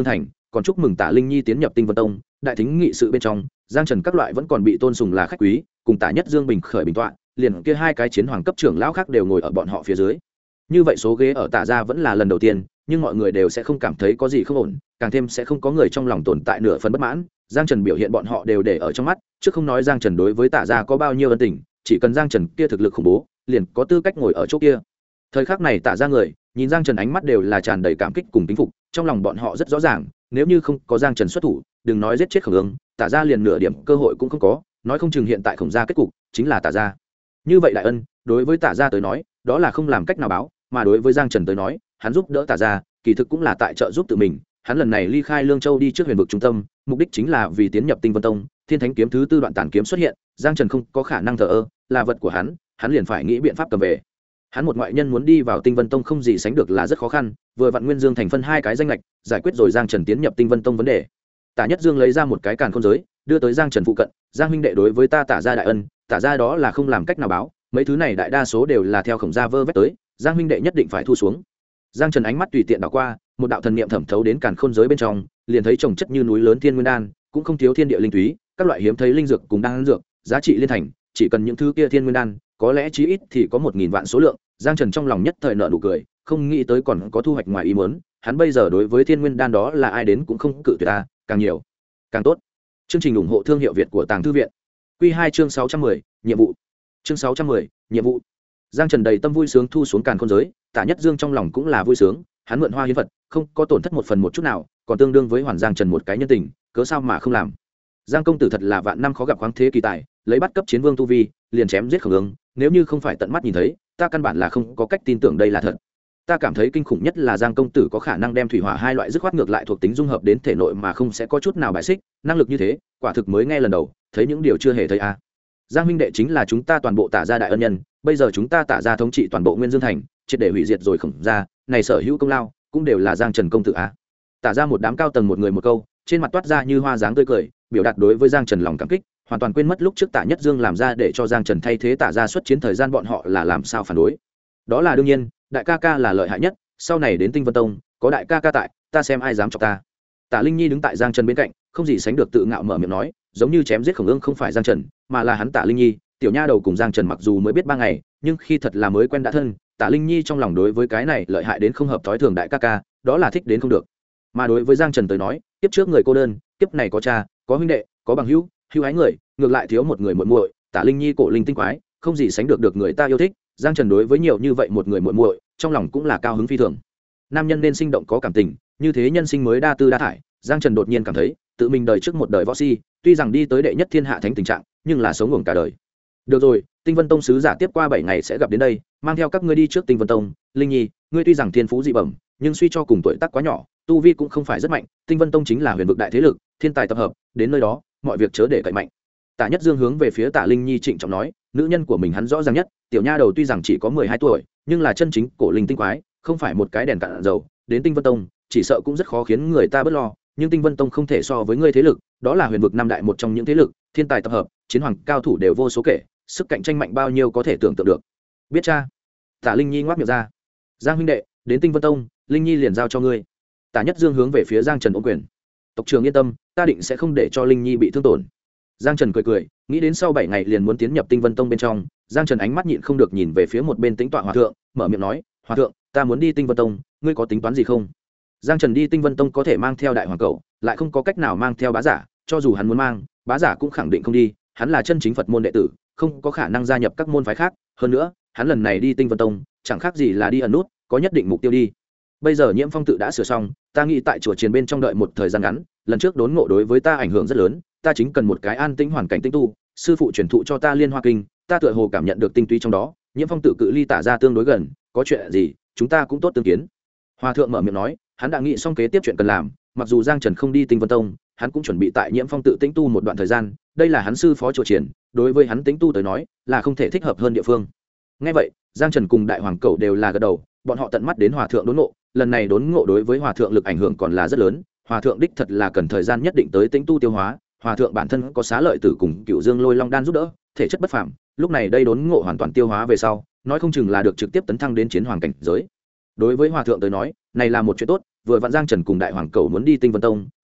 còn chúc mừng Tả Linh Nhi tiến nhập Tinh Vân Tông. Đại thính nghị sự bên trong, Giang Trần các loại vẫn còn bị tôn sùng là khách quý, cùng Tả Nhất Dương bình khởi bình tọa, liền kia hai cái chiến hoàng cấp trưởng lão khác đều ngồi ở bọn họ phía dưới. Như vậy số ghế ở Tả gia vẫn là lần đầu tiên, nhưng mọi người đều sẽ không cảm thấy có gì không ổn, càng thêm sẽ không có người trong lòng tồn tại nửa phần bất mãn. Giang Trần biểu hiện bọn họ đều để ở trong mắt, chứ không nói Giang Trần đối với Tả gia có bao nhiêu ân tình, chỉ cần Giang Trần kia thực lực khủng bố, liền có tư cách ngồi ở chỗ kia. Thời khắc này Tả gia người nhìn Giang Trần ánh mắt đều là tràn đầy cảm kích cùng kính phục, trong lòng bọn họ rất rõ ràng, nếu như không có Giang Trần xuất thủ, đừng nói giết chết Khổng Ương, Tả gia liền nửa điểm cơ hội cũng không có, nói không chừng hiện tại Khổng gia kết cục chính là Tả gia. Như vậy đại ân, đối với Tả gia tới nói, đó là không làm cách nào báo, mà đối với Giang Trần tới nói, hắn giúp đỡ Tả gia, kỳ thực cũng là tại trợ giúp tự mình. Hắn lần này ly khai Lương Châu đi trước Huyền vực trung tâm, mục đích chính là vì tiến nhập Tinh Vân Tông. Thiên Thánh kiếm thứ tư đoạn tản kiếm xuất hiện, Giang Trần không có khả năng thờ ơ, là vật của hắn liền phải nghĩ biện pháp cầm về. Hắn một ngoại nhân muốn đi vào Tinh Vân Tông không gì sánh được là rất khó khăn, vừa vặn Nguyên Dương thành phân hai cái danh lệch, giải quyết rồi Giang Trần tiến nhập Tinh Vân Tông vấn đề. Tả Nhất Dương lấy ra một cái càn khôn giới, đưa tới Giang Trần phụ cận, Giang huynh đệ đối với ta Tả gia đại ân, Tả gia đó là không làm cách nào báo, mấy thứ này đại đa số đều là theo Khổng gia vơ vét tới, Giang huynh đệ nhất định phải thu xuống. Giang Trần ánh mắt tùy tiện đảo qua, một đạo thần niệm thẩm thấu đến càn khôn giới bên trong, liền thấy trồng chất như núi lớn thiên nguyên đan, cũng không thiếu thiên địa linh túy, các loại hiếm thấy linh dược cùng đan dược, giá trị liên thành, chỉ cần những thứ kia thiên nguyên đan, có lẽ chí ít thì có 1000 vạn số lượng. Giang Trần trong lòng nhất thời nở nụ cười, không nghĩ tới còn có thu hoạch ngoài ý muốn, hắn bây giờ đối với thiên nguyên đan đó là ai đến cũng không cự tuyệt ta, càng nhiều càng tốt. Chương trình ủng hộ thương hiệu Việt của Tàng Thư viện. Quy 2 chương 610, nhiệm vụ. Chương 610, nhiệm vụ. Giang Trần đầy tâm vui sướng thu xuống càn khôn giới, Tả Nhất Dương trong lòng cũng là vui sướng, hắn mượn hoa hiến vật, không có tổn thất một phần một chút nào, còn tương đương với hoàn Giang Trần một cái nhân tình, cớ sao mà không làm. Giang công tử thật là vạn năm khó gặp khoáng thế kỳ tài, lấy bắt cấp chiến vương tu vi, liền chém giết Khổng Ương, nếu như không phải tận mắt nhìn thấy, ta căn bản là không có cách tin tưởng đây là thật. Ta cảm thấy kinh khủng nhất là Giang công tử có khả năng đem thủy hỏa hai loại dứt khoát ngược lại thuộc tính dung hợp đến thể nội mà không sẽ có chút nào bại xích, năng lực như thế, quả thực mới nghe lần đầu, thấy những điều chưa hề thấy a. Giang huynh đệ chính là chúng ta toàn bộ Tả gia đại ân nhân, bây giờ chúng ta Tả gia thống trị toàn bộ Nguyên Dương thành, triệt để hủy diệt rồi Khổng gia, này sở hữu công lao cũng đều là Giang Trần công tử a. Tả gia một đám cao tầng một người một câu, trên mặt toát ra như hoa dáng tươi cười, biểu đạt đối với Giang Trần lòng cảm kích, hoàn toàn quên mất lúc trước Tả Nhất Dương làm ra để cho Giang Trần thay thế Tả gia xuất chiến thời gian bọn họ là làm sao phản đối. Đó là đương nhiên, đại ca ca là lợi hại nhất, sau này đến Tinh Vân Tông, có đại ca ca tại, ta xem ai dám chọc ta. Tả Linh Nhi đứng tại Giang Trần bên cạnh, không gì sánh được tự ngạo mở miệng nói, giống như chém giết Khổng Ương không phải Giang Trần, mà là hắn Tả Linh Nhi. Tiểu nha đầu cùng Giang Trần mặc dù mới biết 3 ngày, nhưng khi thật là mới quen đã thân, Tả Linh Nhi trong lòng đối với cái này lợi hại đến không hợp thói thường đại ca ca, đó là thích đến không được. Mà đối với Giang Trần tới nói, kiếp trước người cô đơn, kiếp này có cha, có huynh đệ, có bằng hữu, hữu ái người, ngược lại thiếu một người muội muội. Tả Linh Nhi cổ linh tinh quái, không gì sánh được người ta yêu thích. Giang Trần đối với nhiều như vậy một người muội muội, trong lòng cũng là cao hứng phi thường. Nam nhân nên sinh động có cảm tình, như thế nhân sinh mới đa tư đa thải. Giang Trần đột nhiên cảm thấy, tự mình đời trước một đời võ si, tuy rằng đi tới đệ nhất thiên hạ thánh tình trạng, nhưng là sống ngủ cả đời. Được rồi, Tinh Vân Tông sứ giả tiếp qua 7 ngày sẽ gặp đến đây, mang theo các ngươi đi trước Tinh Vân Tông. Linh Nhi, ngươi tuy rằng thiên phú dị bẩm, nhưng suy cho cùng tuổi tác quá nhỏ, tu vi cũng không phải rất mạnh. Tinh Vân Tông chính là huyền vực đại thế lực, thiên tài tập hợp, đến nơi đó, mọi việc chớ để cậy mạnh. Tả Nhất Dương hướng về phía Tả Linh Nhi trịnh trọng nói, nữ nhân của mình hắn rõ ràng nhất, tiểu nha đầu tuy rằng chỉ có 12 tuổi, nhưng là chân chính cổ linh tinh quái, không phải một cái đèn cạn dầu. Đến Tinh Vân Tông, chỉ sợ cũng rất khó khiến người ta bớt lo, nhưng Tinh Vân Tông không thể so với ngươi thế lực, đó là huyền vực năm đại một trong những thế lực, thiên tài tập hợp, chiến hoàng cao thủ đều vô số kể, sức cạnh tranh mạnh bao nhiêu có thể tưởng tượng được. Biết cha. Tả Linh Nhi ngoác miệng ra. Giang huynh đệ, đến Tinh Vân Tông, Linh Nhi liền giao cho ngươi. Tả Nhất Dương hướng về phía Giang Trần ôm quyền. Tộc trưởng yên tâm, ta định sẽ không để cho Linh Nhi bị thương tổn. Giang Trần cười cười, nghĩ đến sau 7 ngày liền muốn tiến nhập Tinh Vân Tông bên trong, Giang Trần ánh mắt nhịn không được nhìn về phía một bên Tĩnh tọa hòa thượng, mở miệng nói, hòa thượng, ta muốn đi Tinh Vân Tông, ngươi có tính toán gì không? Giang Trần đi Tinh Vân Tông có thể mang theo đại hoàng cẩu, lại không có cách nào mang theo bá giả, cho dù hắn muốn mang, bá giả cũng khẳng định không đi, hắn là chân chính Phật môn đệ tử, không có khả năng gia nhập các môn phái khác, hơn nữa, hắn lần này đi Tinh Vân Tông, chẳng khác gì là đi ẩn nút, có nhất định mục tiêu đi. Bây giờ Nhiễm Phong tự đã sửa xong, ta nghĩ tại chùa Triền bên trong đợi một thời gian ngắn, lần trước đốn ngộ đối với ta ảnh hưởng rất lớn, ta chính cần một cái an tĩnh hoàn cảnh tĩnh tu, sư phụ truyền thụ cho ta Liên Hoa Kinh, ta tựa hồ cảm nhận được tinh túy trong đó. Nhiễm Phong tự cự ly Tả gia tương đối gần, có chuyện gì, chúng ta cũng tốt tương kiến. Hòa thượng mở miệng nói, hắn đã nghĩ xong kế tiếp chuyện cần làm, mặc dù Giang Trần không đi Tinh Vân Tông, hắn cũng chuẩn bị tại Nhiễm Phong tự tĩnh tu một đoạn thời gian, đây là hắn sư phó chùa Triển, đối với hắn tĩnh tu tới nói, là không thể thích hợp hơn địa phương. Nghe vậy, Giang Trần cùng Đại Hoàng Cẩu đều là gật đầu, bọn họ tận mắt đến hòa thượng đốn ngộ, lần này đốn ngộ đối với hòa thượng lực ảnh hưởng còn là rất lớn, hòa thượng đích thật là cần thời gian nhất định tới tĩnh tu tiêu hóa, hòa thượng bản thân có Xá Lợi Tử cùng Cửu Dương Lôi Long đan giúp đỡ, thể chất bất phàm, lúc này đây đốn ngộ hoàn toàn tiêu hóa về sau, nói không chừng là được trực tiếp tấn thăng đến chiến hoàng cảnh giới. Đối với hòa thượng tới nói, này là một chuyện tốt, vừa vặn Giang Trần cùng Đại Hoàng Cẩu muốn đi Tinh Vân Tông,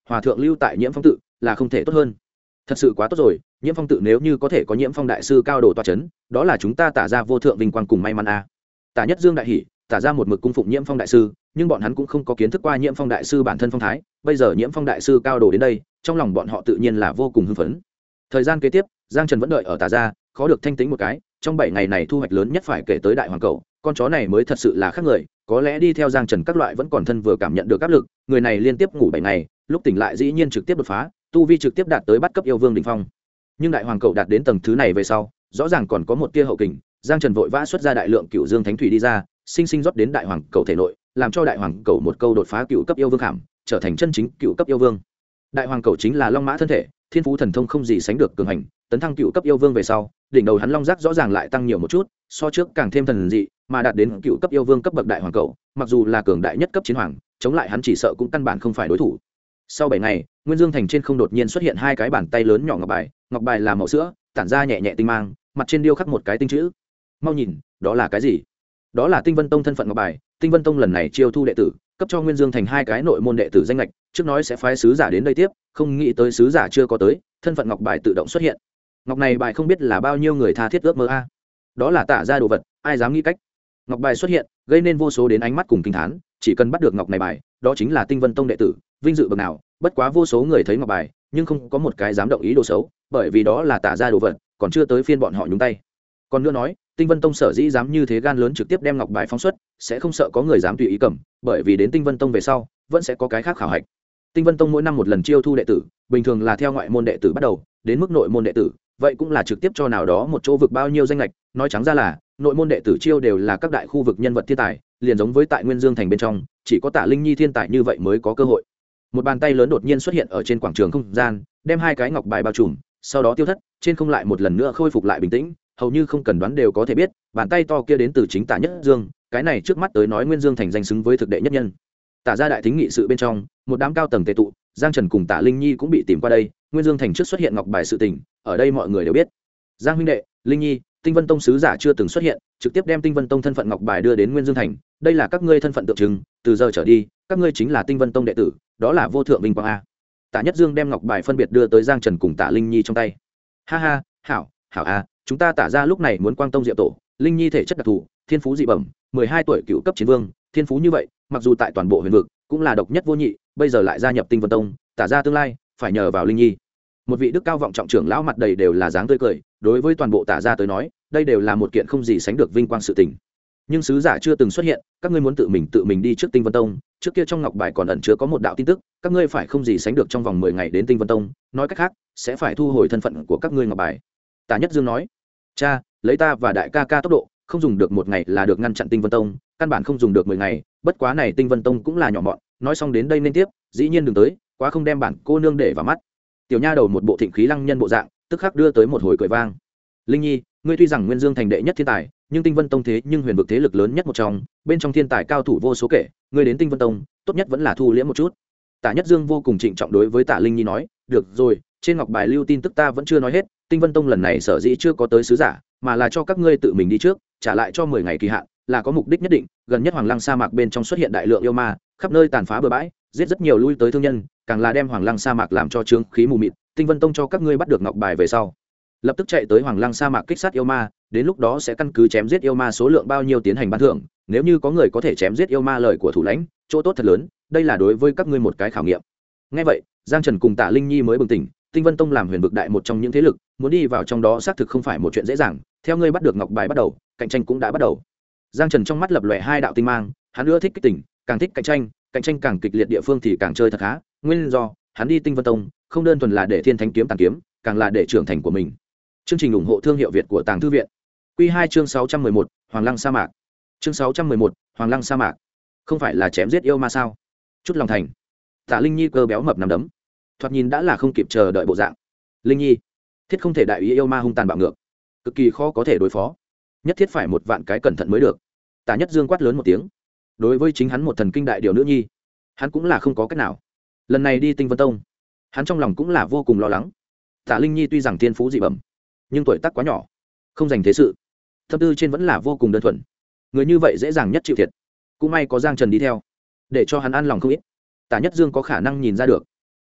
hòa thượng lưu tại Nhiễm Phong tự là không thể tốt hơn. Thật sự quá tốt rồi, Nhiễm Phong tự nếu như có thể có Nhiễm Phong đại sư cao độ tọa chấn, đó là chúng ta Tả ra vô thượng vinh quang cùng may mắn a. Tả Nhất Dương đại hỉ, Tả ra một mực cung phụng Nhiễm Phong đại sư, nhưng bọn hắn cũng không có kiến thức qua Nhiễm Phong đại sư bản thân phong thái, bây giờ Nhiễm Phong đại sư cao độ đến đây, trong lòng bọn họ tự nhiên là vô cùng hưng phấn. Thời gian kế tiếp, Giang Trần vẫn đợi ở Tả ra, khó được thanh tĩnh một cái, trong 7 ngày này thu hoạch lớn nhất phải kể tới Đại Hoàng Cẩu, con chó này mới thật sự là khác người, có lẽ đi theo Giang Trần các loại vẫn còn thân vừa cảm nhận được áp lực, người này liên tiếp ngủ 7 ngày, lúc tỉnh lại dĩ nhiên trực tiếp đột phá, tu vi trực tiếp đạt tới bắt cấp yêu vương đỉnh phong. Nhưng Đại Hoàng Cẩu đạt đến tầng thứ này về sau, rõ ràng còn có một tia hậu kình, Giang Trần vội vã xuất ra đại lượng Cựu Dương Thánh Thủy đi ra, sinh sinh rót đến Đại Hoàng Cẩu thể nội, làm cho Đại Hoàng Cẩu một câu đột phá cựu cấp yêu vương khảm, trở thành chân chính cựu cấp yêu vương. Đại Hoàng Cẩu chính là long mã thân thể, thiên phú thần thông không gì sánh được cường hành, tấn thăng cựu cấp yêu vương về sau, đỉnh đầu hắn long giác rõ ràng lại tăng nhiều một chút, so trước càng thêm thần dị, mà đạt đến cựu cấp yêu vương cấp bậc Đại Hoàng Cẩu, mặc dù là cường đại nhất cấp chiến hoàng, chống lại hắn chỉ sợ cũng căn bản không phải đối thủ. Sau 7 ngày, Nguyên Dương Thành trên không đột nhiên xuất hiện 2 cái bàn tay lớn nhỏ ngọc bài là màu sữa, tản ra nhẹ nhẹ tinh mang, mặt trên điêu khắc một cái tinh chữ. Mau nhìn, đó là cái gì? Đó là Tinh Vân Tông thân phận ngọc bài, Tinh Vân Tông lần này chiêu thu đệ tử, cấp cho Nguyên Dương Thành 2 cái nội môn đệ tử danh lệch, trước nói sẽ phái sứ giả đến đây tiếp, không nghĩ tới sứ giả chưa có tới, thân phận ngọc bài tự động xuất hiện. Ngọc này bài không biết là bao nhiêu người tha thiết ước mơ a. Đó là Tả ra đồ vật, ai dám nghĩ cách. Ngọc bài xuất hiện, gây nên vô số đến ánh mắt cùng kinh thán, chỉ cần bắt được ngọc này bài, đó chính là Tinh Vân Tông đệ tử, vinh dự bậc nào, bất quá vô số người thấy ngọc bài, nhưng không có một cái dám động ý đồ xấu, bởi vì đó là Tả ra đồ vật, còn chưa tới phiên bọn họ nhúng tay. Còn nữa nói, Tinh Vân Tông sở dĩ dám như thế gan lớn trực tiếp đem ngọc bài phóng xuất, sẽ không sợ có người dám tùy ý cầm, bởi vì đến Tinh Vân Tông về sau, vẫn sẽ có cái khác khảo hạch. Tinh Vân Tông mỗi năm một lần chiêu thu đệ tử, bình thường là theo ngoại môn đệ tử bắt đầu, đến mức nội môn đệ tử, vậy cũng là trực tiếp cho nào đó một chỗ vực bao nhiêu danh lệch, nói trắng ra là, nội môn đệ tử chiêu đều là các đại khu vực nhân vật thiên tài, liền giống với tại Nguyên Dương Thành bên trong, chỉ có Tả Linh Nhi thiên tài như vậy mới có cơ hội. Một bàn tay lớn đột nhiên xuất hiện ở trên quảng trường không gian, đem 2 cái ngọc bài bao trùm, sau đó tiêu thất, trên không lại một lần nữa khôi phục lại bình tĩnh, hầu như không cần đoán đều có thể biết, bàn tay to kia đến từ chính Tả Nhất Dương, cái này trước mắt tới nói Nguyên Dương Thành danh xứng với thực đệ nhất nhân. Tả ra đại thính nghị sự bên trong, một đám cao tầng tề tụ, Giang Trần cùng Tả Linh Nhi cũng bị tìm qua đây, Nguyên Dương Thành trước xuất hiện ngọc bài sự tình, ở đây mọi người đều biết. Giang huynh đệ, Linh Nhi, Tinh Vân Tông sứ giả chưa từng xuất hiện, trực tiếp đem Tinh Vân Tông thân phận ngọc bài đưa đến Nguyên Dương Thành, đây là các ngươi thân phận tượng trưng, từ giờ trở đi, các ngươi chính là Tinh Vân Tông đệ tử, đó là vô thượng vinh quang a. Tả Nhất Dương đem ngọc bài phân biệt đưa tới Giang Trần cùng Tả Linh Nhi trong tay. Ha ha, hảo a, chúng ta Tả ra lúc này muốn quang tông diệu tổ, Linh Nhi thể chất đặc thù, thiên phú dị bẩm, 12 tuổi cựu cấp chiến vương, thiên phú như vậy, mặc dù tại toàn bộ huyền vực cũng là độc nhất vô nhị, bây giờ lại gia nhập Tinh Vân Tông, Tả ra tương lai phải nhờ vào Linh Nhi. Một vị đức cao vọng trọng trưởng lão mặt đầy đều là dáng tươi cười, đối với toàn bộ Tả ra tới nói, đây đều là một kiện không gì sánh được vinh quang sự tình. Nhưng sứ giả chưa từng xuất hiện, các ngươi muốn tự mình đi trước Tinh Vân Tông, trước kia trong ngọc bài còn ẩn chứa có một đạo tin tức, các ngươi phải không gì sánh được trong vòng 10 ngày đến Tinh Vân Tông, nói cách khác, sẽ phải thu hồi thân phận của các ngươi ngọc bài. Tả Nhất Dương nói, cha, lấy ta và đại ca ca tốc độ, không dùng được 1 ngày là được ngăn chặn Tinh Vân Tông, căn bản không dùng được 10 ngày, bất quá này Tinh Vân Tông cũng là nhỏ mọn, nói xong đến đây nên tiếp, dĩ nhiên đừng tới, quá không đem bản cô nương để vào mắt. Tiểu nha đầu một bộ thịnh khí lăng nhân bộ dạng, tức khắc đưa tới một hồi cười vang. Linh Nhi, ngươi tuy rằng Nguyên Dương Thành đệ nhất thiên tài, nhưng Tinh Vân Tông thế nhưng huyền vực thế lực lớn nhất một trong, bên trong thiên tài cao thủ vô số kể, ngươi đến Tinh Vân Tông, tốt nhất vẫn là thu liễm một chút. Tả Nhất Dương vô cùng trịnh trọng đối với Tả Linh Nhi nói, được rồi, trên ngọc bài lưu tin tức ta vẫn chưa nói hết, Tinh Vân Tông lần này sở dĩ chưa có tới sứ giả, mà là cho các ngươi tự mình đi trước, trả lại cho 10 ngày kỳ hạn, là có mục đích nhất định, gần nhất Hoàng Lăng sa mạc bên trong xuất hiện đại lượng yêu ma, khắp nơi tàn phá bừa bãi, giết rất nhiều lui tới thương nhân, càng là đem Hoàng Lăng sa mạc làm cho trướng khí mù mịt, Tinh Vân Tông cho các ngươi bắt được ngọc bài về sau, lập tức chạy tới Hoàng Lăng sa mạc kích sát yêu ma, đến lúc đó sẽ căn cứ chém giết yêu ma số lượng bao nhiêu tiến hành ban thưởng, nếu như có người có thể chém giết yêu ma lời của thủ lãnh, chỗ tốt thật lớn, đây là đối với các ngươi một cái khảo nghiệm. Nghe vậy, Giang Trần cùng Tả Linh Nhi mới bừng tỉnh, Tinh Vân Tông làm huyền vực đại một trong những thế lực, muốn đi vào trong đó xác thực không phải một chuyện dễ dàng, theo ngươi bắt được ngọc bài bắt đầu, cạnh tranh cũng đã bắt đầu. Giang Trần trong mắt lập lòe 2 đạo tinh mang, hắn ưa thích kích tỉnh, càng thích cạnh tranh càng kịch liệt địa phương thì càng chơi thật khá, nguyên do, hắn đi Tinh Vân Tông, không đơn thuần là để Thiên Thánh kiếm tàn kiếm, càng là để trưởng thành của mình. Chương trình ủng hộ thương hiệu Việt của Tàng Thư viện. Quy 2 chương 611, Hoàng Lăng sa mạc. Chương 611, Hoàng Lăng sa mạc. Không phải là chém giết yêu ma sao? Chút lòng thành. Tả Linh Nhi cơ béo mập nằm đấm, thoạt nhìn đã là không kịp chờ đợi bộ dạng. Linh Nhi, thiết không thể đại ý yêu ma hung tàn bạo ngược, cực kỳ khó có thể đối phó, nhất thiết phải 1 vạn cái cẩn thận mới được. Tả Nhất Dương quát lớn một tiếng. Đối với chính hắn một thần kinh đại điều nữ nhi, hắn cũng là không có cách nào. Lần này đi Tinh Vân Tông, hắn trong lòng cũng là vô cùng lo lắng. Tả Linh Nhi tuy rằng thiên phú dị bẩm, nhưng tuổi tác quá nhỏ, không dành thế sự, tâm tư trên vẫn là vô cùng đơn thuần, người như vậy dễ dàng nhất chịu thiệt. Cũng may có Giang Trần đi theo, để cho hắn an lòng không ít. Tả Nhất Dương có khả năng nhìn ra được,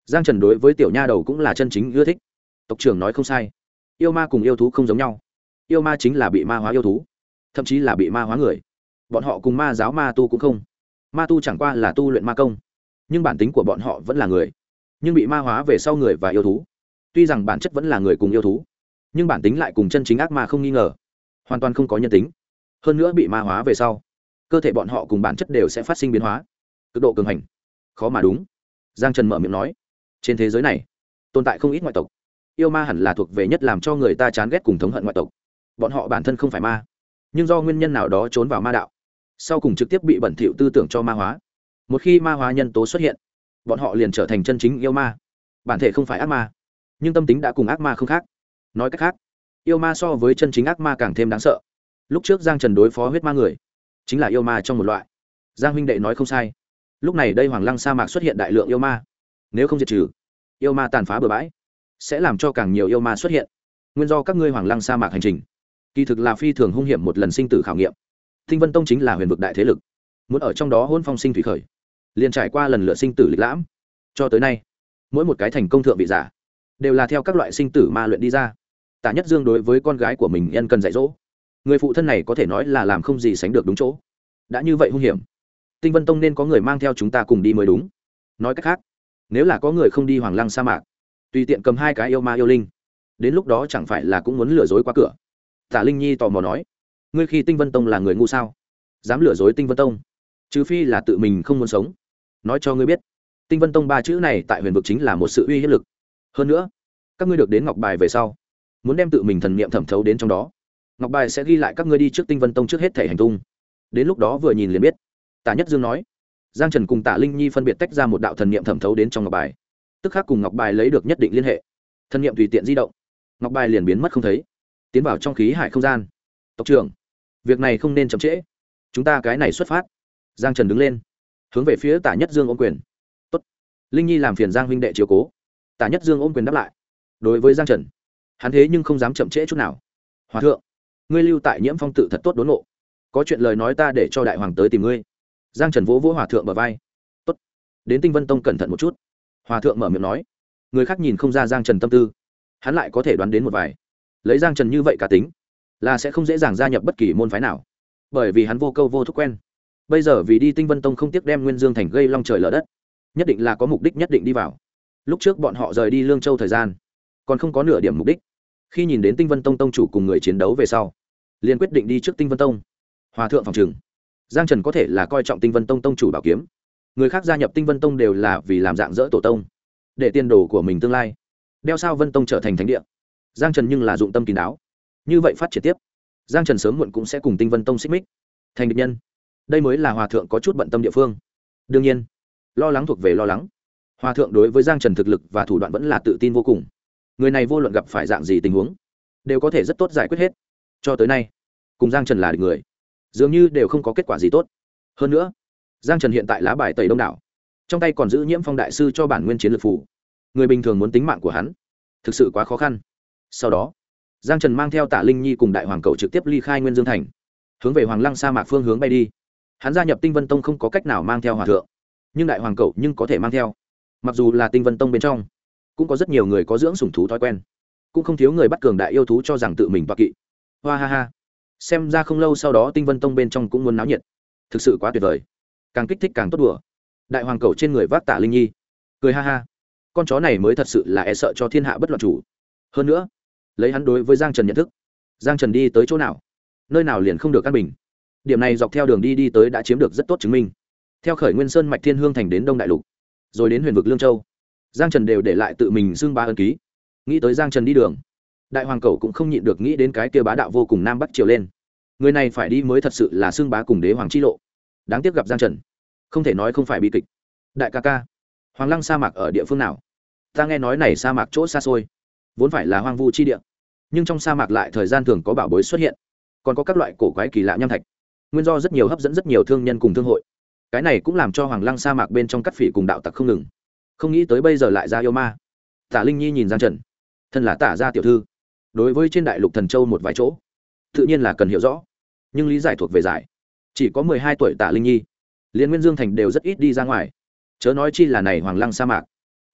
Giang Trần đối với tiểu nha đầu cũng là chân chính ưa thích. Tộc trưởng nói không sai, yêu ma cùng yêu thú không giống nhau. Yêu ma chính là bị ma hóa yêu thú, thậm chí là bị ma hóa người. Bọn họ cùng ma giáo ma tu cũng không. Ma tu chẳng qua là tu luyện ma công, nhưng bản tính của bọn họ vẫn là người, nhưng bị ma hóa về sau người và yêu thú. Tuy rằng bản chất vẫn là người cùng yêu thú, nhưng bản tính lại cùng chân chính ác ma không nghi ngờ, hoàn toàn không có nhân tính. Hơn nữa bị ma hóa về sau, cơ thể bọn họ cùng bản chất đều sẽ phát sinh biến hóa, cực độ cường hành, khó mà đúng. Giang Trần mở miệng nói, trên thế giới này tồn tại không ít ngoại tộc, yêu ma hẳn là thuộc về nhất làm cho người ta chán ghét cùng thống hận ngoại tộc. Bọn họ bản thân không phải ma, nhưng do nguyên nhân nào đó trốn vào ma đạo, sau cùng trực tiếp bị bẩn thỉu tư tưởng cho ma hóa. Một khi ma hóa nhân tố xuất hiện, bọn họ liền trở thành chân chính yêu ma. Bản thể không phải ác ma, nhưng tâm tính đã cùng ác ma không khác. Nói cách khác, yêu ma so với chân chính ác ma càng thêm đáng sợ. Lúc trước Giang Trần đối phó huyết ma người, chính là yêu ma trong một loại. Giang huynh đệ nói không sai. Lúc này đây Hoàng Lăng sa mạc xuất hiện đại lượng yêu ma, nếu không diệt trừ, yêu ma tàn phá bừa bãi, sẽ làm cho càng nhiều yêu ma xuất hiện. Nguyên do các ngươi Hoàng Lăng sa mạc hành trình kỳ thực là phi thường hung hiểm một lần sinh tử khảo nghiệm. Tinh Vân Tông chính là huyền vực đại thế lực, muốn ở trong đó hôn phong sinh thủy khởi, liền trải qua lần lượt sinh tử lịch lãm. Cho tới nay, mỗi một cái thành công thượng vị giả đều là theo các loại sinh tử ma luyện đi ra. Tạ Nhất Dương đối với con gái của mình nhân cần dạy dỗ, người phụ thân này có thể nói là làm không gì sánh được đúng chỗ. Đã như vậy hung hiểm, Tinh Vân Tông nên có người mang theo chúng ta cùng đi mới đúng. Nói cách khác, nếu là có người không đi Hoàng Lăng sa mạc, tùy tiện cầm 2 cái yêu ma yêu linh, đến lúc đó chẳng phải là cũng muốn lừa dối qua cửa. Tạ Linh Nhi tò mò nói, ngươi khi Tinh Vân Tông là người ngu sao, dám lừa dối Tinh Vân Tông? Trừ phi là tự mình không muốn sống. Nói cho ngươi biết, Tinh Vân Tông 3 chữ này tại huyền vực chính là một sự uy hiếp lực. Hơn nữa, các ngươi được đến ngọc bài về sau, muốn đem tự mình thần niệm thẩm thấu đến trong đó, ngọc bài sẽ ghi lại các ngươi đi trước Tinh Vân Tông trước hết thể hành tung, đến lúc đó vừa nhìn liền biết. Tạ Nhất Dương nói. Giang Trần cùng Tạ Linh Nhi phân biệt tách ra một đạo thần niệm thẩm thấu đến trong ngọc bài, tức khắc cùng ngọc bài lấy được nhất định liên hệ. Thần niệm tùy tiện di động, ngọc bài liền biến mất không thấy, tiến vào trong khí hải không gian. Tộc trưởng, việc này không nên chậm trễ, chúng ta cái này xuất phát. Giang Trần đứng lên, hướng về phía Tạ Nhất Dương ôm quyền. Tốt. Linh Nhi làm phiền Giang huynh đệ chiếu cố. Tạ Nhất Dương ôm quyền đáp lại. Đối với Giang Trần, hắn thế nhưng không dám chậm trễ chút nào. Hòa thượng, ngươi lưu tại Nhiễm Phong tự thật tốt đốn ngộ, có chuyện lời nói ta để cho đại hoàng tới tìm ngươi. Giang Trần vỗ vỗ hòa thượng bờ vai. Tốt. Đến Tinh Vân Tông cẩn thận một chút. Hòa thượng mở miệng nói. Người khác nhìn không ra Giang Trần tâm tư, hắn lại có thể đoán đến một vài. Lấy Giang Trần như vậy cá tính, là sẽ không dễ dàng gia nhập bất kỳ môn phái nào, bởi vì hắn vô câu vô thúc quen. Bây giờ vì đi Tinh Vân Tông không tiếc đem Nguyên Dương thành gây long trời lở đất, nhất định là có mục đích nhất định đi vào. Lúc trước bọn họ rời đi Lương Châu thời gian, còn không có nửa điểm mục đích. Khi nhìn đến Tinh Vân Tông tông chủ cùng người chiến đấu về sau, liền quyết định đi trước Tinh Vân Tông. Hòa thượng phòng trừng, Giang Trần có thể là coi trọng Tinh Vân Tông tông chủ bảo kiếm, người khác gia nhập Tinh Vân Tông đều là vì làm dạng dỡ tổ tông, để tiền đồ của mình tương lai đeo sao Vân Tông trở thành thánh địa. Giang Trần nhưng là dụng tâm kín đáo, như vậy phát triển tiếp, Giang Trần sớm muộn cũng sẽ cùng Tinh Vân Tông xích mích thành địch nhân. Đây mới là hòa thượng có chút bận tâm địa phương. Đương nhiên, lo lắng thuộc về lo lắng, hòa thượng đối với Giang Trần thực lực và thủ đoạn vẫn là tự tin vô cùng. Người này vô luận gặp phải dạng gì tình huống, đều có thể rất tốt giải quyết hết. Cho tới nay, cùng Giang Trần là địch người, dường như đều không có kết quả gì tốt. Hơn nữa, Giang Trần hiện tại lá bài tẩy đông đảo, trong tay còn giữ Nhiễm Phong đại sư cho bản nguyên chiến lược phù. Người bình thường muốn tính mạng của hắn, thực sự quá khó khăn. Sau đó, Giang Trần mang theo Tạ Linh Nhi cùng Đại Hoàng Cẩu trực tiếp ly khai Nguyên Dương thành, hướng về Hoàng Lăng sa mạc phương hướng bay đi. Hắn gia nhập Tinh Vân Tông không có cách nào mang theo hòa thượng, nhưng Đại Hoàng Cẩu nhưng có thể mang theo. Mặc dù là Tinh Vân Tông bên trong, cũng có rất nhiều người có dưỡng sủng thú thói quen, cũng không thiếu người bắt cường đại yêu thú cho rằng tự mình toa kỵ. Hoa ha ha. Xem ra không lâu sau đó Tinh Vân Tông bên trong cũng muốn náo nhiệt, thực sự quá tuyệt vời, càng kích thích càng tốt đùa. Đại Hoàng Cẩu trên người vác Tạ Linh Nhi, cười ha ha. Con chó này mới thật sự là e sợ cho thiên hạ bất loạn chủ. Hơn nữa, lấy hắn đối với Giang Trần nhận thức, Giang Trần đi tới chỗ nào, nơi nào liền không được căn bình. Điểm này dọc theo đường đi tới đã chiếm được rất tốt chứng minh. Theo khởi Nguyên Sơn mạch Thiên Hương thành đến Đông Đại Lục, rồi đến huyền vực Lương Châu, Giang Trần đều để lại tự mình xưng bá ân ký. Nghĩ tới Giang Trần đi đường, Đại Hoàng Cẩu cũng không nhịn được nghĩ đến cái kia bá đạo vô cùng Nam Bắc triều lên. Người này phải đi mới thật sự là xưng bá cùng đế hoàng chi lộ. Đáng tiếc gặp Giang Trần, không thể nói không phải bi kịch. Đại ca ca, Hoàng Lăng sa mạc ở địa phương nào? Ta nghe nói này sa mạc chỗ xa xôi, vốn phải là hoang vu chi địa, nhưng trong sa mạc lại thời gian thường có bảo bối xuất hiện, còn có các loại cổ quái kỳ lạ nham thạch, nguyên do rất nhiều hấp dẫn rất nhiều thương nhân cùng thương hội. Cái này cũng làm cho Hoàng Lăng sa mạc bên trong cắt phỉ cùng đạo tặc không ngừng. Không nghĩ tới bây giờ lại ra yêu ma. Tạ Linh Nhi nhìn Giang Trần, thân là Tạ gia tiểu thư, đối với trên đại lục Thần Châu một vài chỗ, tự nhiên là cần hiểu rõ, nhưng lý giải thuộc về giải. Chỉ có 12 tuổi Tạ Linh Nhi, liên Nguyên Dương thành đều rất ít đi ra ngoài, chớ nói chi là này Hoàng Lăng sa mạc.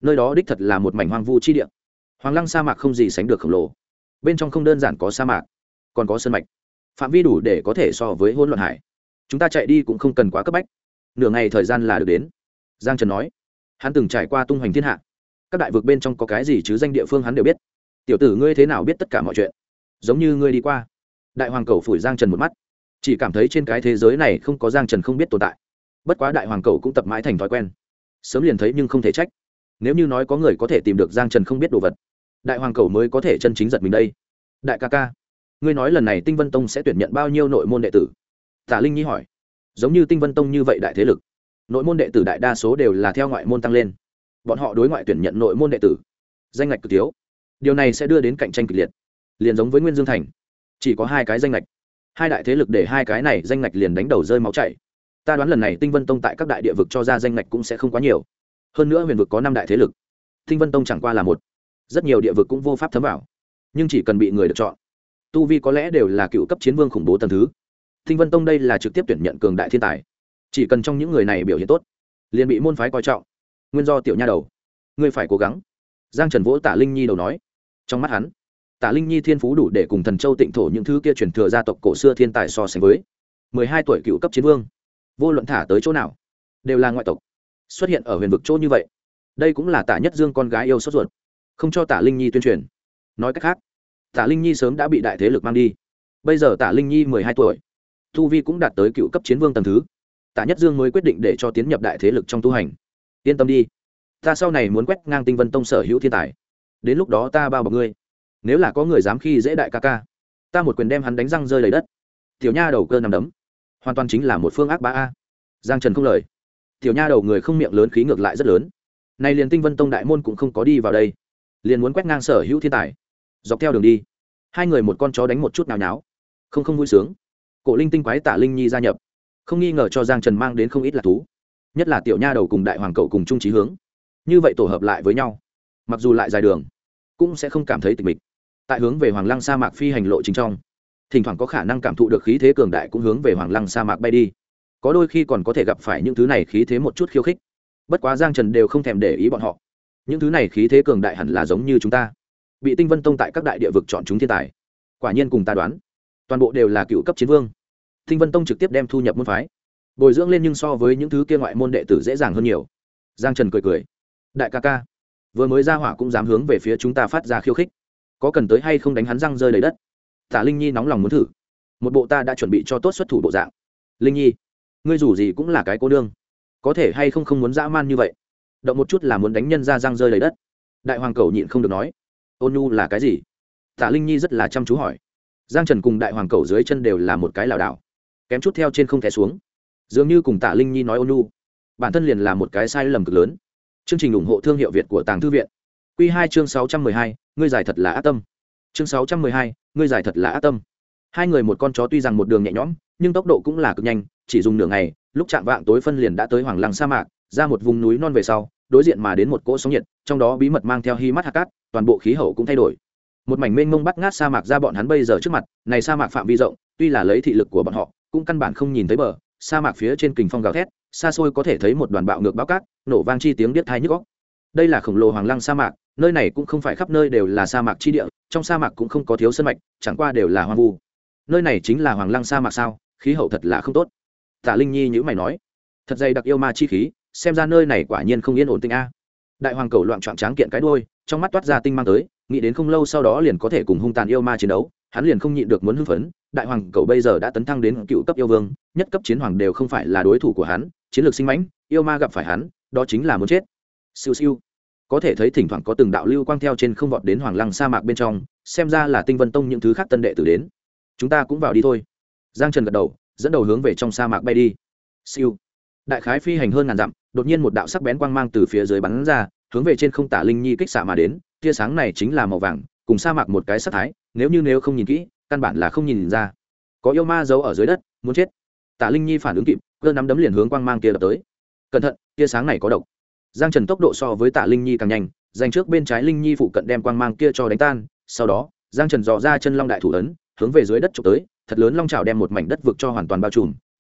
nơi đó đích thật là một mảnh hoang vu chi địa. Hoàng lăng sa mạc không gì sánh được khổng lồ, bên trong không đơn giản có sa mạc, còn có sơn mạch, phạm vi đủ để có thể so với hỗn loạn hải. Chúng ta chạy đi cũng không cần quá cấp bách, nửa ngày thời gian là được đến. Giang Trần nói, hắn từng trải qua tung hoành thiên hạ, các đại vực bên trong có cái gì chứ danh địa phương hắn đều biết. Tiểu tử ngươi thế nào biết tất cả mọi chuyện? Giống như ngươi đi qua. Đại hoàng cầu phủi Giang Trần một mắt, chỉ cảm thấy trên cái thế giới này không có Giang Trần không biết tồn tại. Bất quá đại hoàng cầu cũng tập mãi thành thói quen, sớm liền thấy nhưng không thể trách. Nếu như nói có người có thể tìm được Giang Trần không biết đồ vật, đại hoàng cầu mới có thể chân chính giật mình đây. Đại ca ca, ngươi nói lần này Tinh Vân Tông sẽ tuyển nhận bao nhiêu nội môn đệ tử? Tả Linh Nhi hỏi. Giống như Tinh Vân Tông như vậy đại thế lực, nội môn đệ tử đại đa số đều là theo ngoại môn tăng lên, bọn họ đối ngoại tuyển nhận nội môn đệ tử danh ngạch cực thiếu, điều này sẽ đưa đến cạnh tranh kịch liệt. Liền giống với Nguyên Dương Thành, chỉ có 2 cái danh ngạch, 2 đại thế lực để 2 cái này danh ngạch liền đánh đầu rơi máu chảy. Ta đoán lần này Tinh Vân Tông tại các đại địa vực cho ra danh ngạch cũng sẽ không quá nhiều. Hơn nữa huyền vực có 5 đại thế lực, Tinh Vân Tông chẳng qua là một, rất nhiều địa vực cũng vô pháp thấm vào. Nhưng chỉ cần bị người được chọn, tu vi có lẽ đều là cựu cấp chiến vương khủng bố tầng thứ. Tinh Vân Tông đây là trực tiếp tuyển nhận cường đại thiên tài, chỉ cần trong những người này biểu hiện tốt, liền bị môn phái coi trọng. Nguyên do tiểu nha đầu, ngươi phải cố gắng. Giang Trần vỗ Tả Linh Nhi đầu nói. Trong mắt hắn, Tả Linh Nhi thiên phú đủ để cùng Thần Châu Tịnh Thổ những thứ kia truyền thừa gia tộc cổ xưa thiên tài so sánh với. 12 tuổi cựu cấp chiến vương, vô luận thả tới chỗ nào đều là ngoại tộc, xuất hiện ở huyền vực chỗ như vậy, đây cũng là Tả Nhất Dương con gái yêu sốt ruột, không cho Tả Linh Nhi tuyên truyền. Nói cách khác, Tả Linh Nhi sớm đã bị đại thế lực mang đi. Bây giờ Tả Linh Nhi 12 tuổi, tu vi cũng đạt tới cựu cấp chiến vương tầng thứ. Tả Nhất Dương mới quyết định để cho tiến nhập đại thế lực trong tu hành. Yên tâm đi, ta sau này muốn quét ngang Tinh Vân Tông sở hữu thiên tài, đến lúc đó ta bao bọc ngươi. Nếu là có người dám khi dễ đại ca ca, ta một quyền đem hắn đánh răng rơi đầy đất. Tiểu nha đầu cơ nằm đấm, hoàn toàn chính là một phương ác bá a. Giang Trần không lời. Tiểu nha đầu người không miệng lớn khí ngược lại rất lớn. Nay liền Tinh Vân Tông đại môn cũng không có đi vào đây, liền muốn quét ngang sở hữu thiên tài. Dọc theo đường đi, 2 người một con chó đánh một chút nào nháo, không vui sướng. Cổ linh tinh quái Tả Linh Nhi gia nhập, không nghi ngờ cho Giang Trần mang đến không ít là thú, nhất là tiểu nha đầu cùng đại hoàng cậu cùng chung chí hướng, như vậy tổ hợp lại với nhau, mặc dù lại dài đường cũng sẽ không cảm thấy tịch mịch. Tại hướng về Hoàng Lăng sa mạc phi hành lộ trình trong, thỉnh thoảng có khả năng cảm thụ được khí thế cường đại cũng hướng về Hoàng Lăng sa mạc bay đi, có đôi khi còn có thể gặp phải những thứ này khí thế một chút khiêu khích. Bất quá Giang Trần đều không thèm để ý bọn họ, những thứ này khí thế cường đại hẳn là giống như chúng ta, bị Tinh Vân Tông tại các đại địa vực chọn chúng thiên tài, quả nhiên cùng ta đoán, toàn bộ đều là cựu cấp chiến vương. Tinh Vân Tông trực tiếp đem thu nhập môn phái, bồi dưỡng lên, nhưng so với những thứ kia ngoại môn đệ tử dễ dàng hơn nhiều. Giang Trần cười cười, đại ca ca, vừa mới ra hỏa cũng dám hướng về phía chúng ta phát ra khiêu khích, có cần tới hay không đánh hắn răng rơi đầy đất? Tả Linh Nhi nóng lòng muốn thử, một bộ ta đã chuẩn bị cho tốt xuất thủ bộ dạng. Linh Nhi, ngươi dù gì cũng là cái cô đương, có thể hay không muốn dã man như vậy, động một chút là muốn đánh nhân ra răng rơi đầy đất. Đại hoàng cầu nhịn không được nói. Ôn nhu là cái gì? Tả Linh Nhi rất là chăm chú hỏi. Giang Trần cùng đại hoàng cầu dưới chân đều là một cái lảo đảo, kém chút theo trên không té xuống, dường như cùng Tả Linh Nhi nói ôn nhu, bản thân liền là một cái sai lầm cực lớn. Chương trình ủng hộ thương hiệu Việt của Tàng Thư viện. Quy 2 chương 612, ngươi giải thật là ác tâm. Chương 612, ngươi giải thật là ác tâm. 2 người một con chó tuy rằng một đường nhẹ nhõm, nhưng tốc độ cũng là cực nhanh, chỉ dùng nửa ngày, lúc chạm vạng tối phân liền đã tới Hoàng Lăng sa mạc, ra một vùng núi non về sau, đối diện mà đến một cỗ sóng nhiệt, trong đó bí mật mang theo hi mắt hạt cát, toàn bộ khí hậu cũng thay đổi. Một mảnh mênh mông bắt ngát sa mạc ra bọn hắn bây giờ trước mặt, này sa mạc phạm vi rộng, tuy là lấy thị lực của bọn họ, cũng căn bản không nhìn thấy bờ, sa mạc phía trên kình phong gào thét, xa xôi có thể thấy một đoàn bạo ngược bão cát, nổ vang chi tiếng điếc tai nhức óc. Đây là khổng lồ Hoàng Lăng sa mạc, nơi này cũng không phải khắp nơi đều là sa mạc chi địa, trong sa mạc cũng không có thiếu sơn mạch, chẳng qua đều là hoang vu. Nơi này chính là Hoàng Lăng sa mạc sao? Khí hậu thật là không tốt. Tả Linh Nhi nhíu mày nói, thật dày đặc yêu ma chi khí, xem ra nơi này quả nhiên không yên ổn tĩnh a. Đại hoàng cầu loạn choạng tráng kiện cái đuôi, trong mắt toát ra tinh mang tới, nghĩ đến không lâu sau đó liền có thể cùng hung tàn yêu ma chiến đấu, hắn liền không nhịn được muốn hưng phấn. Đại hoàng cầu bây giờ đã tấn thăng đến cựu cấp yêu vương, nhất cấp chiến hoàng đều không phải là đối thủ của hắn, chiến lược sinh mãnh, yêu ma gặp phải hắn, đó chính là muốn chết. Siêu siêu, có thể thấy thỉnh thoảng có từng đạo lưu quang theo trên không vọt đến Hoàng Lăng sa mạc bên trong, xem ra là Tinh Vân Tông những thứ khác tân đệ tử đến. Chúng ta cũng vào đi thôi. Giang Trần gật đầu, dẫn đầu hướng về trong sa mạc bay đi. Siêu, đại khái phi hành hơn ngàn dặm, đột nhiên một đạo sắc bén quang mang từ phía dưới bắn ra, hướng về trên không. Tả Linh Nhi kích xạ mà đến, tia sáng này chính là màu vàng, cùng sa mạc một cái sắc thái, nếu không nhìn kỹ, căn bản là không nhìn ra. Có yêu ma giấu ở dưới đất, muốn chết. Tả Linh Nhi phản ứng kịp, cơ nắm đấm liền hướng quang mang kia đập tới. Cẩn thận, tia sáng này có độc. Giang Trần tốc độ so với Tả Linh Nhi càng nhanh, giành trước bên trái Linh Nhi phụ cận đem quang mang kia cho đánh tan, sau đó, Giang Trần dò ra chân long đại thủ ấn, hướng về dưới đất chụp tới, thật lớn long chảo đem một mảnh đất vực cho hoàn toàn bao trùm,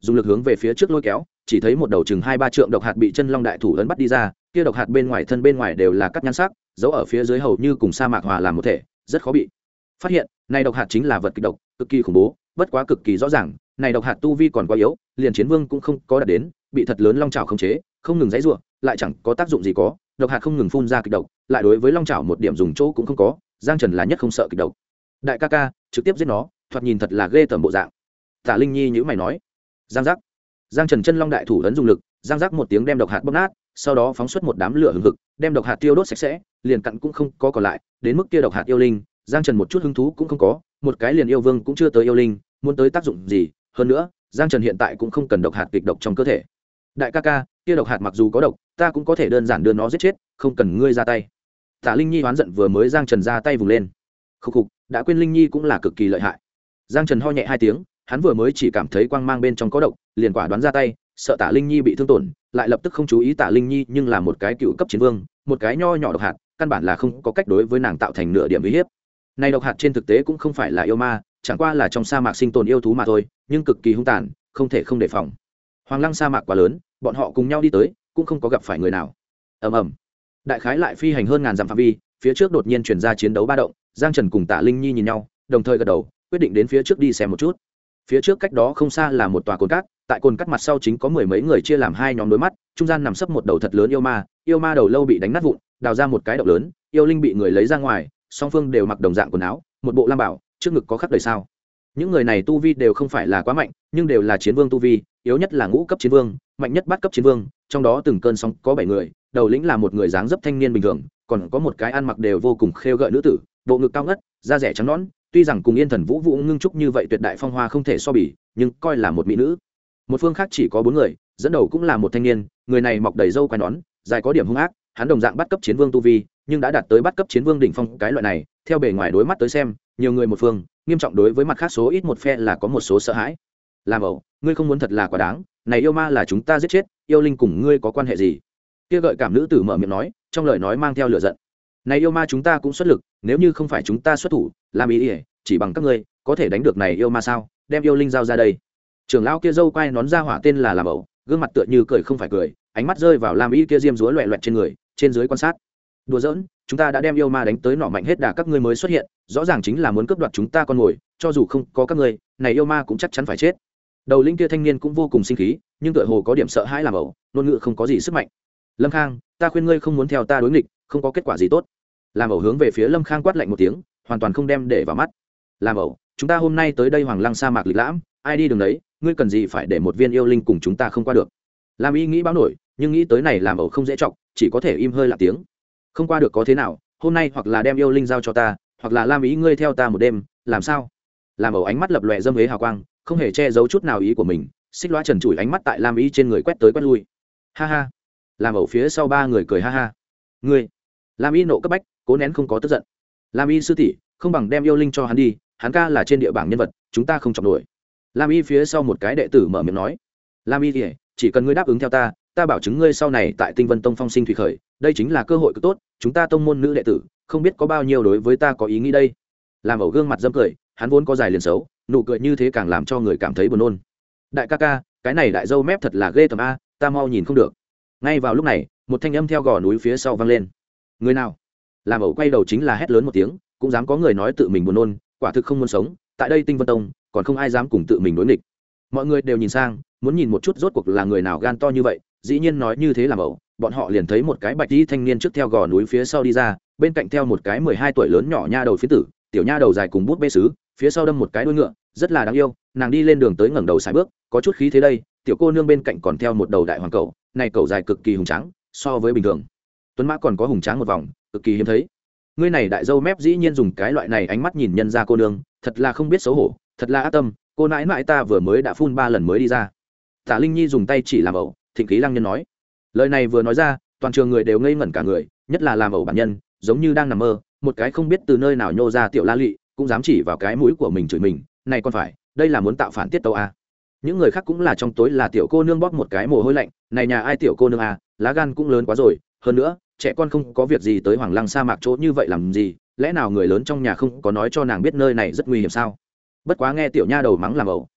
dùng lực hướng về phía trước lôi kéo, chỉ thấy một đầu chừng 2-3 trượng độc hạt bị chân long đại thủ ấn bắt đi ra, kia độc hạt bên ngoài thân bên ngoài đều là cắt nhăn sắc, giấu ở phía dưới hầu như cùng sa mạc hòa làm một thể, rất khó bị phát hiện. Này độc hạt chính là vật kịch độc, cực kỳ khủng bố, bất quá cực kỳ rõ ràng, này độc hạt tu vi còn quá yếu, liền chiến vương cũng không có đạt đến, bị thật lớn long chảo khống chế, không ngừng giãy giụa, lại chẳng có tác dụng gì có, độc hạt không ngừng phun ra kịch độc, lại đối với long chảo một điểm dùng chỗ cũng không có, Giang Trần là nhất không sợ kịch độc. Đại ca ca, trực tiếp giết nó, thoạt nhìn thật là ghê tởm bộ dạng. Tả Linh Nhi nhíu mày nói. Giang giác. Giang Trần chân long đại thủ ấn dùng lực, giang giác một tiếng đem độc hạt bóp nát, sau đó phóng xuất một đám lửa hừng hực, đem độc hạt tiêu đốt sạch sẽ, liền cặn cũng không có còn lại, đến mức kia độc hạt yêu linh, Giang Trần một chút hứng thú cũng không có, một cái liền yêu vương cũng chưa tới yêu linh, muốn tới tác dụng gì, hơn nữa, Giang Trần hiện tại cũng không cần độc hạt kịch độc trong cơ thể. Đại ca ca, kia độc hạt mặc dù có độc, ta cũng có thể đơn giản đưa nó giết chết, không cần ngươi ra tay. Tả Linh Nhi oán giận vừa mới Giang Trần ra tay vùng lên. Khục khục, đã quên Linh Nhi cũng là cực kỳ lợi hại. Giang Trần ho nhẹ 2 tiếng, hắn vừa mới chỉ cảm thấy quang mang bên trong có độc, liền quả đoán ra tay, sợ Tả Linh Nhi bị thương tổn, lại lập tức không chú ý Tả Linh Nhi nhưng là một cái cựu cấp chiến vương, một cái nho nhỏ độc hạt, căn bản là không có cách đối với nàng tạo thành nửa điểm uy hiếp. Này độc hạt trên thực tế cũng không phải là yêu ma, chẳng qua là trong sa mạc sinh tồn yêu thú mà thôi, nhưng cực kỳ hung tàn, không thể không đề phòng. Hoàng Lăng sa mạc quá lớn, bọn họ cùng nhau đi tới, cũng không có gặp phải người nào. Ầm ầm. Đại khái lại phi hành hơn ngàn dặm phạm vi, phía trước đột nhiên truyền ra chiến đấu ba động, Giang Trần cùng Tả Linh Nhi nhìn nhau, đồng thời gật đầu, quyết định đến phía trước đi xem một chút. Phía trước cách đó không xa là một tòa cồn cát, tại cồn cát mặt sau chính có mười mấy người chia làm hai nhóm đối mắt, trung gian nằm sấp một đầu thật lớn yêu ma đầu lâu bị đánh nát vụn, đào ra một cái động lớn, yêu linh bị người lấy ra ngoài, song phương đều mặc đồng dạng quần áo, một bộ lam bảo, trước ngực có khắc đầy sao. Những người này tu vi đều không phải là quá mạnh, nhưng đều là chiến vương tu vi, yếu nhất là ngũ cấp chiến vương, mạnh nhất bát cấp chiến vương, trong đó từng cơn sóng có 7 người, đầu lĩnh là một người dáng dấp thanh niên bình thường, còn có một cái ăn mặc đều vô cùng khêu gợi nữ tử, bộ ngực cao ngất, da rẻ trắng nõn, tuy rằng cùng Yên Thần Vũ Vũ ngưng trúc như vậy tuyệt đại phong hoa không thể so bì, nhưng coi là một mỹ nữ. Một phương khác chỉ có 4 người, dẫn đầu cũng là một thanh niên, người này mọc đầy râu quai nón, dài có điểm hung ác, hắn đồng dạng bắt cấp chiến vương tu vi, nhưng đã đạt tới bắt cấp chiến vương đỉnh phong cái loại này, theo bề ngoài đối mắt tới xem, nhiều người một phương, nghiêm trọng đối với mặt khác số ít một phe là có một số sợ hãi. Làm ẩu, ngươi không muốn thật là quá đáng, này yêu ma là chúng ta giết chết, yêu linh cùng ngươi có quan hệ gì? Kia gợi cảm nữ tử mở miệng nói, trong lời nói mang theo lửa giận. Này yêu ma chúng ta cũng xuất lực, nếu như không phải chúng ta xuất thủ, làm ý ỉa, chỉ bằng các ngươi có thể đánh được này yêu ma sao? Đem yêu linh giao ra đây. Trưởng lão kia râu quai nón ra hỏa tên là Làm ẩu, gương mặt tựa như cười không phải cười, ánh mắt rơi vào Lam Y kia diêm dúa loẹt loẹt trên người, trên dưới quan sát. Đùa giỡn, chúng ta đã đem yêu ma đánh tới nỏ mạnh hết đà, các ngươi mới xuất hiện, rõ ràng chính là muốn cướp đoạt chúng ta con mồi, cho dù không có các ngươi, này yêu ma cũng chắc chắn phải chết. Đầu linh kia thanh niên cũng vô cùng sinh khí, nhưng tựa hồ có điểm sợ hãi Làm ẩu, ngôn ngữ không có gì sức mạnh. Lâm Khang, ta khuyên ngươi không muốn theo ta đối nghịch, không có kết quả gì tốt. Làm ẩu hướng về phía Lâm Khang quát lạnh một tiếng, hoàn toàn không đem để vào mắt. Làm ẩu, chúng ta hôm nay tới đây Hoàng Lăng sa mạc lịch lãm, ai đi đường đấy, ngươi cần gì phải để một viên yêu linh cùng chúng ta không qua được? Làm Y nghĩ báo nổi, nhưng nghĩ tới này Làm ẩu không dễ trọng, chỉ có thể im hơi lặng tiếng. Không qua được có thế nào, hôm nay hoặc là đem yêu linh giao cho ta, hoặc là Lam Ý ngươi theo ta một đêm, làm sao? Làm ẩu ánh mắt lập lòe dâm hế hào quang, không hề che giấu chút nào ý của mình, xích loa trần trụi ánh mắt tại Lam Ý trên người quét tới quét lui. Ha ha. Làm ẩu phía sau 3 người cười ha ha. Ngươi. Lam Ý nộ cấp bách, cố nén không có tức giận. Lam Y sư tỷ, không bằng đem yêu linh cho hắn đi, hắn ca là trên địa bảng nhân vật, chúng ta không chọc nổi. Lam Y phía sau một cái đệ tử mở miệng nói. Lam Y thì chỉ cần ngươi đáp ứng theo ta, ta bảo chứng ngươi sau này tại Tinh Vân Tông phong sinh thủy khởi, đây chính là cơ hội cực tốt, chúng ta tông môn nữ đệ tử, không biết có bao nhiêu đối với ta có ý nghĩ đây. Làm ẩu gương mặt dâm cười, hắn vốn có dài liền xấu, nụ cười như thế càng làm cho người cảm thấy buồn nôn. Đại ca ca, cái này đại dâu mép thật là ghê tởm a, ta mau nhìn không được. Ngay vào lúc này, một thanh âm theo gò núi phía sau vang lên. Người nào? Làm ẩu quay đầu chính là hét lớn một tiếng, cũng dám có người nói tự mình buồn nôn, quả thực không muốn sống, tại đây Tinh Vân Tông, còn không ai dám cùng tự mình đối nghịch. Mọi người đều nhìn sang, muốn nhìn một chút rốt cuộc là người nào gan to như vậy, dĩ nhiên nói như thế Làm ẩu, bọn họ liền thấy một cái bạch y thanh niên trước theo gò núi phía sau đi ra, bên cạnh theo một cái 12 tuổi lớn nhỏ nha đầu phiến tử, tiểu nha đầu dài cùng bút bê sứ, phía sau đâm một cái đuôi ngựa, rất là đáng yêu, nàng đi lên đường tới ngẩng đầu sải bước, có chút khí thế đây, tiểu cô nương bên cạnh còn theo một đầu đại hoàng cẩu, này cẩu dài cực kỳ hùng tráng, so với bình thường tuấn mã còn có hùng tráng một vòng, cực kỳ hiếm thấy. Ngươi này đại dâu mép dĩ nhiên dùng cái loại này ánh mắt nhìn nhân ra cô nương, thật là không biết xấu hổ, thật là ác tâm, cô nãi nãi ta vừa mới đã phun 3 lần mới đi ra. Tả Linh Nhi dùng tay chỉ Làm ẩu, thịnh khí lăng nhân nói. Lời này vừa nói ra, toàn trường người đều ngây ngẩn cả người, nhất là Làm ẩu bản nhân, giống như đang nằm mơ, một cái không biết từ nơi nào nhô ra tiểu la lị, cũng dám chỉ vào cái mũi của mình chửi mình, này còn phải, đây là muốn tạo phản tiết tấu à. Những người khác cũng là trong tối là tiểu cô nương bóp một cái mồ hôi lạnh, này nhà ai tiểu cô nương à, lá gan cũng lớn quá rồi, hơn nữa, trẻ con không có việc gì tới Hoàng Lăng sa mạc chỗ như vậy làm gì, lẽ nào người lớn trong nhà không có nói cho nàng biết nơi này rất nguy hiểm sao? Bất quá nghe tiểu nha đầu mắng Làm ẩu,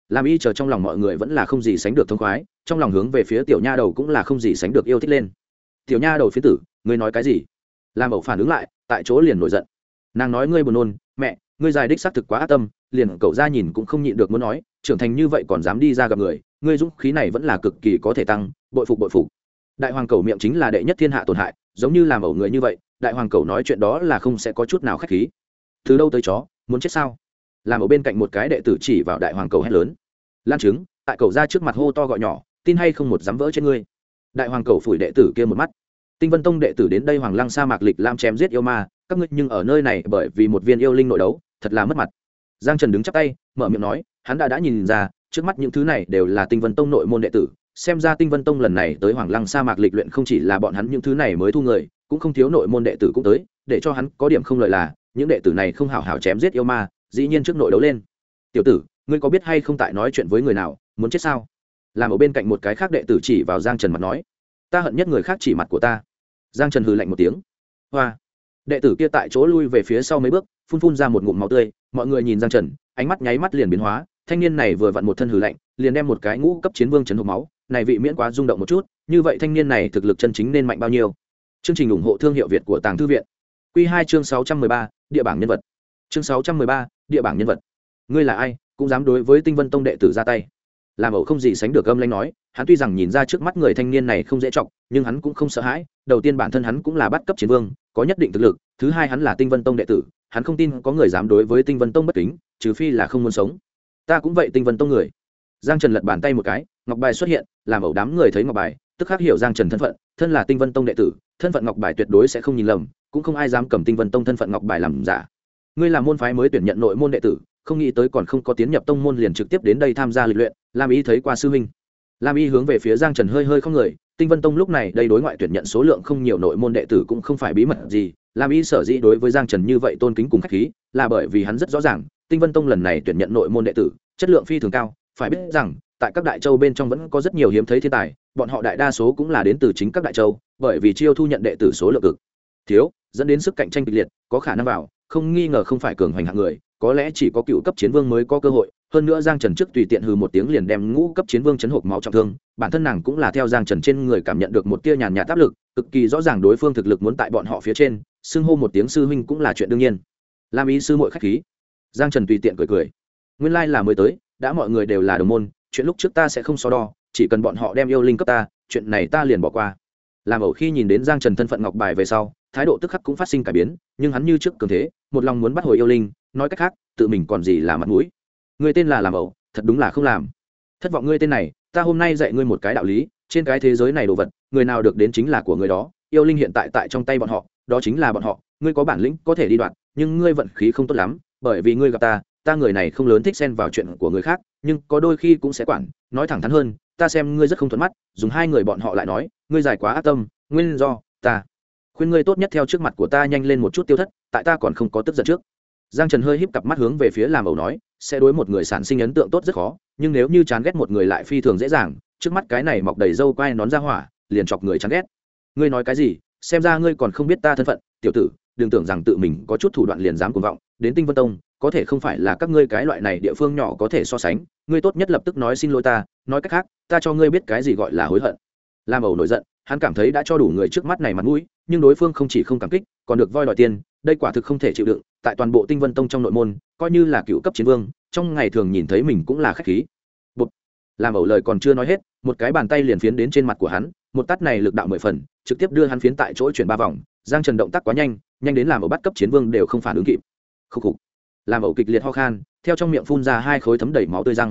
làm y chờ trong lòng mọi người vẫn là không gì sánh được thông khoái, trong lòng hướng về phía tiểu nha đầu cũng là không gì sánh được yêu thích lên. Tiểu nha đầu phiến tử, ngươi nói cái gì? Làm ẩu phản ứng lại, tại chỗ liền nổi giận. Nàng nói ngươi buồn nôn, mẹ, ngươi dài đích xác thực quá ác tâm, liền cậu ra nhìn cũng không nhịn được muốn nói, trưởng thành như vậy còn dám đi ra gặp người, ngươi dũng khí này vẫn là cực kỳ có thể tăng, bội phục bội phục. Đại hoàng cẩu miệng chính là đệ nhất thiên hạ tổn hại, giống như làm ẩu người như vậy, đại hoàng cẩu nói chuyện đó là không sẽ có chút nào khách khí. Từ đâu tới chó, muốn chết sao? Làm ở bên cạnh một cái đệ tử chỉ vào đại hoàng cẩu hét lớn. Lan trứng, tại cẩu ra trước mặt hô to gọi nhỏ, tin hay không một dám vỡ trên ngươi. Đại hoàng cẩu phủi đệ tử kia một mắt. Tinh Vân Tông đệ tử đến đây Hoàng Lăng sa mạc lịch lam chém giết yêu ma, các ngươi nhưng ở nơi này bởi vì một viên yêu linh nội đấu, thật là mất mặt. Giang Trần đứng chắp tay, mở miệng nói, hắn đã nhìn ra, trước mắt những thứ này đều là Tinh Vân Tông nội môn đệ tử, xem ra Tinh Vân Tông lần này tới Hoàng Lăng sa mạc lịch luyện không chỉ là bọn hắn những thứ này mới thu người, cũng không thiếu nội môn đệ tử cũng tới, để cho hắn có điểm không lợi là, những đệ tử này không hảo hảo chém giết yêu ma, dĩ nhiên trước nội đấu lên. Tiểu tử, ngươi có biết hay không tại nói chuyện với người nào, muốn chết sao? Làm ở bên cạnh một cái khác đệ tử chỉ vào Giang Trần mặt nói, ta hận nhất người khác chỉ mặt của ta. Giang Trần hừ lạnh một tiếng. Hoa. Đệ tử kia tại chỗ lui về phía sau mấy bước, phun ra một ngụm máu tươi, mọi người nhìn Giang Trần, ánh mắt nháy mắt liền biến hóa, thanh niên này vừa vặn một thân hừ lạnh, liền đem một cái ngũ cấp chiến vương chấn hộc máu, này vị miễn quá rung động một chút, như vậy thanh niên này thực lực chân chính nên mạnh bao nhiêu. Chương trình ủng hộ thương hiệu Việt của Tàng Thư viện. Quy 2 chương 613, địa bảng nhân vật. Chương 613, địa bảng nhân vật. Ngươi là ai, cũng dám đối với Tinh Vân Tông đệ tử ra tay? Làm ẩu không gì sánh được âm lãnh nói, hắn tuy rằng nhìn ra trước mắt người thanh niên này không dễ trọng, nhưng hắn cũng không sợ hãi, đầu tiên bản thân hắn cũng là bắt cấp chiến vương, có nhất định thực lực, thứ hai hắn là Tinh Vân Tông đệ tử, hắn không tin có người dám đối với Tinh Vân Tông bất kính, trừ phi là không muốn sống. Ta cũng vậy Tinh Vân Tông người. Giang Trần lật bàn tay một cái, ngọc bài xuất hiện, làm ẩu đám người thấy ngọc bài, tức khắc hiểu Giang Trần thân phận, thân là Tinh Vân Tông đệ tử, thân phận ngọc bài tuyệt đối sẽ không nhìn lầm, cũng không ai dám cầm Tinh Vân Tông thân phận ngọc bài làm giả. Ngươi là môn phái mới tuyển nhận nội môn đệ tử, không nghĩ tới còn không có tiến nhập tông môn liền trực tiếp đến đây tham gia lịch luyện. Lam Y thấy qua sư huynh. Lam Y hướng về phía Giang Trần hơi không người. Tinh Vân Tông lúc này đây đối ngoại tuyển nhận số lượng không nhiều nội môn đệ tử cũng không phải bí mật gì. Lam Y sở dĩ đối với Giang Trần như vậy tôn kính cùng khách khí, là bởi vì hắn rất rõ ràng, Tinh Vân Tông lần này tuyển nhận nội môn đệ tử, chất lượng phi thường cao. Phải biết rằng, tại các đại châu bên trong vẫn có rất nhiều hiếm thấy thiên tài, bọn họ đại đa số cũng là đến từ chính các đại châu, bởi vì chiêu thu nhận đệ tử số lượng cực thiếu, dẫn đến sức cạnh tranh kịch liệt, có khả năng vào, không nghi ngờ không phải cường hoành hạng người, có lẽ chỉ có cựu cấp chiến vương mới có cơ hội. Hơn nữa Giang Trần trước tùy tiện hừ một tiếng liền đem ngũ cấp chiến vương chấn hộp máu trọng thương, bản thân nàng cũng là theo Giang Trần trên người cảm nhận được một tia nhàn nhạt áp lực, cực kỳ rõ ràng đối phương thực lực muốn tại bọn họ phía trên, xưng hô một tiếng sư huynh cũng là chuyện đương nhiên. Lam Y sư muội khách khí. Giang Trần tùy tiện cười. Nguyên lai là mới tới, đã mọi người đều là đồng môn, chuyện lúc trước ta sẽ không so đo, chỉ cần bọn họ đem yêu linh cấp ta, chuyện này ta liền bỏ qua. Làm ẩu khi nhìn đến Giang Trần thân phận ngọc bài về sau, thái độ tức khắc cũng phát sinh cải biến, nhưng hắn như trước cường thế, một lòng muốn bắt hồi yêu linh, nói cách khác, tự mình còn gì là mặt mũi. Ngươi tên là Làm ẩu, thật đúng là không làm. Thất vọng ngươi tên này, ta hôm nay dạy ngươi một cái đạo lý, trên cái thế giới này đồ vật, người nào được đến chính là của người đó, yêu linh hiện tại tại trong tay bọn họ, đó chính là bọn họ, ngươi có bản lĩnh có thể đi đoạn, nhưng ngươi vận khí không tốt lắm, bởi vì ngươi gặp ta người này không lớn thích xen vào chuyện của người khác, nhưng có đôi khi cũng sẽ quản, nói thẳng thắn hơn, ta xem ngươi rất không thuận mắt, dùng hai người bọn họ lại nói, ngươi dài quá ác tâm, nguyên do ta khuyên ngươi tốt nhất theo trước mặt của ta nhanh lên một chút tiêu thất, tại ta còn không có tức giận trước. Giang Trần hơi híp cặp mắt hướng về phía Làm ẩu nói, sẽ đối một người sản sinh ấn tượng tốt rất khó, nhưng nếu như chán ghét một người lại phi thường dễ dàng, trước mắt cái này mọc đầy râu quai nón ra hỏa, liền chọc người chán ghét. Ngươi nói cái gì? Xem ra ngươi còn không biết ta thân phận, tiểu tử, đừng tưởng rằng tự mình có chút thủ đoạn liền dám cuồng vọng, đến Tinh Vân Tông, có thể không phải là các ngươi cái loại này địa phương nhỏ có thể so sánh, ngươi tốt nhất lập tức nói xin lỗi ta, nói cách khác, ta cho ngươi biết cái gì gọi là hối hận. Làm ẩu nổi giận, hắn cảm thấy đã cho đủ người trước mắt này mặt mũi, nhưng đối phương không chỉ không cảm kích, còn được voi đòi tiền, đây quả thực không thể chịu đựng. Tại toàn bộ Tinh Vân Tông trong nội môn, coi như là cựu cấp chiến vương, trong ngày thường nhìn thấy mình cũng là khách khí. Bụp. Làm ẩu lời còn chưa nói hết, một cái bàn tay liền phiến đến trên mặt của hắn, một tát này lực đạo 10 phần, trực tiếp đưa hắn phiến tại chỗ chuyển 3 vòng. Giang Trần động tác quá nhanh, nhanh đến làm ẩu bắt cấp chiến vương đều không phản ứng kịp. Khục khục. Làm ẩu kịch liệt ho khan, theo trong miệng phun ra 2 khối thấm đầy máu tươi răng.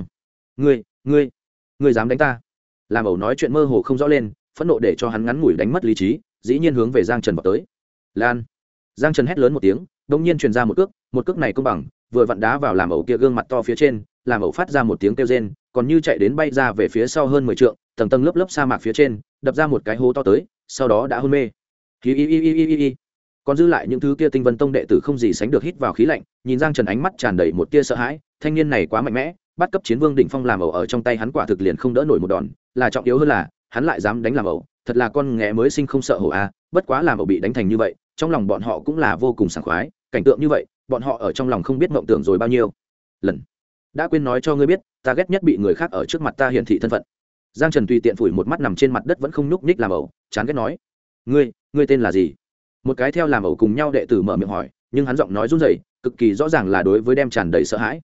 Ngươi dám đánh ta? Làm ẩu nói chuyện mơ hồ không rõ lên, phẫn nộ để cho hắn ngắn ngủi đánh mất lý trí, dĩ nhiên hướng về Giang Trần vào tới. Lan! Giang Trần hét lớn một tiếng, đột nhiên truyền ra một cước này công bằng, vừa vặn đá vào làm ẩu kia gương mặt to phía trên, làm ẩu phát ra một tiếng kêu rên, còn như chạy đến bay ra về phía sau hơn 10 trượng, tầng tầng lớp lớp sa mạc phía trên, đập ra một cái hố to tới, sau đó đã hôn mê. Còn dư lại những thứ kia Tinh Vân Tông đệ tử không gì sánh được hít vào khí lạnh, nhìn Giang Trần ánh mắt tràn đầy một tia sợ hãi, thanh niên này quá mạnh mẽ, bắt cấp chiến vương đỉnh phong làm ẩu ở trong tay hắn quả thực liền không đỡ nổi một đòn, là trọng yếu hơn là, hắn lại dám đánh làm ẩu, thật là con nghé mới sinh không sợ hổ a, bất quá làm ẩu bị đánh thành như vậy, trong lòng bọn họ cũng là vô cùng sảng khoái, cảnh tượng như vậy, bọn họ ở trong lòng không biết mộng tưởng rồi bao nhiêu lần. đã quên nói cho ngươi biết, ta ghét nhất bị người khác ở trước mặt ta hiển thị thân phận. Giang Trần tùy tiện phủi một mắt nằm trên mặt đất vẫn không nhúc nhích làm ẩu, chán ghét nói, ngươi tên là gì? Một cái theo làm ẩu cùng nhau đệ tử mở miệng hỏi, nhưng hắn giọng nói run rẩy, cực kỳ rõ ràng là đối với đem tràn đầy sợ hãi.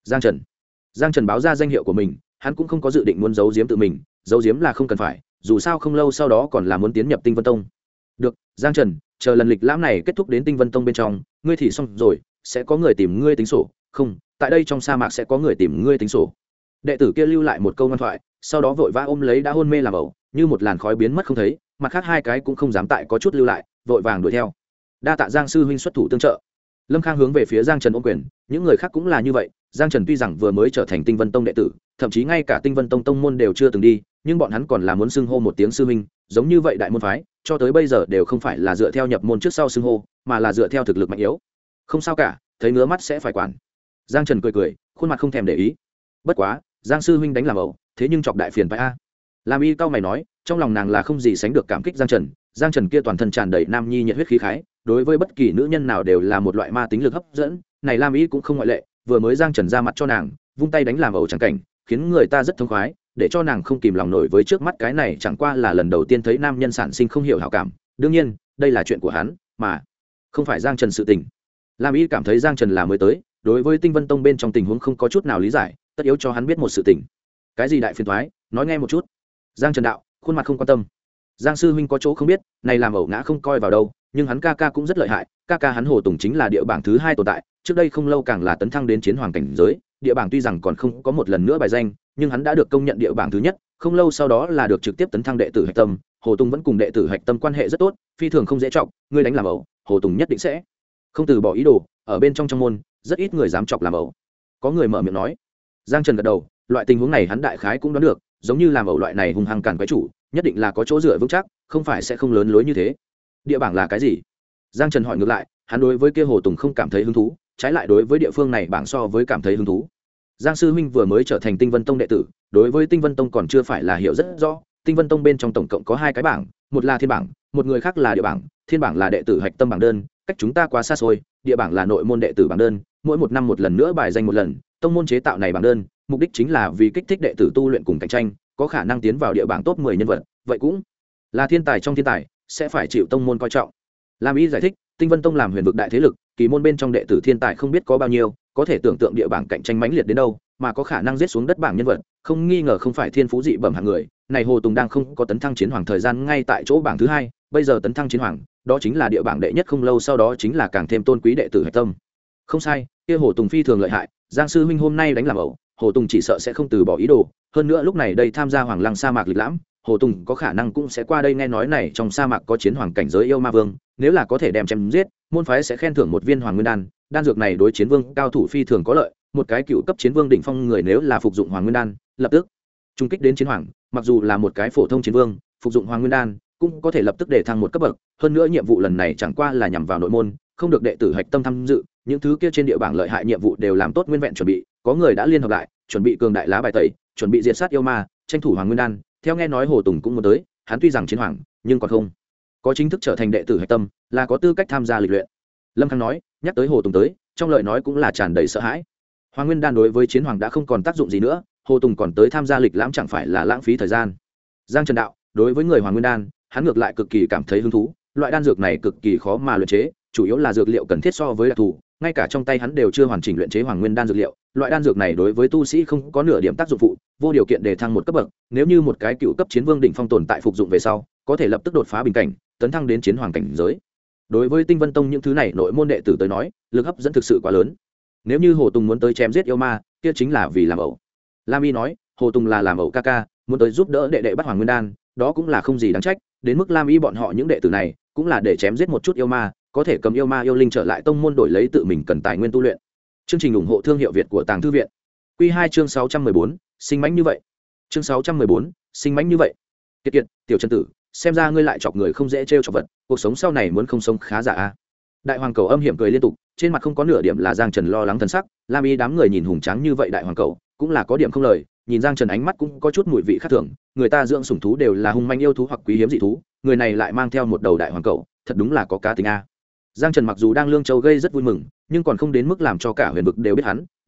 Giang Trần báo ra danh hiệu của mình, hắn cũng không có dự định muốn giấu giếm tự mình, giấu giếm là không cần phải, dù sao không lâu sau đó còn là muốn tiến nhập Tinh Vân Tông. Được, Giang Trần, chờ lần lịch lãm này kết thúc đến Tinh Vân Tông bên trong, ngươi thì xong rồi, sẽ có người tìm ngươi tính sổ. Không, tại đây trong sa mạc sẽ có người tìm ngươi tính sổ. Đệ tử kia lưu lại một câu ngoan thoại, sau đó vội vã ôm lấy đã hôn mê làm ẩu, như một làn khói biến mất không thấy, mặt khác hai cái cũng không dám tại có chút lưu lại, vội vàng đuổi theo. Đa tạ Giang sư huynh xuất thủ tương trợ. Lâm Khang hướng về phía Giang Trần ôm quyền, những người khác cũng là như vậy. Giang Trần tuy rằng vừa mới trở thành Tinh Vân Tông đệ tử, thậm chí ngay cả Tinh Vân Tông tông môn đều chưa từng đi, nhưng bọn hắn còn là muốn xưng hô một tiếng sư huynh, giống như vậy đại môn phái, cho tới bây giờ đều không phải là dựa theo nhập môn trước sau xưng hô, mà là dựa theo thực lực mạnh yếu. Không sao cả, thấy ngứa mắt sẽ phải quản. Giang Trần cười cười, khuôn mặt không thèm để ý. Bất quá, Giang sư huynh đánh làm ẩu, thế nhưng chọc đại phiền phải a. Lam Y cao mày nói, trong lòng nàng là không gì sánh được cảm kích Giang Trần. Giang Trần kia toàn thân tràn đầy nam nhi nhiệt huyết khí khái, đối với bất kỳ nữ nhân nào đều là một loại ma tính lực hấp dẫn, này Lam Y cũng không ngoại lệ. Vừa mới Giang Trần ra mặt cho nàng, vung tay đánh làm ẩu chẳng cảnh, khiến người ta rất thông khoái, để cho nàng không kìm lòng nổi với trước mắt cái này chẳng qua là lần đầu tiên thấy nam nhân sản sinh không hiểu hảo cảm. Đương nhiên, đây là chuyện của hắn, mà không phải Giang Trần sự tình. Lam Y cảm thấy Giang Trần là mới tới, đối với Tinh Vân Tông bên trong tình huống không có chút nào lý giải, tất yếu cho hắn biết một sự tình. Cái gì đại phiền toái, nói nghe một chút. Giang Trần đạo, khuôn mặt không quan tâm. Giang sư huynh có chỗ không biết, này làm ẩu ngã không coi vào đâu, nhưng hắn ca ca cũng rất lợi hại, ca ca hắn Hồ Tùng chính là địa bảng thứ 2 tồn tại, trước đây không lâu càng là tấn thăng đến chiến hoàng cảnh giới, địa bảng tuy rằng còn không có một lần nữa bài danh, nhưng hắn đã được công nhận địa bảng thứ nhất, không lâu sau đó là được trực tiếp tấn thăng đệ tử Hạch Tâm, Hồ Tùng vẫn cùng đệ tử Hạch Tâm quan hệ rất tốt, phi thường không dễ trọng, ngươi đánh làm ẩu, Hồ Tùng nhất định sẽ không từ bỏ ý đồ, ở bên trong môn, rất ít người dám chọc làm ẩu. Có người mở miệng nói. Giang Trần gật đầu, loại tình huống này hắn đại khái cũng đoán được, giống như làm ẩu loại này hung hăng càn quái chủ, nhất định là có chỗ dựa vững chắc, không phải sẽ không lớn lối như thế. Địa bảng là cái gì? Giang Trần hỏi ngược lại, hắn đối với kia Hồ Tùng không cảm thấy hứng thú, trái lại đối với địa phương này bảng so với cảm thấy hứng thú. Giang sư huynh vừa mới trở thành Tinh Vân Tông đệ tử, đối với Tinh Vân Tông còn chưa phải là hiểu rất rõ. Tinh Vân Tông bên trong tổng cộng có 2 cái bảng, một là thiên bảng, một người khác là địa bảng. Thiên bảng là đệ tử Hạch Tâm bảng đơn, cách chúng ta quá xa xôi. Địa bảng là nội môn đệ tử bảng đơn, mỗi một năm một lần nữa bài danh một lần. Tông môn chế tạo này bảng đơn, mục đích chính là vì kích thích đệ tử tu luyện cùng cạnh tranh, có khả năng tiến vào địa bảng top 10 nhân vật, vậy cũng là thiên tài trong thiên tài, sẽ phải chịu tông môn coi trọng. Lam Y giải thích, Tinh Vân Tông làm huyền vực đại thế lực, kỳ môn bên trong đệ tử thiên tài không biết có bao nhiêu, có thể tưởng tượng địa bảng cạnh tranh mãnh liệt đến đâu, mà có khả năng giết xuống đất bảng nhân vật, không nghi ngờ không phải thiên phú dị bẩm hạng người. Này Hồ Tùng đang không có tấn thăng chiến hoàng thời gian ngay tại chỗ bảng thứ 2, bây giờ tấn thăng chiến hoàng, đó chính là địa bảng đệ nhất, không lâu sau đó chính là càng thêm tôn quý đệ tử Hạch Tâm. Không sai, kia Hồ Tùng phi thường lợi hại, Giang sư huynh hôm nay đánh làm ẩu, Hồ Tùng chỉ sợ sẽ không từ bỏ ý đồ, hơn nữa lúc này đây tham gia Hoàng Lăng sa mạc lịch lãm, Hồ Tùng có khả năng cũng sẽ qua đây. Nghe nói này trong sa mạc có chiến hoàng cảnh giới yêu ma vương, nếu là có thể đem chém giết, môn phái sẽ khen thưởng một viên hoàng nguyên đan, đan dược này đối chiến vương cao thủ phi thường có lợi, một cái cựu cấp chiến vương đỉnh phong người nếu là phục dụng hoàng nguyên đan, lập tức trung kích đến chiến hoàng, mặc dù là một cái phổ thông chiến vương, phục dụng hoàng nguyên đan cũng có thể lập tức để thăng một cấp bậc. Hơn nữa nhiệm vụ lần này chẳng qua là nhằm vào nội môn, không được đệ tử Hạch Tâm tham dự, những thứ kia trên địa bảng lợi hại nhiệm vụ đều làm tốt nguyên vẹn chuẩn bị, có người đã liên hợp lại, chuẩn bị cường đại lá bài tẩy, chuẩn bị diệt sát yêu ma, tranh thủ hoàng nguyên đan. Theo nghe nói Hồ Tùng cũng muốn tới, hắn tuy rằng chiến hoàng, nhưng còn không có chính thức trở thành đệ tử Hạch Tâm, là có tư cách tham gia lịch luyện. Lâm Khang nói, nhắc tới Hồ Tùng tới, trong lời nói cũng là tràn đầy sợ hãi. Hoàng nguyên đan đối với chiến hoàng đã không còn tác dụng gì nữa, Hồ Tùng còn tới tham gia lịch lãm chẳng phải là lãng phí thời gian. Giang Trần đạo, đối với người hoàng nguyên đan, hắn ngược lại cực kỳ cảm thấy hứng thú, loại đan dược này cực kỳ khó mà luyện chế, chủ yếu là dược liệu cần thiết so với đặc thù, ngay cả trong tay hắn đều chưa hoàn chỉnh luyện chế hoàng nguyên đan dược liệu. Loại đan dược này đối với tu sĩ không có nửa điểm tác dụng phụ, vô điều kiện để thăng một cấp bậc, nếu như một cái cựu cấp chiến vương đỉnh phong tồn tại phục dụng về sau, có thể lập tức đột phá bình cảnh, tấn thăng đến chiến hoàng cảnh giới. Đối với Tinh Vân Tông những thứ này nội môn đệ tử tới nói, lực hấp dẫn thực sự quá lớn. Nếu như Hồ Tùng muốn tới chém giết yêu ma, kia chính là vì làm ẩu. Lam Y nói, Hồ Tùng là làm ẩu ca ca, muốn tới giúp đỡ đệ đệ bắt hoàng nguyên đan, đó cũng là không gì đáng trách, đến mức Lam Y bọn họ những đệ tử này cũng là để chém giết một chút yêu ma, có thể cầm yêu ma yêu linh trở lại tông môn đổi lấy tự mình cần tài nguyên tu luyện. Chương trình ủng hộ thương hiệu Việt của Tàng Thư viện. Quy 2 chương 614, sinh mãnh như vậy. Chương 614, sinh mãnh như vậy. Kiệt Kiệt, tiểu Trần tử, xem ra ngươi lại chọc người không dễ trêu chọc vật, cuộc sống sau này muốn không sống khá giả a. Đại hoàng cầu âm hiểm cười liên tục, trên mặt không có nửa điểm là Giang Trần lo lắng thần sắc. Lam Y đám người nhìn hùng tráng như vậy đại hoàng cầu, cũng là có điểm không lời, nhìn Giang Trần ánh mắt cũng có chút mùi vị khác thường, người ta dưỡng sủng thú đều là hung manh yêu thú hoặc quý hiếm dị thú, người này lại mang theo một đầu đại hoàng cầu, thật đúng là có cá tính a. Giang Trần mặc dù đang Lương Châu gây rất vui mừng, nhưng còn không đến mức làm cho cả huyền vực đều biết hắn,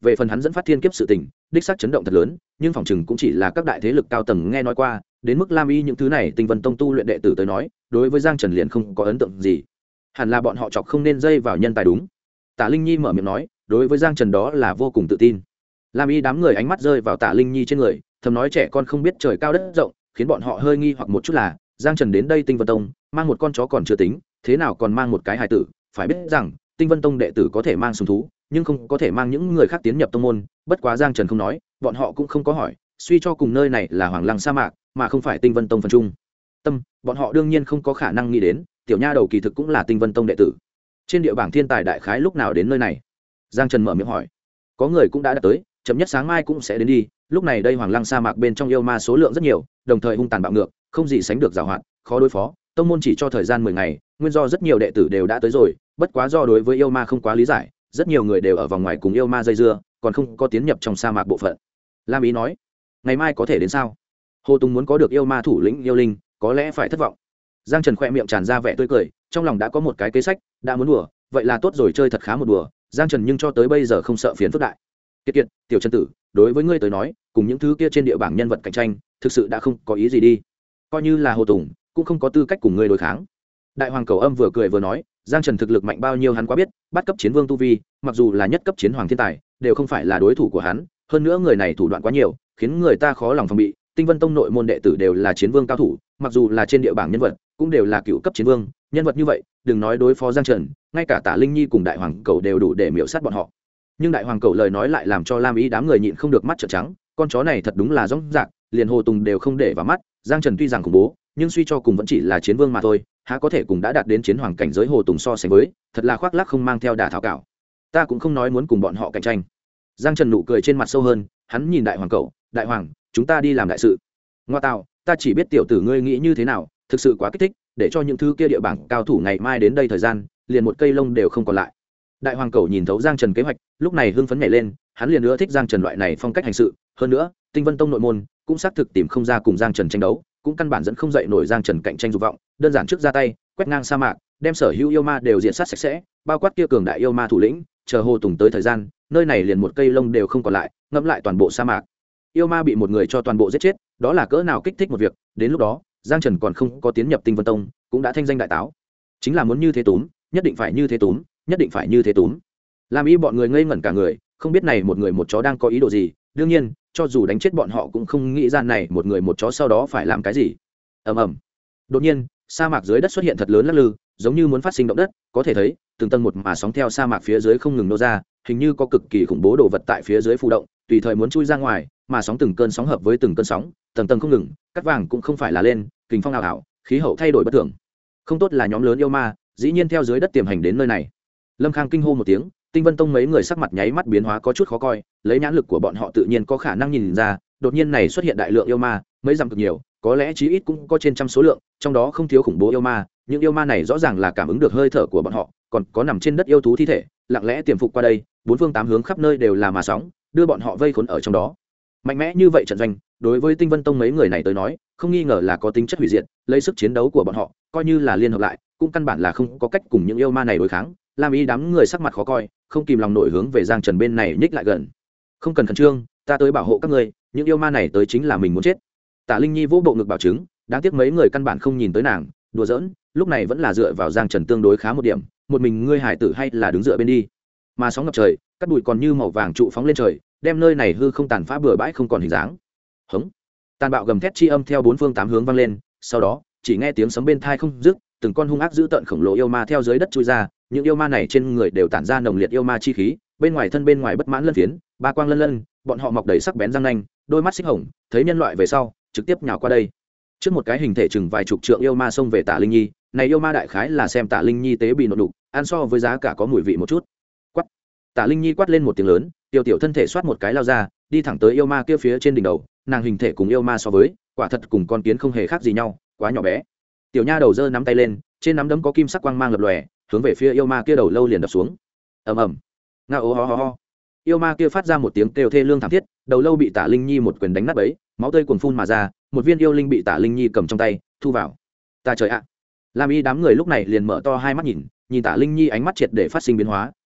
về phần hắn dẫn phát thiên kiếp sự tình đích xác chấn động thật lớn, nhưng phòng chừng cũng chỉ là các đại thế lực cao tầng nghe nói qua, đến mức Lam Y những thứ này Tinh Vân Tông tu luyện đệ tử tới nói, đối với Giang Trần liền không có ấn tượng gì. Hẳn là bọn họ chọc không nên dây vào nhân tài đúng. Tạ Linh Nhi mở miệng nói, đối với Giang Trần đó là vô cùng tự tin. Lam Y đám người ánh mắt rơi vào Tạ Linh Nhi trên người, thầm nói trẻ con không biết trời cao đất rộng, khiến bọn họ hơi nghi hoặc một chút là, Giang Trần đến đây Tinh Vân Tông, mang một con chó còn chưa tính, thế nào còn mang một cái hài tử, phải biết rằng, Tinh Vân Tông đệ tử có thể mang sùng thú, nhưng không có thể mang những người khác tiến nhập tông môn, bất quá Giang Trần không nói, bọn họ cũng không có hỏi, suy cho cùng nơi này là Hoàng Lăng sa mạc, mà không phải Tinh Vân Tông phần trung tâm, bọn họ đương nhiên không có khả năng nghĩ đến, tiểu nha đầu kỳ thực cũng là Tinh Vân Tông đệ tử. Trên địa bảng thiên tài đại khái lúc nào đến nơi này? Giang Trần mở miệng hỏi. Có người cũng đã tới, chậm nhất sáng mai cũng sẽ đến đi. Lúc này đây Hoàng Lăng sa mạc bên trong yêu ma số lượng rất nhiều, đồng thời hung tàn bạo ngược, không gì sánh được giàu hạn, khó đối phó. Tông môn chỉ cho thời gian 10 ngày, nguyên do rất nhiều đệ tử đều đã tới rồi, bất quá do đối với yêu ma không quá lý giải, rất nhiều người đều ở vòng ngoài cùng yêu ma dây dưa, còn không có tiến nhập trong sa mạc bộ phận. Lam Ý nói, ngày mai có thể đến sao? Hồ Tùng muốn có được yêu ma thủ lĩnh yêu linh, có lẽ phải thất vọng. Giang Trần khỏe miệng tràn ra vẻ tươi cười, trong lòng đã có một cái kế sách, đã muốn đùa, vậy là tốt rồi, chơi thật khá một đùa. Giang Trần nhưng cho tới bây giờ không sợ phiền phức đại. Kiệt Kiệt, tiểu Trần tử, đối với ngươi tới nói, cùng những thứ kia trên địa bảng nhân vật cạnh tranh, thực sự đã không có ý gì đi. Coi như là Hồ Tùng, cũng không có tư cách cùng ngươi đối kháng. Đại Hoàng Cầu Âm vừa cười vừa nói, Giang Trần thực lực mạnh bao nhiêu hắn quá biết, bắt cấp chiến vương tu vi, mặc dù là nhất cấp chiến hoàng thiên tài, đều không phải là đối thủ của hắn, hơn nữa người này thủ đoạn quá nhiều, khiến người ta khó lòng phòng bị. Tinh Vân Tông nội môn đệ tử đều là chiến vương cao thủ, mặc dù là trên địa bảng nhân vật, cũng đều là cựu cấp chiến vương, nhân vật như vậy, đừng nói đối phó Giang Trần, ngay cả Tạ Linh Nhi cùng Đại Hoàng Cầu đều đủ để miểu sát bọn họ. Nhưng Đại Hoàng Cầu lời nói lại làm cho Lam Ý đám người nhịn không được mắt trợn trắng, con chó này thật đúng là rỗng rạc, liền Hồ Tùng đều không để vào mắt. Giang Trần tuy rằng khủng bố, nhưng suy cho cùng vẫn chỉ là chiến vương mà thôi, há có thể cùng đã đạt đến chiến hoàng cảnh giới Hồ Tùng so sánh với, thật là khoác lác không mang theo đả thảo cảo. Ta cũng không nói muốn cùng bọn họ cạnh tranh. Giang Trần nụ cười trên mặt sâu hơn, hắn nhìn Đại Hoàng Cầu, đại hoàng, chúng ta đi làm đại sự. Ngoa tạo, ta chỉ biết tiểu tử ngươi nghĩ như thế nào, thực sự quá kích thích, để cho những thứ kia địa bảng cao thủ ngày mai đến đây thời gian, liền một cây lông đều không còn lại. Đại Hoàng Cầu nhìn thấu Giang Trần kế hoạch, lúc này hưng phấn nhảy lên, hắn liền nữa thích Giang Trần loại này phong cách hành sự, hơn nữa, Tinh Vân Tông nội môn cũng xác thực tìm không ra cùng Giang Trần tranh đấu, cũng căn bản dẫn không dậy nổi Giang Trần cạnh tranh dục vọng, đơn giản trước ra tay, quét ngang sa mạc, đem sở hữu yêu ma đều diệt sát sạch sẽ, bao quát kia cường đại yêu ma thủ lĩnh, chờ Hồ Tùng tới thời gian, nơi này liền một cây lông đều không còn lại, ngẫm lại toàn bộ sa mạc. Yêu ma bị một người cho toàn bộ giết chết, đó là cỡ nào kích thích một việc, đến lúc đó, Giang Trần còn không có tiến nhập Tinh Vân Tông, cũng đã thanh danh đại táo. Chính là muốn như thế túm, nhất định phải như thế túm, nhất định phải như thế túm. Làm ý bọn người ngây ngẩn cả người, không biết này một người một chó đang có ý đồ gì, đương nhiên, cho dù đánh chết bọn họ cũng không nghĩ ra này một người một chó sau đó phải làm cái gì. Ầm ầm. Đột nhiên, sa mạc dưới đất xuất hiện thật lớn lắc lư, giống như muốn phát sinh động đất, có thể thấy, từng tầng một mà sóng theo sa mạc phía dưới không ngừng nô ra, hình như có cực kỳ khủng bố đồ vật tại phía dưới phù động, tùy thời muốn chui ra ngoài, mà sóng từng cơn sóng hợp với từng cơn sóng, tầng tầng không ngừng, cắt vàng cũng không phải là lên, kình phong ảo ảo, khí hậu thay đổi bất thường. Không tốt là nhóm lớn yêu ma, dĩ nhiên theo dưới đất tiềm hành đến nơi này. Lâm Khang kinh hô một tiếng, Tinh Vân Tông mấy người sắc mặt nháy mắt biến hóa có chút khó coi, lấy nhãn lực của bọn họ tự nhiên có khả năng nhìn ra, đột nhiên này xuất hiện đại lượng yêu ma, mấy dặm cực nhiều, có lẽ chí ít cũng có trên trăm số lượng, trong đó không thiếu khủng bố yêu ma, những yêu ma này rõ ràng là cảm ứng được hơi thở của bọn họ, còn có nằm trên đất yêu thú thi thể, lặng lẽ tiềm phục qua đây, bốn phương tám hướng khắp nơi đều là mà sóng, đưa bọn họ vây khốn ở trong đó. Mạnh mẽ như vậy trận doanh, đối với Tinh Vân Tông mấy người này tới nói, không nghi ngờ là có tính chất hủy diệt, lấy sức chiến đấu của bọn họ, coi như là liên hợp lại, cũng căn bản là không có cách cùng những yêu ma này đối kháng. Lam Ý đám người sắc mặt khó coi, không kìm lòng nổi hướng về Giang Trần bên này nhích lại gần. Không cần khẩn trương, ta tới bảo hộ các ngươi, những yêu ma này tới chính là mình muốn chết. Tạ Linh Nhi vỗ bộ ngực bảo chứng, đáng tiếc mấy người căn bản không nhìn tới nàng, đùa giỡn, lúc này vẫn là dựa vào Giang Trần tương đối khá một điểm, một mình ngươi hải tử hay là đứng dựa bên đi. Mà sóng ngập trời, các bụi còn như màu vàng trụ phóng lên trời, đem nơi này hư không tàn phá bừa bãi không còn hình dáng. Hống! Tàn bạo gầm thét chi âm theo bốn phương tám hướng vang lên, sau đó, chỉ nghe tiếng sấm bên tai không dứt, từng con hung ác dữ tợn khổng lồ yêu ma theo dưới đất chui ra, những yêu ma này trên người đều tản ra nồng liệt yêu ma chi khí, bên ngoài thân bên ngoài bất mãn lân phiến, ba quang lân lân, bọn họ mọc đầy sắc bén răng nanh, đôi mắt xích hồng, thấy nhân loại về sau, trực tiếp nhào qua đây. Trước một cái hình thể chừng vài chục trượng yêu ma xông về Tạ Linh Nhi, này yêu ma đại khái là xem Tạ Linh Nhi tế bị nộn đục, ăn so với giá cả có mùi vị một chút. Quát! Tạ Linh Nhi quát lên một tiếng lớn, tiểu thân thể xoát một cái lao ra, đi thẳng tới yêu ma kia phía trên đỉnh đầu, nàng hình thể cùng yêu ma so với, quả thật cùng con kiến không hề khác gì nhau, quá nhỏ bé. Tiểu nha đầu giơ nắm tay lên, trên nắm đấm có kim sắc quang mang lập lòe, hướng về phía yêu ma kia đầu lâu liền đập xuống. Ầm ầm. Ngao ô ho ho ho. Yêu ma kia phát ra một tiếng kêu thê lương thảm thiết, đầu lâu bị Tạ Linh Nhi một quyền đánh nát bấy, máu tươi cuồn phun mà ra, một viên yêu linh bị Tạ Linh Nhi cầm trong tay, thu vào. Ta trời ạ. Lam Y đám người lúc này liền mở to hai mắt nhìn, nhìn Tạ Linh Nhi ánh mắt triệt để phát sinh biến hóa,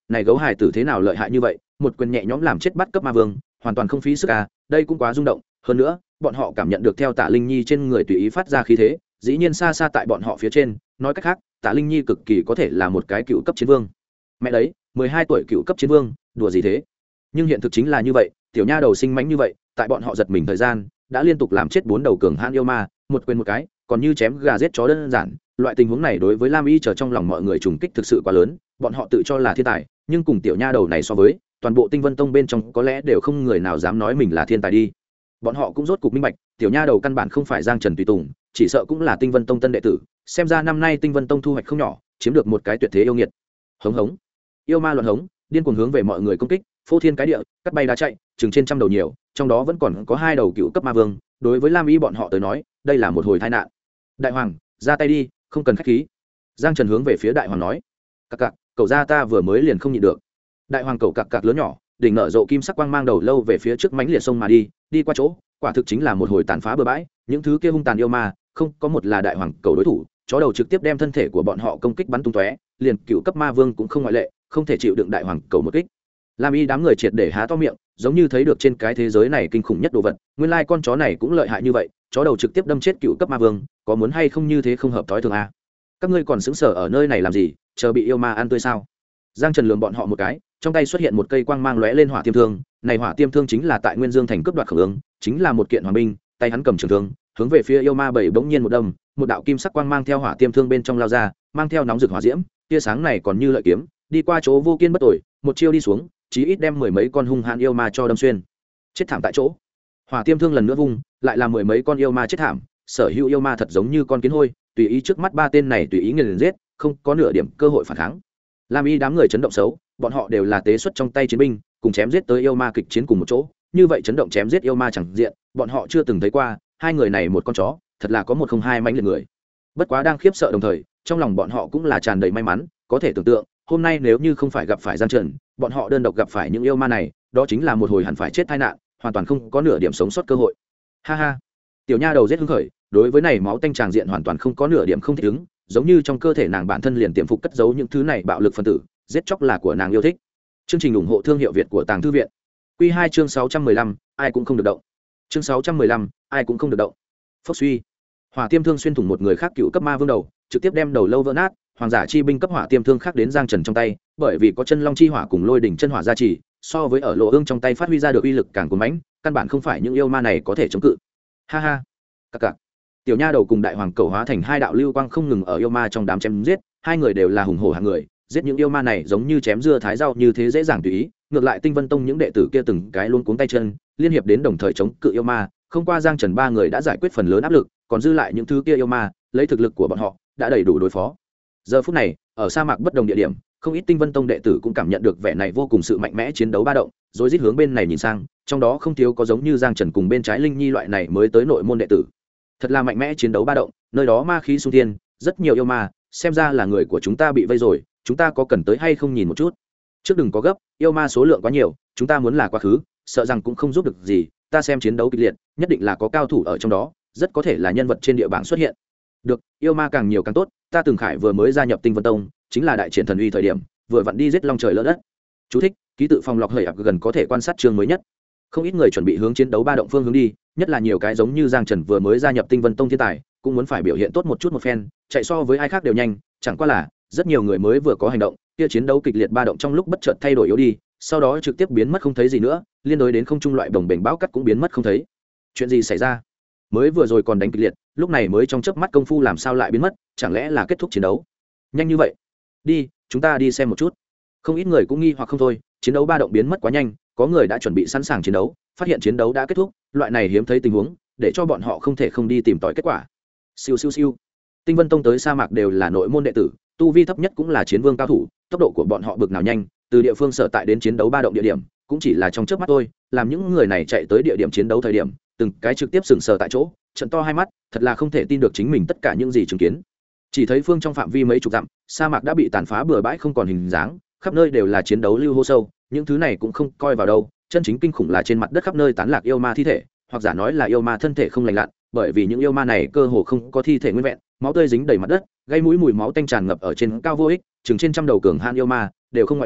này gấu hài tử thế nào lợi hại như vậy, một quyền nhẹ nhõm làm chết bắt cấp ma vương, hoàn toàn không phí sức à, đây cũng quá rung động. Hơn nữa bọn họ cảm nhận được theo Tạ Linh Nhi trên người tùy ý phát ra khí thế, dĩ nhiên xa xa tại bọn họ phía trên, nói cách khác Tạ Linh Nhi cực kỳ có thể là một cái cựu cấp chiến vương. Mẹ đấy, 12 tuổi cựu cấp chiến vương, đùa gì thế. Nhưng hiện thực chính là như vậy, tiểu nha đầu sinh mánh như vậy, tại bọn họ giật mình thời gian đã liên tục làm chết 4 đầu cường hãn yêu ma, một quyền một cái, còn như chém gà giết chó đơn giản. Loại tình huống này đối với Lam Y chờ trong lòng mọi người trùng kích thực sự quá lớn, bọn họ tự cho là thiên tài, nhưng cùng tiểu nha đầu này so với, toàn bộ Tinh Vân Tông bên trong có lẽ đều không người nào dám nói mình là thiên tài đi. Bọn họ cũng rốt cục minh bạch, tiểu nha đầu căn bản không phải Giang Trần tùy tùng, chỉ sợ cũng là Tinh Vân Tông tân đệ tử, xem ra năm nay Tinh Vân Tông thu hoạch không nhỏ, chiếm được một cái tuyệt thế yêu nghiệt. Hống hống, yêu ma loạn hống, điên cuồng hướng về mọi người công kích, phô thiên cái địa, cắt bay đá chạy, chừng trên trăm đầu nhiều, trong đó vẫn còn có 2 đầu cựu cấp ma vương, đối với Lam Y bọn họ tới nói, đây là một hồi tai nạn. Đại hoàng, ra tay đi, không cần khách khí. Giang Trần hướng về phía đại hoàng nói. Cặc cặc, cậu ra ta vừa mới liền không nhịn được. Đại hoàng cậu cặc cặc lớn nhỏ, đỉnh nở rộ kim sắc quang mang đầu lâu về phía trước mãnh liệt sông mà đi qua chỗ, quả thực chính là một hồi tàn phá bừa bãi, những thứ kia hung tàn yêu ma, không có một là đại hoàng cậu đối thủ, chó đầu trực tiếp đem thân thể của bọn họ công kích bắn tung tóe, liền cựu cấp ma vương cũng không ngoại lệ, không thể chịu đựng đại hoàng cậu một kích. Lam Y đám người triệt để há to miệng, giống như thấy được trên cái thế giới này kinh khủng nhất đồ vật, nguyên lai con chó này cũng lợi hại như vậy, chó đầu trực tiếp đâm chết cựu cấp ma vương, có muốn hay không như thế không hợp thói thường a. Các ngươi còn sững sờ ở nơi này làm gì, chờ bị yêu ma ăn tươi sao? Giang Trần lườm bọn họ một cái, trong tay xuất hiện một cây quang mang lóe lên hỏa tiêm thương, này hỏa tiêm thương chính là tại Nguyên Dương thành cướp đoạt khổng ứng, chính là một kiện hoàng binh, tay hắn cầm trường thương, hướng về phía yêu ma bảy bỗng nhiên một đâm, một đạo kim sắc quang mang theo hỏa tiêm thương bên trong lao ra, mang theo nóng rực hỏa diễm, tia sáng này còn như lợi kiếm, đi qua chỗ vô kiên bất tồi, một chiêu đi xuống, chí ít đem 10 mấy con hung hãn yêu ma cho đâm xuyên, chết thảm tại chỗ. Hỏa tiêm thương lần nữa vung, lại là 10 mấy con yêu ma chết thảm, sở hữu yêu ma thật giống như con kiến hôi, tùy ý trước mắt 3 tên này tùy ý nghiền giết, không có nửa điểm cơ hội phản kháng. Lam Y đám người chấn động xấu, bọn họ đều là tế xuất trong tay chiến binh, cùng chém giết tới yêu ma kịch chiến cùng một chỗ, như vậy chấn động chém giết yêu ma chẳng diện, bọn họ chưa từng thấy qua, hai người này một con chó, thật là có một không hai mãnh liệt người. Bất quá đang khiếp sợ đồng thời, trong lòng bọn họ cũng là tràn đầy may mắn, có thể tưởng tượng, hôm nay nếu như không phải gặp phải Giang Trần, bọn họ đơn độc gặp phải những yêu ma này, đó chính là một hồi hẳn phải chết tai nạn, hoàn toàn không có nửa điểm sống sót cơ hội. Ha ha. Tiểu nha đầu giết hứng khởi, đối với này máu tanh tràng diện hoàn toàn không có nửa điểm không thích ứng, giống như trong cơ thể nàng bản thân liền tiềm phục cất giấu những thứ này bạo lực phân tử, giết chóc là của nàng yêu thích. Chương trình ủng hộ thương hiệu Việt của Tàng Thư viện. Quy 2 chương 615, ai cũng không được động. Chương 615, ai cũng không được động. Phốc suy. Hỏa tiêm thương xuyên thủng một người khác cựu cấp ma vương đầu, trực tiếp đem đầu lâu vỡ nát, hoàng giả chi binh cấp hỏa tiêm thương khác đến Giang Trần trong tay, bởi vì có chân long chi hỏa cùng lôi đỉnh chân hỏa gia trì, so với ở lộ ương trong tay phát huy ra được uy lực càng cuốn mãnh, căn bản không phải những yêu ma này có thể chống cự. Ha ha. Cặc cặc. Tiểu nha đầu cùng đại hoàng cầu hóa thành 2 đạo lưu quang không ngừng ở yêu ma trong đám chém giết, hai người đều là hùng hổ hạng người, giết những yêu ma này giống như chém dưa thái rau như thế dễ dàng tùy ý, ngược lại Tinh Vân Tông những đệ tử kia từng cái luôn cuống tay chân, liên hiệp đến đồng thời chống cự yêu ma, không qua Giang Trần 3 người đã giải quyết phần lớn áp lực, còn dư lại những thứ kia yêu ma, lấy thực lực của bọn họ đã đầy đủ đối phó. Giờ phút này, ở sa mạc bất đồng địa điểm, không ít Tinh Vân Tông đệ tử cũng cảm nhận được vẻ này vô cùng sự mạnh mẽ chiến đấu ba động, rồi rít hướng bên này nhìn sang, trong đó không thiếu có giống như Giang Trần cùng bên trái Linh Nhi loại này mới tới nội môn đệ tử. Thật là mạnh mẽ chiến đấu ba động, nơi đó ma khí xung thiên, rất nhiều yêu ma, xem ra là người của chúng ta bị vây rồi, chúng ta có cần tới hay không nhìn một chút. Trước đừng có gấp, yêu ma số lượng quá nhiều, chúng ta muốn là quá khứ, sợ rằng cũng không giúp được gì, ta xem chiến đấu kịch liệt, nhất định là có cao thủ ở trong đó, rất có thể là nhân vật trên địa bảng xuất hiện. Được, yêu ma càng nhiều càng tốt, ta Từng Khải vừa mới gia nhập Tinh Vân Tông, chính là đại triển thần uy thời điểm, vừa vặn đi giết long trời lỡ đất. Chú thích: ký tự phòng lọc hời ập gần có thể quan sát chương mới nhất. Không ít người chuẩn bị hướng chiến đấu ba động phương hướng đi, nhất là nhiều cái giống như Giang Trần vừa mới gia nhập Tinh Vân Tông thiên tài, cũng muốn phải biểu hiện tốt một chút một phen, chạy so với ai khác đều nhanh, chẳng qua là rất nhiều người mới vừa có hành động, kia chiến đấu kịch liệt ba động trong lúc bất chợt thay đổi yếu đi, sau đó trực tiếp biến mất không thấy gì nữa, liên đối đến không trung loại đồng bền bão cắt cũng biến mất không thấy. Chuyện gì xảy ra? Mới vừa rồi còn đánh kịch liệt, lúc này mới trong chớp mắt công phu làm sao lại biến mất, chẳng lẽ là kết thúc chiến đấu? Nhanh như vậy? Đi, chúng ta đi xem một chút. Không ít người cũng nghi hoặc không thôi, chiến đấu ba động biến mất quá nhanh, có người đã chuẩn bị sẵn sàng chiến đấu, phát hiện chiến đấu đã kết thúc, loại này hiếm thấy tình huống, để cho bọn họ không thể không đi tìm tòi kết quả. Siêu siêu siêu. Tinh Vân Tông tới sa mạc đều là nội môn đệ tử, tu vi thấp nhất cũng là chiến vương cao thủ, tốc độ của bọn họ bực nào nhanh, từ địa phương sở tại đến chiến đấu ba động địa điểm, cũng chỉ là trong chớp mắt thôi, làm những người này chạy tới địa điểm chiến đấu thời điểm, từng cái trực tiếp sững sờ tại chỗ, trợn to hai mắt, thật là không thể tin được chính mình tất cả những gì chứng kiến. Chỉ thấy phương trong phạm vi mấy chục dặm, sa mạc đã bị tàn phá bừa bãi không còn hình dáng, khắp nơi đều là chiến đấu lưu hô sâu, những thứ này cũng không coi vào đâu, chân chính kinh khủng là trên mặt đất khắp nơi tán lạc yêu ma thi thể, hoặc giả nói là yêu ma thân thể không lành lặn, bởi vì những yêu ma này cơ hồ không có thi thể nguyên vẹn, máu tươi dính đầy mặt đất, gây mũi mùi máu tanh tràn ngập ở trên cao vô ích, chừng trên trăm đầu cường hãn yêu ma đều không ngoại lệ,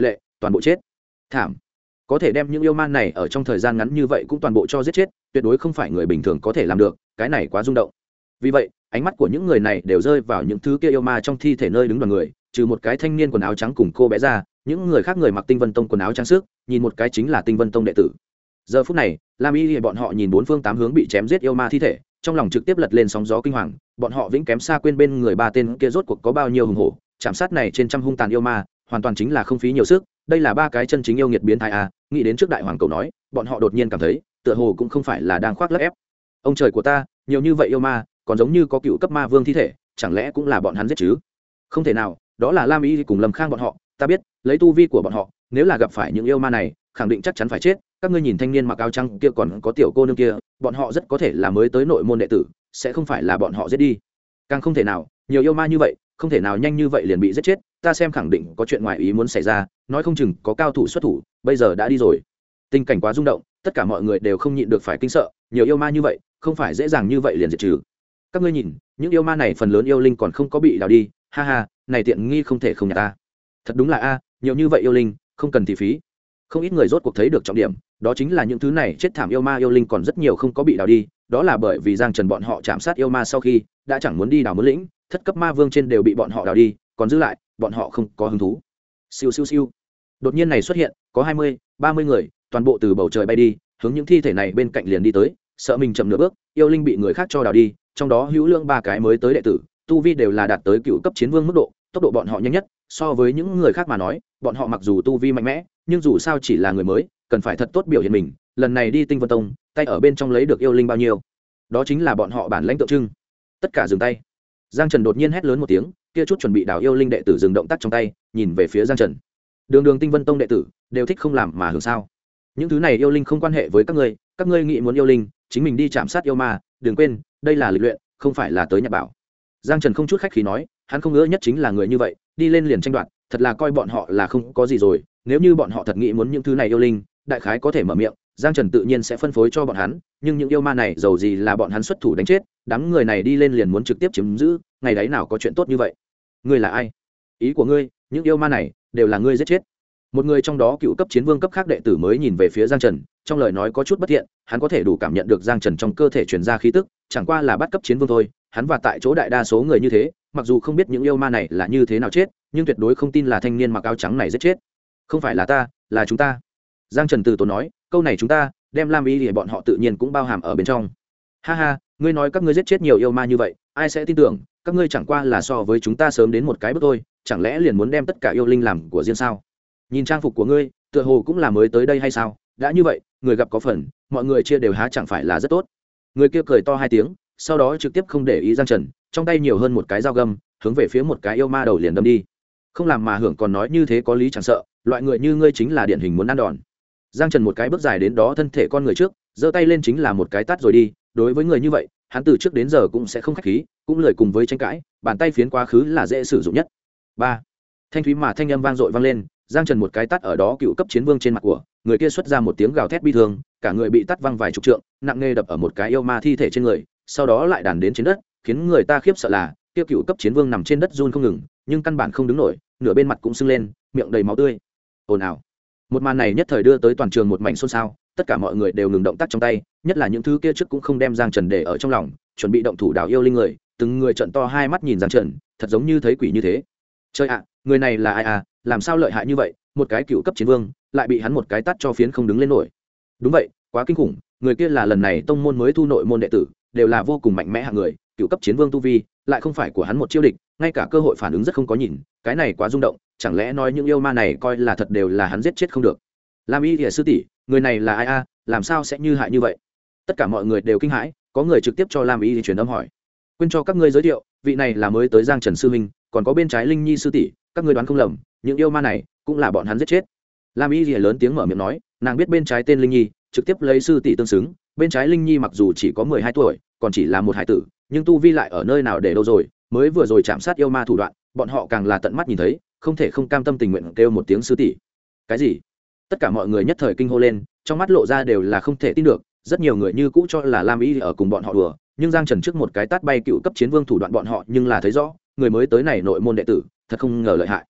toàn bộ chết. Thảm. Có thể đem những yêu ma này ở trong thời gian ngắn như vậy cũng toàn bộ cho giết chết, tuyệt đối không phải người bình thường có thể làm được, cái này quá rung động. Vì vậy ánh mắt của những người này đều rơi vào những thứ kia yêu ma trong thi thể nơi đứng đoàn người, trừ một cái thanh niên quần áo trắng cùng cô bé ra, những người khác người mặc Tinh Vân Tông quần áo trắng sức, nhìn một cái chính là Tinh Vân Tông đệ tử. Giờ phút này Lam Y bọn họ nhìn bốn phương tám hướng bị chém giết yêu ma thi thể, trong lòng trực tiếp lật lên sóng gió kinh hoàng. Bọn họ vĩnh kém xa quên bên người ba tên kia rốt cuộc có bao nhiêu hùng hổ, chạm sát này trên trăm hung tàn yêu ma hoàn toàn chính là không phí nhiều sức. Đây là ba cái chân chính yêu nghiệt biến thái a. Nghĩ đến trước đại hoàng cầu nói, bọn họ đột nhiên cảm thấy tựa hồ cũng không phải là đang khoác lác ép. Ông trời của ta, nhiều như vậy yêu ma, còn giống như có cựu cấp ma vương thi thể, chẳng lẽ cũng là bọn hắn giết chứ? Không thể nào, đó là Lam Y cùng Lâm Khang bọn họ. Ta biết lấy tu vi của bọn họ, nếu là gặp phải những yêu ma này khẳng định chắc chắn phải chết. Các ngươi nhìn thanh niên mặc áo trắng kia còn có tiểu cô nương kia, bọn họ rất có thể là mới tới nội môn đệ tử, sẽ không phải là bọn họ giết đi. Càng không thể nào, nhiều yêu ma như vậy không thể nào nhanh như vậy liền bị giết chết. Ta xem khẳng định có chuyện ngoài ý muốn xảy ra, nói không chừng có cao thủ xuất thủ, bây giờ đã đi rồi. Tình cảnh quá rung động, tất cả mọi người đều không nhịn được phải kinh sợ. Nhiều yêu ma như vậy không phải dễ dàng như vậy liền diệt trừ. Các ngươi nhìn, những yêu ma này phần lớn yêu linh còn không có bị đào đi, ha ha, này tiện nghi không thể không nhặt ta. Thật đúng là a, nhiều như vậy yêu linh không cần thì phí. Không ít người rốt cuộc thấy được trọng điểm, đó chính là những thứ này chết thảm yêu ma yêu linh còn rất nhiều không có bị đào đi, đó là bởi vì Giang Trần bọn họ chạm sát yêu ma sau khi đã chẳng muốn đi đào muốn lĩnh, thất cấp ma vương trên đều bị bọn họ đào đi, còn giữ lại bọn họ không có hứng thú. Siêu siêu siêu. Đột nhiên này xuất hiện, có 20, 30 người, toàn bộ từ bầu trời bay đi, hướng những thi thể này bên cạnh liền đi tới, sợ mình chậm nửa bước, yêu linh bị người khác cho đào đi, trong đó hữu lượng ba cái mới tới đệ tử, tu vi đều là đạt tới cựu cấp chiến vương mức độ, tốc độ bọn họ nhanh nhất, so với những người khác mà nói, bọn họ mặc dù tu vi mạnh mẽ, nhưng dù sao chỉ là người mới, cần phải thật tốt biểu hiện mình. Lần này đi Tinh Vân Tông, tay ở bên trong lấy được yêu linh bao nhiêu, đó chính là bọn họ bản lãnh tượng trưng. Tất cả dừng tay. Giang Trần đột nhiên hét lớn một tiếng, kia chút chuẩn bị đào yêu linh đệ tử dừng động tác trong tay, nhìn về phía Giang Trần. Đường Tinh Vân Tông đệ tử đều thích không làm mà hưởng sao? Những thứ này yêu linh không quan hệ với các ngươi nghĩ muốn yêu linh, chính mình đi chạm sát yêu ma, đừng quên, đây là lịch luyện, không phải là tới nhặt bảo. Giang Trần không chút khách khí nói, hắn không ngỡ nhất chính là người như vậy, đi lên liền tranh đoạt, thật là coi bọn họ là không có gì rồi. Nếu như bọn họ thật nghĩ muốn những thứ này yêu linh, đại khái có thể mở miệng, Giang Trần tự nhiên sẽ phân phối cho bọn hắn, nhưng những yêu ma này dầu gì là bọn hắn xuất thủ đánh chết, đám người này đi lên liền muốn trực tiếp chiếm giữ, ngày đấy nào có chuyện tốt như vậy. Ngươi là ai? Ý của ngươi, những yêu ma này đều là ngươi giết chết? Một người trong đó cựu cấp chiến vương cấp khác đệ tử mới nhìn về phía Giang Trần, trong lời nói có chút bất thiện, hắn có thể đủ cảm nhận được Giang Trần trong cơ thể truyền ra khí tức, chẳng qua là bắt cấp chiến vương thôi, hắn và tại chỗ đại đa số người như thế, mặc dù không biết những yêu ma này là như thế nào chết, nhưng tuyệt đối không tin là thanh niên mặc áo trắng này giết chết. Không phải là ta, là chúng ta. Giang Trần từ tốn nói, câu này chúng ta đem Lam Y thì bọn họ tự nhiên cũng bao hàm ở bên trong. Ha ha, ngươi nói các ngươi giết chết nhiều yêu ma như vậy, ai sẽ tin tưởng? Các ngươi chẳng qua là so với chúng ta sớm đến một cái bước thôi, chẳng lẽ liền muốn đem tất cả yêu linh làm của riêng sao? Nhìn trang phục của ngươi, tựa hồ cũng là mới tới đây hay sao? Đã như vậy, người gặp có phần, mọi người chia đều há chẳng phải là rất tốt. Người kia cười to hai tiếng, sau đó trực tiếp không để ý Giang Trần, trong tay nhiều hơn một cái dao găm, hướng về phía một cái yêu ma đầu liền đâm đi. Không làm mà hưởng còn nói như thế có lý chẳng sợ, loại người như ngươi chính là điển hình muốn ăn đòn. Giang Trần một cái bước dài đến đó thân thể con người trước, giơ tay lên chính là một cái tát rồi đi. Đối với người như vậy, hắn từ trước đến giờ cũng sẽ không khách khí, cũng lời cùng với tranh cãi, bàn tay phiến quá khứ là dễ sử dụng nhất. 3. Thanh thúy mà thanh âm vang dội vang lên, Giang Trần một cái tát ở đó cựu cấp chiến vương trên mặt của người kia, xuất ra một tiếng gào thét bi thương, cả người bị tát văng vài chục trượng, nặng nề đập ở một cái yêu ma thi thể trên người, sau đó lại đàn đến trên đất, khiến người ta khiếp sợ là kia cựu cấp chiến vương nằm trên đất run không ngừng, nhưng căn bản không đứng nổi, nửa bên mặt cũng sưng lên, miệng đầy máu tươi. Ồn ào. Một màn này nhất thời đưa tới toàn trường một mảnh xôn xao, tất cả mọi người đều ngừng động tác trong tay, nhất là những thứ kia trước cũng không đem Giang Trần để ở trong lòng, chuẩn bị động thủ đào yêu linh người, từng người trợn to hai mắt nhìn Giang Trần, thật giống như thấy quỷ như thế. Trời ạ, người này là ai à, làm sao lợi hại như vậy, một cái cựu cấp chiến vương lại bị hắn một cái tát cho phiến không đứng lên nổi. Đúng vậy, quá kinh khủng, người kia là lần này tông môn mới thu nội môn đệ tử, đều là vô cùng mạnh mẽ hạng người, cựu cấp chiến vương tu vi, lại không phải của hắn một chiêu địch, ngay cả cơ hội phản ứng rất không có nhìn, cái này quá rung động, chẳng lẽ nói những yêu ma này coi là thật đều là hắn giết chết không được. Lam Y Thìa sư tỷ, người này là ai a, làm sao sẽ như hại như vậy? Tất cả mọi người đều kinh hãi, có người trực tiếp cho Lam Y truyền âm hỏi. Quên cho các ngươi giới thiệu, vị này là mới tới Giang Trần sư huynh, còn có bên trái Linh Nhi sư tỷ, các ngươi đoán không lầm, những yêu ma này cũng là bọn hắn giết chết. Lam Y Thìa lớn tiếng mở miệng nói, nàng biết bên trái tên Linh Nhi, trực tiếp lấy sư tỷ tương xứng, bên trái Linh Nhi mặc dù chỉ có 12 tuổi, còn chỉ là một hải tử, nhưng tu vi lại ở nơi nào để đâu rồi, mới vừa rồi chạm sát yêu ma thủ đoạn, bọn họ càng là tận mắt nhìn thấy, không thể không cam tâm tình nguyện kêu một tiếng sư tỷ. Cái gì? Tất cả mọi người nhất thời kinh hô lên, trong mắt lộ ra đều là không thể tin được, rất nhiều người như cũ cho là Lam Y ở cùng bọn họ đùa, nhưng Giang Trần trước một cái tát bay cựu cấp chiến vương thủ đoạn bọn họ nhưng là thấy rõ, người mới tới này nội môn đệ tử, thật không ngờ lợi hại.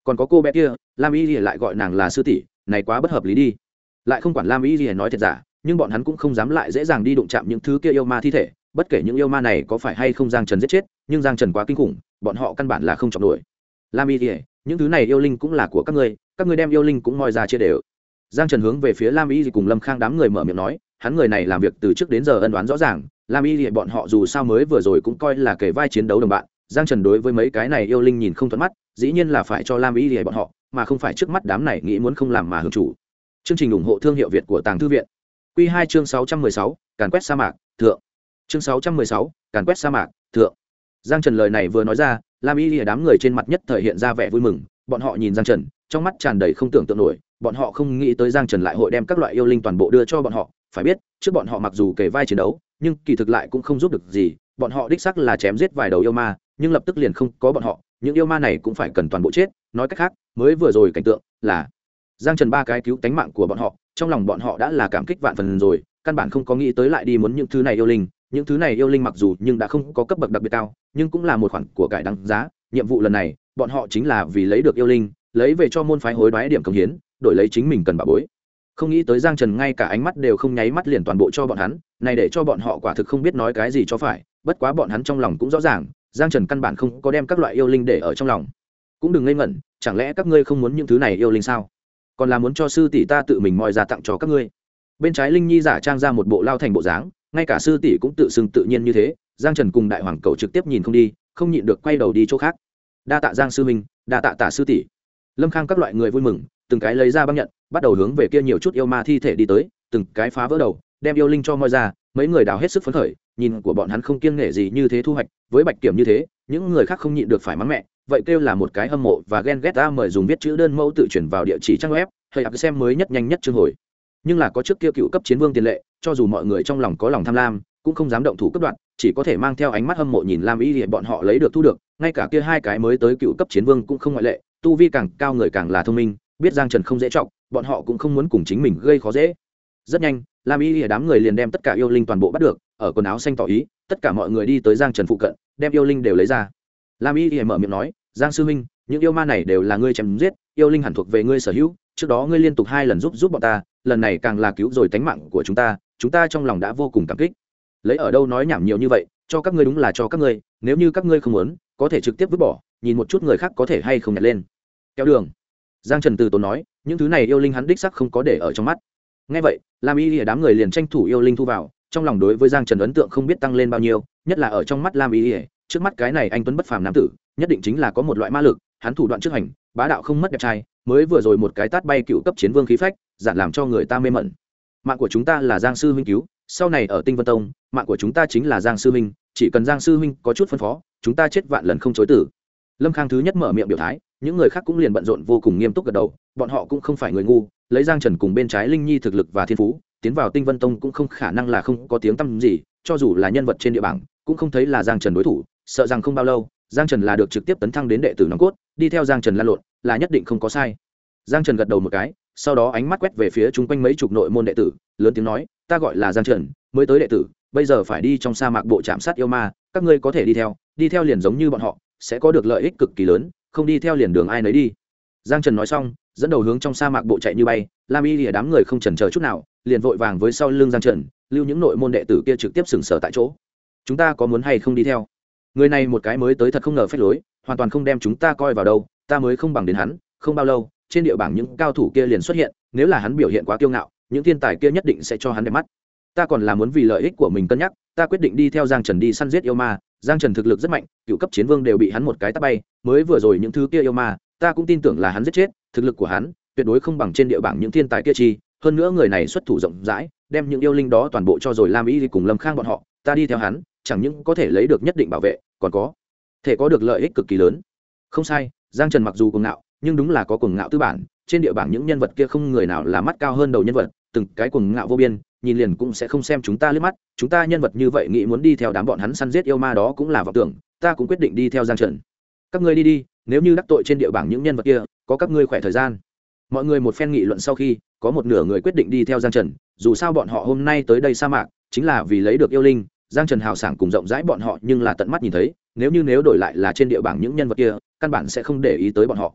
còn có cô bé kia lam y lại gọi nàng là sư tỷ, này quá bất hợp lý đi. Lại không quản lam y nói thật giả, nhưng bọn hắn cũng không dám lại dễ dàng đi đụng chạm những thứ kia yêu ma thi thể, bất kể những yêu ma này có phải hay không Giang Trần giết chết, nhưng Giang Trần quá kinh khủng, bọn họ căn bản là không chọc nổi. Lam y những thứ này yêu linh cũng là của các ngươi đem yêu linh cũng moi ra chia đều. Giang Trần hướng về phía Lam y cùng Lâm Khang đám người mở miệng nói, hắn người này làm việc từ trước đến giờ ân oán rõ ràng, Lam y bọn họ dù sao mới vừa rồi cũng coi là kể vai chiến đấu đồng bạn. Giang Trần đối với mấy cái này yêu linh nhìn không thuận mắt, dĩ nhiên là phải cho Lam y bọn họ, mà không phải trước mắt đám này nghĩ muốn không làm mà hưởng chủ. Chương trình ủng hộ thương hiệu Việt của Tàng Thư viện. Quy 2 chương 616, càn quét sa mạc, thượng. Chương 616, càn quét sa mạc, thượng. Giang Trần lời này vừa nói ra, Lam y đám người trên mặt nhất thời hiện ra vẻ vui mừng, bọn họ nhìn Giang Trần, trong mắt tràn đầy không tưởng tượng nổi, bọn họ không nghĩ tới Giang Trần lại hội đem các loại yêu linh toàn bộ đưa cho bọn họ, phải biết, trước bọn họ mặc dù kề vai chiến đấu, nhưng kỳ thực lại cũng không giúp được gì, bọn họ đích xác là chém giết vài đầu yêu ma, nhưng lập tức liền không có bọn họ, những yêu ma này cũng phải cần toàn bộ chết, nói cách khác, mới vừa rồi cảnh tượng là Giang Trần ba cái cứu tánh mạng của bọn họ, trong lòng bọn họ đã là cảm kích vạn phần rồi, căn bản không có nghĩ tới lại đi muốn những thứ này yêu linh, những thứ này yêu linh mặc dù nhưng đã không có cấp bậc đặc biệt cao, nhưng cũng là một khoản của cải đáng giá, nhiệm vụ lần này, bọn họ chính là vì lấy được yêu linh, lấy về cho môn phái hối đoái điểm công hiến, đổi lấy chính mình cần bảo bối. Không nghĩ tới Giang Trần ngay cả ánh mắt đều không nháy mắt liền toàn bộ cho bọn hắn, này để cho bọn họ quả thực không biết nói cái gì cho phải, bất quá bọn hắn trong lòng cũng rõ ràng, Giang Trần căn bản không có đem các loại yêu linh để ở trong lòng. Cũng đừng ngây ngẩn, chẳng lẽ các ngươi không muốn những thứ này yêu linh sao? Còn là muốn cho sư tỷ ta tự mình moi ra tặng cho các ngươi. Bên trái Linh Nhi giả trang ra một bộ lao thành bộ dáng, ngay cả sư tỷ cũng tự xưng tự nhiên như thế, Giang Trần cùng đại hoàng cầu trực tiếp nhìn không đi, không nhịn được quay đầu đi chỗ khác. Đa tạ Giang sư huynh, đa tạ Tạ sư tỷ. Lâm Khang các loại người vui mừng, từng cái lấy ra băng nhận, bắt đầu hướng về kia nhiều chút yêu ma thi thể đi tới, từng cái phá vỡ đầu, đem yêu linh cho moi ra, mấy người đào hết sức phấn khởi, nhìn của bọn hắn không kiêng nể gì như thế thu hoạch, với Bạch Kiểm như thế, những người khác không nhịn được phải mắng mẹ, vậy kêu là một cái hâm mộ và ghen ghét ta, mời dùng viết chữ đơn mẫu tự chuyển vào địa chỉ trang web, hay xem mới nhất nhanh nhất chương hồi. Nhưng là có trước kia cựu cấp chiến vương tiền lệ, cho dù mọi người trong lòng có lòng tham lam, cũng không dám động thủ cấp đoạn, chỉ có thể mang theo ánh mắt hâm mộ nhìn Lam Y Liệt bọn họ lấy được thu được, ngay cả kia hai cái mới tới cựu cấp chiến vương cũng không ngoại lệ, tu vi càng cao người càng là thông minh, biết Giang Trần không dễ trọng, bọn họ cũng không muốn cùng chính mình gây khó dễ. Rất nhanh, Lam Y Liệt đám người liền đem tất cả yêu linh toàn bộ bắt được, ở quần áo xanh tỏ ý, tất cả mọi người đi tới Giang Trần phụ cận, đem yêu linh đều lấy ra. Lam Y Liệt mở miệng nói, Giang sư huynh, những yêu ma này đều là ngươi chém giết, yêu linh hẳn thuộc về ngươi sở hữu, trước đó ngươi liên tục 2 lần giúp bọn ta, lần này càng là cứu rồi tánh mạng của chúng ta trong lòng đã vô cùng cảm kích. Lấy ở đâu nói nhảm nhiều như vậy, cho các ngươi đúng là cho các ngươi, nếu như các ngươi không muốn, có thể trực tiếp vứt bỏ, nhìn một chút người khác có thể hay không nhặt lên. Kéo đường. Giang Trần từ tốn nói, những thứ này yêu linh hắn đích xác không có để ở trong mắt. Nghe vậy, Lam Y Lìa đám người liền tranh thủ yêu linh thu vào, trong lòng đối với Giang Trần ấn tượng không biết tăng lên bao nhiêu, nhất là ở trong mắt Lam Y Lìa, trước mắt cái này anh tuấn bất phàm nam tử, nhất định chính là có một loại ma lực, hắn thủ đoạn trước hành, bá đạo không mất đẹp trai, mới vừa rồi một cái tát bay cựu cấp chiến vương khí phách, giản làm cho người ta mê mẩn. Mạng của chúng ta là Giang sư huynh cứu, sau này ở Tinh Vân Tông, mạng của chúng ta chính là Giang sư huynh, chỉ cần Giang sư huynh có chút phân phó, chúng ta chết vạn lần không chối từ. Lâm Khang thứ nhất mở miệng biểu thái, những người khác cũng liền bận rộn vô cùng nghiêm túc gật đầu, bọn họ cũng không phải người ngu, lấy Giang Trần cùng bên trái Linh Nhi thực lực và thiên phú, tiến vào Tinh Vân Tông cũng không khả năng là không có tiếng tăm gì, cho dù là nhân vật trên địa bảng, cũng không thấy là Giang Trần đối thủ, sợ rằng không bao lâu, Giang Trần là được trực tiếp tấn thăng đến đệ tử nòng cốt, đi theo Giang Trần lan lộn, là nhất định không có sai. Giang Trần gật đầu một cái, sau đó ánh mắt quét về phía chung quanh mấy chục nội môn đệ tử, lớn tiếng nói, ta gọi là Giang Trần, mới tới đệ tử, bây giờ phải đi trong sa mạc bộ trạm sát yêu ma, các ngươi có thể đi theo liền giống như bọn họ, sẽ có được lợi ích cực kỳ lớn, không đi theo liền đường ai nấy đi. Giang Trần nói xong, dẫn đầu hướng trong sa mạc bộ chạy như bay, Lam Y Lìa đám người không chần chờ chút nào, liền vội vàng với sau lưng Giang Trần, lưu những nội môn đệ tử kia trực tiếp sừng sờ tại chỗ. Chúng ta có muốn hay không đi theo? Người này một cái mới tới thật không ngờ phách lối, hoàn toàn không đem chúng ta coi vào đâu, ta mới không bằng đến hắn, không bao lâu, trên địa bảng những cao thủ kia liền xuất hiện, nếu là hắn biểu hiện quá kiêu ngạo, những thiên tài kia nhất định sẽ cho hắn đẹp mắt. Ta còn là muốn vì lợi ích của mình cân nhắc, ta quyết định đi theo Giang Trần đi săn giết yêu ma. Giang Trần thực lực rất mạnh, cựu cấp chiến vương đều bị hắn một cái tát bay, mới vừa rồi những thứ kia yêu ma, ta cũng tin tưởng là hắn giết chết, thực lực của hắn tuyệt đối không bằng trên địa bảng những thiên tài kia chi, hơn nữa người này xuất thủ rộng rãi, đem những yêu linh đó toàn bộ cho rồi Lam Y cùng Lâm Khang bọn họ, ta đi theo hắn, chẳng những có thể lấy được nhất định bảo vệ, còn có thể có được lợi ích cực kỳ lớn. Không sai, Giang Trần mặc dù cuồng ngạo, nhưng đúng là có cuồng ngạo tư bản, trên địa bảng những nhân vật kia không người nào là mắt cao hơn đầu nhân vật, từng cái cuồng ngạo vô biên, nhìn liền cũng sẽ không xem chúng ta liếc mắt, chúng ta nhân vật như vậy nghĩ muốn đi theo đám bọn hắn săn giết yêu ma đó cũng là vọng tưởng, ta cũng quyết định đi theo Giang Trần. Các ngươi đi đi, nếu như đắc tội trên địa bảng những nhân vật kia, có các ngươi khỏe thời gian. Mọi người một phen nghị luận sau khi, có một nửa người quyết định đi theo Giang Trần, dù sao bọn họ hôm nay tới đây sa mạc, chính là vì lấy được yêu linh, Giang Trần hào sảng cùng rộng rãi bọn họ nhưng là tận mắt nhìn thấy, nếu đổi lại là trên địa bảng những nhân vật kia, căn bản sẽ không để ý tới bọn họ.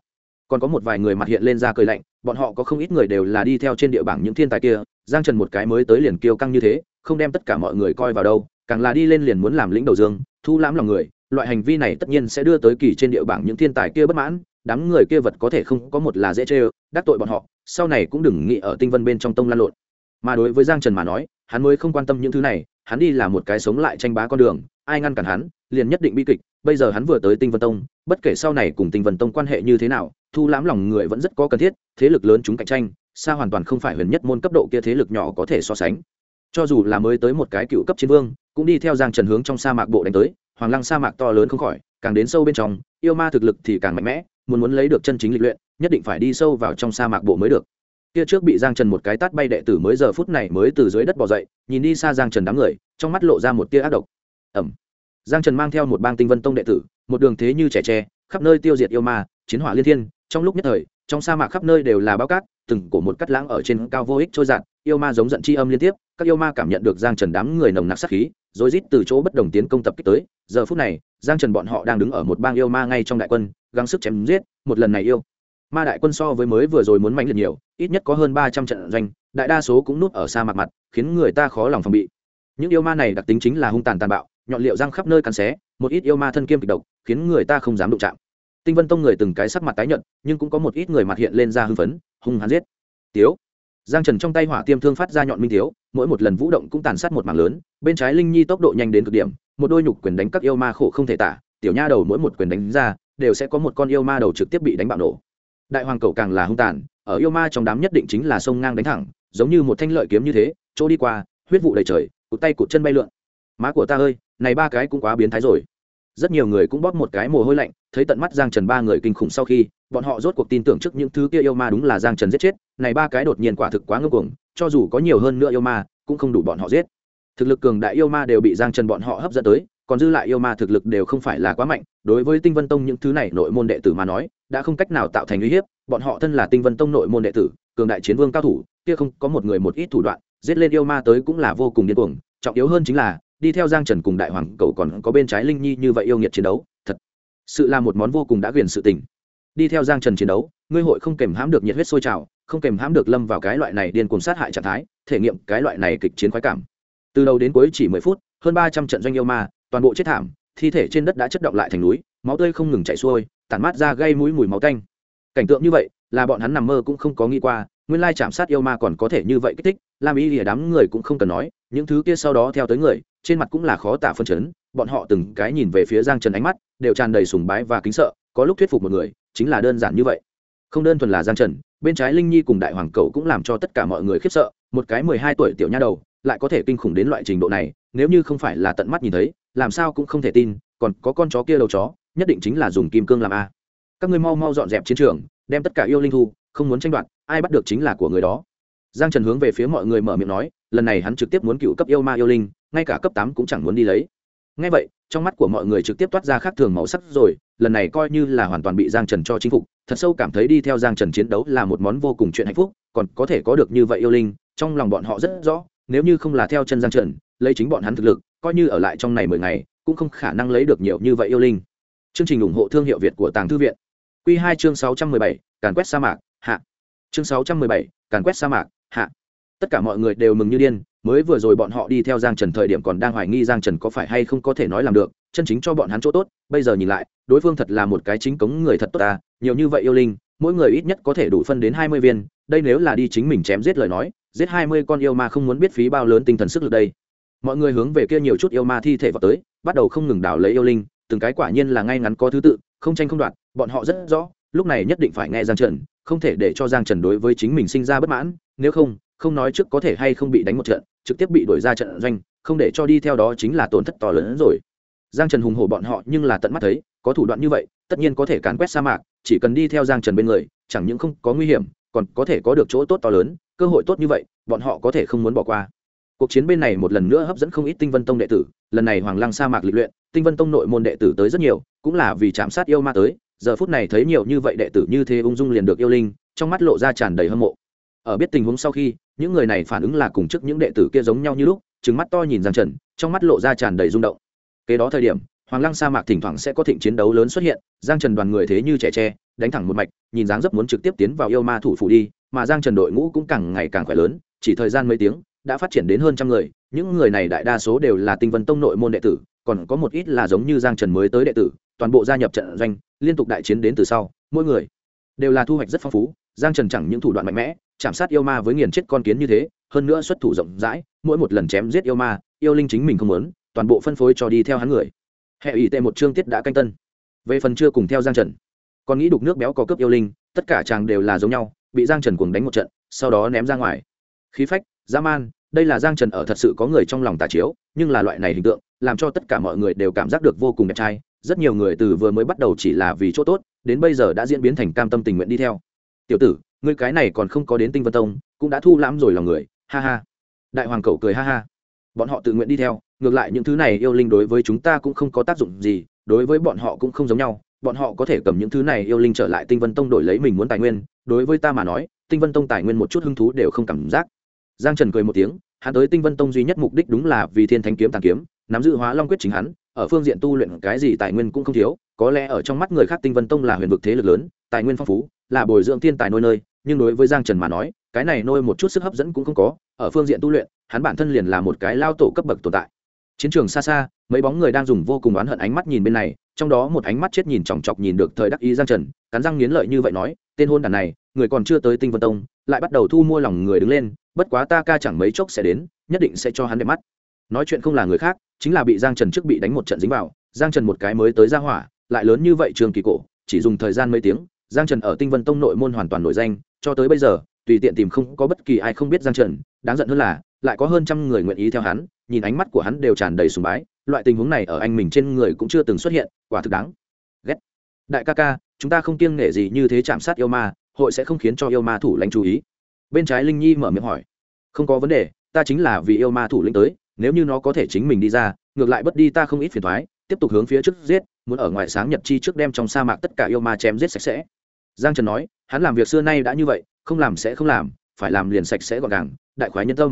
còn có một vài người mặt hiện lên ra cười lạnh, bọn họ có không ít người đều là đi theo trên địa bảng những thiên tài kia. Giang Trần một cái mới tới liền kiêu căng như thế, không đem tất cả mọi người coi vào đâu, càng là đi lên liền muốn làm lĩnh đầu dương, thu lãm lòng người. Loại hành vi này tất nhiên sẽ đưa tới kỳ trên địa bảng những thiên tài kia bất mãn, đám người kia vật có thể không có một là dễ chơi, đắc tội bọn họ sau này cũng đừng nghĩ ở tinh vân bên trong tông lan lộn. Mà đối với Giang Trần mà nói, hắn mới không quan tâm những thứ này, hắn đi là một cái sống lại tranh bá con đường, ai ngăn cản hắn liền nhất định bi kịch. Bây giờ hắn vừa tới tinh vân tông, bất kể sau này cùng tinh vân tông quan hệ như thế nào, thu lãm lòng người vẫn rất có cần thiết. Thế lực lớn chúng cạnh tranh xa hoàn toàn không phải huyền nhất môn cấp độ kia thế lực nhỏ có thể so sánh. Cho dù là mới tới một cái cựu cấp chiến vương, cũng đi theo Giang Trần hướng trong sa mạc bộ đánh tới. Hoàng lăng sa mạc to lớn không khỏi, càng đến sâu bên trong, yêu ma thực lực thì càng mạnh mẽ, muốn lấy được chân chính lịch luyện, nhất định phải đi sâu vào trong sa mạc bộ mới được. Kia trước bị Giang Trần một cái tát bay đệ tử mới giờ phút này mới từ dưới đất bò dậy, nhìn đi xa Giang Trần đám người, trong mắt lộ ra một tia ác độc. Ẩm. Giang Trần mang theo một bang Tinh Vân Tông đệ tử, một đường thế như trẻ tre, khắp nơi tiêu diệt yêu ma, chiến hỏa liên thiên, trong lúc nhất thời, trong sa mạc khắp nơi đều là bão cát, từng cổ một cắt lãng ở trên cao vô ích trôi dạt, yêu ma giống giận chi âm liên tiếp, các yêu ma cảm nhận được Giang Trần đám người nồng nặc sát khí, rối rít từ chỗ bất đồng tiến công tập kích tới. Giờ phút này, Giang Trần bọn họ đang đứng ở một bang yêu ma ngay trong đại quân, gắng sức chém giết, một lần này yêu ma đại quân so với mới vừa rồi muốn mạnh liệt nhiều, ít nhất có hơn 300 trận doanh, đại đa số cũng núp ở sa mạc mặt, khiến người ta khó lòng phòng bị. Những yêu ma này đặc tính chính là hung tàn tàn bạo, nhọn liệu răng khắp nơi cắn xé, một ít yêu ma thân kiêm kịch độc, khiến người ta không dám đụng chạm. Tinh Vân Tông người từng cái sắc mặt tái nhợt, nhưng cũng có một ít người mặt hiện lên ra hưng phấn, hung hãn giết. Tiếu. Giang Trần trong tay hỏa tiêm thương phát ra nhọn minh tiếu, mỗi một lần vũ động cũng tàn sát một mảng lớn, bên trái Linh Nhi tốc độ nhanh đến cực điểm, một đôi nhục quyền đánh các yêu ma khổ không thể tả, tiểu nha đầu mỗi một quyền đánh ra, đều sẽ có một con yêu ma đầu trực tiếp bị đánh bạo nổ. Đại hoàng cẩu càng là hung tàn, ở yêu ma trong đám nhất định chính là sông ngang đánh thẳng, giống như một thanh lợi kiếm như thế, chỗ đi qua, huyết vụ đầy trời, cụt tay cụt chân bay lượn. Má của ta ơi, này ba cái cũng quá biến thái rồi. Rất nhiều người cũng bóp một cái mồ hôi lạnh, thấy tận mắt Giang Trần ba người kinh khủng sau khi, bọn họ rốt cuộc tin tưởng trước những thứ kia yêu ma đúng là Giang Trần giết chết, này ba cái đột nhiên quả thực quá ngông cuồng, cho dù có nhiều hơn nữa yêu ma, cũng không đủ bọn họ giết. Thực lực cường đại yêu ma đều bị Giang Trần bọn họ hấp dẫn tới, còn dư lại yêu ma thực lực đều không phải là quá mạnh, đối với Tinh Vân Tông những thứ này nội môn đệ tử mà nói, đã không cách nào tạo thành uy hiếp, bọn họ thân là Tinh Vân Tông nội môn đệ tử, cường đại chiến vương cao thủ, kia không có một người một ít thủ đoạn, giết lên yêu ma tới cũng là vô cùng điên cuồng, trọng yếu hơn chính là đi theo Giang Trần cùng đại hoàng cẩu còn có bên trái Linh Nhi như vậy yêu nghiệt chiến đấu, thật sự là một món vô cùng đã quyển sự tình. Đi theo Giang Trần chiến đấu, ngươi hội không kềm hãm được nhiệt huyết sôi trào, không kềm hãm được lâm vào cái loại này điên cuồng sát hại trạng thái, thể nghiệm cái loại này kịch chiến khoái cảm. Từ đầu đến cuối chỉ 10 phút, hơn 300 trận doanh yêu ma, toàn bộ chết thảm, thi thể trên đất đã chất động lại thành núi, máu tươi không ngừng chảy xuôi, tản mát ra gây mũi mùi máu tanh. Cảnh tượng như vậy, là bọn hắn nằm mơ cũng không có nghĩ qua, nguyên lai chạm sát yêu ma còn có thể như vậy kích thích, làm ý lìa đám người cũng không cần nói, những thứ kia sau đó theo tới người, trên mặt cũng là khó tả phân chấn, bọn họ từng cái nhìn về phía Giang Trần ánh mắt đều tràn đầy sùng bái và kính sợ, có lúc thuyết phục một người, chính là đơn giản như vậy. Không đơn thuần là Giang Trần, bên trái Linh Nhi cùng đại hoàng cẩu cũng làm cho tất cả mọi người khiếp sợ, một cái 12 tuổi tiểu nha đầu, lại có thể kinh khủng đến loại trình độ này, nếu như không phải là tận mắt nhìn thấy, làm sao cũng không thể tin, còn có con chó kia đầu chó, nhất định chính là dùng kim cương làm a. Các ngươi mau mau dọn dẹp chiến trường, đem tất cả yêu linh thu, không muốn tranh đoạt, ai bắt được chính là của người đó. Giang Trần hướng về phía mọi người mở miệng nói, lần này hắn trực tiếp muốn cựu cấp yêu ma yêu linh, ngay cả cấp 8 cũng chẳng muốn đi lấy. Nghe vậy, trong mắt của mọi người trực tiếp toát ra khác thường màu sắc rồi, lần này coi như là hoàn toàn bị Giang Trần cho chinh phục, thật sâu cảm thấy đi theo Giang Trần chiến đấu là một món vô cùng chuyện hạnh phúc, còn có thể có được như vậy yêu linh, trong lòng bọn họ rất rõ, nếu như không là theo chân Giang Trần, lấy chính bọn hắn thực lực, coi như ở lại trong này 10 ngày, cũng không khả năng lấy được nhiều như vậy yêu linh. Chương trình ủng hộ thương hiệu Việt của Tàng Thư viện. Quy 2 chương 617, càn quét sa mạc, hạ. Chương 617, càn quét sa mạc, hạ. Tất cả mọi người đều mừng như điên, mới vừa rồi bọn họ đi theo Giang Trần thời điểm còn đang hoài nghi Giang Trần có phải hay không có thể nói làm được, chân chính cho bọn hắn chỗ tốt, bây giờ nhìn lại, đối phương thật là một cái chính cống người thật tốt ta, nhiều như vậy yêu linh, mỗi người ít nhất có thể đủ phân đến 20 viên, đây nếu là đi chính mình chém giết lời nói, giết 20 con yêu ma không muốn biết phí bao lớn tinh thần sức lực đây. Mọi người hướng về kia nhiều chút yêu ma thi thể vào tới, bắt đầu không ngừng đào lấy yêu linh, từng cái quả nhiên là ngay ngắn có thứ tự, không tranh không đoạt, bọn họ rất rõ, lúc này nhất định phải nghe Giang Trần, không thể để cho Giang Trần đối với chính mình sinh ra bất mãn, nếu không, không nói trước có thể hay không bị đánh một trận, trực tiếp bị đuổi ra trận doanh, không để cho đi theo đó chính là tổn thất to lớn hơn rồi. Giang Trần hùng hổ bọn họ nhưng là tận mắt thấy, có thủ đoạn như vậy, tất nhiên có thể càn quét sa mạc, chỉ cần đi theo Giang Trần bên người, chẳng những không có nguy hiểm, còn có thể có được chỗ tốt to lớn, cơ hội tốt như vậy, bọn họ có thể không muốn bỏ qua. Cuộc chiến bên này một lần nữa hấp dẫn không ít Tinh Vân Tông đệ tử, lần này Hoàng Lăng sa mạc lịch luyện, Tinh Vân Tông nội môn đệ tử tới rất nhiều, cũng là vì chạm sát yêu ma tới, giờ phút này thấy nhiều như vậy đệ tử như thế ung dung liền được yêu linh, trong mắt lộ ra tràn đầy hâm mộ. Ở biết tình huống sau khi, những người này phản ứng là cùng trước những đệ tử kia giống nhau như lúc, trừng mắt to nhìn Giang Trần, trong mắt lộ ra tràn đầy rung động. Kế đó thời điểm, Hoàng Lăng sa mạc thỉnh thoảng sẽ có thịnh chiến đấu lớn xuất hiện, Giang Trần đoàn người thế như trẻ tre, đánh thẳng một mạch nhìn dáng dấp muốn trực tiếp tiến vào yêu ma thủ phủ đi, mà Giang Trần đội ngũ cũng càng ngày càng khỏe lớn, chỉ thời gian mấy tiếng đã phát triển đến hơn trăm người. Những người này đại đa số đều là Tinh Vân Tông nội môn đệ tử, còn có một ít là giống như Giang Trần mới tới đệ tử, toàn bộ gia nhập trận doanh, liên tục đại chiến đến từ sau, mỗi người đều là thu hoạch rất phong phú. Giang Trần chẳng những thủ đoạn mạnh mẽ, chạm sát yêu ma với nghiền chết con kiến như thế, hơn nữa xuất thủ rộng rãi, mỗi một lần chém giết yêu ma, yêu linh chính mình không muốn, toàn bộ phân phối cho đi theo hắn người. Hệ ủy tệ một chương tiết đã canh tân. Về phần chưa cùng theo Giang Trần, còn nghĩ đục nước béo có cướp yêu linh, tất cả chàng đều là giống nhau, bị Giang Trần cuồng đánh một trận, sau đó ném ra ngoài. Khí phách, dã man, đây là Giang Trần ở thật sự có người trong lòng tà chiếu, nhưng là loại này hình tượng, làm cho tất cả mọi người đều cảm giác được vô cùng đẹp trai. Rất nhiều người từ vừa mới bắt đầu chỉ là vì chỗ tốt, đến bây giờ đã diễn biến thành cam tâm tình nguyện đi theo. Tiểu tử, ngươi cái này còn không có đến Tinh Vân Tông, cũng đã thu lãm rồi lòng người, ha ha. Đại hoàng cẩu cười ha ha. Bọn họ tự nguyện đi theo, ngược lại những thứ này yêu linh đối với chúng ta cũng không có tác dụng gì, đối với bọn họ cũng không giống nhau, bọn họ có thể cầm những thứ này yêu linh trở lại Tinh Vân Tông đổi lấy mình muốn tài nguyên, đối với ta mà nói, Tinh Vân Tông tài nguyên một chút hứng thú đều không cảm giác. Giang Trần cười một tiếng, hắn tới Tinh Vân Tông duy nhất mục đích đúng là vì Thiên Thánh kiếm tàn kiếm, nắm giữ Hóa Long quyết chính hắn, ở phương diện tu luyện cái gì tài nguyên cũng không thiếu, có lẽ ở trong mắt người khác Tinh Vân Tông là huyền vực thế lực lớn, tài nguyên phong phú, là bồi dưỡng thiên tài nôi nơi, nhưng đối với Giang Trần mà nói, cái này nôi một chút sức hấp dẫn cũng không có, ở phương diện tu luyện, hắn bản thân liền là một cái lao tổ cấp bậc tồn tại. Chiến trường xa xa, mấy bóng người đang dùng vô cùng oán hận ánh mắt nhìn bên này, trong đó một ánh mắt chết nhìn chòng chọc nhìn được thời đắc ý Giang Trần, cắn răng nghiến lợi như vậy nói, tên hôn đản này, người còn chưa tới Tinh Vân Tông, lại bắt đầu thu mua lòng người đứng lên, bất quá ta ca chẳng mấy chốc sẽ đến, nhất định sẽ cho hắn đẹp mắt. Nói chuyện không là người khác, chính là bị Giang Trần trước bị đánh một trận dính vào, Giang Trần một cái mới tới ra hỏa, lại lớn như vậy Trường Kỳ Cổ, chỉ dùng thời gian mấy tiếng, Giang Trần ở Tinh Vân Tông nội môn hoàn toàn nổi danh, cho tới bây giờ, tùy tiện tìm không có bất kỳ ai không biết Giang Trần, đáng giận hơn là, lại có hơn trăm người nguyện ý theo hắn, nhìn ánh mắt của hắn đều tràn đầy sùng bái, loại tình huống này ở anh mình trên người cũng chưa từng xuất hiện, quả thực đáng ghét. Đại ca ca, chúng ta không kiêng nể gì như thế chạm sát yêu ma, hội sẽ không khiến cho yêu ma thủ lãnh chú ý. Bên trái Linh Nhi mở miệng hỏi. Không có vấn đề, ta chính là vì yêu ma thủ lĩnh tới, nếu như nó có thể chính mình đi ra, ngược lại bất đi ta không ít phiền toái, tiếp tục hướng phía trước giết, muốn ở ngoài sáng nhật chi trước đem trong sa mạc tất cả yêu ma chém giết sạch sẽ. Giang Trần nói, hắn làm việc xưa nay đã như vậy, không làm sẽ không làm, phải làm liền sạch sẽ gọn gàng, đại khoái nhân tâm.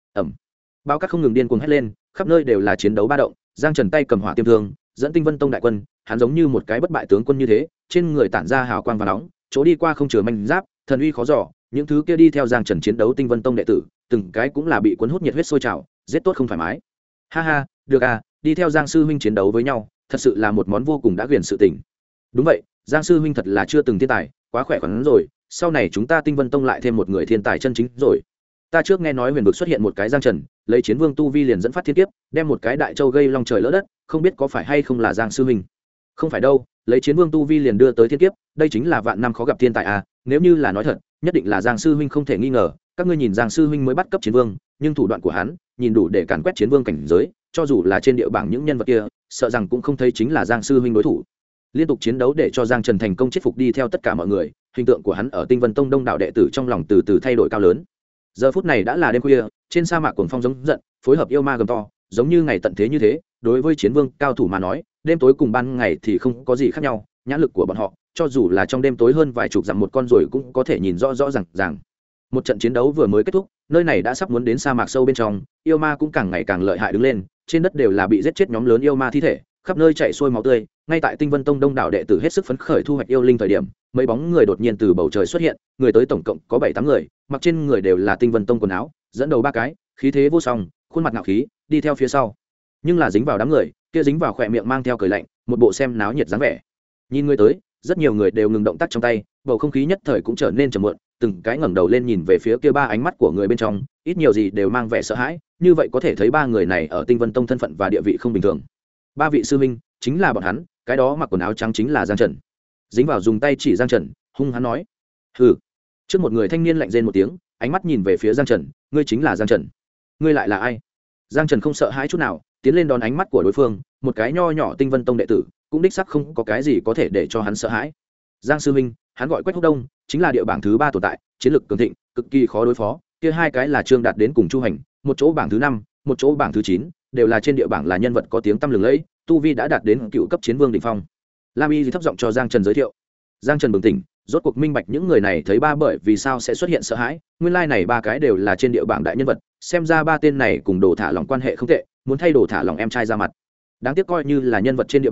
Bao cát không ngừng điên cuồng hét lên, khắp nơi đều là chiến đấu ba động. Giang Trần tay cầm hỏa tiêm thương, dẫn Tinh Vân Tông đại quân, hắn giống như một cái bất bại tướng quân như thế, trên người tản ra hào quang và nóng, chỗ đi qua không chừa manh giáp, thần uy khó dò. Những thứ kia đi theo Giang Trần chiến đấu Tinh Vân Tông đệ tử, từng cái cũng là bị cuốn hút nhiệt huyết sôi trào, giết tốt không thoải mái. Ha ha, được à, đi theo Giang sư huynh chiến đấu với nhau, thật sự là một món vô cùng đã quyển sự tình. Đúng vậy, Giang sư huynh thật là chưa từng thiên tài, quá khỏe khoắn rồi, sau này chúng ta Tinh Vân Tông lại thêm một người thiên tài chân chính rồi. Ta trước nghe nói huyền vực xuất hiện một cái Giang Trần, lấy chiến vương tu vi liền dẫn phát thiên kiếp, đem một cái đại châu gây long trời lỡ đất, không biết có phải hay không là Giang sư huynh. Không phải đâu, lấy chiến vương tu vi liền đưa tới thiên kiếp, đây chính là vạn năm khó gặp thiên tài à, nếu như là nói thật, nhất định là Giang sư huynh không thể nghi ngờ. Các ngươi nhìn Giang sư huynh mới bắt cấp chiến vương, nhưng thủ đoạn của hắn, nhìn đủ để càn quét chiến vương cảnh giới, cho dù là trên địa bảng những nhân vật kia, sợ rằng cũng không thấy chính là Giang sư huynh đối thủ. Liên tục chiến đấu để cho Giang Trần thành công chết phục đi theo tất cả mọi người, hình tượng của hắn ở Tinh Vân Tông đông đảo đệ tử trong lòng từ từ thay đổi cao lớn. Giờ phút này đã là đêm khuya, trên sa mạc cuồng phong giống giận, phối hợp yêu ma gầm to, giống như ngày tận thế như thế. Đối với chiến vương cao thủ mà nói, đêm tối cùng ban ngày thì không có gì khác nhau, nhãn lực của bọn họ, cho dù là trong đêm tối hơn vài chục dặm một con rồi cũng có thể nhìn rõ rõ ràng. Một trận chiến đấu vừa mới kết thúc, nơi này đã sắp muốn đến sa mạc sâu bên trong, yêu ma cũng càng ngày càng lợi hại đứng lên, trên đất đều là bị giết chết nhóm lớn yêu ma thi thể, khắp nơi chảy xuôi máu tươi. Ngay tại Tinh Vân Tông đông đảo đệ tử hết sức phấn khởi thu hoạch yêu linh thời điểm, mấy bóng người đột nhiên từ bầu trời xuất hiện, người tới tổng cộng có 7-8 người, mặc trên người đều là Tinh Vân Tông quần áo, dẫn đầu 3 cái, khí thế vô song, khuôn mặt ngạo khí, đi theo phía sau. Nhưng là dính vào đám người, kia dính vào khóe miệng mang theo cười lạnh, một bộ xem náo nhiệt dáng vẻ. Nhìn người tới, rất nhiều người đều ngừng động tác trong tay, bầu không khí nhất thời cũng trở nên trầm muộn, từng cái ngẩng đầu lên nhìn về phía kia 3 ánh mắt của người bên trong, ít nhiều gì đều mang vẻ sợ hãi, như vậy có thể thấy 3 người này ở Tinh Vân Tông thân phận và địa vị không bình thường. 3 vị sư minh, chính là bọn hắn, cái đó mặc quần áo trắng chính là Giang Trần. Dính vào dùng tay chỉ Giang Trần, hung hắn nói: "Hừ." Trước một người thanh niên lạnh rên một tiếng, ánh mắt nhìn về phía Giang Trần: "Ngươi chính là Giang Trần? Ngươi lại là ai?" Giang Trần không sợ hãi chút nào, tiến lên đón ánh mắt của đối phương, một cái nho nhỏ Tinh Vân Tông đệ tử, cũng đích xác không có cái gì có thể để cho hắn sợ hãi. Giang sư minh, hắn gọi Quách Húc Đông, chính là địa bảng thứ 3 tồn tại, chiến lực cường thịnh, cực kỳ khó đối phó. Kia 2 cái là Trương Đạt đến cùng Chu Hành, một chỗ bảng thứ 5, một chỗ bảng thứ 9, đều là trên địa bảng là nhân vật có tiếng tăm lừng lẫy, tu vi đã đạt đến cựu cấp chiến vương đỉnh phong. Lam Y thấp giọng cho Giang Trần giới thiệu. Giang Trần bừng tỉnh, rốt cuộc minh bạch những người này thấy 3 bởi vì sao sẽ xuất hiện sợ hãi, nguyên lai này 3 cái đều là trên địa bảng đại nhân vật, xem ra 3 tên này cùng Đồ Thả Lòng quan hệ không tệ, muốn thay Đồ Thả Lòng em trai ra mặt. Đáng tiếc coi như là nhân vật trên địa bảng,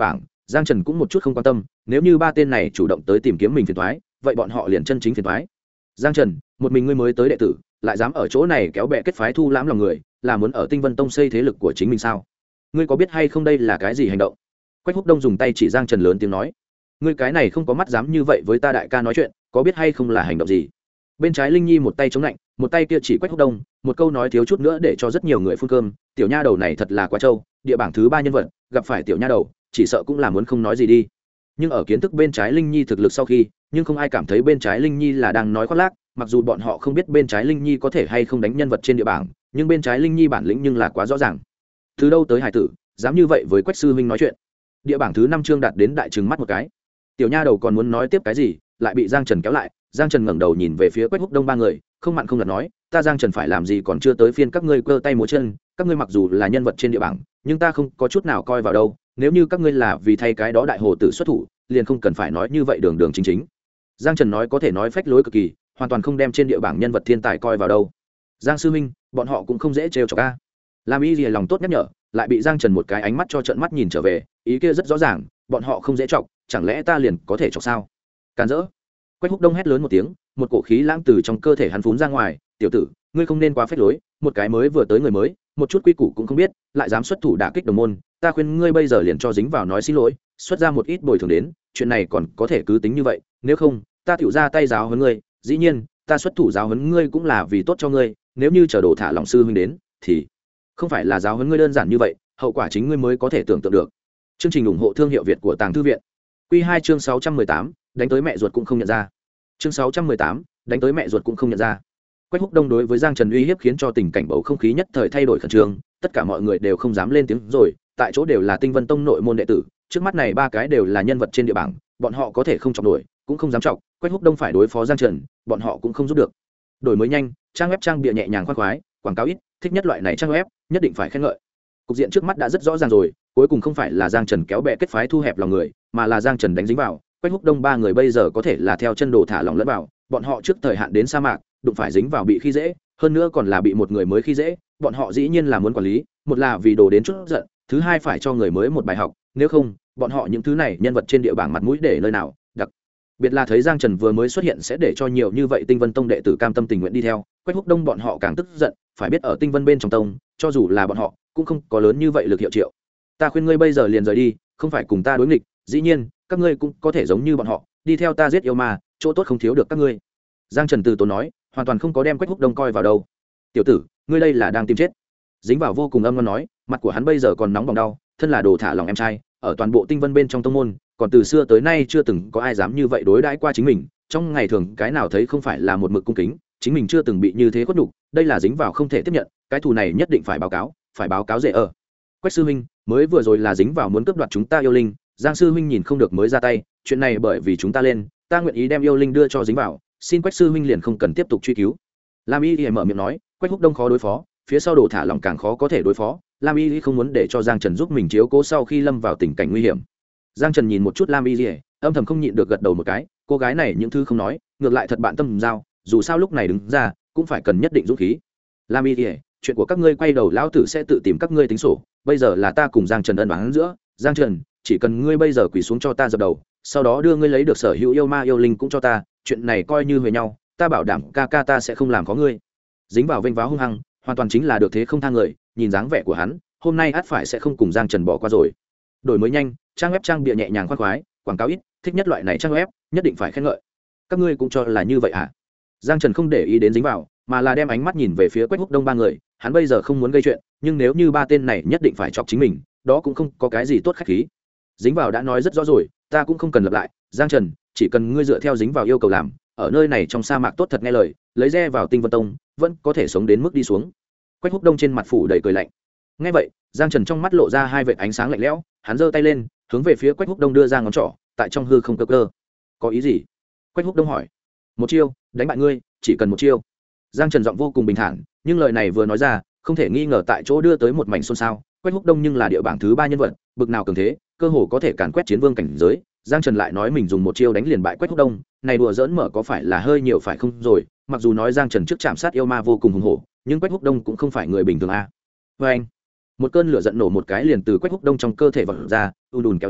Giang Trần cũng một chút không quan tâm, nếu như ba tên này chủ động tới tìm kiếm mình phiền toái, vậy bọn họ liền chân chính phiền toái. Giang Trần, một mình ngươi mới tới đệ tử, lại dám ở chỗ này kéo bè kết phái thu lãm lòng người, là muốn ở Tinh Vân Tông xây thế lực của chính mình sao? Ngươi có biết hay không đây là cái gì hành động? Quách Húc Đông dùng tay chỉ Giang Trần lớn tiếng nói, ngươi cái này không có mắt dám như vậy với ta đại ca nói chuyện, có biết hay không là hành động gì? Bên trái Linh Nhi một tay chống lạnh, một tay kia chỉ Quách Húc Đông, một câu nói thiếu chút nữa để cho rất nhiều người phun cơm, tiểu nha đầu này thật là quá trâu, địa bảng thứ 3 nhân vật, gặp phải tiểu nha đầu, chỉ sợ cũng là muốn không nói gì đi. Nhưng ở kiến thức bên trái Linh Nhi thực lực sau khi, nhưng không ai cảm thấy bên trái Linh Nhi là đang nói khoác lác, mặc dù bọn họ không biết bên trái Linh Nhi có thể hay không đánh nhân vật trên địa bảng, nhưng bên trái Linh Nhi bản lĩnh nhưng là quá rõ ràng. Từ đâu tới hải tử, dám như vậy với Quách sư huynh nói chuyện. Địa bảng thứ 5 chương đạt đến đại trừng mắt một cái. Tiểu nha đầu còn muốn nói tiếp cái gì, lại bị Giang Trần kéo lại. Giang Trần ngẩng đầu nhìn về phía Quách Húc Đông ba người, không mặn không lạt nói, ta Giang Trần phải làm gì còn chưa tới phiên các ngươi cơ tay múa chân, các ngươi mặc dù là nhân vật trên địa bảng, nhưng ta không có chút nào coi vào đâu, nếu như các ngươi là vì thay cái đó đại hồ tử xuất thủ, liền không cần phải nói như vậy đường đường chính chính. Giang Trần nói có thể nói phách lối cực kỳ, hoàn toàn không đem trên địa bảng nhân vật thiên tài coi vào đâu. Giang sư huynh, bọn họ cũng không dễ trêu chọc a. Làm y gì lòng tốt nhắc nhở, lại bị Giang Trần một cái ánh mắt cho trợn mắt nhìn trở về, ý kia rất rõ ràng, bọn họ không dễ chọc, chẳng lẽ ta liền có thể chọc sao? Càn rỡ. Quách Húc Đông hét lớn một tiếng, một cổ khí lãng từ trong cơ thể hắn phún ra ngoài, tiểu tử, ngươi không nên quá phách lối, một cái mới vừa tới người mới, một chút quy củ cũng không biết, lại dám xuất thủ đả kích đồng môn, ta khuyên ngươi bây giờ liền cho dính vào nói xin lỗi, xuất ra một ít bồi thường đến, chuyện này còn có thể cứ tính như vậy, nếu không, ta tiểu ra tay giáo huấn ngươi, dĩ nhiên, ta xuất thủ giáo huấn ngươi cũng là vì tốt cho ngươi, nếu như chờ đổ thả lòng sư huynh đến, thì không phải là giáo huấn ngươi đơn giản như vậy, hậu quả chính ngươi mới có thể tưởng tượng được. Chương trình ủng hộ thương hiệu Việt của Tàng Thư viện. Quy 2 chương 618, đánh tới mẹ ruột cũng không nhận ra. Chương 618, đánh tới mẹ ruột cũng không nhận ra. Quách Húc Đông đối với Giang Trần uy hiếp khiến cho tình cảnh bầu không khí nhất thời thay đổi khẩn trương, tất cả mọi người đều không dám lên tiếng rồi, tại chỗ đều là Tinh Vân Tông nội môn đệ tử, trước mắt này ba cái đều là nhân vật trên địa bảng, bọn họ có thể không chọc nổi, cũng không dám chọc, Quách Húc Đông phải đối phó Giang Trần, bọn họ cũng không giúp được. Đổi mới nhanh, trang web trang bìa nhẹ nhàng khoan khoái, quảng cáo ít, thích nhất loại này trang web, nhất định phải khen ngợi. Cục diện trước mắt đã rất rõ ràng rồi, cuối cùng không phải là Giang Trần kéo bè kết phái thu hẹp lòng người, mà là Giang Trần đánh dính vào, Quách Húc Đông ba người bây giờ có thể là theo chân đồ thả lòng lẫn vào, bọn họ trước thời hạn đến sa mạc, đụng phải dính vào bị khi dễ, hơn nữa còn là bị một người mới khi dễ, bọn họ dĩ nhiên là muốn quản lý, một là vì đồ đến chút giận, thứ hai phải cho người mới một bài học, nếu không, bọn họ những thứ này nhân vật trên địa bảng mặt mũi để nơi nào, đặc biệt là thấy Giang Trần vừa mới xuất hiện sẽ để cho nhiều như vậy Tinh Vân Tông đệ tử cam tâm tình nguyện đi theo, Quách Húc Đông bọn họ càng tức giận, phải biết ở Tinh Vân bên trong tông, cho dù là bọn họ, cũng không có lớn như vậy lực hiệu triệu. Ta khuyên ngươi bây giờ liền rời đi, không phải cùng ta đối nghịch, dĩ nhiên, các ngươi cũng có thể giống như bọn họ, đi theo ta giết yêu ma, chỗ tốt không thiếu được các ngươi. Giang Trần từ tốn nói, hoàn toàn không có đem Quách Húc Đông coi vào đâu. Tiểu tử, ngươi đây là đang tìm chết. Dính vào vô cùng âm ngon nói, mặt của hắn bây giờ còn nóng bỏng đau, thân là đồ thả lòng em trai, ở toàn bộ Tinh Vân bên trong tông môn, còn từ xưa tới nay chưa từng có ai dám như vậy đối đãi qua chính mình, trong ngày thường cái nào thấy không phải là một mực cung kính, chính mình chưa từng bị như thế khuất nhục, đây là dính vào không thể tiếp nhận, cái thù này nhất định phải báo cáo rể ở. Quách sư huynh, mới vừa rồi là dính vào muốn cướp đoạt chúng ta yêu linh, Giang sư huynh nhìn không được mới ra tay, chuyện này bởi vì chúng ta lên, ta nguyện ý đem yêu linh đưa cho dính vào, xin Quách sư huynh liền không cần tiếp tục truy cứu. Lam Y mở miệng nói, Quách Húc Đông khó đối phó, phía sau đồ thả lòng càng khó có thể đối phó, Lam Y không muốn để cho Giang Trần giúp mình chiếu cố sau khi lâm vào tình cảnh nguy hiểm. Giang Trần nhìn một chút Lam Y, âm thầm không nhịn được gật đầu một cái, cô gái này những thứ không nói, ngược lại thật bạn tâm giao, dù sao lúc này đứng ra cũng phải cần nhất định dũng khí. Lam Y, chuyện của các ngươi quay đầu lão tử sẽ tự tìm các ngươi tính sổ, bây giờ là ta cùng Giang Trần ân oán giữa, Giang Trần, chỉ cần ngươi bây giờ quỳ xuống cho ta dập đầu, sau đó đưa ngươi lấy được sở hữu yêu ma yêu linh cũng cho ta, chuyện này coi như huề nhau, ta bảo đảm ca ca ta sẽ không làm có ngươi. Dính vào vênh váo hung hăng, hoàn toàn chính là được thế không thang người, nhìn dáng vẻ của hắn, hôm nay ắt phải sẽ không cùng Giang Trần bỏ qua rồi. Đổi mới nhanh, trang web trang bìa nhẹ nhàng khoan khoái, quảng cáo ít, thích nhất loại này trang web, nhất định phải khen ngợi. Các ngươi cũng cho là như vậy à? Giang Trần không để ý đến dính vào, mà là đem ánh mắt nhìn về phía Quách Húc Đông ba người, hắn bây giờ không muốn gây chuyện, nhưng nếu như ba tên này nhất định phải chọc chính mình, đó cũng không có cái gì tốt khách khí. Dính vào đã nói rất rõ rồi, ta cũng không cần lặp lại, Giang Trần, chỉ cần ngươi dựa theo dính vào yêu cầu làm, ở nơi này trong sa mạc tốt thật nghe lời, lấy re vào Tinh Vân Tông, vẫn có thể sống đến mức đi xuống. Quách Húc Đông trên mặt phủ đầy cười lạnh. Nghe vậy, Giang Trần trong mắt lộ ra hai vệt ánh sáng lạnh lẽo, hắn giơ tay lên, hướng về phía Quách Húc Đông đưa ra ngón trỏ, tại trong hư không cơ cơ. Có ý gì? Quách Húc Đông hỏi. Một chiêu, đánh bại ngươi, chỉ cần một chiêu. Giang Trần giọng vô cùng bình thản, nhưng lời này vừa nói ra, không thể nghi ngờ tại chỗ đưa tới một mảnh xôn xao. Quách Húc Đông nhưng là địa bảng thứ 3 nhân vật, bực nào cường thế, cơ hồ có thể càn quét chiến vương cảnh giới. Giang Trần lại nói mình dùng một chiêu đánh liền bại Quách Húc Đông, này đùa giỡn mở có phải là hơi nhiều phải không rồi? Mặc dù nói Giang Trần trước chạm sát yêu ma vô cùng hùng hổ, nhưng Quách Húc Đông cũng không phải người bình thường a. Và anh, một cơn lửa giận nổ một cái liền từ Quách Húc Đông trong cơ thể vọt ra, ùn ùn kéo đến,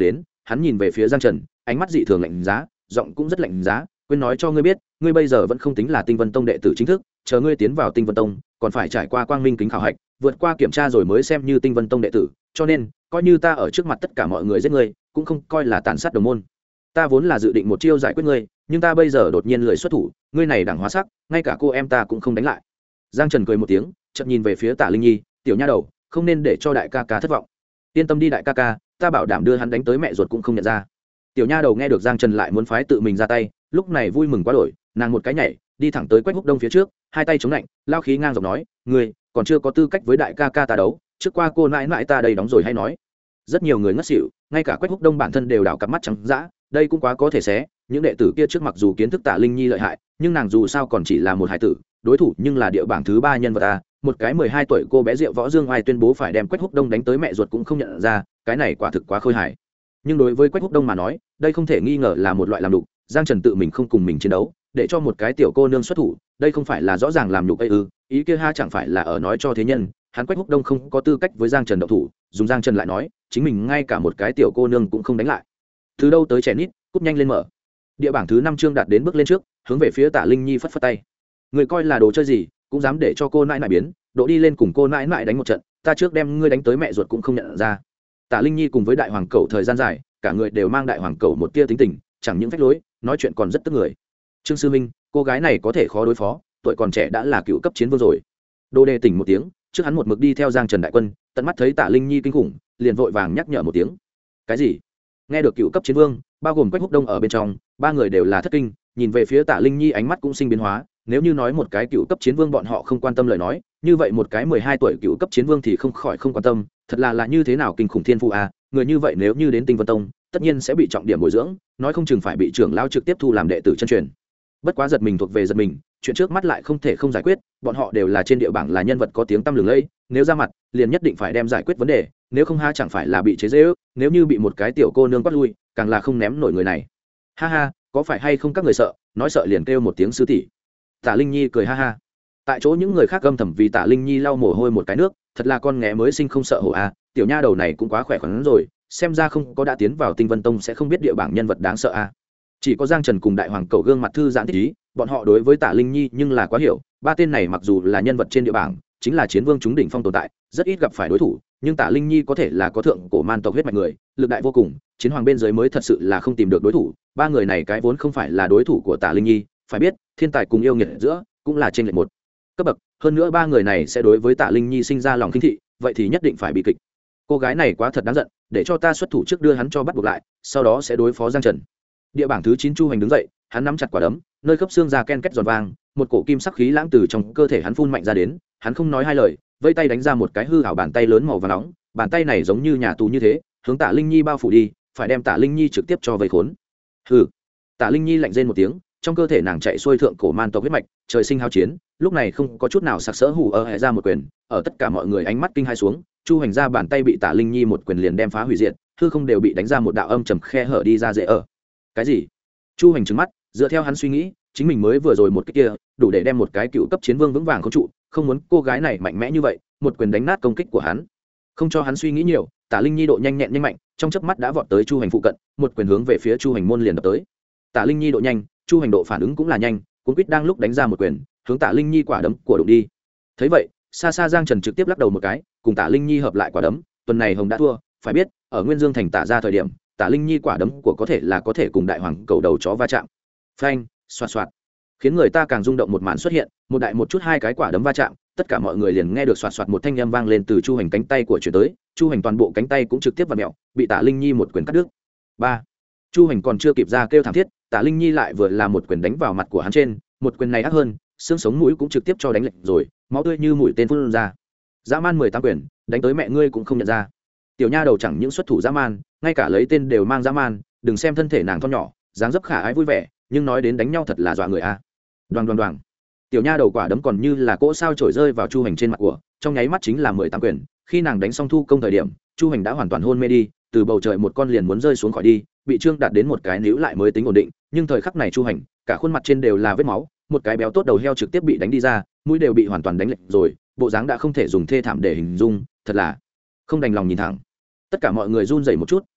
hắn nhìn về phía Giang Trần, ánh mắt dị thường lạnh giá, giọng cũng rất lạnh giá, quên nói cho ngươi biết, ngươi bây giờ vẫn không tính là Tinh Vân Tông đệ tử chính thức, chờ ngươi tiến vào Tinh Vân Tông, còn phải trải qua quang minh kính khảo hạch, vượt qua kiểm tra rồi mới xem như Tinh Vân Tông đệ tử, cho nên, coi như ta ở trước mặt tất cả mọi người giết ngươi, cũng không coi là tàn sát đồng môn. Ta vốn là dự định một chiêu giải quyết ngươi, nhưng ta bây giờ đột nhiên lười xuất thủ, ngươi này đẳng hóa sắc, ngay cả cô em ta cũng không đánh lại. Giang Trần cười một tiếng, chợt nhìn về phía Tả Linh Nhi, tiểu nha đầu, không nên để cho đại ca ca thất vọng. Yên tâm đi đại ca ca, ta bảo đảm đưa hắn đánh tới mẹ ruột cũng không nhận ra. Tiểu nha đầu nghe được Giang Trần lại muốn phái tự mình ra tay, lúc này vui mừng quá đổi, nàng một cái nhảy, đi thẳng tới Quách Húc Đông phía trước, hai tay chống lạnh, lao khí ngang dọc nói, ngươi còn chưa có tư cách với đại ca ca ta đấu, trước qua cô nãi nãi ta đây đóng rồi hay nói. Rất nhiều người ngất xỉu, ngay cả Quách Húc Đông bản thân đều đảo cặp mắt trắng dã, đây cũng quá có thể xé, những đệ tử kia trước mặc dù kiến thức Tả Linh Nhi lợi hại, nhưng nàng dù sao còn chỉ là một hải tử, đối thủ nhưng là địa bảng thứ 3 nhân vật a, một cái 12 tuổi cô bé rượu võ dương ai tuyên bố phải đem Quách Húc Đông đánh tới mẹ ruột cũng không nhận ra, cái này quả thực quá khôi hài. Nhưng đối với Quách Húc Đông mà nói, đây không thể nghi ngờ là một loại làm nhục, Giang Trần tự mình không cùng mình chiến đấu, để cho một cái tiểu cô nương xuất thủ, đây không phải là rõ ràng làm nhục ấy ư? Ý kia ha chẳng phải là ở nói cho thế nhân, hắn Quách Húc Đông không có tư cách với Giang Trần động thủ, dùng Giang Trần lại nói, chính mình ngay cả một cái tiểu cô nương cũng không đánh lại. Từ đâu tới trẻ nít, cút nhanh lên mở. Địa bảng thứ 5 chương đạt đến bước lên trước, hướng về phía Tả Linh Nhi phất phất tay. Người coi là đồ chơi gì, cũng dám để cho cô nãi nãi biến, độ đi lên cùng cô nãi nãi đánh một trận, ta trước đem ngươi đánh tới mẹ ruột cũng không nhận ra. Tả Linh Nhi cùng với đại hoàng cẩu thời gian dài, cả người đều mang đại hoàng cẩu một tia tính tình, chẳng những phách lối, nói chuyện còn rất tức người. Trương sư minh, cô gái này có thể khó đối phó, tuổi còn trẻ đã là cựu cấp chiến vương rồi. Đô Đề tỉnh một tiếng, trước hắn một mực đi theo Giang Trần đại quân, tận mắt thấy Tả Linh Nhi kinh khủng, liền vội vàng nhắc nhở một tiếng. Cái gì? Nghe được cựu cấp chiến vương, bao gồm Quách Húc Đông ở bên trong, ba người đều là thất kinh, nhìn về phía Tả Linh Nhi ánh mắt cũng sinh biến hóa, nếu như nói một cái cựu cấp chiến vương bọn họ không quan tâm lời nói, như vậy một cái 12 tuổi cựu cấp chiến vương thì không khỏi không quan tâm, thật là như thế nào kinh khủng thiên phụ a, người như vậy nếu như đến Tinh Vân Tông, tất nhiên sẽ bị trọng điểm bồi dưỡng, nói không chừng phải bị trưởng lão trực tiếp thu làm đệ tử chân truyền. Bất quá giật mình thuộc về giật mình, chuyện trước mắt lại không thể không giải quyết, bọn họ đều là trên địa bảng là nhân vật có tiếng tăm lừng lẫy, nếu ra mặt, liền nhất định phải đem giải quyết vấn đề, nếu không ha chẳng phải là bị chế giễu, nếu như bị một cái tiểu cô nương quát lui, càng là không ném nổi người này. Ha ha, có phải hay không các người sợ, nói sợ liền kêu một tiếng sư tỷ. Tả Linh Nhi cười ha ha. Tại chỗ những người khác gầm thầm vì Tả Linh Nhi lau mồ hôi một cái nước, thật là con nghé mới sinh không sợ hổ a, tiểu nha đầu này cũng quá khỏe khoắn rồi, xem ra không có đã tiến vào Tinh Vân Tông sẽ không biết địa bảng nhân vật đáng sợ a. Chỉ có Giang Trần cùng đại hoàng cẩu gương mặt thư giãn thích ý, bọn họ đối với Tả Linh Nhi nhưng là quá hiểu, ba tên này mặc dù là nhân vật trên địa bảng, chính là chiến vương chúng đỉnh phong tồn tại, rất ít gặp phải đối thủ, nhưng Tả Linh Nhi có thể là có thượng cổ man tộc huyết mạch người, lực đại vô cùng, chiến hoàng bên dưới mới thật sự là không tìm được đối thủ, ba người này cái vốn không phải là đối thủ của Tả Linh Nhi, phải biết, thiên tài cùng yêu nghiệt giữa cũng là trên lệch một cấp bậc, hơn nữa ba người này sẽ đối với Tả Linh Nhi sinh ra lòng khinh thị, vậy thì nhất định phải bị kịch. Cô gái này quá thật đáng giận, để cho ta xuất thủ trước đưa hắn cho bắt buộc lại, sau đó sẽ đối phó Giang Trần. Địa bảng thứ 9 Chu Hành đứng dậy, hắn nắm chặt quả đấm, nơi khớp xương ra ken két giòn vang, một cổ kim sắc khí lãng từ trong cơ thể hắn phun mạnh ra đến, hắn không nói hai lời, vây tay đánh ra một cái hư ảo bàn tay lớn màu vàng nóng, bàn tay này giống như nhà tù như thế, hướng Tả Linh Nhi bao phủ đi, phải đem Tả Linh Nhi trực tiếp cho vây khốn. Hừ. Tả Linh Nhi lạnh rên một tiếng, trong cơ thể nàng chạy xuôi thượng cổ man tộc huyết mạch, trời sinh hao chiến, lúc này không có chút nào sặc sỡ hù ở hệ ra một quyền, ở tất cả mọi người ánh mắt kinh hai xuống, Chu Hành ra bàn tay bị Tả Linh Nhi một quyền liền đem phá hủy diệt, hư không đều bị đánh ra một đạo âm trầm khe hở đi ra dễ ở. Cái gì? Chu Hành trừng mắt, dựa theo hắn suy nghĩ, chính mình mới vừa rồi một cái kia, đủ để đem một cái cựu cấp chiến vương vững vàng khống trụ, không muốn cô gái này mạnh mẽ như vậy, một quyền đánh nát công kích của hắn. Không cho hắn suy nghĩ nhiều, Tả Linh Nhi độ nhanh nhẹn nhanh mạnh, trong chớp mắt đã vọt tới Chu Hành phụ cận, một quyền hướng về phía Chu Hành môn liền đập tới. Tả Linh Nhi độ nhanh, Chu Hành độ phản ứng cũng là nhanh, cuốn quýt đang lúc đánh ra một quyền, hướng Tả Linh Nhi quả đấm của đụng đi. Thấy vậy, xa xa Giang Trần trực tiếp lắc đầu một cái, cùng Tả Linh Nhi hợp lại quả đấm, tuần này Hồng đã thua, phải biết, ở Nguyên Dương thành Tả ra thời điểm, Tả Linh Nhi quả đấm của có thể cùng đại hoàng cầu đầu chó va chạm. Phanh, xoạt xoạt. Khiến người ta càng rung động một màn xuất hiện, một đại một chút hai cái quả đấm va chạm, tất cả mọi người liền nghe được xoạt xoạt một thanh âm vang lên từ Chu Hành cánh tay của chuyển tới, Chu Hành toàn bộ cánh tay cũng trực tiếp vặn mèo, bị Tả Linh Nhi một quyền cắt đứt. 3. Chu Hành còn chưa kịp ra kêu thảm thiết, Tả Linh Nhi lại vừa là một quyền đánh vào mặt của hắn trên, một quyền này ác hơn, xương sống mũi cũng trực tiếp cho đánh lệch rồi, máu tươi như mũi tên phun ra. Dã man 18 quyền, đánh tới mẹ ngươi cũng không nhận ra. Tiểu nha đầu chẳng những xuất thủ dã man, ngay cả lấy tên đều mang dã man, đừng xem thân thể nàng thon nhỏ, dáng dấp khả ái vui vẻ, nhưng nói đến đánh nhau thật là dọa người a. Đoàng đoàng đoàng. Tiểu nha đầu quả đấm còn như là cỗ sao trổi rơi vào Chu Hành trên mặt của, trong nháy mắt chính là 18 quyền, khi nàng đánh xong thu công thời điểm, Chu Hành đã hoàn toàn hôn mê đi, từ bầu trời một con liền muốn rơi xuống khỏi đi, bị Trương Đạt đến một cái níu lại mới tính ổn định, nhưng thời khắc này Chu Hành, cả khuôn mặt trên đều là vết máu, một cái béo tốt đầu heo trực tiếp bị đánh đi ra, mũi đều bị hoàn toàn đánh lệch rồi, bộ dáng đã không thể dùng thê thảm để hình dung, thật là không đành lòng nhìn thẳng. Tất cả mọi người run rẩy một chút,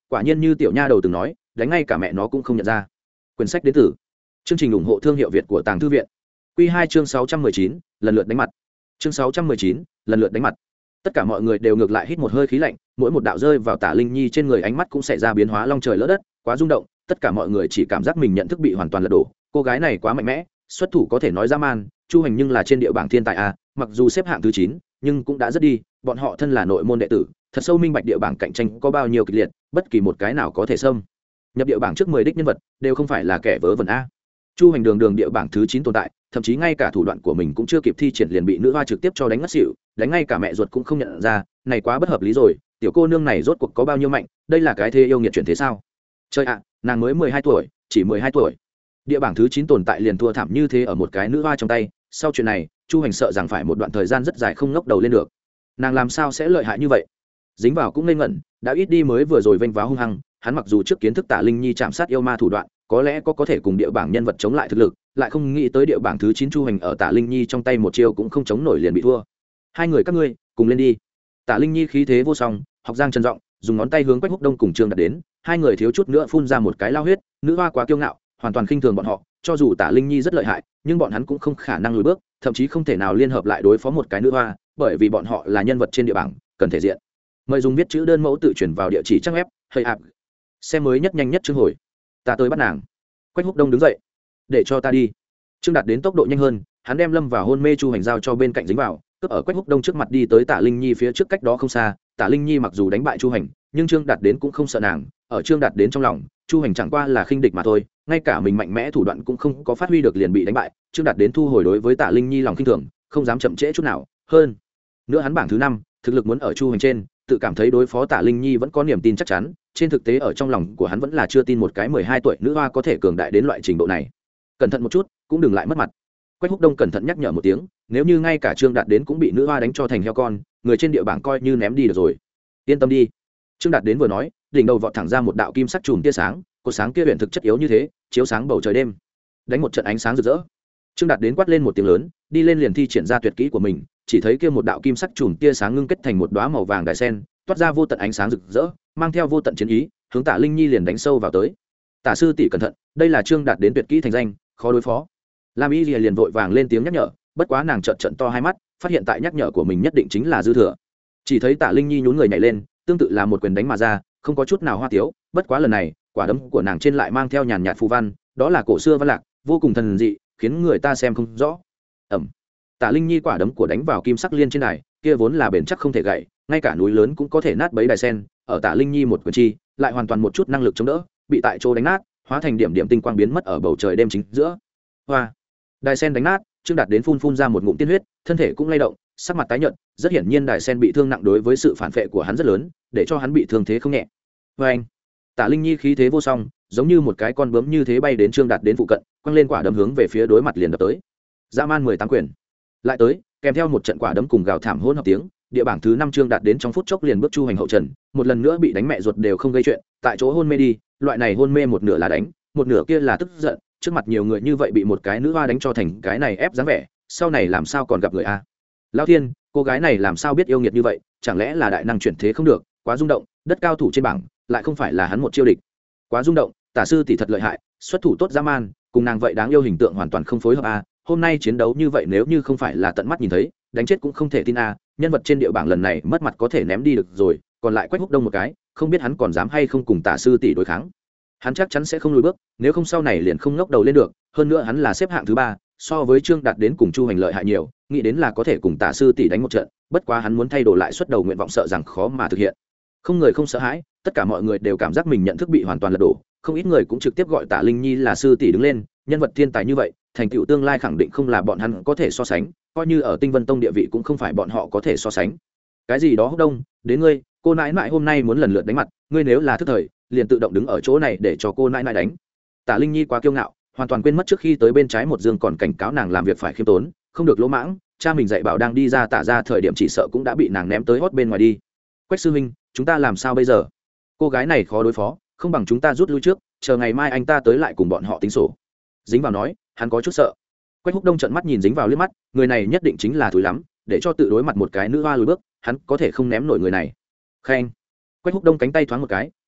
quả nhiên như tiểu nha đầu từng nói, đánh ngay cả mẹ nó cũng không nhận ra. Quyển sách đến từ chương trình ủng hộ thương hiệu Việt của Tàng Thư viện. Quy 2 chương 619, lần lượt đánh mặt. Chương 619, lần lượt đánh mặt. Tất cả mọi người đều ngược lại hít một hơi khí lạnh, mỗi một đạo rơi vào Tả Linh Nhi trên người ánh mắt cũng xảy ra biến hóa long trời lỡ đất, quá rung động, tất cả mọi người chỉ cảm giác mình nhận thức bị hoàn toàn lật đổ. Cô gái này quá mạnh mẽ, xuất thủ có thể nói dã man, Chu Hành nhưng là trên địa bảng thiên tài a, mặc dù xếp hạng thứ 9, nhưng cũng đã rất đi, bọn họ thân là nội môn đệ tử, thật sâu minh bạch địa bảng cạnh tranh có bao nhiêu kịch liệt, bất kỳ một cái nào có thể xâm nhập địa bảng trước 10 đích nhân vật, đều không phải là kẻ vớ vẩn a. Chu Hành đường địa bảng thứ 9 tồn tại, thậm chí ngay cả thủ đoạn của mình cũng chưa kịp thi triển liền bị nữ hoa trực tiếp cho đánh ngất xỉu, đánh ngay cả mẹ ruột cũng không nhận ra, này quá bất hợp lý rồi, tiểu cô nương này rốt cuộc có bao nhiêu mạnh, đây là cái thế yêu nghiệt chuyển thế sao? Trời ạ, nàng mới 12 tuổi, chỉ 12 tuổi. Địa bảng thứ 9 tồn tại liền thua thảm như thế ở một cái nữ hoa trong tay, sau chuyện này, Chu Hành sợ rằng phải một đoạn thời gian rất dài không ngóc đầu lên được. Nàng làm sao sẽ lợi hại như vậy? Dính vào cũng ngây ngẩn, đã ít đi mới vừa rồi vênh váo hung hăng, hắn mặc dù trước kiến thức Tả Linh Nhi chạm sát yêu ma thủ đoạn, có lẽ có thể cùng địa bảng nhân vật chống lại thực lực, lại không nghĩ tới địa bảng thứ 9 Chu Hành ở Tả Linh Nhi trong tay một chiêu cũng không chống nổi liền bị thua. Hai người các ngươi, cùng lên đi. Tả Linh Nhi khí thế vô song, học giang trần rộng, dùng ngón tay hướng Quách Húc Đông cùng Trương Đạt đến, hai người thiếu chút nữa phun ra một cái lao huyết, nữ hoa quá kiêu ngạo, hoàn toàn khinh thường bọn họ, cho dù Tả Linh Nhi rất lợi hại, nhưng bọn hắn cũng không khả năng lùi bước, thậm chí không thể nào liên hợp lại đối phó một cái nữ hoa, bởi vì bọn họ là nhân vật trên địa bảng, cần thể diện. Mời dùng viết chữ đơn mẫu tự chuyển vào địa chỉ trang web, hơi ạp. Xem mới nhất nhanh nhất chương hồi. Ta tới bắt nàng. Quách Húc Đông đứng dậy, để cho ta đi. Trương Đạt đến tốc độ nhanh hơn, hắn đem lâm vào hôn mê Chu Hành giao cho bên cạnh dính vào, cướp ở Quách Húc Đông trước mặt đi tới Tả Linh Nhi phía trước cách đó không xa. Tả Linh Nhi mặc dù đánh bại Chu Hành, nhưng Trương Đạt đến cũng không sợ nàng, ở Trương Đạt đến trong lòng, Chu Hành chẳng qua là khinh địch mà thôi, ngay cả mình mạnh mẽ thủ đoạn cũng không có phát huy được liền bị đánh bại. Trương Đạt đến thu hồi đối với Tả Linh Nhi lòng khinh thường, không dám chậm trễ chút nào. Hơn nữa hắn bảng thứ 5, thực lực muốn ở Chu Hành trên, tự cảm thấy đối phó Tả Linh Nhi vẫn có niềm tin chắc chắn, trên thực tế ở trong lòng của hắn vẫn là chưa tin một cái 12 tuổi nữ hoa có thể cường đại đến loại trình độ này. Cẩn thận một chút, cũng đừng lại mất mặt. Quách Húc Đông cẩn thận nhắc nhở một tiếng, nếu như ngay cả Trương Đạt đến cũng bị nữ hoa đánh cho thành heo con, người trên địa bảng coi như ném đi được rồi. Yên tâm đi. Trương Đạt đến vừa nói, đỉnh đầu vọt thẳng ra một đạo kim sắc chùm tia sáng, cột sáng kia huyền thực chất yếu như thế, chiếu sáng bầu trời đêm, đánh một trận ánh sáng rực rỡ. Trương Đạt đến quát lên một tiếng lớn, đi lên liền thi triển ra tuyệt kỹ của mình, chỉ thấy kia một đạo kim sắc chùm tia sáng ngưng kết thành một đóa màu vàng đại sen, toát ra vô tận ánh sáng rực rỡ, mang theo vô tận chiến ý, hướng Tả Linh Nhi liền đánh sâu vào tới. Tả sư tỷ cẩn thận, đây là Trương Đạt đến tuyệt kỹ thành danh, khó đối phó. Lam Y liền vội vàng lên tiếng nhắc nhở, bất quá nàng trợn to hai mắt, phát hiện tại nhắc nhở của mình nhất định chính là dư thừa. Chỉ thấy Tả Linh Nhi nhún người nhảy lên, tương tự là một quyền đánh mà ra, không có chút nào hoa tiếu, bất quá lần này, quả đấm của nàng trên lại mang theo nhàn nhạt phù văn, đó là cổ xưa văn lạc, vô cùng thần dị, khiến người ta xem không rõ. Ầm. Tả Linh Nhi quả đấm của đánh vào kim sắc liên trên đài, kia vốn là bền chắc không thể gãy, ngay cả núi lớn cũng có thể nát bấy đài sen, ở Tả Linh Nhi một quyền chi, lại hoàn toàn một chút năng lực chống đỡ, bị tại chỗ đánh nát, hóa thành điểm điểm tinh quang biến mất ở bầu trời đêm chính giữa. Hoa. Đài sen đánh nát, Trương Đạt đến phun ra một ngụm tiên huyết, thân thể cũng lay động, sắc mặt tái nhợt, rất hiển nhiên đài sen bị thương nặng đối với sự phản phệ của hắn rất lớn, để cho hắn bị thương thế không nhẹ. Và anh, Tả Linh Nhi khí thế vô song, giống như một cái con bướm như thế bay đến Trương Đạt đến phụ cận, quăng lên quả đấm hướng về phía đối mặt liền đập tới. Dã man 18 quyền. Lại tới, kèm theo một trận quả đấm cùng gào thảm hỗn hợp tiếng, địa bảng thứ 5 Trương Đạt đến trong phút chốc liền bước Chu Hành hậu trần, một lần nữa bị đánh mẹ ruột đều không gây chuyện, tại chỗ hôn mê đi, loại này hôn mê một nửa là đánh, một nửa kia là tức giận, trước mặt nhiều người như vậy bị một cái nữ hoa đánh cho thành cái này ép dáng vẻ, sau này làm sao còn gặp người a? Lão Thiên, cô gái này làm sao biết yêu nghiệt như vậy, chẳng lẽ là đại năng chuyển thế không được, quá rung động, đất cao thủ trên bảng, lại không phải là hắn một chiêu địch. Quá rung động, Tả sư tỷ thật lợi hại, xuất thủ tốt dã man, cùng nàng vậy đáng yêu hình tượng hoàn toàn không phối hợp a. Hôm nay chiến đấu như vậy nếu như không phải là tận mắt nhìn thấy, đánh chết cũng không thể tin a, nhân vật trên địa bảng lần này mất mặt có thể ném đi được rồi, còn lại Quách Húc Đông một cái, không biết hắn còn dám hay không cùng Tả sư tỷ đối kháng. Hắn chắc chắn sẽ không lùi bước, nếu không sau này liền không ngóc đầu lên được, hơn nữa hắn là xếp hạng thứ 3, so với Trương Đạt đến cùng Chu Hành lợi hại nhiều, nghĩ đến là có thể cùng Tả sư tỷ đánh một trận, bất quá hắn muốn thay đổi lại xuất đầu nguyện vọng sợ rằng khó mà thực hiện. Không người không sợ hãi, tất cả mọi người đều cảm giác mình nhận thức bị hoàn toàn lật đổ, không ít người cũng trực tiếp gọi Tả Linh Nhi là sư tỷ đứng lên, nhân vật thiên tài như vậy, thành tựu tương lai khẳng định không là bọn hắn có thể so sánh, coi như ở Tinh Vân Tông địa vị cũng không phải bọn họ có thể so sánh. Cái gì đó Húc Đông, đến ngươi, cô nãi nãi hôm nay muốn lần lượt đánh mặt, ngươi nếu là thức thời, liền tự động đứng ở chỗ này để cho cô nãi nãi đánh. Tả Linh Nhi quá kiêu ngạo, hoàn toàn quên mất trước khi tới bên trái một dương còn cảnh cáo nàng làm việc phải khiêm tốn, không được lỗ mãng, cha mình dạy bảo đang đi ra Tả ra thời điểm chỉ sợ cũng đã bị nàng ném tới hót bên ngoài đi. Quách sư huynh, chúng ta làm sao bây giờ? Cô gái này khó đối phó, không bằng chúng ta rút lui trước, chờ ngày mai anh ta tới lại cùng bọn họ tính sổ. Dính vào nói, hắn có chút sợ. Quách Húc Đông trợn mắt nhìn dính vào liếc mắt, người này nhất định chính là thúi lắm, để cho tự đối mặt một cái nữ hoa lùi bước, hắn có thể không ném nổi người này. Khen. Quách Húc Đông cánh tay thoáng một cái,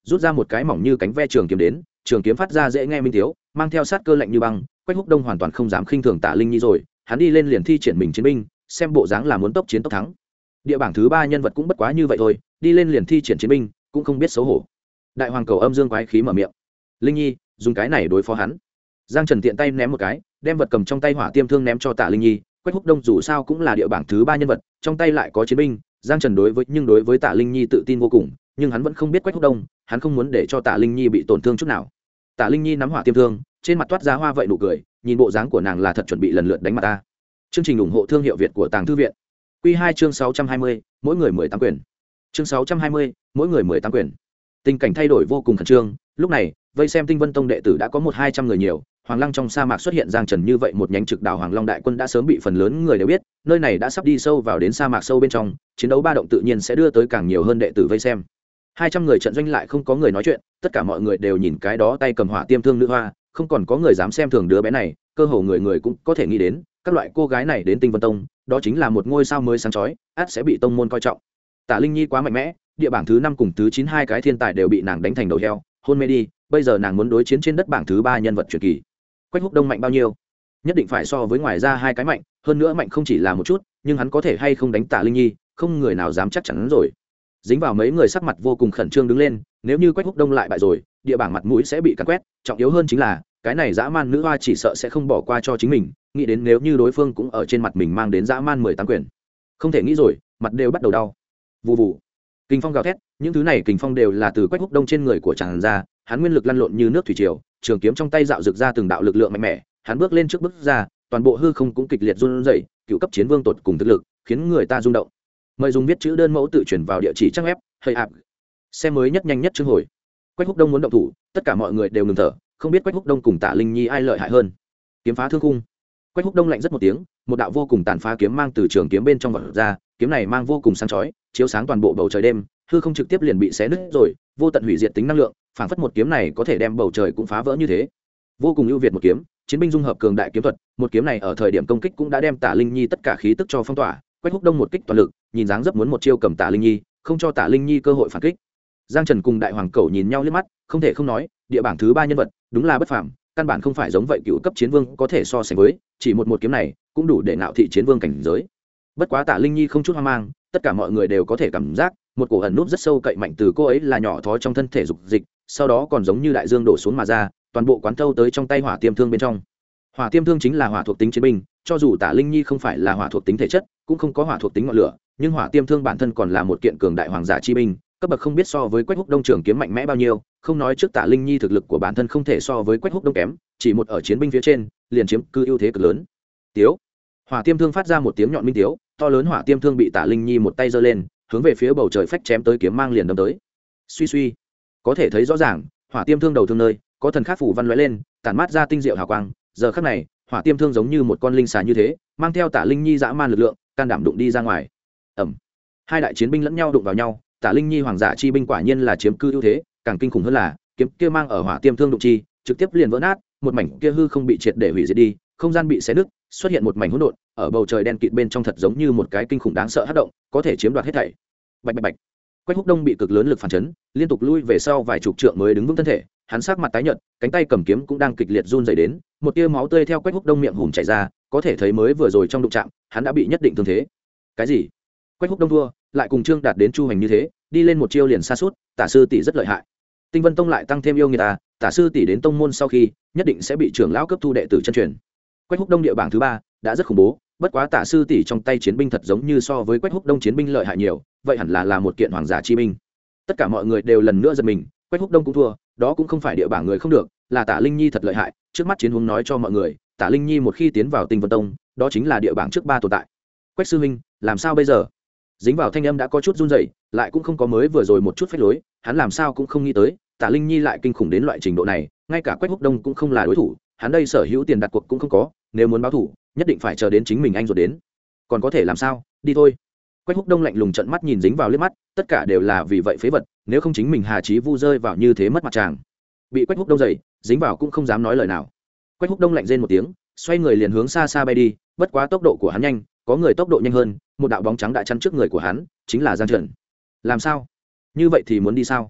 rút ra một cái mỏng như cánh ve trường kiếm đến, trường kiếm phát ra dễ nghe minh tiếu, mang theo sát cơ lạnh như băng. Quách Húc Đông hoàn toàn không dám khinh thường Tạ Linh Nhi rồi, hắn đi lên liền thi triển mình chiến binh, xem bộ dáng là muốn tốc chiến tốc thắng. Địa bảng thứ 3 nhân vật cũng bất quá như vậy thôi, đi lên liền thi triển chiến binh, cũng không biết xấu hổ. Đại hoàng cầu âm dương quái khí mở miệng, Linh Nhi dùng cái này đối phó hắn. Giang Trần tiện tay ném một cái, đem vật cầm trong tay hỏa tiêm thương ném cho Tạ Linh Nhi. Quách Húc Đông dù sao cũng là địa bảng thứ 3 nhân vật, trong tay lại có chiến binh. Giang Trần đối với Tạ Linh Nhi tự tin vô cùng, nhưng hắn vẫn không biết Quách Húc Đông, hắn không muốn để cho Tạ Linh Nhi bị tổn thương chút nào. Tạ Linh Nhi nắm hỏa tiêm thương, trên mặt toát ra hoa vậy nụ cười, nhìn bộ dáng của nàng là thật chuẩn bị lần lượt đánh mặt ta. Chương trình ủng hộ thương hiệu Việt của Tàng Thư viện. Quy 2 chương 620, mỗi người 18 quyền. Chương 620, mỗi người 18 quyền. Tình cảnh thay đổi vô cùng khẩn trương, lúc này, vây xem Tinh Vân Tông đệ tử đã có 1-200 người nhiều, Hoàng Lăng trong sa mạc xuất hiện Giang Trần như vậy một nhánh trực đảo Hoàng Long đại quân đã sớm bị phần lớn người đều biết, nơi này đã sắp đi sâu vào đến sa mạc sâu bên trong, chiến đấu ba động tự nhiên sẽ đưa tới càng nhiều hơn đệ tử vây xem. 200 người trận doanh lại không có người nói chuyện, tất cả mọi người đều nhìn cái đó tay cầm hỏa tiêm thương nữ hoa, không còn có người dám xem thường đứa bé này, cơ hồ người người cũng có thể nghĩ đến, các loại cô gái này đến Tinh Vân Tông, đó chính là một ngôi sao mới sáng chói, ắt sẽ bị tông môn coi trọng. Tạ Linh Nhi quá mạnh mẽ, địa bảng thứ 5 cùng thứ 9 hai cái thiên tài đều bị nàng đánh thành đầu heo, hôn mê đi, bây giờ nàng muốn đối chiến trên đất bảng thứ 3 nhân vật truyền kỳ. Quách Húc Đông mạnh bao nhiêu? Nhất định phải so với ngoài ra hai cái mạnh, hơn nữa mạnh không chỉ là một chút, nhưng hắn có thể hay không đánh Tạ Linh Nhi, không người nào dám chắc chắn rồi. Dính vào mấy người sắc mặt vô cùng khẩn trương đứng lên, nếu như Quách Húc Đông lại bại rồi, địa bảng mặt mũi sẽ bị cắn quét, trọng yếu hơn chính là, cái này dã man nữ hoa chỉ sợ sẽ không bỏ qua cho chính mình, nghĩ đến nếu như đối phương cũng ở trên mặt mình mang đến dã man 18 quyền. Không thể nghĩ rồi, mặt đều bắt đầu đau. Vù vù. Kình phong gào thét, những thứ này kình phong đều là từ Quách Húc Đông trên người của chàng ra, hắn nguyên lực lăn lộn như nước thủy triều, trường kiếm trong tay dạo rực ra từng đạo lực lượng mạnh mẽ, hắn bước lên trước bước ra, toàn bộ hư không cũng kịch liệt run rẩy, cựu cấp chiến vương tột cùng thực lực, khiến người ta rung động. Mời dùng viết chữ đơn mẫu tự chuyển vào địa chỉ trang web, hay ạp. Xem mới nhất nhanh nhất chương hồi. Quách Húc Đông muốn động thủ, tất cả mọi người đều ngừng thở, không biết Quách Húc Đông cùng Tạ Linh Nhi ai lợi hại hơn. Kiếm phá thương khung. Quách Húc Đông lạnh rất một tiếng, một đạo vô cùng tàn phá kiếm mang từ trường kiếm bên trong vọt ra, kiếm này mang vô cùng sáng chói, chiếu sáng toàn bộ bầu trời đêm, hư không trực tiếp liền bị xé nứt rồi, vô tận hủy diệt tính năng lượng, phảng phất một kiếm này có thể đem bầu trời cũng phá vỡ như thế. Vô cùng ưu việt một kiếm, chiến binh dung hợp cường đại kiếm thuật, một kiếm này ở thời điểm công kích cũng đã đem Tạ Linh Nhi tất cả khí tức cho phong tỏa. Quách Húc Đông một kích toàn lực, nhìn dáng dấp muốn một chiêu cầm Tạ Linh Nhi, không cho Tạ Linh Nhi cơ hội phản kích. Giang Trần cùng Đại Hoàng Cẩu nhìn nhau liếc mắt, không thể không nói, địa bảng thứ 3 nhân vật, đúng là bất phàm, căn bản không phải giống vậy cựu cấp chiến vương có thể so sánh với, chỉ một kiếm này cũng đủ để ngạo thị chiến vương cảnh giới. Bất quá Tạ Linh Nhi không chút hoang mang, tất cả mọi người đều có thể cảm giác, một cổ ẩn nút rất sâu cậy mạnh từ cô ấy là nhỏ thó trong thân thể dục dịch, sau đó còn giống như đại dương đổ xuống mà ra, toàn bộ quán thâu tới trong tay hỏa tiêm thương bên trong. Hỏa tiêm thương chính là hỏa thuộc tính chiến binh, cho dù Tạ Linh Nhi không phải là hỏa thuộc tính thể chất, cũng không có hỏa thuộc tính ngọn lửa, nhưng hỏa tiêm thương bản thân còn là một kiện cường đại hoàng giả chi binh, cấp bậc không biết so với Quách Húc Đông trường kiếm mạnh mẽ bao nhiêu, không nói trước Tạ Linh Nhi thực lực của bản thân không thể so với Quách Húc Đông kém, chỉ một ở chiến binh phía trên, liền chiếm cư ưu thế cực lớn. Tiếu. Hỏa tiêm thương phát ra một tiếng nhọn minh tiếu, to lớn hỏa tiêm thương bị Tạ Linh Nhi một tay giơ lên, hướng về phía bầu trời phách chém tới kiếm mang liền đâm tới. Suy suy, có thể thấy rõ ràng, hỏa tiêm thương đầu thương nơi, có thần khắc phủ văn lóe lên, tản mát ra tinh diệu hào quang, giờ khắc này, hỏa tiêm thương giống như một con linh xà như thế, mang theo Tạ Linh Nhi dã man lực lượng, can đảm đụng đi ra ngoài. Ầm. Hai đại chiến binh lẫn nhau đụng vào nhau, Tạ Linh Nhi hoàng giả chi binh quả nhiên là chiếm cư ưu thế, càng kinh khủng hơn là, kiếm kia mang ở hỏa tiêm thương đụng chi, trực tiếp liền vỡ nát, một mảnh kia hư không bị triệt để hủy diệt đi, không gian bị xé nứt, xuất hiện một mảnh hỗn độn, ở bầu trời đen kịt bên trong thật giống như một cái kinh khủng đáng sợ hất động, có thể chiếm đoạt hết thảy. Bạch bạch bạch. Quách Húc Đông bị cực lớn lực phản chấn, liên tục lui về sau vài chục trượng mới đứng vững thân thể, hắn sắc mặt tái nhợt, cánh tay cầm kiếm cũng đang kịch liệt run rẩy đến, một tia máu tươi theo Quách Húc Đông miệng hùm chảy ra, có thể thấy mới vừa rồi trong đụng chạm, hắn đã bị nhất định thương thế. Cái gì? Quách Húc Đông thua, lại cùng Trương Đạt đến Chu Hành như thế, đi lên một chiêu liền sa sút, Tả sư tỷ rất lợi hại. Tinh Vân Tông lại tăng thêm yêu người ta, Tả sư tỷ đến tông môn sau khi, nhất định sẽ bị trưởng lão cấp thu đệ tử chân truyền. Quách Húc Đông địa bảng thứ 3, đã rất khủng bố, bất quá Tả sư tỷ trong tay chiến binh thật giống như so với Quách Húc Đông chiến binh lợi hại nhiều, vậy hẳn là một kiện hoàng giả chi binh. Tất cả mọi người đều lần nữa giật mình, Quách Húc Đông cũng thua, đó cũng không phải địa bảng người không được, là Tả Linh Nhi thật lợi hại, trước mắt chiến huống nói cho mọi người, Tả Linh Nhi một khi tiến vào Tinh Vân Tông, đó chính là địa bảng trước 3 tồn tại. Quách sư huynh, làm sao bây giờ? Dính vào thanh âm đã có chút run rẩy, lại cũng không có mới vừa rồi một chút phách lối, hắn làm sao cũng không nghĩ tới, Tả Linh Nhi lại kinh khủng đến loại trình độ này, ngay cả Quách Húc Đông cũng không là đối thủ, hắn đây sở hữu tiền đặt cuộc cũng không có, nếu muốn báo thủ, nhất định phải chờ đến chính mình anh rồi đến. Còn có thể làm sao, đi thôi. Quách Húc Đông lạnh lùng trợn mắt nhìn dính vào liếc mắt, tất cả đều là vì vậy phế vật, nếu không chính mình Hà Chí Vu rơi vào như thế mất mặt chàng. Bị Quách Húc Đông giày, dính vào cũng không dám nói lời nào. Quách Húc Đông lạnh rên một tiếng, xoay người liền hướng xa xa bay đi, bất quá tốc độ của hắn nhanh, có người tốc độ nhanh hơn, một đạo bóng trắng đã chắn trước người của hắn, chính là Giang Trần. Làm sao? Như vậy thì muốn đi sao?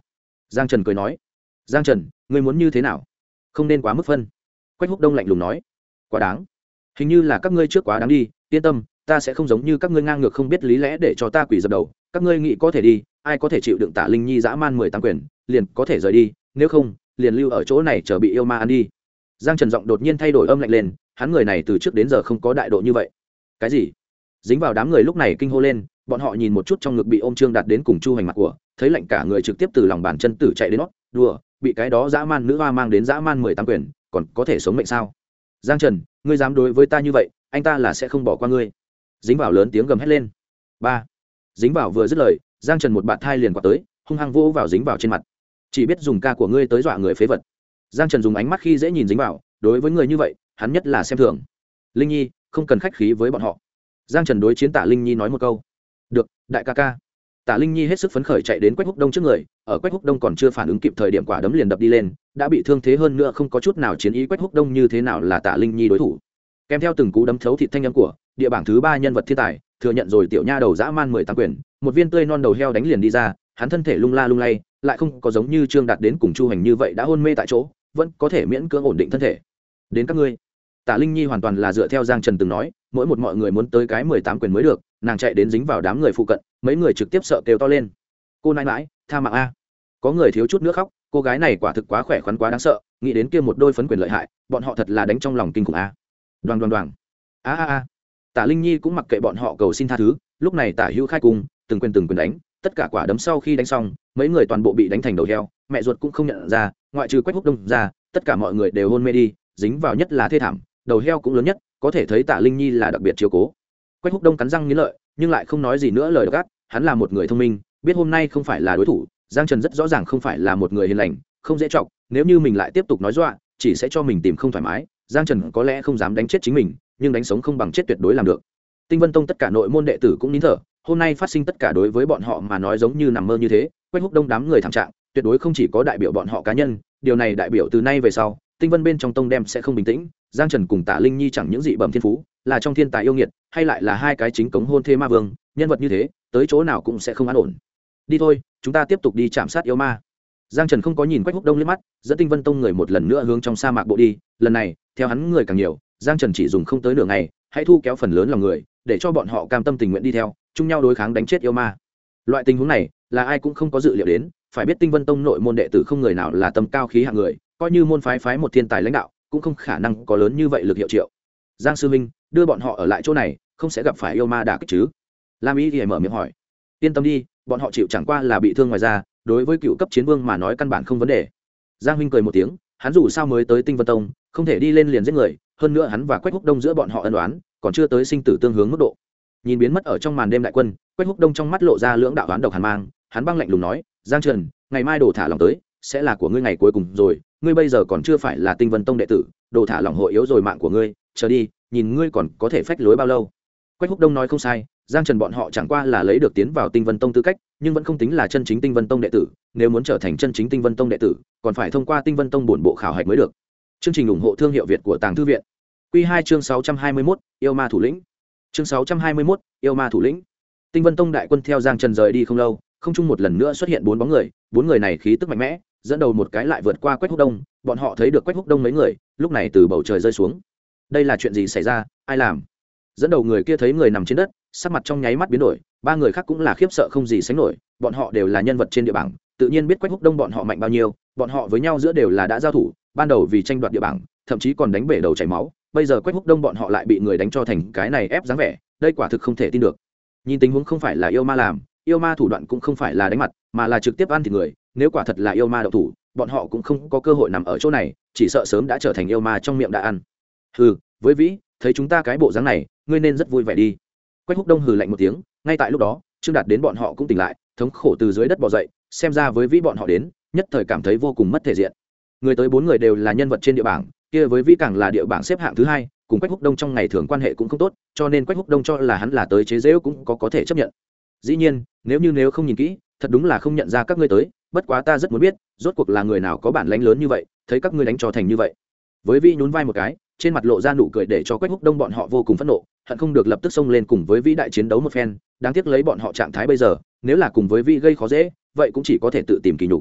Giang Trần cười nói. Giang Trần, ngươi muốn như thế nào? Không nên quá mức phân. Quách Húc Đông lạnh lùng nói. Quá đáng. Hình như là các ngươi trước quá đáng đi, yên tâm, ta sẽ không giống như các ngươi ngang ngược không biết lý lẽ để cho ta quỳ dập đầu. Các ngươi nghĩ có thể đi, ai có thể chịu đựng Tả Linh Nhi dã man 18 quyền, liền có thể rời đi, nếu không, liền lưu ở chỗ này chờ bị yêu ma ăn đi. Giang Trần giọng đột nhiên thay đổi âm lạnh lên, hắn người này từ trước đến giờ không có đại độ như vậy. Cái gì? Dính vào đám người lúc này kinh hô lên, bọn họ nhìn một chút trong ngực bị ôm Trương Đạt đến cùng Chu Hành mặt của, thấy lạnh cả người trực tiếp từ lòng bàn chân tử chạy đến nót, đùa, bị cái đó dã man nữ hoa mang đến dã man 18 quyền, còn có thể sống mệnh sao? Giang Trần, ngươi dám đối với ta như vậy, anh ta là sẽ không bỏ qua ngươi. Dính vào lớn tiếng gầm hét lên. Ba. Dính vào vừa dứt lời, Giang Trần một bạt thai liền quạt tới, hung hăng vỗ vào dính vào trên mặt. Chỉ biết dùng ca của ngươi tới dọa người phế vật. Giang Trần dùng ánh mắt khi dễ nhìn dính vào, đối với người như vậy, hắn nhất là xem thường. Linh Nhi, không cần khách khí với bọn họ. Giang Trần đối chiến Tả Linh Nhi nói một câu. Được, đại ca ca. Tả Linh Nhi hết sức phấn khởi chạy đến Quách Húc Đông trước người, ở Quách Húc Đông còn chưa phản ứng kịp thời điểm quả đấm liền đập đi lên, đã bị thương thế hơn nữa không có chút nào chiến ý Quách Húc Đông như thế nào là Tả Linh Nhi đối thủ. Kèm theo từng cú đấm thấu thịt thanh âm của địa bảng thứ 3 nhân vật thiên tài, thừa nhận rồi tiểu nha đầu dã man 18 quyền, một viên tươi non đầu heo đánh liền đi ra, hắn thân thể lung la lung lay, lại không có giống như Trương Đạt đến cùng Chu Hành như vậy đã hôn mê tại chỗ, vẫn có thể miễn cưỡng ổn định thân thể. Đến các ngươi. Tả Linh Nhi hoàn toàn là dựa theo Giang Trần từng nói, mỗi một mọi người muốn tới cái 18 quyền mới được, nàng chạy đến dính vào đám người phụ cận, mấy người trực tiếp sợ kêu to lên. Cô nãi nãi, tha mạng a. Có người thiếu chút nữa khóc, cô gái này quả thực quá khỏe khoắn quá đáng sợ, nghĩ đến kia một đôi phấn quyền lợi hại, bọn họ thật là đánh trong lòng kinh khủng a. Đoàng đoàng đoàng. A a a. Tả Linh Nhi cũng mặc kệ bọn họ cầu xin tha thứ, lúc này Tả Hữu khai cung, từng quyền đánh, tất cả quả đấm sau khi đánh xong, mấy người toàn bộ bị đánh thành đầu heo, mẹ ruột cũng không nhận ra, ngoại trừ Quách Húc Đông ra, tất cả mọi người đều hôn mê đi, dính vào nhất là thê thảm, đầu heo cũng lớn nhất, có thể thấy Tả Linh Nhi là đặc biệt chiếu cố. Quách Húc Đông cắn răng nghiến lợi, nhưng lại không nói gì nữa lời độc ác, hắn là một người thông minh, biết hôm nay không phải là đối thủ, Giang Trần rất rõ ràng không phải là một người hiền lành, không dễ chọc, nếu như mình lại tiếp tục nói dọa, chỉ sẽ cho mình tìm không thoải mái, Giang Trần có lẽ không dám đánh chết chính mình, nhưng đánh sống không bằng chết tuyệt đối làm được. Tinh Vân Tông tất cả nội môn đệ tử cũng nín thở, hôm nay phát sinh tất cả đối với bọn họ mà nói giống như nằm mơ như thế, Quách Húc Đông đám người thảm trạng, tuyệt đối không chỉ có đại biểu bọn họ cá nhân, điều này đại biểu từ nay về sau, Tinh Vân bên trong tông đem sẽ không bình tĩnh, Giang Trần cùng Tả Linh Nhi chẳng những dị bẩm thiên phú, là trong thiên tài yêu nghiệt, hay lại là hai cái chính cống hôn thê ma vương, nhân vật như thế, tới chỗ nào cũng sẽ không an ổn. Đi thôi, chúng ta tiếp tục đi chạm sát yêu ma. Giang Trần không có nhìn Quách Húc Đông liếc mắt, dẫn Tinh Vân Tông người một lần nữa hướng trong sa mạc bộ đi, lần này, theo hắn người càng nhiều, Giang Trần chỉ dùng không tới nửa ngày, hãy thu kéo phần lớn lòng người, để cho bọn họ cam tâm tình nguyện đi theo, chung nhau đối kháng đánh chết yêu ma. Loại tình huống này, là ai cũng không có dự liệu đến, phải biết Tinh Vân Tông nội môn đệ tử không người nào là tâm cao khí hạng người, coi như môn phái một thiên tài lãnh đạo, cũng không khả năng có lớn như vậy lực hiệu triệu. Giang sư huynh, đưa bọn họ ở lại chỗ này, không sẽ gặp phải yêu ma đả kích chứ? Lam Y thì mở miệng hỏi. Yên tâm đi, bọn họ chịu chẳng qua là bị thương ngoài ra, đối với cựu cấp chiến vương mà nói căn bản không vấn đề. Giang huynh cười một tiếng, hắn dù sao mới tới Tinh Vân Tông, không thể đi lên liền giết người, hơn nữa hắn và Quách Húc Đông giữa bọn họ ân oán, còn chưa tới sinh tử tương hướng mức độ. Nhìn biến mất ở trong màn đêm đại quân, Quách Húc Đông trong mắt lộ ra lưỡng đạo oán độc hàn mang, hắn băng lạnh lùng nói, Giang Trần, ngày mai đồ thả lòng tới, sẽ là của ngươi ngày cuối cùng rồi, ngươi bây giờ còn chưa phải là Tinh Vân Tông đệ tử, đồ thả lòng hội yếu rồi mạng của ngươi, chờ đi, nhìn ngươi còn có thể phách lối bao lâu. Quách Húc Đông nói không sai, Giang Trần bọn họ chẳng qua là lấy được tiến vào Tinh Vân Tông tư cách, nhưng vẫn không tính là chân chính Tinh Vân Tông đệ tử, nếu muốn trở thành chân chính Tinh Vân Tông đệ tử, còn phải thông qua Tinh Vân Tông bổn bộ khảo hạch mới được. Chương trình ủng hộ thương hiệu Việt của Tàng Thư viện. Quy 2 chương 621, yêu ma thủ lĩnh. Chương 621, yêu ma thủ lĩnh. Tinh Vân Tông đại quân theo Giang Trần rời đi không lâu, không chung một lần nữa xuất hiện bốn bóng người này khí tức mạnh mẽ, dẫn đầu một cái lại vượt qua Quách Húc Đông, bọn họ thấy được Quách Húc Đông mấy người, lúc này từ bầu trời rơi xuống. Đây là chuyện gì xảy ra, ai làm? Dẫn đầu người kia thấy người nằm trên đất, sắc mặt trong nháy mắt biến đổi, ba người khác cũng là khiếp sợ không gì sánh nổi, bọn họ đều là nhân vật trên địa bảng, tự nhiên biết Quách Húc Đông bọn họ mạnh bao nhiêu, bọn họ với nhau giữa đều là đã giao thủ, ban đầu vì tranh đoạt địa bảng, thậm chí còn đánh bể đầu chảy máu, bây giờ Quách Húc Đông bọn họ lại bị người đánh cho thành cái này ép dáng vẻ, đây quả thực không thể tin được. Nhìn tình huống không phải là yêu ma làm, yêu ma thủ đoạn cũng không phải là đánh mặt, mà là trực tiếp ăn thịt người, nếu quả thật là yêu ma độc thủ, bọn họ cũng không có cơ hội nằm ở chỗ này, chỉ sợ sớm đã trở thành yêu ma trong miệng đã ăn. Hừ, với vĩ, thấy chúng ta cái bộ dáng này, ngươi nên rất vui vẻ đi. Quách Húc Đông hừ lạnh một tiếng, ngay tại lúc đó, Trương Đạt đến bọn họ cũng tỉnh lại, thống khổ từ dưới đất bò dậy, xem ra với vĩ bọn họ đến, nhất thời cảm thấy vô cùng mất thể diện. Người tới bốn người đều là nhân vật trên địa bảng, kia với vĩ càng là địa bảng xếp hạng thứ hai, cùng Quách Húc Đông trong ngày thường quan hệ cũng không tốt, cho nên Quách Húc Đông cho là hắn là tới chế giễu cũng có thể chấp nhận. Dĩ nhiên, nếu không nhìn kỹ, thật đúng là không nhận ra các ngươi tới, bất quá ta rất muốn biết, rốt cuộc là người nào có bản lĩnh lớn như vậy, thấy các ngươi đánh cho thành như vậy. Với vĩ nhún vai một cái, trên mặt lộ ra nụ cười để cho Quách Húc Đông bọn họ vô cùng phẫn nộ, hận không được lập tức xông lên cùng với vĩ đại chiến đấu một phen, đáng tiếc lấy bọn họ trạng thái bây giờ, nếu là cùng với vĩ gây khó dễ, vậy cũng chỉ có thể tự tìm kỳ nhục.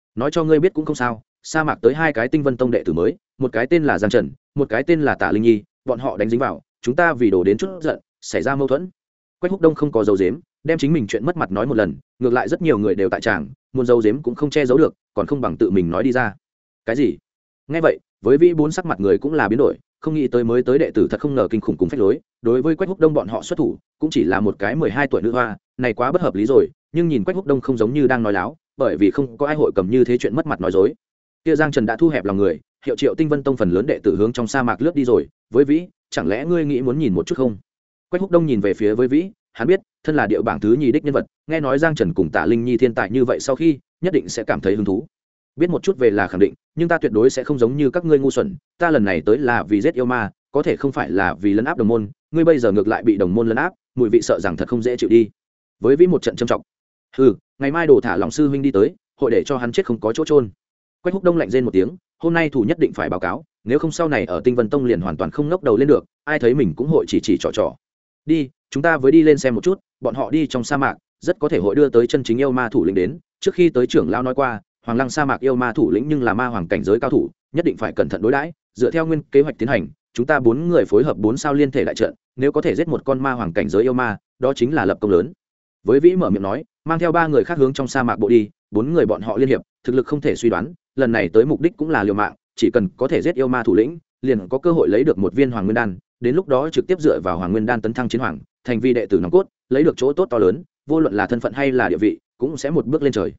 nói cho ngươi biết cũng không sao, sa mạc tới 2 cái Tinh Vân Tông đệ tử mới, một cái tên là Giang Trần, một cái tên là Tạ Linh Nhi, bọn họ đánh dính vào, chúng ta vì đồ đến chút giận, xảy ra mâu thuẫn. Quách Húc Đông không có dấu dếm, đem chính mình chuyện mất mặt nói một lần, ngược lại rất nhiều người đều tại tràng, muốn dấu dếm cũng không che giấu được, còn không bằng tự mình nói đi ra. Cái gì? Nghe vậy, với Vĩ bốn sắc mặt người cũng là biến đổi, không nghĩ tới mới tới đệ tử thật không ngờ kinh khủng cùng phách lối, đối với Quách Húc Đông bọn họ xuất thủ, cũng chỉ là một cái 12 tuổi nữ hoa, này quá bất hợp lý rồi, nhưng nhìn Quách Húc Đông không giống như đang nói láo, bởi vì không có ai hội cầm như thế chuyện mất mặt nói dối. Kia Giang Trần đã thu hẹp lòng người, hiệu triệu Tinh Vân Tông phần lớn đệ tử hướng trong sa mạc lướt đi rồi, với Vĩ, chẳng lẽ ngươi nghĩ muốn nhìn một chút không? Quách Húc Đông nhìn về phía với Vĩ, hắn biết, thân là địa bảng thứ nhì đích nhân vật, nghe nói Giang Trần cùng Tạ Linh Nhi thiên tài như vậy sau khi, nhất định sẽ cảm thấy hứng thú. Biết một chút về là khẳng định, nhưng ta tuyệt đối sẽ không giống như các ngươi ngu xuẩn, ta lần này tới là vì giết yêu ma, có thể không phải là vì lấn áp đồng môn, ngươi bây giờ ngược lại bị đồng môn lấn áp, mùi vị sợ rằng thật không dễ chịu đi. Với Vĩ một trận trầm trọng. Hừ, ngày mai đồ thả lòng sư huynh đi tới, hội để cho hắn chết không có chỗ trôn. Quách Húc Đông lạnh rên một tiếng, hôm nay thủ nhất định phải báo cáo, nếu không sau này ở Tinh Vân Tông liền hoàn toàn không ngóc đầu lên được, ai thấy mình cũng hội chỉ trò. Đi, chúng ta với đi lên xem một chút, bọn họ đi trong sa mạc, rất có thể hội đưa tới chân chính yêu ma thủ lĩnh đến, trước khi tới trưởng lão nói qua, Hoàng Lăng sa mạc yêu ma thủ lĩnh nhưng là ma hoàng cảnh giới cao thủ, nhất định phải cẩn thận đối đãi, dựa theo nguyên kế hoạch tiến hành, chúng ta 4 người phối hợp 4 sao liên thể đại trận, nếu có thể giết một con ma hoàng cảnh giới yêu ma, đó chính là lập công lớn. Với Vĩ mở miệng nói, mang theo 3 người khác hướng trong sa mạc bộ đi, 4 người bọn họ liên hiệp, thực lực không thể suy đoán, lần này tới mục đích cũng là liều mạng, chỉ cần có thể giết yêu ma thủ lĩnh, liền có cơ hội lấy được một viên Hoàng Nguyên đan, đến lúc đó trực tiếp dựa vào Hoàng Nguyên đan tấn thăng chiến hoàng, thành vi đệ tử nòng cốt, lấy được chỗ tốt to lớn, vô luận là thân phận hay là địa vị, cũng sẽ một bước lên trời.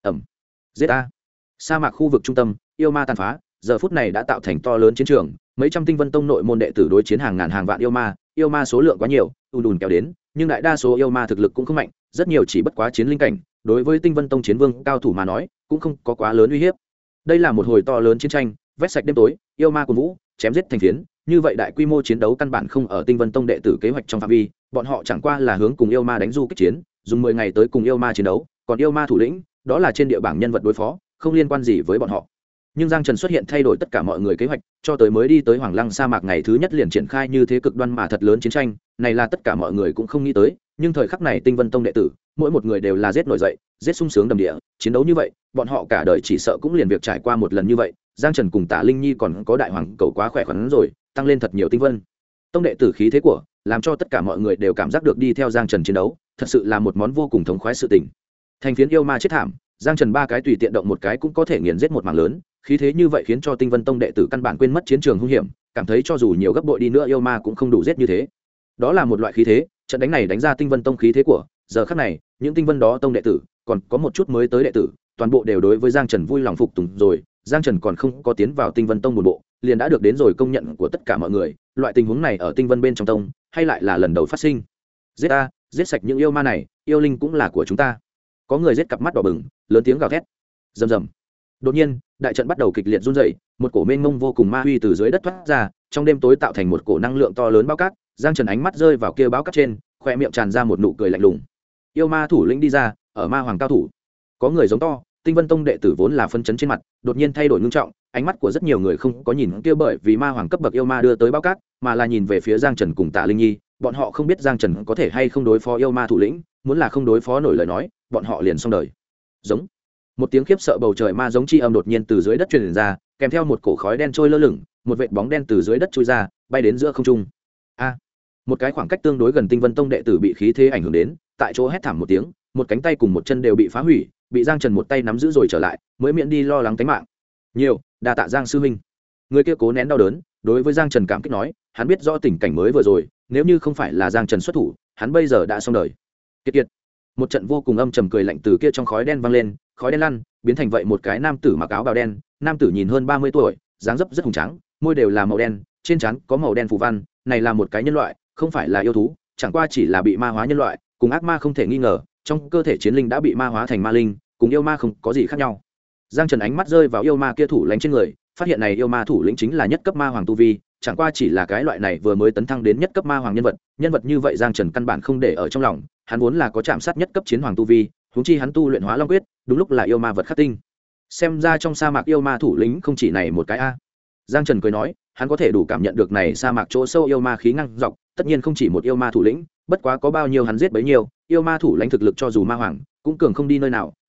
Giết a! Sa mạc khu vực trung tâm, yêu ma tàn phá, giờ phút này đã tạo thành to lớn chiến trường, mấy trăm Tinh Vân Tông nội môn đệ tử đối chiến hàng ngàn hàng vạn yêu ma số lượng quá nhiều, ùn kéo đến, nhưng đại đa số yêu ma thực lực cũng không mạnh, rất nhiều chỉ bất quá chiến linh cảnh, đối với Tinh Vân Tông chiến vương cao thủ mà nói, cũng không có quá lớn uy hiếp. Đây là một hồi to lớn chiến tranh, vét sạch đêm tối, yêu ma cuồng vũ, chém giết thành phiến, như vậy đại quy mô chiến đấu căn bản không ở Tinh Vân Tông đệ tử kế hoạch trong phạm vi, bọn họ chẳng qua là hướng cùng yêu ma đánh du kích chiến, dùng 10 ngày tới cùng yêu ma chiến đấu, còn yêu ma thủ lĩnh, đó là trên địa bảng nhân vật đối phó, không liên quan gì với bọn họ. Nhưng Giang Trần xuất hiện thay đổi tất cả mọi người kế hoạch, cho tới mới đi tới Hoàng Lăng sa mạc ngày thứ nhất liền triển khai như thế cực đoan mà thật lớn chiến tranh, này là tất cả mọi người cũng không nghĩ tới, nhưng thời khắc này Tinh Vân Tông đệ tử, mỗi một người đều là giết nổi dậy, giết sung sướng đầm địa, chiến đấu như vậy, bọn họ cả đời chỉ sợ cũng liền việc trải qua một lần như vậy. Giang Trần cùng Tạ Linh Nhi còn có đại hoàng cầu quá khỏe khoắn rồi, tăng lên thật nhiều Tinh Vân Tông đệ tử khí thế của, làm cho tất cả mọi người đều cảm giác được đi theo Giang Trần chiến đấu, thật sự là một món vô cùng thống khoái sự tình. Thành phiến yêu ma chết thảm, Giang Trần 3 cái tùy tiện động một cái cũng có thể nghiền giết một mảng lớn, khí thế như vậy khiến cho Tinh Vân Tông đệ tử căn bản quên mất chiến trường hung hiểm, cảm thấy cho dù nhiều gấp bội đi nữa yêu ma cũng không đủ giết như thế. Đó là một loại khí thế, trận đánh này đánh ra Tinh Vân Tông khí thế của, giờ khắc này, những Tinh Vân đó tông đệ tử, còn có một chút mới tới đệ tử, toàn bộ đều đối với Giang Trần vui lòng phục tùng rồi, Giang Trần còn không có tiến vào Tinh Vân Tông một bộ, liền đã được đến rồi công nhận của tất cả mọi người, loại tình huống này ở Tinh Vân bên trong tông, hay lại là lần đầu phát sinh. Giết a, giết sạch những yêu ma này, yêu linh cũng là của chúng ta. Có người giết cặp mắt đỏ bừng, lớn tiếng gào thét. Rầm rầm. Đột nhiên, đại trận bắt đầu kịch liệt run rẩy, một cổ mênh mông vô cùng ma huy từ dưới đất thoát ra, trong đêm tối tạo thành một cổ năng lượng to lớn bao cát. Giang Trần ánh mắt rơi vào kia báo cát trên, khoe miệng tràn ra một nụ cười lạnh lùng. Yêu ma thủ lĩnh đi ra, ở ma hoàng cao thủ. Có người giống to, Tinh Vân Tông đệ tử vốn là phân chấn trên mặt, đột nhiên thay đổi ngưng trọng, ánh mắt của rất nhiều người không có nhìn kia bởi vì ma hoàng cấp bậc yêu ma đưa tới báo cát, mà là nhìn về phía Giang Trần cùng Tạ Linh Nhi, bọn họ không biết Giang Trần có thể hay không đối phó yêu ma thủ lĩnh, muốn là không đối phó nổi lời nói, bọn họ liền xong đời. Giống. Một tiếng khiếp sợ bầu trời ma giống chi âm đột nhiên từ dưới đất truyền ra, kèm theo một cổ khói đen trôi lơ lửng, một vệt bóng đen từ dưới đất chui ra, bay đến giữa không trung. A. Một cái khoảng cách tương đối gần Tinh Vân Tông đệ tử bị khí thế ảnh hưởng đến, tại chỗ hét thảm một tiếng, một cánh tay cùng một chân đều bị phá hủy, bị Giang Trần một tay nắm giữ rồi trở lại, mới miễn đi lo lắng tính mạng. Nhiều, đa tạ Giang sư huynh. Người kia cố nén đau đớn, đối với Giang Trần cảm kích nói, hắn biết rõ tình cảnh mới vừa rồi, nếu như không phải là Giang Trần xuất thủ, hắn bây giờ đã xong đời. Kiệt kiệt. Một trận vô cùng âm trầm cười lạnh từ kia trong khói đen vang lên, khói đen lăn, biến thành vậy một cái nam tử mặc áo bào đen, nam tử nhìn hơn 30 tuổi, dáng dấp rất hùng tráng, môi đều là màu đen, trên trán có màu đen phù văn, này là một cái nhân loại, không phải là yêu thú, chẳng qua chỉ là bị ma hóa nhân loại, cùng ác ma không thể nghi ngờ, trong cơ thể chiến linh đã bị ma hóa thành ma linh, cùng yêu ma không có gì khác nhau. Giang Trần ánh mắt rơi vào yêu ma kia thủ lĩnh trên người, phát hiện này yêu ma thủ lĩnh chính là nhất cấp ma hoàng tu vi, chẳng qua chỉ là cái loại này vừa mới tấn thăng đến nhất cấp ma hoàng nhân vật như vậy Giang Trần căn bản không để ở trong lòng, hắn vốn là có chạm sát nhất cấp chiến hoàng tu vi, huống chi hắn tu luyện Hóa Long quyết, đúng lúc là yêu ma vật khắc tinh. Xem ra trong sa mạc yêu ma thủ lĩnh không chỉ này một cái a. Giang Trần cười nói, hắn có thể đủ cảm nhận được này sa mạc chỗ sâu yêu ma khí ngang dọc, tất nhiên không chỉ một yêu ma thủ lĩnh, bất quá có bao nhiêu hắn giết bấy nhiêu, yêu ma thủ lãnh thực lực cho dù ma hoàng cũng cường không đi nơi nào,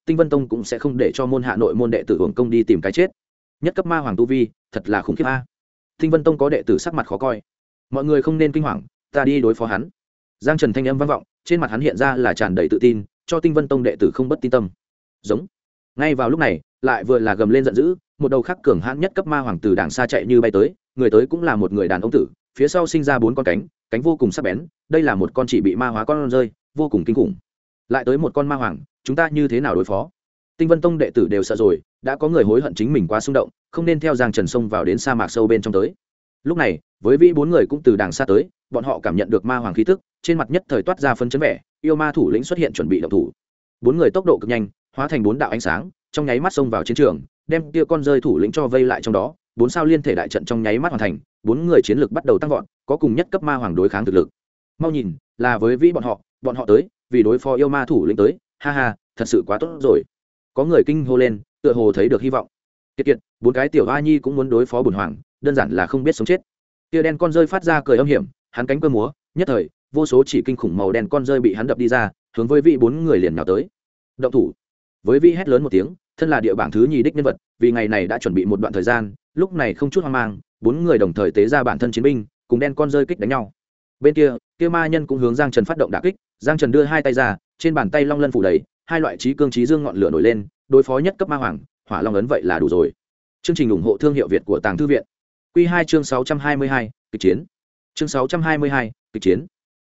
Tinh Vân Tông cũng sẽ không để cho môn hạ nội môn đệ tử hưởng công đi tìm cái chết. Nhất cấp ma hoàng tu vi thật là khủng khiếp a. Tinh Vân Tông có đệ tử sắc mặt khó coi, mọi người không nên kinh hoàng, ta đi đối phó hắn. Giang Trần thanh âm vang vọng, trên mặt hắn hiện ra là tràn đầy tự tin, cho Tinh Vân Tông đệ tử không bất tin tâm. Giống. Ngay vào lúc này, lại vừa là gầm lên giận dữ, một đầu khắc cường hãn nhất cấp ma hoàng từ đàng xa chạy như bay tới, người tới cũng là một người đàn ông tử, phía sau sinh ra 4 con cánh, cánh vô cùng sắc bén, đây là một con chỉ bị ma hóa con rơi, vô cùng kinh khủng. Lại tới một con ma hoàng, chúng ta như thế nào đối phó? Tinh Vân Tông đệ tử đều sợ rồi, đã có người hối hận chính mình quá xung động, không nên theo Giang Trần xông vào đến sa mạc sâu bên trong tới. Lúc này, với vĩ 4 người cũng từ đàng xa tới, bọn họ cảm nhận được ma hoàng khí tức, trên mặt nhất thời toát ra phấn chấn vẻ, yêu ma thủ lĩnh xuất hiện chuẩn bị động thủ. 4 người tốc độ cực nhanh, hóa thành 4 đạo ánh sáng, trong nháy mắt xông vào chiến trường, đem kia con rơi thủ lĩnh cho vây lại trong đó. 4 sao liên thể đại trận trong nháy mắt hoàn thành, 4 người chiến lực bắt đầu tăng vọt, có cùng nhất cấp ma hoàng đối kháng thực lực. Mau nhìn, là với vĩ bọn họ tới, vì đối phó yêu ma thủ lĩnh tới, ha ha, thật sự quá tốt rồi. Có người kinh hô lên, tựa hồ thấy được hy vọng. Kiệt, 4 cái tiểu hoa nhi cũng muốn đối phó bổn hoàng, đơn giản là không biết sống chết. Kia đen con rơi phát ra cười âm hiểm, hắn cánh cơ múa, nhất thời, vô số chỉ kinh khủng màu đen con rơi bị hắn đập đi ra, hướng với vị 4 người liền nhào tới. Động thủ. Với vị hét lớn một tiếng, thân là địa bảng thứ nhì đích nhân vật, vì ngày này đã chuẩn bị một đoạn thời gian, lúc này không chút hoang mang, 4 người đồng thời tế ra bản thân chiến binh, cùng đen con rơi kích đánh nhau. Bên kia ma nhân cũng hướng Giang Trần phát động đả kích, Giang Trần đưa hai tay ra, trên bàn tay long lân phủ đầy, hai loại trí cương trí dương ngọn lửa nổi lên, đối phó nhất cấp ma hoàng, hỏa long ấn vậy là đủ rồi. Chương trình ủng hộ thương hiệu Việt của Tàng Thư viện. Quy 2 chương 622, kịch chiến. Chương 622, kịch chiến.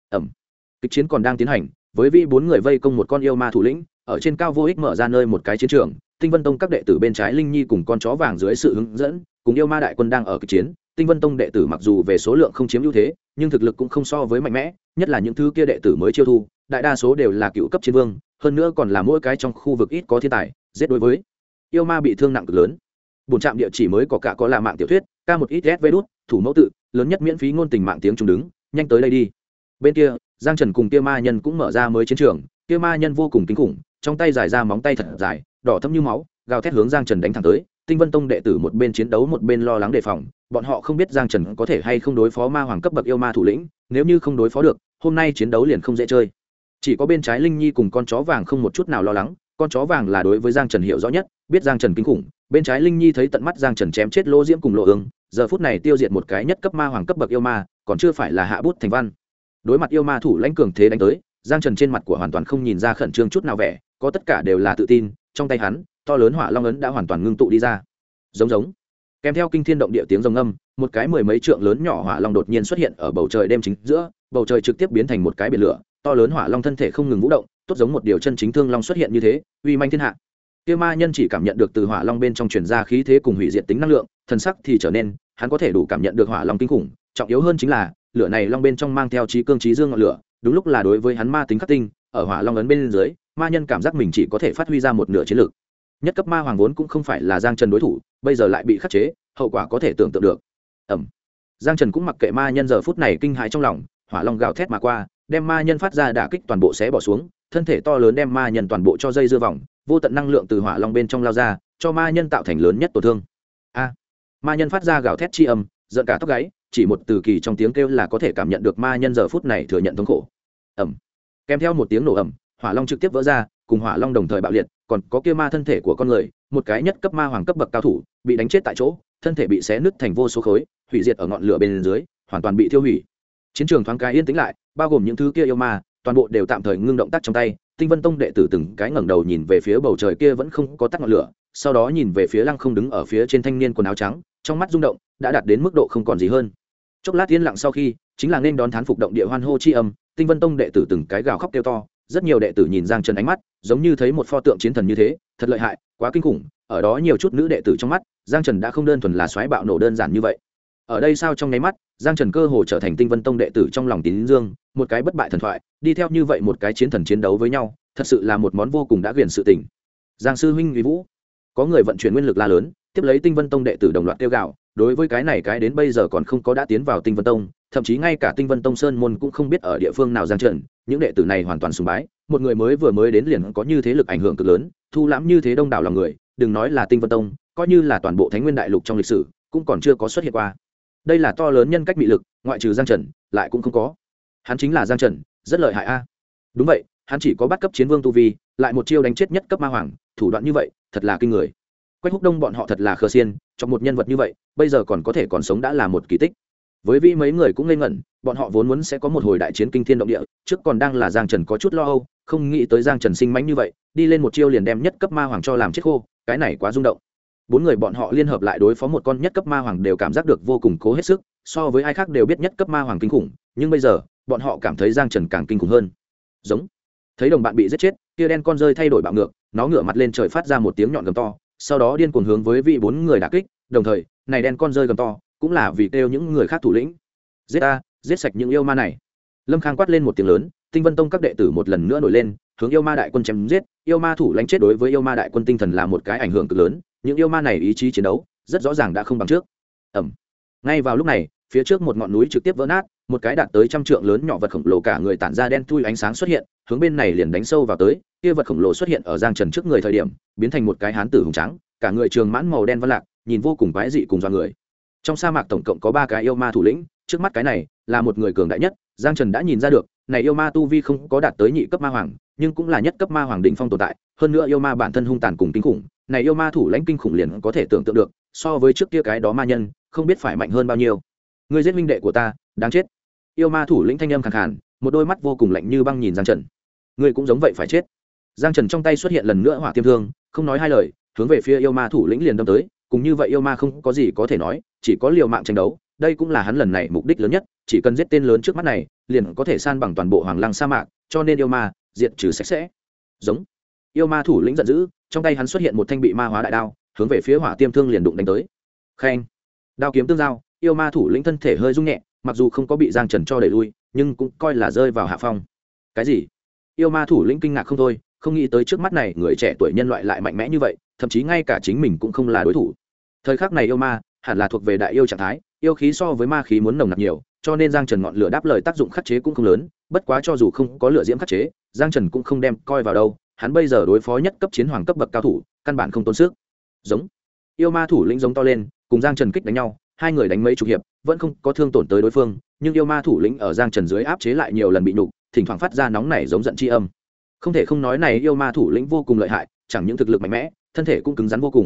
Kịch chiến còn đang tiến hành, với vị 4 người vây công một con yêu ma thủ lĩnh, ở trên cao vô ích mở ra nơi một cái chiến trường, Tinh Vân Tông các đệ tử bên trái Linh Nhi cùng con chó vàng dưới sự hướng dẫn, cùng yêu ma đại quân đang ở kịch chiến. Tinh Vân Tông đệ tử mặc dù về số lượng không chiếm ưu thế, nhưng thực lực cũng không so với mạnh mẽ, nhất là những thứ kia đệ tử mới chiêu thu, đại đa số đều là cựu cấp chiến vương, hơn nữa còn là mỗi cái trong khu vực ít có thiên tài, giết đối với yêu ma bị thương nặng cực lớn. Bổn trạm địa chỉ mới có là mạng tiểu thuyết, ca một ít SV đút, thủ mẫu tự, lớn nhất miễn phí ngôn tình mạng tiếng trung đứng, nhanh tới đây đi. Bên kia, Giang Trần cùng kia ma nhân cũng mở ra mới chiến trường, kia ma nhân vô cùng kinh khủng, trong tay dài ra móng tay thật dài, đỏ thẫm như máu, gào thét hướng Giang Trần đánh thẳng tới. Tinh Vân Tông đệ tử một bên chiến đấu một bên lo lắng đề phòng, bọn họ không biết Giang Trần có thể hay không đối phó ma hoàng cấp bậc yêu ma thủ lĩnh, nếu như không đối phó được, hôm nay chiến đấu liền không dễ chơi. Chỉ có bên trái Linh Nhi cùng con chó vàng không một chút nào lo lắng, con chó vàng là đối với Giang Trần hiểu rõ nhất, biết Giang Trần kinh khủng, bên trái Linh Nhi thấy tận mắt Giang Trần chém chết Lô Diễm cùng Lộ Ương, giờ phút này tiêu diệt một cái nhất cấp ma hoàng cấp bậc yêu ma, còn chưa phải là hạ bút thành văn. Đối mặt yêu ma thủ lãnh cường thế đánh tới, Giang Trần trên mặt của hoàn toàn không nhìn ra khẩn trương chút nào vẻ, có tất cả đều là tự tin, trong tay hắn, to lớn hỏa long ấn đã hoàn toàn ngưng tụ đi ra. Giống kèm theo kinh thiên động địa tiếng rồng ngâm, một cái mười mấy trượng lớn nhỏ hỏa long đột nhiên xuất hiện ở bầu trời đêm chính giữa, bầu trời trực tiếp biến thành một cái biển lửa, to lớn hỏa long thân thể không ngừng vũ động, tốt giống một điều chân chính thương long xuất hiện như thế, uy manh thiên hạ. Kia ma nhân chỉ cảm nhận được từ hỏa long bên trong truyền ra khí thế cùng hủy diệt tính năng lượng, thần sắc thì trở nên, hắn có thể đủ cảm nhận được hỏa long kinh khủng, trọng yếu hơn chính là, lửa này long bên trong mang theo trí cương trí dương ngọn lửa, đúng lúc là đối với hắn ma tính khắc tinh, ở hỏa long ấn bên dưới, ma nhân cảm giác mình chỉ có thể phát huy ra một nửa chiến lực. Nhất cấp ma hoàng vốn cũng không phải là Giang Trần đối thủ, bây giờ lại bị khắc chế, hậu quả có thể tưởng tượng được. Giang Trần cũng mặc kệ ma nhân giờ phút này kinh hãi trong lòng, hỏa long gào thét mà qua, đem ma nhân phát ra đả kích toàn bộ xé bỏ xuống, thân thể to lớn đem ma nhân toàn bộ cho dây dưa vòng, vô tận năng lượng từ hỏa long bên trong lao ra, cho ma nhân tạo thành lớn nhất tổn thương. Ma nhân phát ra gào thét chi âm, giận cả tóc gáy, chỉ một từ kỳ trong tiếng kêu là có thể cảm nhận được ma nhân giờ phút này thừa nhận thống khổ. Kèm theo một tiếng nổ ầm, hỏa long trực tiếp vỡ ra, cùng hỏa long đồng thời bạo liệt, còn có kia ma thân thể của con người, một cái nhất cấp ma hoàng cấp bậc cao thủ, bị đánh chết tại chỗ, thân thể bị xé nứt thành vô số khối, hủy diệt ở ngọn lửa bên dưới, hoàn toàn bị tiêu hủy. Chiến trường thoáng cái yên tĩnh lại, bao gồm những thứ kia yêu ma, toàn bộ đều tạm thời ngưng động tác trong tay. Tinh Vân Tông đệ tử từng cái ngẩng đầu nhìn về phía bầu trời kia vẫn không có tắt ngọn lửa, sau đó nhìn về phía lăng không đứng ở phía trên thanh niên quần áo trắng, trong mắt rung động đã đạt đến mức độ không còn gì hơn. Chốc lát yên lặng sau khi, chính là nên đón thán phục động địa hoan hô chi âm. Tinh Vân Tông đệ tử từng cái gào khóc kêu to, rất nhiều đệ tử nhìn Giang Trần ánh mắt giống như thấy một pho tượng chiến thần như thế, thật lợi hại, quá kinh khủng. Ở đó nhiều chút nữ đệ tử trong mắt, Giang Trần đã không đơn thuần là xoáy bạo nổ đơn giản như vậy. Ở đây sao trong nháy mắt, Giang Trần cơ hồ trở thành Tinh Vân Tông đệ tử trong lòng tín dương, một cái bất bại thần thoại, đi theo như vậy một cái chiến thần chiến đấu với nhau, thật sự là một món vô cùng đã quyển sự tình. Giang sư huynh uy vũ. Có người vận chuyển nguyên lực la lớn, tiếp lấy Tinh Vân Tông đệ tử đồng loạt kêu gào, đối với cái này cái đến bây giờ còn không có đã tiến vào Tinh Vân Tông, thậm chí ngay cả Tinh Vân Tông sơn môn cũng không biết ở địa phương nào Giang Trần, những đệ tử này hoàn toàn sùng bái, một người vừa mới đến liền có như thế lực ảnh hưởng cực lớn, thu lãm như thế đông đảo lòng người, đừng nói là Tinh Vân Tông, coi như là toàn bộ Thánh Nguyên Đại Lục trong lịch sử, cũng còn chưa có xuất hiện qua. Đây là to lớn nhân cách mị lực, ngoại trừ Giang Trần, lại cũng không có. Hắn chính là Giang Trần, rất lợi hại a. Đúng vậy, hắn chỉ có bắt cấp chiến vương tu vi, lại một chiêu đánh chết nhất cấp ma hoàng, thủ đoạn như vậy thật là kinh người. Quách Húc Đông bọn họ thật là khờ xiên, trong một nhân vật như vậy bây giờ còn có thể còn sống đã là một kỳ tích. Với Vi mấy người cũng ngây ngẩn, bọn họ vốn muốn sẽ có một hồi đại chiến kinh thiên động địa, trước còn đang là Giang Trần có chút lo âu, không nghĩ tới Giang Trần sinh mãnh như vậy, đi lên một chiêu liền đem nhất cấp ma hoàng cho làm chết khô, cái này quá rung động. Bốn người bọn họ liên hợp lại đối phó một con nhất cấp ma hoàng đều cảm giác được vô cùng cố hết sức, so với ai khác đều biết nhất cấp ma hoàng kinh khủng, nhưng bây giờ bọn họ cảm thấy Giang Trần càng kinh khủng hơn. Giống. Thấy đồng bạn bị giết chết, kia đen con rơi thay đổi bạo ngược, nó ngửa mặt lên trời phát ra một tiếng nhọn gầm to, sau đó điên cuồng hướng với vị bốn người đả kích, đồng thời này đen con rơi gầm to cũng là vì kêu những người khác thủ lĩnh giết ta, giết sạch những yêu ma này. Lâm Khang quát lên một tiếng lớn, Tinh Vân Tông các đệ tử một lần nữa nổi lên, hướng yêu ma đại quân chém giết. Yêu ma thủ lãnh chết đối với yêu ma đại quân tinh thần là một cái ảnh hưởng cực lớn, những yêu ma này ý chí chiến đấu rất rõ ràng đã không bằng trước. Ngay vào lúc này, phía trước một ngọn núi trực tiếp vỡ nát, một cái đạt tới 100 trượng lớn nhỏ vật khổng lồ cả người tản ra đen thui ánh sáng xuất hiện, hướng bên này liền đánh sâu vào tới. Kia vật khổng lồ xuất hiện ở Giang Trần trước người thời điểm, biến thành một cái hán tử hùng trắng, cả người trường mãn màu đen văn lạc, nhìn vô cùng quái dị cùng doa người. Trong sa mạc tổng cộng có 3 cái yêu ma thủ lĩnh, trước mắt cái này là một người cường đại nhất. Giang Trần đã nhìn ra được, này yêu ma tu vi không có đạt tới nhị cấp ma hoàng, nhưng cũng là nhất cấp ma hoàng đỉnh phong tồn tại, hơn nữa yêu ma bản thân hung tàn cùng kinh khủng, này yêu ma thủ lãnh kinh khủng liền có thể tưởng tượng được, so với trước kia cái đó ma nhân, không biết phải mạnh hơn bao nhiêu. Ngươi giết minh đệ của ta, đáng chết. Yêu ma thủ lĩnh thanh âm khàn khàn, một đôi mắt vô cùng lạnh như băng nhìn Giang Trần. Ngươi cũng giống vậy phải chết. Giang Trần trong tay xuất hiện lần nữa hỏa tiêm thương, không nói hai lời, hướng về phía yêu ma thủ lĩnh liền đâm tới, cùng như vậy yêu ma không có gì có thể nói, chỉ có liều mạng tranh đấu, đây cũng là hắn lần này mục đích lớn nhất, chỉ cần giết tên lớn trước mắt này, liền có thể san bằng toàn bộ Hoàng Lăng sa mạc, cho nên yêu ma diệt trừ sạch sẽ. Giống. Yêu ma thủ lĩnh giận dữ, trong tay hắn xuất hiện một thanh bị ma hóa đại đao, hướng về phía hỏa tiêm thương liền đụng đánh tới. Khen. Đao kiếm tương giao, yêu ma thủ lĩnh thân thể hơi rung nhẹ, mặc dù không có bị Giang Trần cho đẩy lui, nhưng cũng coi là rơi vào hạ phong. Cái gì? Yêu ma thủ lĩnh kinh ngạc không thôi, không nghĩ tới trước mắt này người trẻ tuổi nhân loại lại mạnh mẽ như vậy, thậm chí ngay cả chính mình cũng không là đối thủ. Thời khắc này yêu ma hẳn là thuộc về đại yêu trạng thái, yêu khí so với ma khí muốn nồng nặc nhiều, cho nên Giang Trần ngọn lửa đáp lời tác dụng khắc chế cũng không lớn, bất quá cho dù không có lửa diễm khắc chế, Giang Trần cũng không đem coi vào đâu, hắn bây giờ đối phó nhất cấp chiến hoàng cấp bậc cao thủ, căn bản không tốn sức. Giống. Yêu ma thủ lĩnh giống to lên, cùng Giang Trần kích đánh nhau, hai người đánh mấy chục hiệp, vẫn không có thương tổn tới đối phương, nhưng yêu ma thủ lĩnh ở Giang Trần dưới áp chế lại nhiều lần bị nhục, thỉnh thoảng phát ra nóng nảy giống giận chi âm. Không thể không nói này yêu ma thủ lĩnh vô cùng lợi hại, chẳng những thực lực mạnh mẽ, thân thể cũng cứng rắn vô cùng.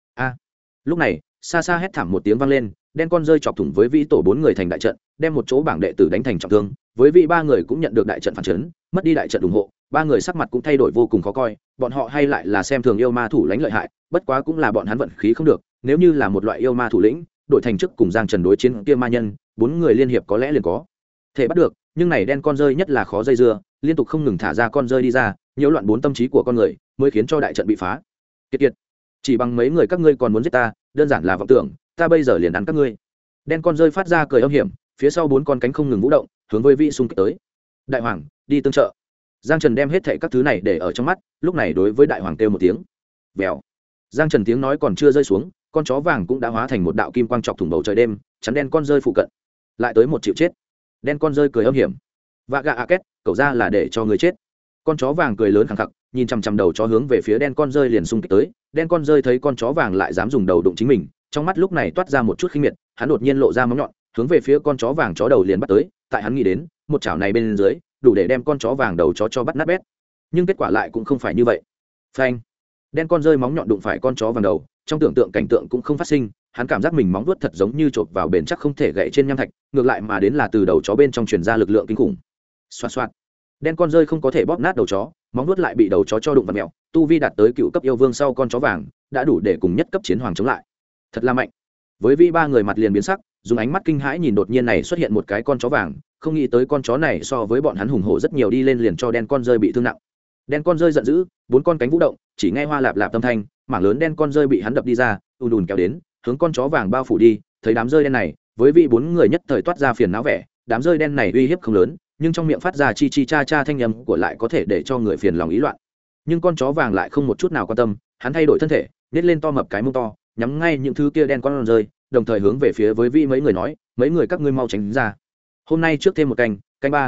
Lúc này, xa xa hét thảm một tiếng vang lên, đen con rơi chọc thủng với vị tổ 4 người thành đại trận, đem một chỗ bảng đệ tử đánh thành trọng thương, với vị 3 người cũng nhận được đại trận phản chấn, mất đi đại trận ủng hộ, 3 người sắc mặt cũng thay đổi vô cùng khó coi, bọn họ hay lại là xem thường yêu ma thủ lĩnh lợi hại, bất quá cũng là bọn hắn vận khí không được, nếu như là một loại yêu ma thủ lĩnh, đội thành trước cùng Giang Trần đối chiến kia ma nhân, 4 người liên hiệp có lẽ liền có thể bắt được, nhưng này đen con rơi nhất là khó dây dưa, liên tục không ngừng thả ra con rơi đi ra, nhiễu loạn 4 tâm trí của con người, mới khiến cho đại trận bị phá. Kiệt, chỉ bằng mấy người các ngươi còn muốn giết ta, đơn giản là vọng tưởng, ta bây giờ liền ăn các ngươi. Đen con rơi phát ra cười âm hiểm, phía sau 4 con cánh không ngừng vũ động, hướng với vị xung kích tới. Đại hoàng, đi tương trợ. Giang Trần đem hết thảy các thứ này để ở trong mắt, lúc này đối với đại hoàng kêu một tiếng. Vèo. Giang Trần tiếng nói còn chưa rơi xuống, con chó vàng cũng đã hóa thành một đạo kim quang chọc thủng bầu trời đêm, chắn đen con rơi phụ cận. Lại tới một chịu chết. Đen con rơi cười âm hiểm. Vạ gạ a két, cậu ra là để cho người chết. Con chó vàng cười lớn khẳng khặc, nhìn chằm chằm đầu chó hướng về phía đen con rơi liền xung kích tới. Đen con rơi thấy con chó vàng lại dám dùng đầu đụng chính mình, trong mắt lúc này toát ra một chút khinh miệt, hắn đột nhiên lộ ra móng nhọn, hướng về phía con chó vàng chó đầu liền bắt tới. Tại hắn nghĩ đến, một chảo này bên dưới, đủ để đem con chó vàng đầu chó cho bắt nát bét. Nhưng kết quả lại cũng không phải như vậy. Phanh! Đen con rơi móng nhọn đụng phải con chó vàng đầu, trong tưởng tượng cảnh tượng cũng không phát sinh, hắn cảm giác mình móng vuốt thật giống như chộp vào bền chắc không thể gãy trên nham thạch, ngược lại mà đến là từ đầu chó bên trong truyền ra lực lượng kinh khủng. Xoạt xoạt. Đen con rơi không có thể bóp nát đầu chó, móng vuốt lại bị đầu chó cho đụng vào mèo, tu vi đạt tới cựu cấp yêu vương sau con chó vàng, đã đủ để cùng nhất cấp chiến hoàng chống lại. Thật là mạnh. Với vi 3 người mặt liền biến sắc, dùng ánh mắt kinh hãi nhìn đột nhiên này xuất hiện một cái con chó vàng, không nghĩ tới con chó này so với bọn hắn hùng hổ rất nhiều, đi lên liền cho đen con rơi bị thương nặng. Đen con rơi giận dữ, 4 con cánh vũ động, chỉ nghe hoa lạp lạp âm thanh, mảng lớn đen con rơi bị hắn đập đi ra, ùn ùn kéo đến, hướng con chó vàng bao phủ đi. Thấy đám rơi đen này, với vị 4 người nhất thời toát ra phiền não vẻ, đám rơi đen này uy hiếp không lớn, nhưng trong miệng phát ra chi chi cha cha thanh âm của lại có thể để cho người phiền lòng ý loạn. Nhưng con chó vàng lại không một chút nào quan tâm, hắn thay đổi thân thể, nhét lên to mập cái mông to, nhắm ngay những thứ kia đen con rơi, đồng thời hướng về phía với vị mấy người nói, mấy người các ngươi mau tránh ra. Hôm nay trước thêm một canh 3,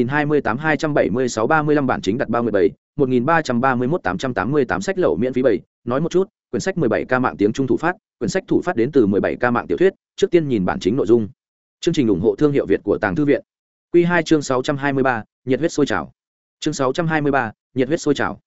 1028-276-35 bản chính đặt 37, 1331-888 sách lậu miễn phí 7. Nói một chút, quyển sách 17K mạng tiếng Trung thủ phát, quyển sách thủ phát đến từ 17K mạng tiểu thuyết, trước tiên nhìn bản chính nội dung. Chương trình ủng hộ thương hiệu Việt của Tàng Thư viện. Quy 2 chương 623, nhiệt huyết sôi trào. Chương 623, nhiệt huyết sôi trào.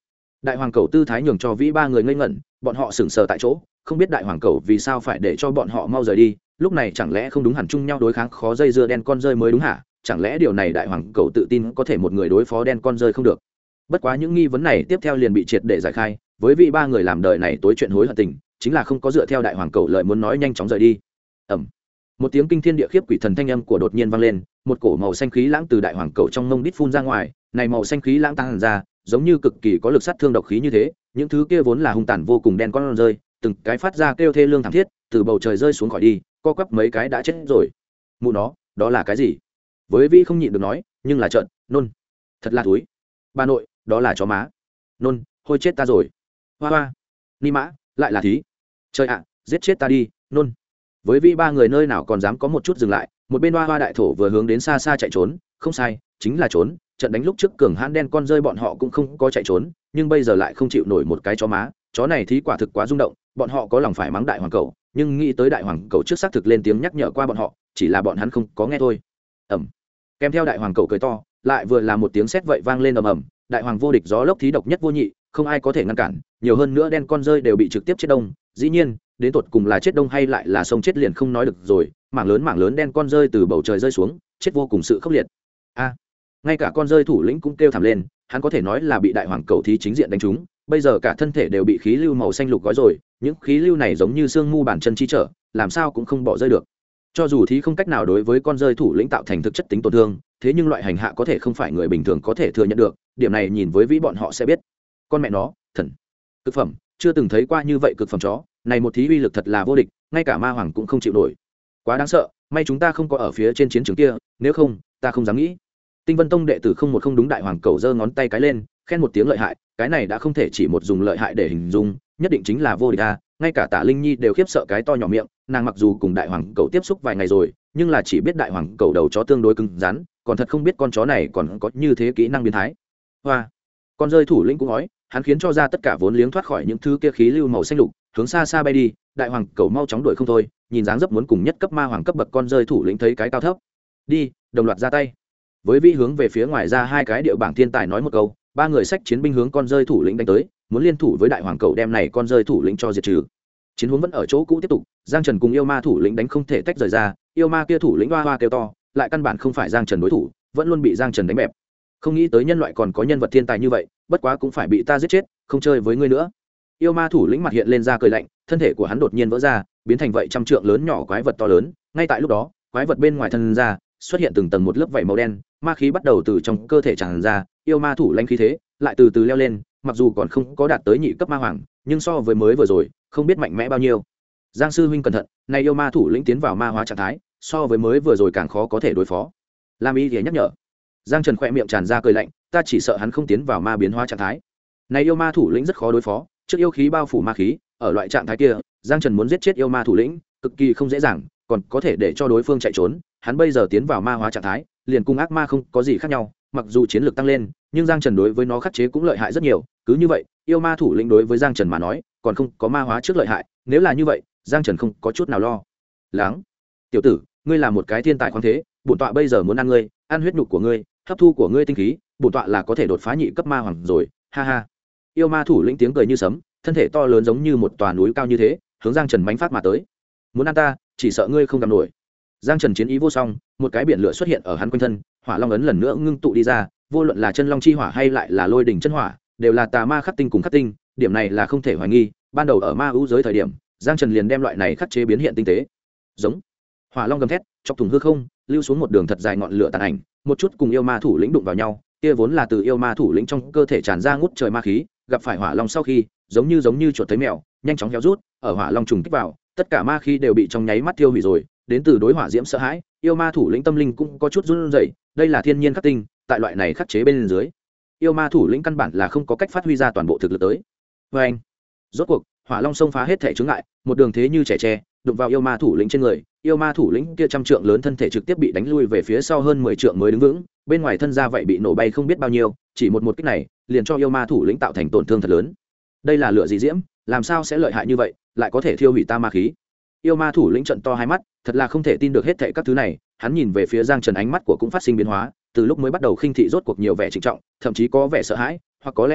Đại hoàng cầu tư thái nhường cho vĩ ba người ngây ngẩn, bọn họ sững sờ tại chỗ, không biết đại hoàng cầu vì sao phải để cho bọn họ mau rời đi, lúc này chẳng lẽ không đúng hẳn chung nhau đối kháng khó dây dưa đen con rơi mới đúng hả? Chẳng lẽ điều này đại hoàng cầu tự tin có thể một người đối phó đen con rơi không được? Bất quá những nghi vấn này tiếp theo liền bị triệt để giải khai, với vị ba người làm đời này tối chuyện hối hận tình, chính là không có dựa theo đại hoàng cầu lời muốn nói nhanh chóng rời đi. Ầm. Một tiếng kinh thiên địa khiếp quỷ thần thanh âm của đột nhiên vang lên, một cổ màu xanh khí lãng từ đại hoàng cầu trong mông đít phun ra ngoài, này màu xanh khí lãng tăng ra, giống như cực kỳ có lực sát thương độc khí như thế, những thứ kia vốn là hung tàn vô cùng đen con rơi, từng cái phát ra kêu thê lương thảm thiết, từ bầu trời rơi xuống khỏi đi, co quắp mấy cái đã chết rồi. Mụ nó, đó là cái gì? Với vi không nhịn được nói, nhưng là trợn, nôn. Thật là thúi. Bà nội, đó là chó má. Nôn, hôi chết ta rồi. Hoa hoa. Ni mã, lại là thí. Trời ạ, giết chết ta đi, nôn. Với vi ba người nơi nào còn dám có một chút dừng lại, một bên hoa hoa đại thổ vừa hướng đến xa xa chạy trốn, không sai, chính là trốn. Trận đánh lúc trước cường hãn đen con rơi bọn họ cũng không có chạy trốn, nhưng bây giờ lại không chịu nổi một cái chó má, chó này thí quả thực quá rung động, bọn họ có lòng phải mắng đại hoàng cầu, nhưng nghĩ tới đại hoàng cầu trước xác thực lên tiếng nhắc nhở qua bọn họ, chỉ là bọn hắn không có nghe thôi. Ầm. Kèm theo đại hoàng cầu cười to, lại vừa là một tiếng sét vậy vang lên ầm ầm, đại hoàng vô địch gió lốc thí độc nhất vô nhị, không ai có thể ngăn cản, nhiều hơn nữa đen con rơi đều bị trực tiếp chết đông, dĩ nhiên, đến tột cùng là chết đông hay lại là sông chết liền không nói được rồi, mảng lớn đen con rơi từ bầu trời rơi xuống, chết vô cùng sự khốc liệt. A. Ngay cả con rơi thủ lĩnh cũng kêu thảm lên, hắn có thể nói là bị đại hoàng cầu thí chính diện đánh trúng, bây giờ cả thân thể đều bị khí lưu màu xanh lục gói rồi, những khí lưu này giống như xương mu bàn chân chi trở, làm sao cũng không bỏ rơi được. Cho dù thí không cách nào đối với con rơi thủ lĩnh tạo thành thực chất tính tổn thương, thế nhưng loại hành hạ có thể không phải người bình thường có thể thừa nhận được, điểm này nhìn với vĩ bọn họ sẽ biết. Con mẹ nó, thần cực phẩm, chưa từng thấy qua như vậy cực phẩm chó, này một thí uy lực thật là vô địch, ngay cả ma hoàng cũng không chịu nổi. Quá đáng sợ, may chúng ta không có ở phía trên chiến trường kia, nếu không, ta không dám nghĩ. Tinh Vân Tông đệ tử không một không đúng đại hoàng cầu giơ ngón tay cái lên, khen một tiếng lợi hại, cái này đã không thể chỉ một dùng lợi hại để hình dung, nhất định chính là vô địch a. Ngay cả Tả Linh Nhi đều khiếp sợ cái to nhỏ miệng, nàng mặc dù cùng đại hoàng cầu tiếp xúc vài ngày rồi, nhưng là chỉ biết đại hoàng cầu đầu chó tương đối cứng rắn, còn thật không biết con chó này còn có như thế kỹ năng biến thái. Hoa, con rơi thủ lĩnh cũng nói, hắn khiến cho ra tất cả vốn liếng thoát khỏi những thứ kia khí lưu màu xanh lục, hướng xa xa bay đi, đại hoàng cầu mau chóng đuổi không thôi, nhìn dáng dấp muốn cùng nhất cấp ma hoàng cấp bậc con rơi thủ lĩnh thấy cái cao thấp. Đi, đồng loạt ra tay. Với vi hướng về phía ngoài ra hai cái địa bảng thiên tài nói một câu, ba người sách chiến binh hướng con rơi thủ lĩnh đánh tới, muốn liên thủ với đại hoàng cầu đem này con rơi thủ lĩnh cho diệt trừ. Chiến huống vẫn ở chỗ cũ tiếp tục, Giang Trần cùng yêu ma thủ lĩnh đánh không thể tách rời ra, yêu ma kia thủ lĩnh hoa hoa kêu to, lại căn bản không phải Giang Trần đối thủ, vẫn luôn bị Giang Trần đánh bẹp. Không nghĩ tới nhân loại còn có nhân vật thiên tài như vậy, bất quá cũng phải bị ta giết chết, không chơi với ngươi nữa. Yêu ma thủ lĩnh mặt hiện lên ra cười lạnh, thân thể của hắn đột nhiên vỡ ra, biến thành vậy trăm trượng lớn nhỏ quái vật to lớn, ngay tại lúc đó, quái vật bên ngoài thân ra, xuất hiện từng tầng một lớp vảy màu đen, ma khí bắt đầu từ trong cơ thể tràn ra, yêu ma thủ lãnh khí thế lại từ từ leo lên, mặc dù còn không có đạt tới nhị cấp ma hoàng, nhưng so với mới vừa rồi, không biết mạnh mẽ bao nhiêu. Giang sư huynh cẩn thận, này yêu ma thủ lĩnh tiến vào ma hóa trạng thái, so với mới vừa rồi càng khó có thể đối phó. Lam Y thì nhắc nhở. Giang Trần khẽ miệng tràn ra cười lạnh, ta chỉ sợ hắn không tiến vào ma biến hóa trạng thái. Này yêu ma thủ lĩnh rất khó đối phó, trước yêu khí bao phủ ma khí, ở loại trạng thái kia, Giang Trần muốn giết chết yêu ma thủ lĩnh, cực kỳ không dễ dàng, còn có thể để cho đối phương chạy trốn, hắn bây giờ tiến vào ma hóa trạng thái, liền cùng ác ma không có gì khác nhau, mặc dù chiến lược tăng lên, nhưng Giang Trần đối với nó khắc chế cũng lợi hại rất nhiều, cứ như vậy, yêu ma thủ lĩnh đối với Giang Trần mà nói, còn không có ma hóa trước lợi hại, nếu là như vậy, Giang Trần không có chút nào lo lắng. Tiểu tử, ngươi là một cái thiên tài khoáng thế, bổn tọa bây giờ muốn ăn ngươi, ăn huyết nhục của ngươi, hấp thu của ngươi tinh khí, bổn tọa là có thể đột phá nhị cấp ma hoàng rồi, ha ha. Yêu ma thủ lĩnh tiếng cười như sấm, thân thể to lớn giống như một tòa núi cao như thế, hướng Giang Trần mãnh phát mà tới. Muốn ăn ta, chỉ sợ ngươi không làm nổi. Giang Trần chiến ý vô song, một cái biển lửa xuất hiện ở hắn quanh thân, hỏa long ấn lần nữa ngưng tụ đi ra, vô luận là chân long chi hỏa hay lại là lôi đỉnh chân hỏa, đều là tà ma khắc tinh cùng khắc tinh, điểm này là không thể hoài nghi. Ban đầu ở ma ưu giới thời điểm, Giang Trần liền đem loại này khắc chế biến hiện tinh tế. Giống hỏa long gầm thét, chọc thủng hư không, lưu xuống một đường thật dài ngọn lửa tàn ảnh, một chút cùng yêu ma thủ lĩnh đụng vào nhau, kia vốn là từ yêu ma thủ lĩnh trong cơ thể tràn ra ngút trời ma khí, gặp phải hỏa long sau khi, giống như chuột thấy mèo, nhanh chóng héo rút, ở hỏa long trùng kích vào, tất cả ma khí đều bị trong nháy mắt tiêu hủy rồi. Đến từ đối hỏa diễm sợ hãi, yêu ma thủ lĩnh tâm linh cũng có chút run rẩy, đây là thiên nhiên khắc tinh, tại loại này khắc chế bên dưới, yêu ma thủ lĩnh căn bản là không có cách phát huy ra toàn bộ thực lực tới. Và anh, rốt cuộc, hỏa long xông phá hết thể chướng ngại, một đường thế như trẻ tre, đụng vào yêu ma thủ lĩnh trên người, yêu ma thủ lĩnh kia trăm trượng lớn thân thể trực tiếp bị đánh lui về phía sau hơn 10 trượng mới đứng vững, bên ngoài thân ra vậy bị nổ bay không biết bao nhiêu, chỉ một kích này, liền cho yêu ma thủ lĩnh tạo thành tổn thương thật lớn. Đây là lửa gì diễm, làm sao sẽ lợi hại như vậy, lại có thể thiêu hủy ta ma khí? Yêu ma thủ lĩnh trận to hai mắt, thật là không thể tin được hết thảy các thứ này, hắn nhìn về phía Giang Trần, ánh mắt của cũng phát sinh biến hóa, từ lúc mới bắt đầu khinh thị rốt cuộc nhiều vẻ trịnh trọng, thậm chí có vẻ sợ hãi, hoặc có lẽ là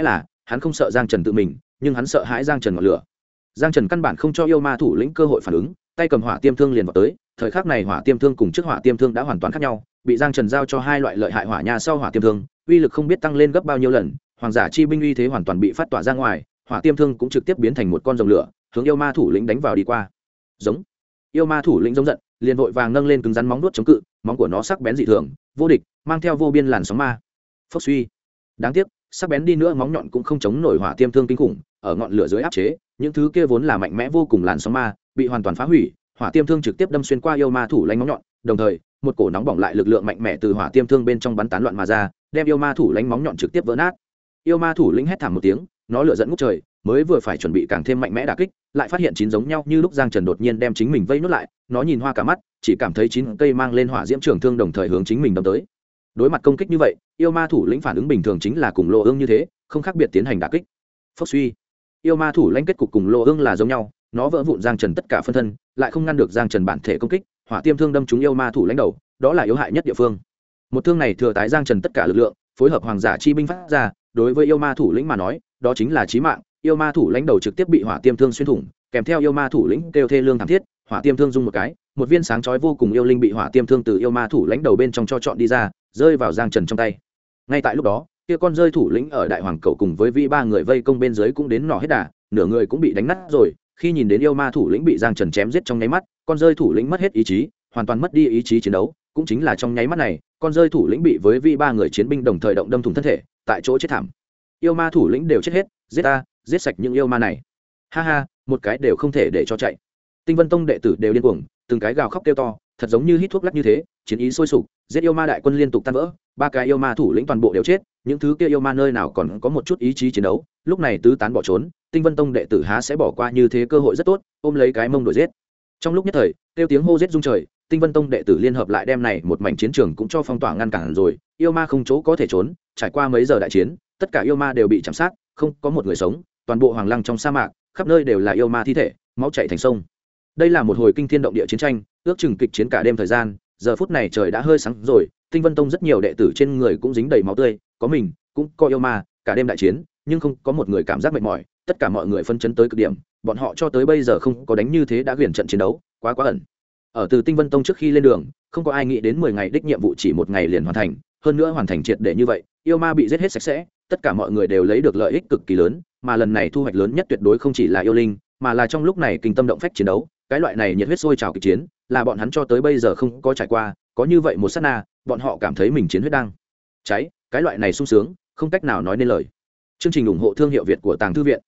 hắn không sợ Giang Trần tự mình, nhưng hắn sợ hãi Giang Trần ngọn lửa. Giang Trần căn bản không cho yêu ma thủ lĩnh cơ hội phản ứng, tay cầm hỏa tiêm thương liền vào tới. Thời khắc này hỏa tiêm thương cùng trước hỏa tiêm thương đã hoàn toàn khác nhau, bị Giang Trần giao cho hai loại lợi hại hỏa nha sau hỏa tiêm thương, uy lực không biết tăng lên gấp bao nhiêu lần, hoàng giả chi binh uy thế hoàn toàn bị phát tỏa ra ngoài, hỏa tiêm thương cũng trực tiếp biến thành một con rồng lửa, hướng yêu ma thủ lĩnh đánh vào đi qua. Giống. Yêu ma thủ lĩnh giống giận, liền vội vàng nâng lên cứng rắn móng vuốt chống cự, móng của nó sắc bén dị thường, vô địch, mang theo vô biên làn sóng ma. Phốc suy. Đáng tiếc, sắc bén đi nữa móng nhọn cũng không chống nổi hỏa tiêm thương kinh khủng, ở ngọn lửa dưới áp chế, những thứ kia vốn là mạnh mẽ vô cùng làn sóng ma, bị hoàn toàn phá hủy, hỏa tiêm thương trực tiếp đâm xuyên qua yêu ma thủ lãnh móng nhọn, đồng thời, một cổ nóng bỏng lại lực lượng mạnh mẽ từ hỏa tiêm thương bên trong bắn tán loạn mà ra, đem yêu ma thủ lãnh móng nhọn trực tiếp vỡ nát. Yêu ma thủ lĩnh hét thảm một tiếng, nó lửa giận ngút trời, mới vừa phải chuẩn bị càng thêm mạnh mẽ đả kích, lại phát hiện chín giống nhau như lúc Giang Trần đột nhiên đem chính mình vây nốt lại, nó nhìn hoa cả mắt, chỉ cảm thấy chín cây mang lên hỏa diễm trường thương đồng thời hướng chính mình đâm tới. Đối mặt công kích như vậy, yêu ma thủ lĩnh phản ứng bình thường chính là cùng Lô Ương như thế, không khác biệt tiến hành đả kích. Phốc suy. Yêu ma thủ lãnh kết cục cùng Lô Ương là giống nhau, nó vỡ vụn Giang Trần tất cả phân thân, lại không ngăn được Giang Trần bản thể công kích, hỏa tiêm thương đâm trúng yêu ma thủ lãnh đầu, đó là yếu hại nhất địa phương. Một thương này thừa tái Giang Trần tất cả lực lượng, phối hợp hoàng giả chi binh phát ra, đối với yêu ma thủ lĩnh mà nói, đó chính là chí mạng. Yêu ma thủ lãnh đầu trực tiếp bị hỏa tiêm thương xuyên thủng, kèm theo yêu ma thủ lĩnh kêu thê lương thảm thiết, hỏa tiêm thương rung một cái, một viên sáng chói vô cùng yêu linh bị hỏa tiêm thương từ yêu ma thủ lãnh đầu bên trong cho chọn đi ra, rơi vào Giang Trần trong tay. Ngay tại lúc đó, kia con rơi thủ lĩnh ở đại hoàng cầu cùng với vi ba người vây công bên dưới cũng đến nỏ hết đà, nửa người cũng bị đánh nát rồi. Khi nhìn đến yêu ma thủ lĩnh bị Giang Trần chém giết trong nháy mắt, con rơi thủ lĩnh mất hết ý chí, hoàn toàn mất đi ý chí chiến đấu, cũng chính là trong nháy mắt này, con rơi thủ lĩnh bị với vi ba người chiến binh đồng thời động đâm thủng thân thể, tại chỗ chết thảm. Yêu ma thủ lĩnh đều chết hết, giết ta, giết sạch những yêu ma này. Ha ha, một cái đều không thể để cho chạy. Tinh Vân Tông đệ tử đều điên cuồng, từng cái gào khóc kêu to, thật giống như hít thuốc lắc như thế, chiến ý sôi sục, giết yêu ma đại quân liên tục tan vỡ, ba cái yêu ma thủ lĩnh toàn bộ đều chết, những thứ kia yêu ma nơi nào còn có một chút ý chí chiến đấu, lúc này tứ tán bỏ trốn, Tinh Vân Tông đệ tử há sẽ bỏ qua như thế cơ hội rất tốt, ôm lấy cái mông đuổi giết. Trong lúc nhất thời, kêu tiếng hô giết rung trời, Tinh Vân Tông đệ tử liên hợp lại đem này một mảnh chiến trường cũng cho phong tỏa ngăn cản rồi, yêu ma không chỗ có thể trốn, trải qua mấy giờ đại chiến, tất cả yêu ma đều bị chạm sát, không có một người sống, toàn bộ hoàng lăng trong sa mạc, khắp nơi đều là yêu ma thi thể, máu chảy thành sông. Đây là một hồi kinh thiên động địa chiến tranh, ước chừng kịch chiến cả đêm thời gian, giờ phút này trời đã hơi sáng rồi, Tinh Vân Tông rất nhiều đệ tử trên người cũng dính đầy máu tươi, có mình, cũng có yêu ma, cả đêm đại chiến, nhưng không có một người cảm giác mệt mỏi, tất cả mọi người phân chấn tới cực điểm, bọn họ cho tới bây giờ không có đánh như thế đã huyền trận chiến đấu, quá ẩn. Ở từ Tinh Vân Tông trước khi lên đường, không có ai nghĩ đến 10 ngày đích nhiệm vụ chỉ một ngày liền hoàn thành, hơn nữa hoàn thành triệt để như vậy, yêu ma bị giết hết sạch sẽ, tất cả mọi người đều lấy được lợi ích cực kỳ lớn, mà lần này thu hoạch lớn nhất tuyệt đối không chỉ là yêu linh, mà là trong lúc này kinh tâm động phách chiến đấu, cái loại này nhiệt huyết sôi trào kịch chiến, là bọn hắn cho tới bây giờ không có trải qua, có như vậy một sát na, bọn họ cảm thấy mình chiến huyết đang cháy, cái loại này sung sướng, không cách nào nói nên lời. Chương trình ủng hộ thương hiệu Việt của Tàng Thư viện.